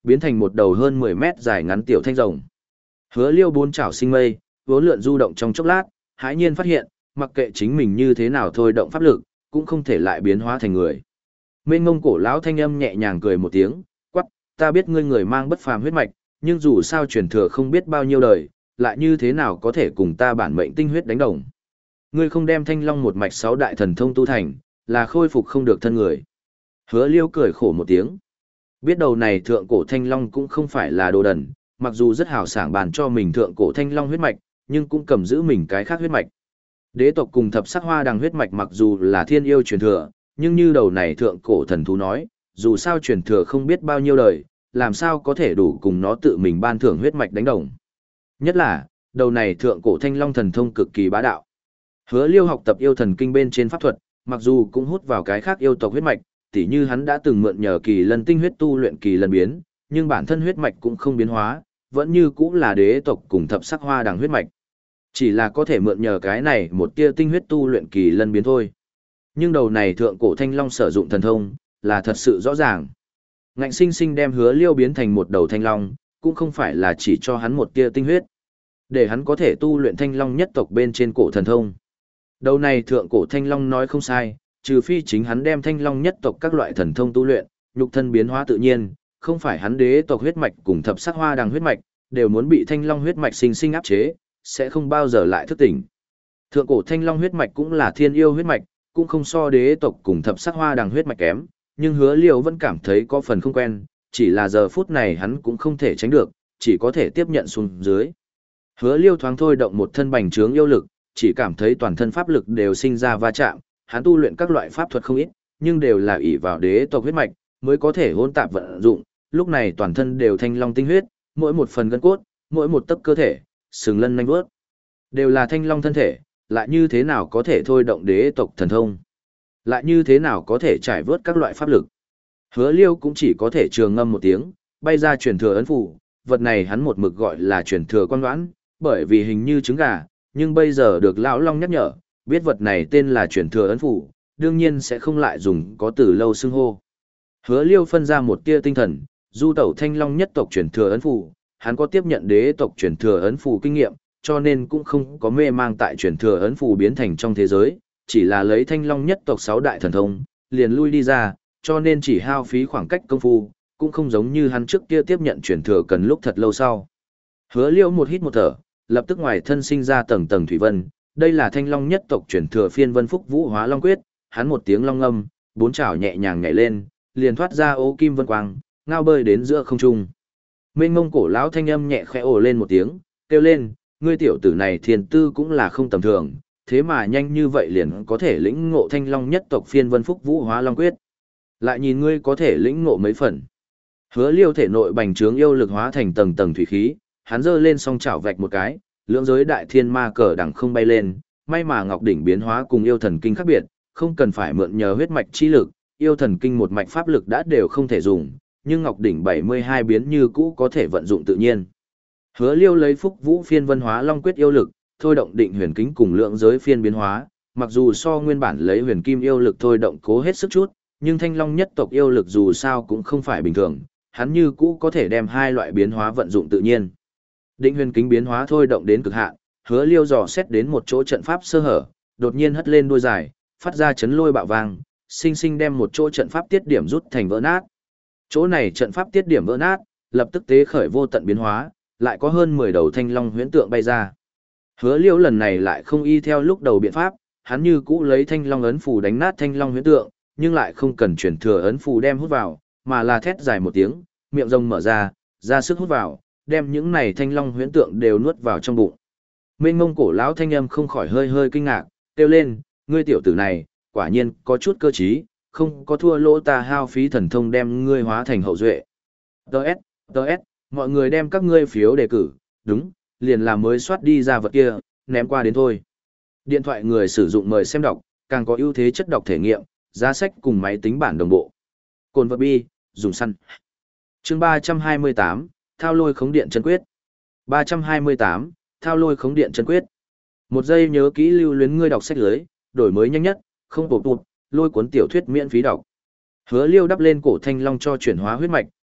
biến thành một đầu hơn mười mét dài ngắn tiểu thanh rồng. Hứa Liêu bốn chảo sinh mây, vốn lượn du động trong chốc lát, hãi nhiên phát hiện, mặc kệ chính mình như thế nào thôi động pháp lực, cũng không thể lại biến hóa thành người. Mênh ngông cổ lão thanh âm nhẹ nhàng cười một tiếng, quắc, ta biết ngươi người mang bất phàm huyết mạch, nhưng dù sao truyền thừa không biết bao nhiêu đời, lại như thế nào có thể cùng ta bản mệnh tinh huyết đánh đồng. Ngươi không đem thanh long một mạch sáu đại thần thông tu thành, là khôi phục không được thân người. Hứa Liêu cười khổ một tiếng. Biết đầu này thượng cổ thanh long cũng không phải là đồ đần, mặc dù rất hào sảng bàn cho mình thượng cổ thanh long huyết mạch, nhưng cũng cầm giữ mình cái khác huyết mạch. Đế tộc cùng thập sắc hoa đằng huyết mạch mặc dù là thiên yêu truyền thừa, nhưng như đầu này thượng cổ thần thú nói, dù sao truyền thừa không biết bao nhiêu đời, làm sao có thể đủ cùng nó tự mình ban thưởng huyết mạch đánh đồng. Nhất là, đầu này thượng cổ thanh long thần thông cực kỳ bá đạo. Hứa Liêu học tập yêu thần kinh bên trên pháp thuật, mặc dù cũng hút vào cái khác yêu tộc huyết mạch, tỉ như hắn đã từng mượn nhờ kỳ lân tinh huyết tu luyện kỳ lân biến, nhưng bản thân huyết mạch cũng không biến hóa, vẫn như cũng là đế tộc cùng thập sắc hoa đằng huyết mạch. Chỉ là có thể mượn nhờ cái này một tia tinh huyết tu luyện kỳ lân biến thôi. Nhưng đầu này thượng cổ thanh long sử dụng thần thông, là thật sự rõ ràng. Ngạnh sinh sinh đem Hứa Liêu biến thành một đầu thanh long, cũng không phải là chỉ cho hắn một tia tinh huyết, để hắn có thể tu luyện thanh long nhất tộc bên trên cổ thần thông. Đầu này thượng cổ thanh long nói không sai, trừ phi chính hắn đem thanh long nhất tộc các loại thần thông tu luyện, nhục thân biến hóa tự nhiên, không phải hắn đế tộc huyết mạch cùng thập sắc hoa đằng huyết mạch, đều muốn bị thanh long huyết mạch sinh sinh áp chế, sẽ không bao giờ lại thức tỉnh. Thượng cổ thanh long huyết mạch cũng là thiên yêu huyết mạch, cũng không so đế tộc cùng thập sắc hoa đằng huyết mạch kém, nhưng Hứa Liêu vẫn cảm thấy có phần không quen, chỉ là giờ phút này hắn cũng không thể tránh được, chỉ có thể tiếp nhận xuống dưới. Hứa Liêu thoáng thôi động một thân bành trướng yêu lực, chỉ cảm thấy toàn thân pháp lực đều sinh ra va chạm, hắn tu luyện các loại pháp thuật không ít, nhưng đều là ỷ vào đế tộc huyết mạch mới có thể hỗn tạp vận dụng, lúc này toàn thân đều thanh long tinh huyết, mỗi một phần gân cốt, mỗi một tấc cơ thể, sừng lân nhanh vuốt, đều là thanh long thân thể, lại như thế nào có thể thôi động đế tộc thần thông? Lại như thế nào có thể trải vớt các loại pháp lực? Hứa Liêu cũng chỉ có thể trường ngâm một tiếng, bay ra truyền thừa ấn phù, vật này hắn một mực gọi là truyền thừa quan đoán, bởi vì hình như trứng gà, nhưng bây giờ được lão long nhắc nhở, biết vật này tên là truyền thừa ấn phù, đương nhiên sẽ không lại dùng có từ lâu xưng hô. Hứa Liêu phân ra một tia tinh thần, du tẩu thanh long nhất tộc truyền thừa ấn phù, hắn có tiếp nhận đế tộc truyền thừa ấn phù kinh nghiệm, cho nên cũng không có mê mang tại truyền thừa ấn phù biến thành trong thế giới, chỉ là lấy thanh long nhất tộc sáu đại thần thông, liền lui đi ra, cho nên chỉ hao phí khoảng cách công phu, cũng không giống như hắn trước kia tiếp nhận truyền thừa cần lúc thật lâu sau. Hứa Liêu một hít một thở, lập tức ngoài thân sinh ra tầng tầng thủy vân, đây là thanh long nhất tộc truyền thừa phiên vân phúc vũ hóa long quyết, hắn một tiếng long âm, bốn chảo nhẹ nhàng nhảy lên, liền thoát ra ố kim vân quang, ngao bơi đến giữa không trung. Mênh ngông cổ lão thanh âm nhẹ khẽ ồ lên một tiếng, kêu lên, ngươi tiểu tử này thiền tư cũng là không tầm thường, thế mà nhanh như vậy liền có thể lĩnh ngộ thanh long nhất tộc phiên vân phúc vũ hóa long quyết. Lại nhìn ngươi có thể lĩnh ngộ mấy phần. Hứa Liêu thể nội bành trướng yêu lực hóa thành tầng tầng thủy khí, hắn giơ lên song chảo vạch một cái, lưỡng giới đại thiên ma cờ đằng không bay lên, may mà ngọc đỉnh biến hóa cùng yêu thần kinh khác biệt, không cần phải mượn nhờ huyết mạch chi lực, yêu thần kinh một mạch pháp lực đã đều không thể dùng, nhưng ngọc đỉnh bảy mươi hai biến như cũ có thể vận dụng tự nhiên. Hứa Liêu lấy phúc vũ phiên vân hóa long quyết yêu lực, thôi động định huyền kính cùng lượng giới phiên biến hóa, mặc dù so nguyên bản lấy huyền kim yêu lực thôi động cố hết sức chút, nhưng thanh long nhất tộc yêu lực dù sao cũng không phải bình thường, hắn như cũ có thể đem hai loại biến hóa vận dụng tự nhiên. Định huyền kính biến hóa thôi động đến cực hạn, Hứa Liêu dò xét đến một chỗ trận pháp sơ hở, đột nhiên hất lên đuôi dài, phát ra chấn lôi bạo vang, sinh sinh đem một chỗ trận pháp tiết điểm rút thành vỡ nát. Chỗ này trận pháp tiết điểm vỡ nát, lập tức tế khởi vô tận biến hóa, lại có hơn mười đầu thanh long huyễn tượng bay ra. Hứa Liêu lần này lại không y theo lúc đầu biện pháp, hắn như cũ lấy thanh long ấn phù đánh nát thanh long huyễn tượng, nhưng lại không cần chuyển thừa ấn phù đem hút vào, mà là thét dài một tiếng, miệng rồng mở ra, ra sức hút vào, đem những này thanh long huyễn tượng đều nuốt vào trong bụng. Mênh mông cổ lão thanh âm không khỏi hơi hơi kinh ngạc, kêu lên, ngươi tiểu tử này, quả nhiên có chút cơ trí, không có thua lỗ ta hao phí thần thông đem ngươi hóa thành hậu duệ. Đợt, đợt, mọi người đem các ngươi phiếu đề cử, đúng, liền là mới soát đi ra vật kia, ném qua đến thôi. Điện thoại người sử dụng mời xem đọc, càng có ưu thế chất đọc thể nghiệm, giá sách cùng máy tính bản đồng bộ. Cồn vật bi, dùng săn. Chương ba trăm hai mươi tám, thao lôi khống điện chân quyết. ba trăm hai mươi tám, thao lôi khống điện chân quyết. Một giây nhớ kỹ lưu luyến ngươi đọc sách lưới, đổi mới nhanh nhất, không bổ tụt, lôi cuốn tiểu thuyết miễn phí đọc. Hứa Liêu đắp lên cổ thanh long cho chuyển hóa huyết mạch,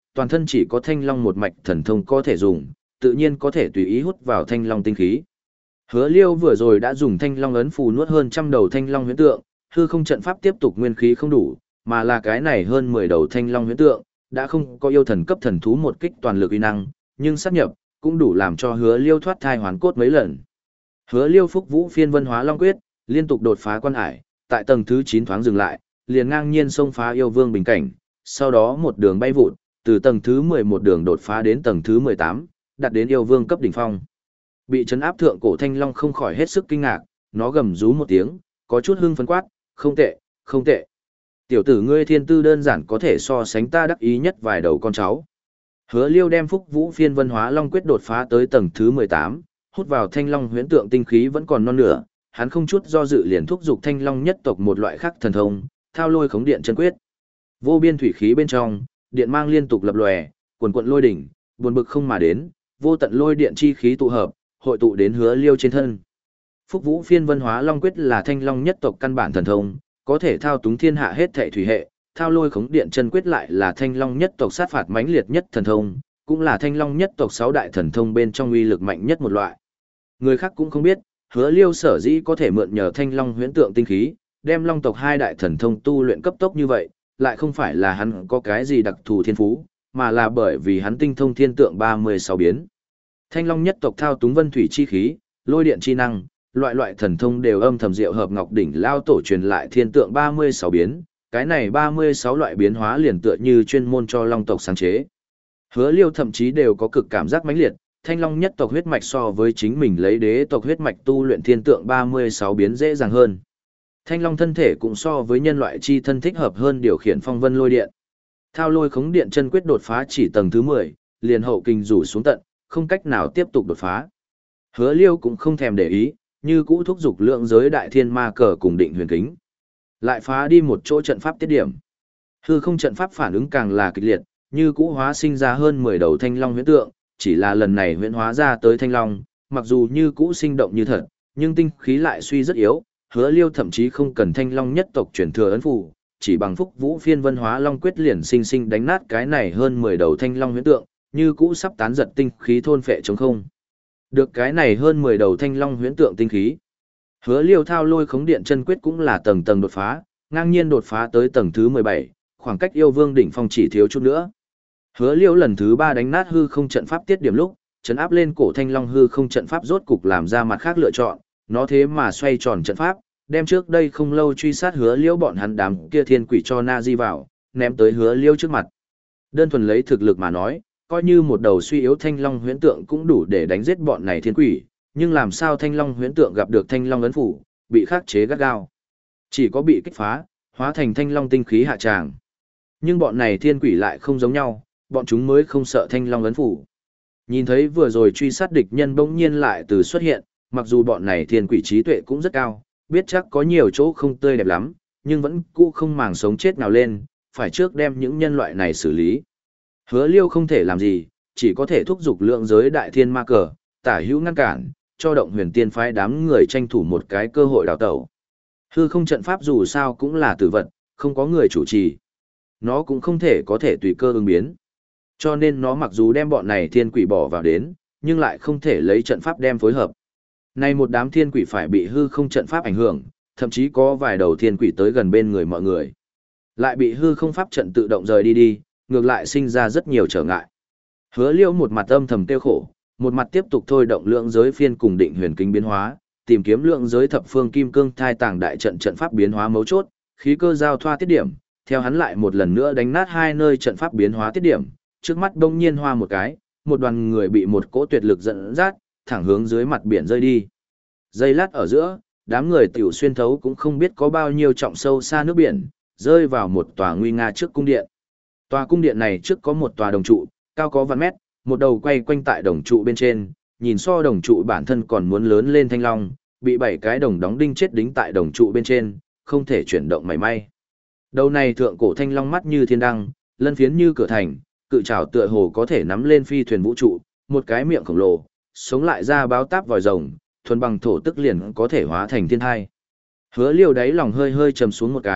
toàn thân chỉ có thanh long một mạch thần thông có thể dùng, tự nhiên có thể tùy ý hút vào thanh long tinh khí. Hứa Liêu vừa rồi đã dùng thanh long ấn phù nuốt hơn trăm đầu thanh long huyễn tượng, hư không trận pháp tiếp tục nguyên khí không đủ, mà là cái này hơn mười đầu thanh long huyễn tượng, đã không có yêu thần cấp thần thú một kích toàn lực uy năng, nhưng sát nhập cũng đủ làm cho Hứa Liêu thoát thai hoàn cốt mấy lần. Hứa Liêu Phúc Vũ Phiên Vân Hóa Long Quyết, liên tục đột phá quan hải, tại tầng thứ chín thoáng dừng lại, liền ngang nhiên xông phá yêu vương bình cảnh, sau đó một đường bay vụt, từ tầng thứ mười một đường đột phá đến tầng thứ mười tám, đạt đến yêu vương cấp đỉnh phong. Bị trấn áp thượng cổ thanh long không khỏi hết sức kinh ngạc, nó gầm rú một tiếng, có chút hưng phấn quát, không tệ, không tệ. Tiểu tử ngươi thiên tư đơn giản có thể so sánh ta đắc ý nhất vài đầu con cháu. Hứa Liêu đem Phúc Vũ Phiên Vân Hóa Long Quyết đột phá tới tầng thứ mười tám, hút vào thanh long huyễn tượng tinh khí vẫn còn non nửa, hắn không chút do dự liền thúc giục thanh long nhất tộc một loại khác thần thông, thao lôi khống điện chân quyết. Vô biên thủy khí bên trong, điện mang liên tục lập lòe, quần quận lôi đỉnh, buồn bực không mà đến, vô tận lôi điện chi khí tụ hợp, hội tụ đến Hứa Liêu trên thân. Phúc Vũ Phiên Vân Hóa Long Quyết là thanh long nhất tộc căn bản thần thông, có thể thao túng thiên hạ hết thảy thủy hệ, thao lôi khống điện chân quyết lại là thanh long nhất tộc sát phạt mãnh liệt nhất thần thông, cũng là thanh long nhất tộc sáu đại thần thông bên trong uy lực mạnh nhất một loại. Người khác cũng không biết, Hứa Liêu sở dĩ có thể mượn nhờ thanh long huyễn tượng tinh khí, đem long tộc hai đại thần thông tu luyện cấp tốc như vậy, lại không phải là hắn có cái gì đặc thù thiên phú, mà là bởi vì hắn tinh thông thiên tượng ba mươi sáu biến. Thanh long nhất tộc thao túng vân thủy chi khí, lôi điện chi năng, loại loại thần thông đều âm thầm diệu hợp ngọc đỉnh lao tổ truyền lại thiên tượng ba mươi sáu biến, cái này ba mươi sáu loại biến hóa liền tựa như chuyên môn cho long tộc sáng chế. Hứa Liêu thậm chí đều có cực cảm giác mãnh liệt, thanh long nhất tộc huyết mạch so với chính mình lấy đế tộc huyết mạch tu luyện thiên tượng ba mươi sáu biến dễ dàng hơn. Thanh long thân thể cũng so với nhân loại chi thân thích hợp hơn điều khiển phong vân lôi điện. Thao lôi khống điện chân quyết đột phá chỉ tầng thứ mười, liền hậu kinh rủ xuống tận, không cách nào tiếp tục đột phá. Hứa Liêu cũng không thèm để ý, như cũ thúc giục lượng giới đại thiên ma cờ cùng định huyền kính. Lại phá đi một chỗ trận pháp tiết điểm. Hư không trận pháp phản ứng càng là kịch liệt, như cũ hóa sinh ra hơn mười đầu thanh long huyễn tượng, chỉ là lần này huyễn hóa ra tới thanh long, mặc dù như cũ sinh động như thật, nhưng tinh khí lại suy rất yếu, Hứa Liêu thậm chí không cần thanh long nhất tộc truyền thừa ấn phù, chỉ bằng Phúc Vũ Phiên Vân Hóa Long Quyết liền sinh sinh đánh nát cái này hơn mười đầu thanh long huyễn tượng, như cũ sắp tán giật tinh khí thôn phệ trống không. Được cái này hơn mười đầu thanh long huyễn tượng tinh khí. Hứa Liêu thao lôi khống điện chân quyết cũng là tầng tầng đột phá, ngang nhiên đột phá tới tầng thứ mười bảy, khoảng cách yêu vương đỉnh phong chỉ thiếu chút nữa. Hứa Liêu lần thứ ba đánh nát hư không trận pháp tiết điểm lúc, trấn áp lên cổ thanh long hư không trận pháp rốt cục làm ra mặt khác lựa chọn, nó thế mà xoay tròn trận pháp, đem trước đây không lâu truy sát Hứa Liêu bọn hắn đám kia thiên quỷ cho na di vào, ném tới Hứa Liêu trước mặt. Đơn thuần lấy thực lực mà nói, coi như một đầu suy yếu thanh long huyễn tượng cũng đủ để đánh giết bọn này thiên quỷ, nhưng làm sao thanh long huyễn tượng gặp được thanh long ấn phủ, bị khắc chế gắt gao. Chỉ có bị kích phá, hóa thành thanh long tinh khí hạ tràng. Nhưng bọn này thiên quỷ lại không giống nhau, bọn chúng mới không sợ thanh long ấn phủ. Nhìn thấy vừa rồi truy sát địch nhân bỗng nhiên lại từ xuất hiện, mặc dù bọn này thiên quỷ trí tuệ cũng rất cao, biết chắc có nhiều chỗ không tươi đẹp lắm, nhưng vẫn cũ không màng sống chết nào lên, phải trước đem những nhân loại này xử lý. Hứa Liêu không thể làm gì, chỉ có thể thúc giục lượng giới đại thiên ma cờ, tả hữu ngăn cản, cho động huyền tiên phái đám người tranh thủ một cái cơ hội đào tẩu. Hư không trận pháp dù sao cũng là tử vật, không có người chủ trì. Nó cũng không thể có thể tùy cơ ứng biến. Cho nên nó mặc dù đem bọn này thiên quỷ bỏ vào đến, nhưng lại không thể lấy trận pháp đem phối hợp. Nay một đám thiên quỷ phải bị hư không trận pháp ảnh hưởng, thậm chí có vài đầu thiên quỷ tới gần bên người mọi người. Lại bị hư không pháp trận tự động rời đi đi, ngược lại sinh ra rất nhiều trở ngại. Hứa Liêu một mặt âm thầm tiêu khổ, một mặt tiếp tục thôi động lượng giới phiên cùng định huyền kính biến hóa, tìm kiếm lượng giới thập phương kim cương thai tàng đại trận trận pháp biến hóa mấu chốt, khí cơ giao thoa tiết điểm, theo hắn lại một lần nữa đánh nát hai nơi trận pháp biến hóa tiết điểm, trước mắt bỗng nhiên hoa một cái, một đoàn người bị một cỗ tuyệt lực dẫn dắt, thẳng hướng dưới mặt biển rơi đi. Giây lát ở giữa, đám người tiểu xuyên thấu cũng không biết có bao nhiêu trọng sâu xa nước biển, rơi vào một tòa nguy nga trước cung điện. Tòa cung điện này trước có một tòa đồng trụ, cao có vạn mét, một đầu quay quanh tại đồng trụ bên trên, nhìn so đồng trụ bản thân còn muốn lớn lên thanh long, bị bảy cái đồng đóng đinh chết đính tại đồng trụ bên trên, không thể chuyển động mảy may. Đầu này thượng cổ thanh long mắt như thiên đăng, lân phiến như cửa thành, cự trảo tựa hồ có thể nắm lên phi thuyền vũ trụ, một cái miệng khổng lồ, sống lại ra báo táp vòi rồng, thuần bằng thổ tức liền có thể hóa thành thiên hai. Hứa Liêu đáy lòng hơi hơi trầm xuống một cái,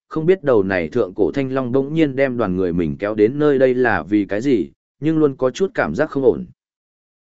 không biết đầu này thượng cổ thanh long bỗng nhiên đem đoàn người mình kéo đến nơi đây là vì cái gì, nhưng luôn có chút cảm giác không ổn.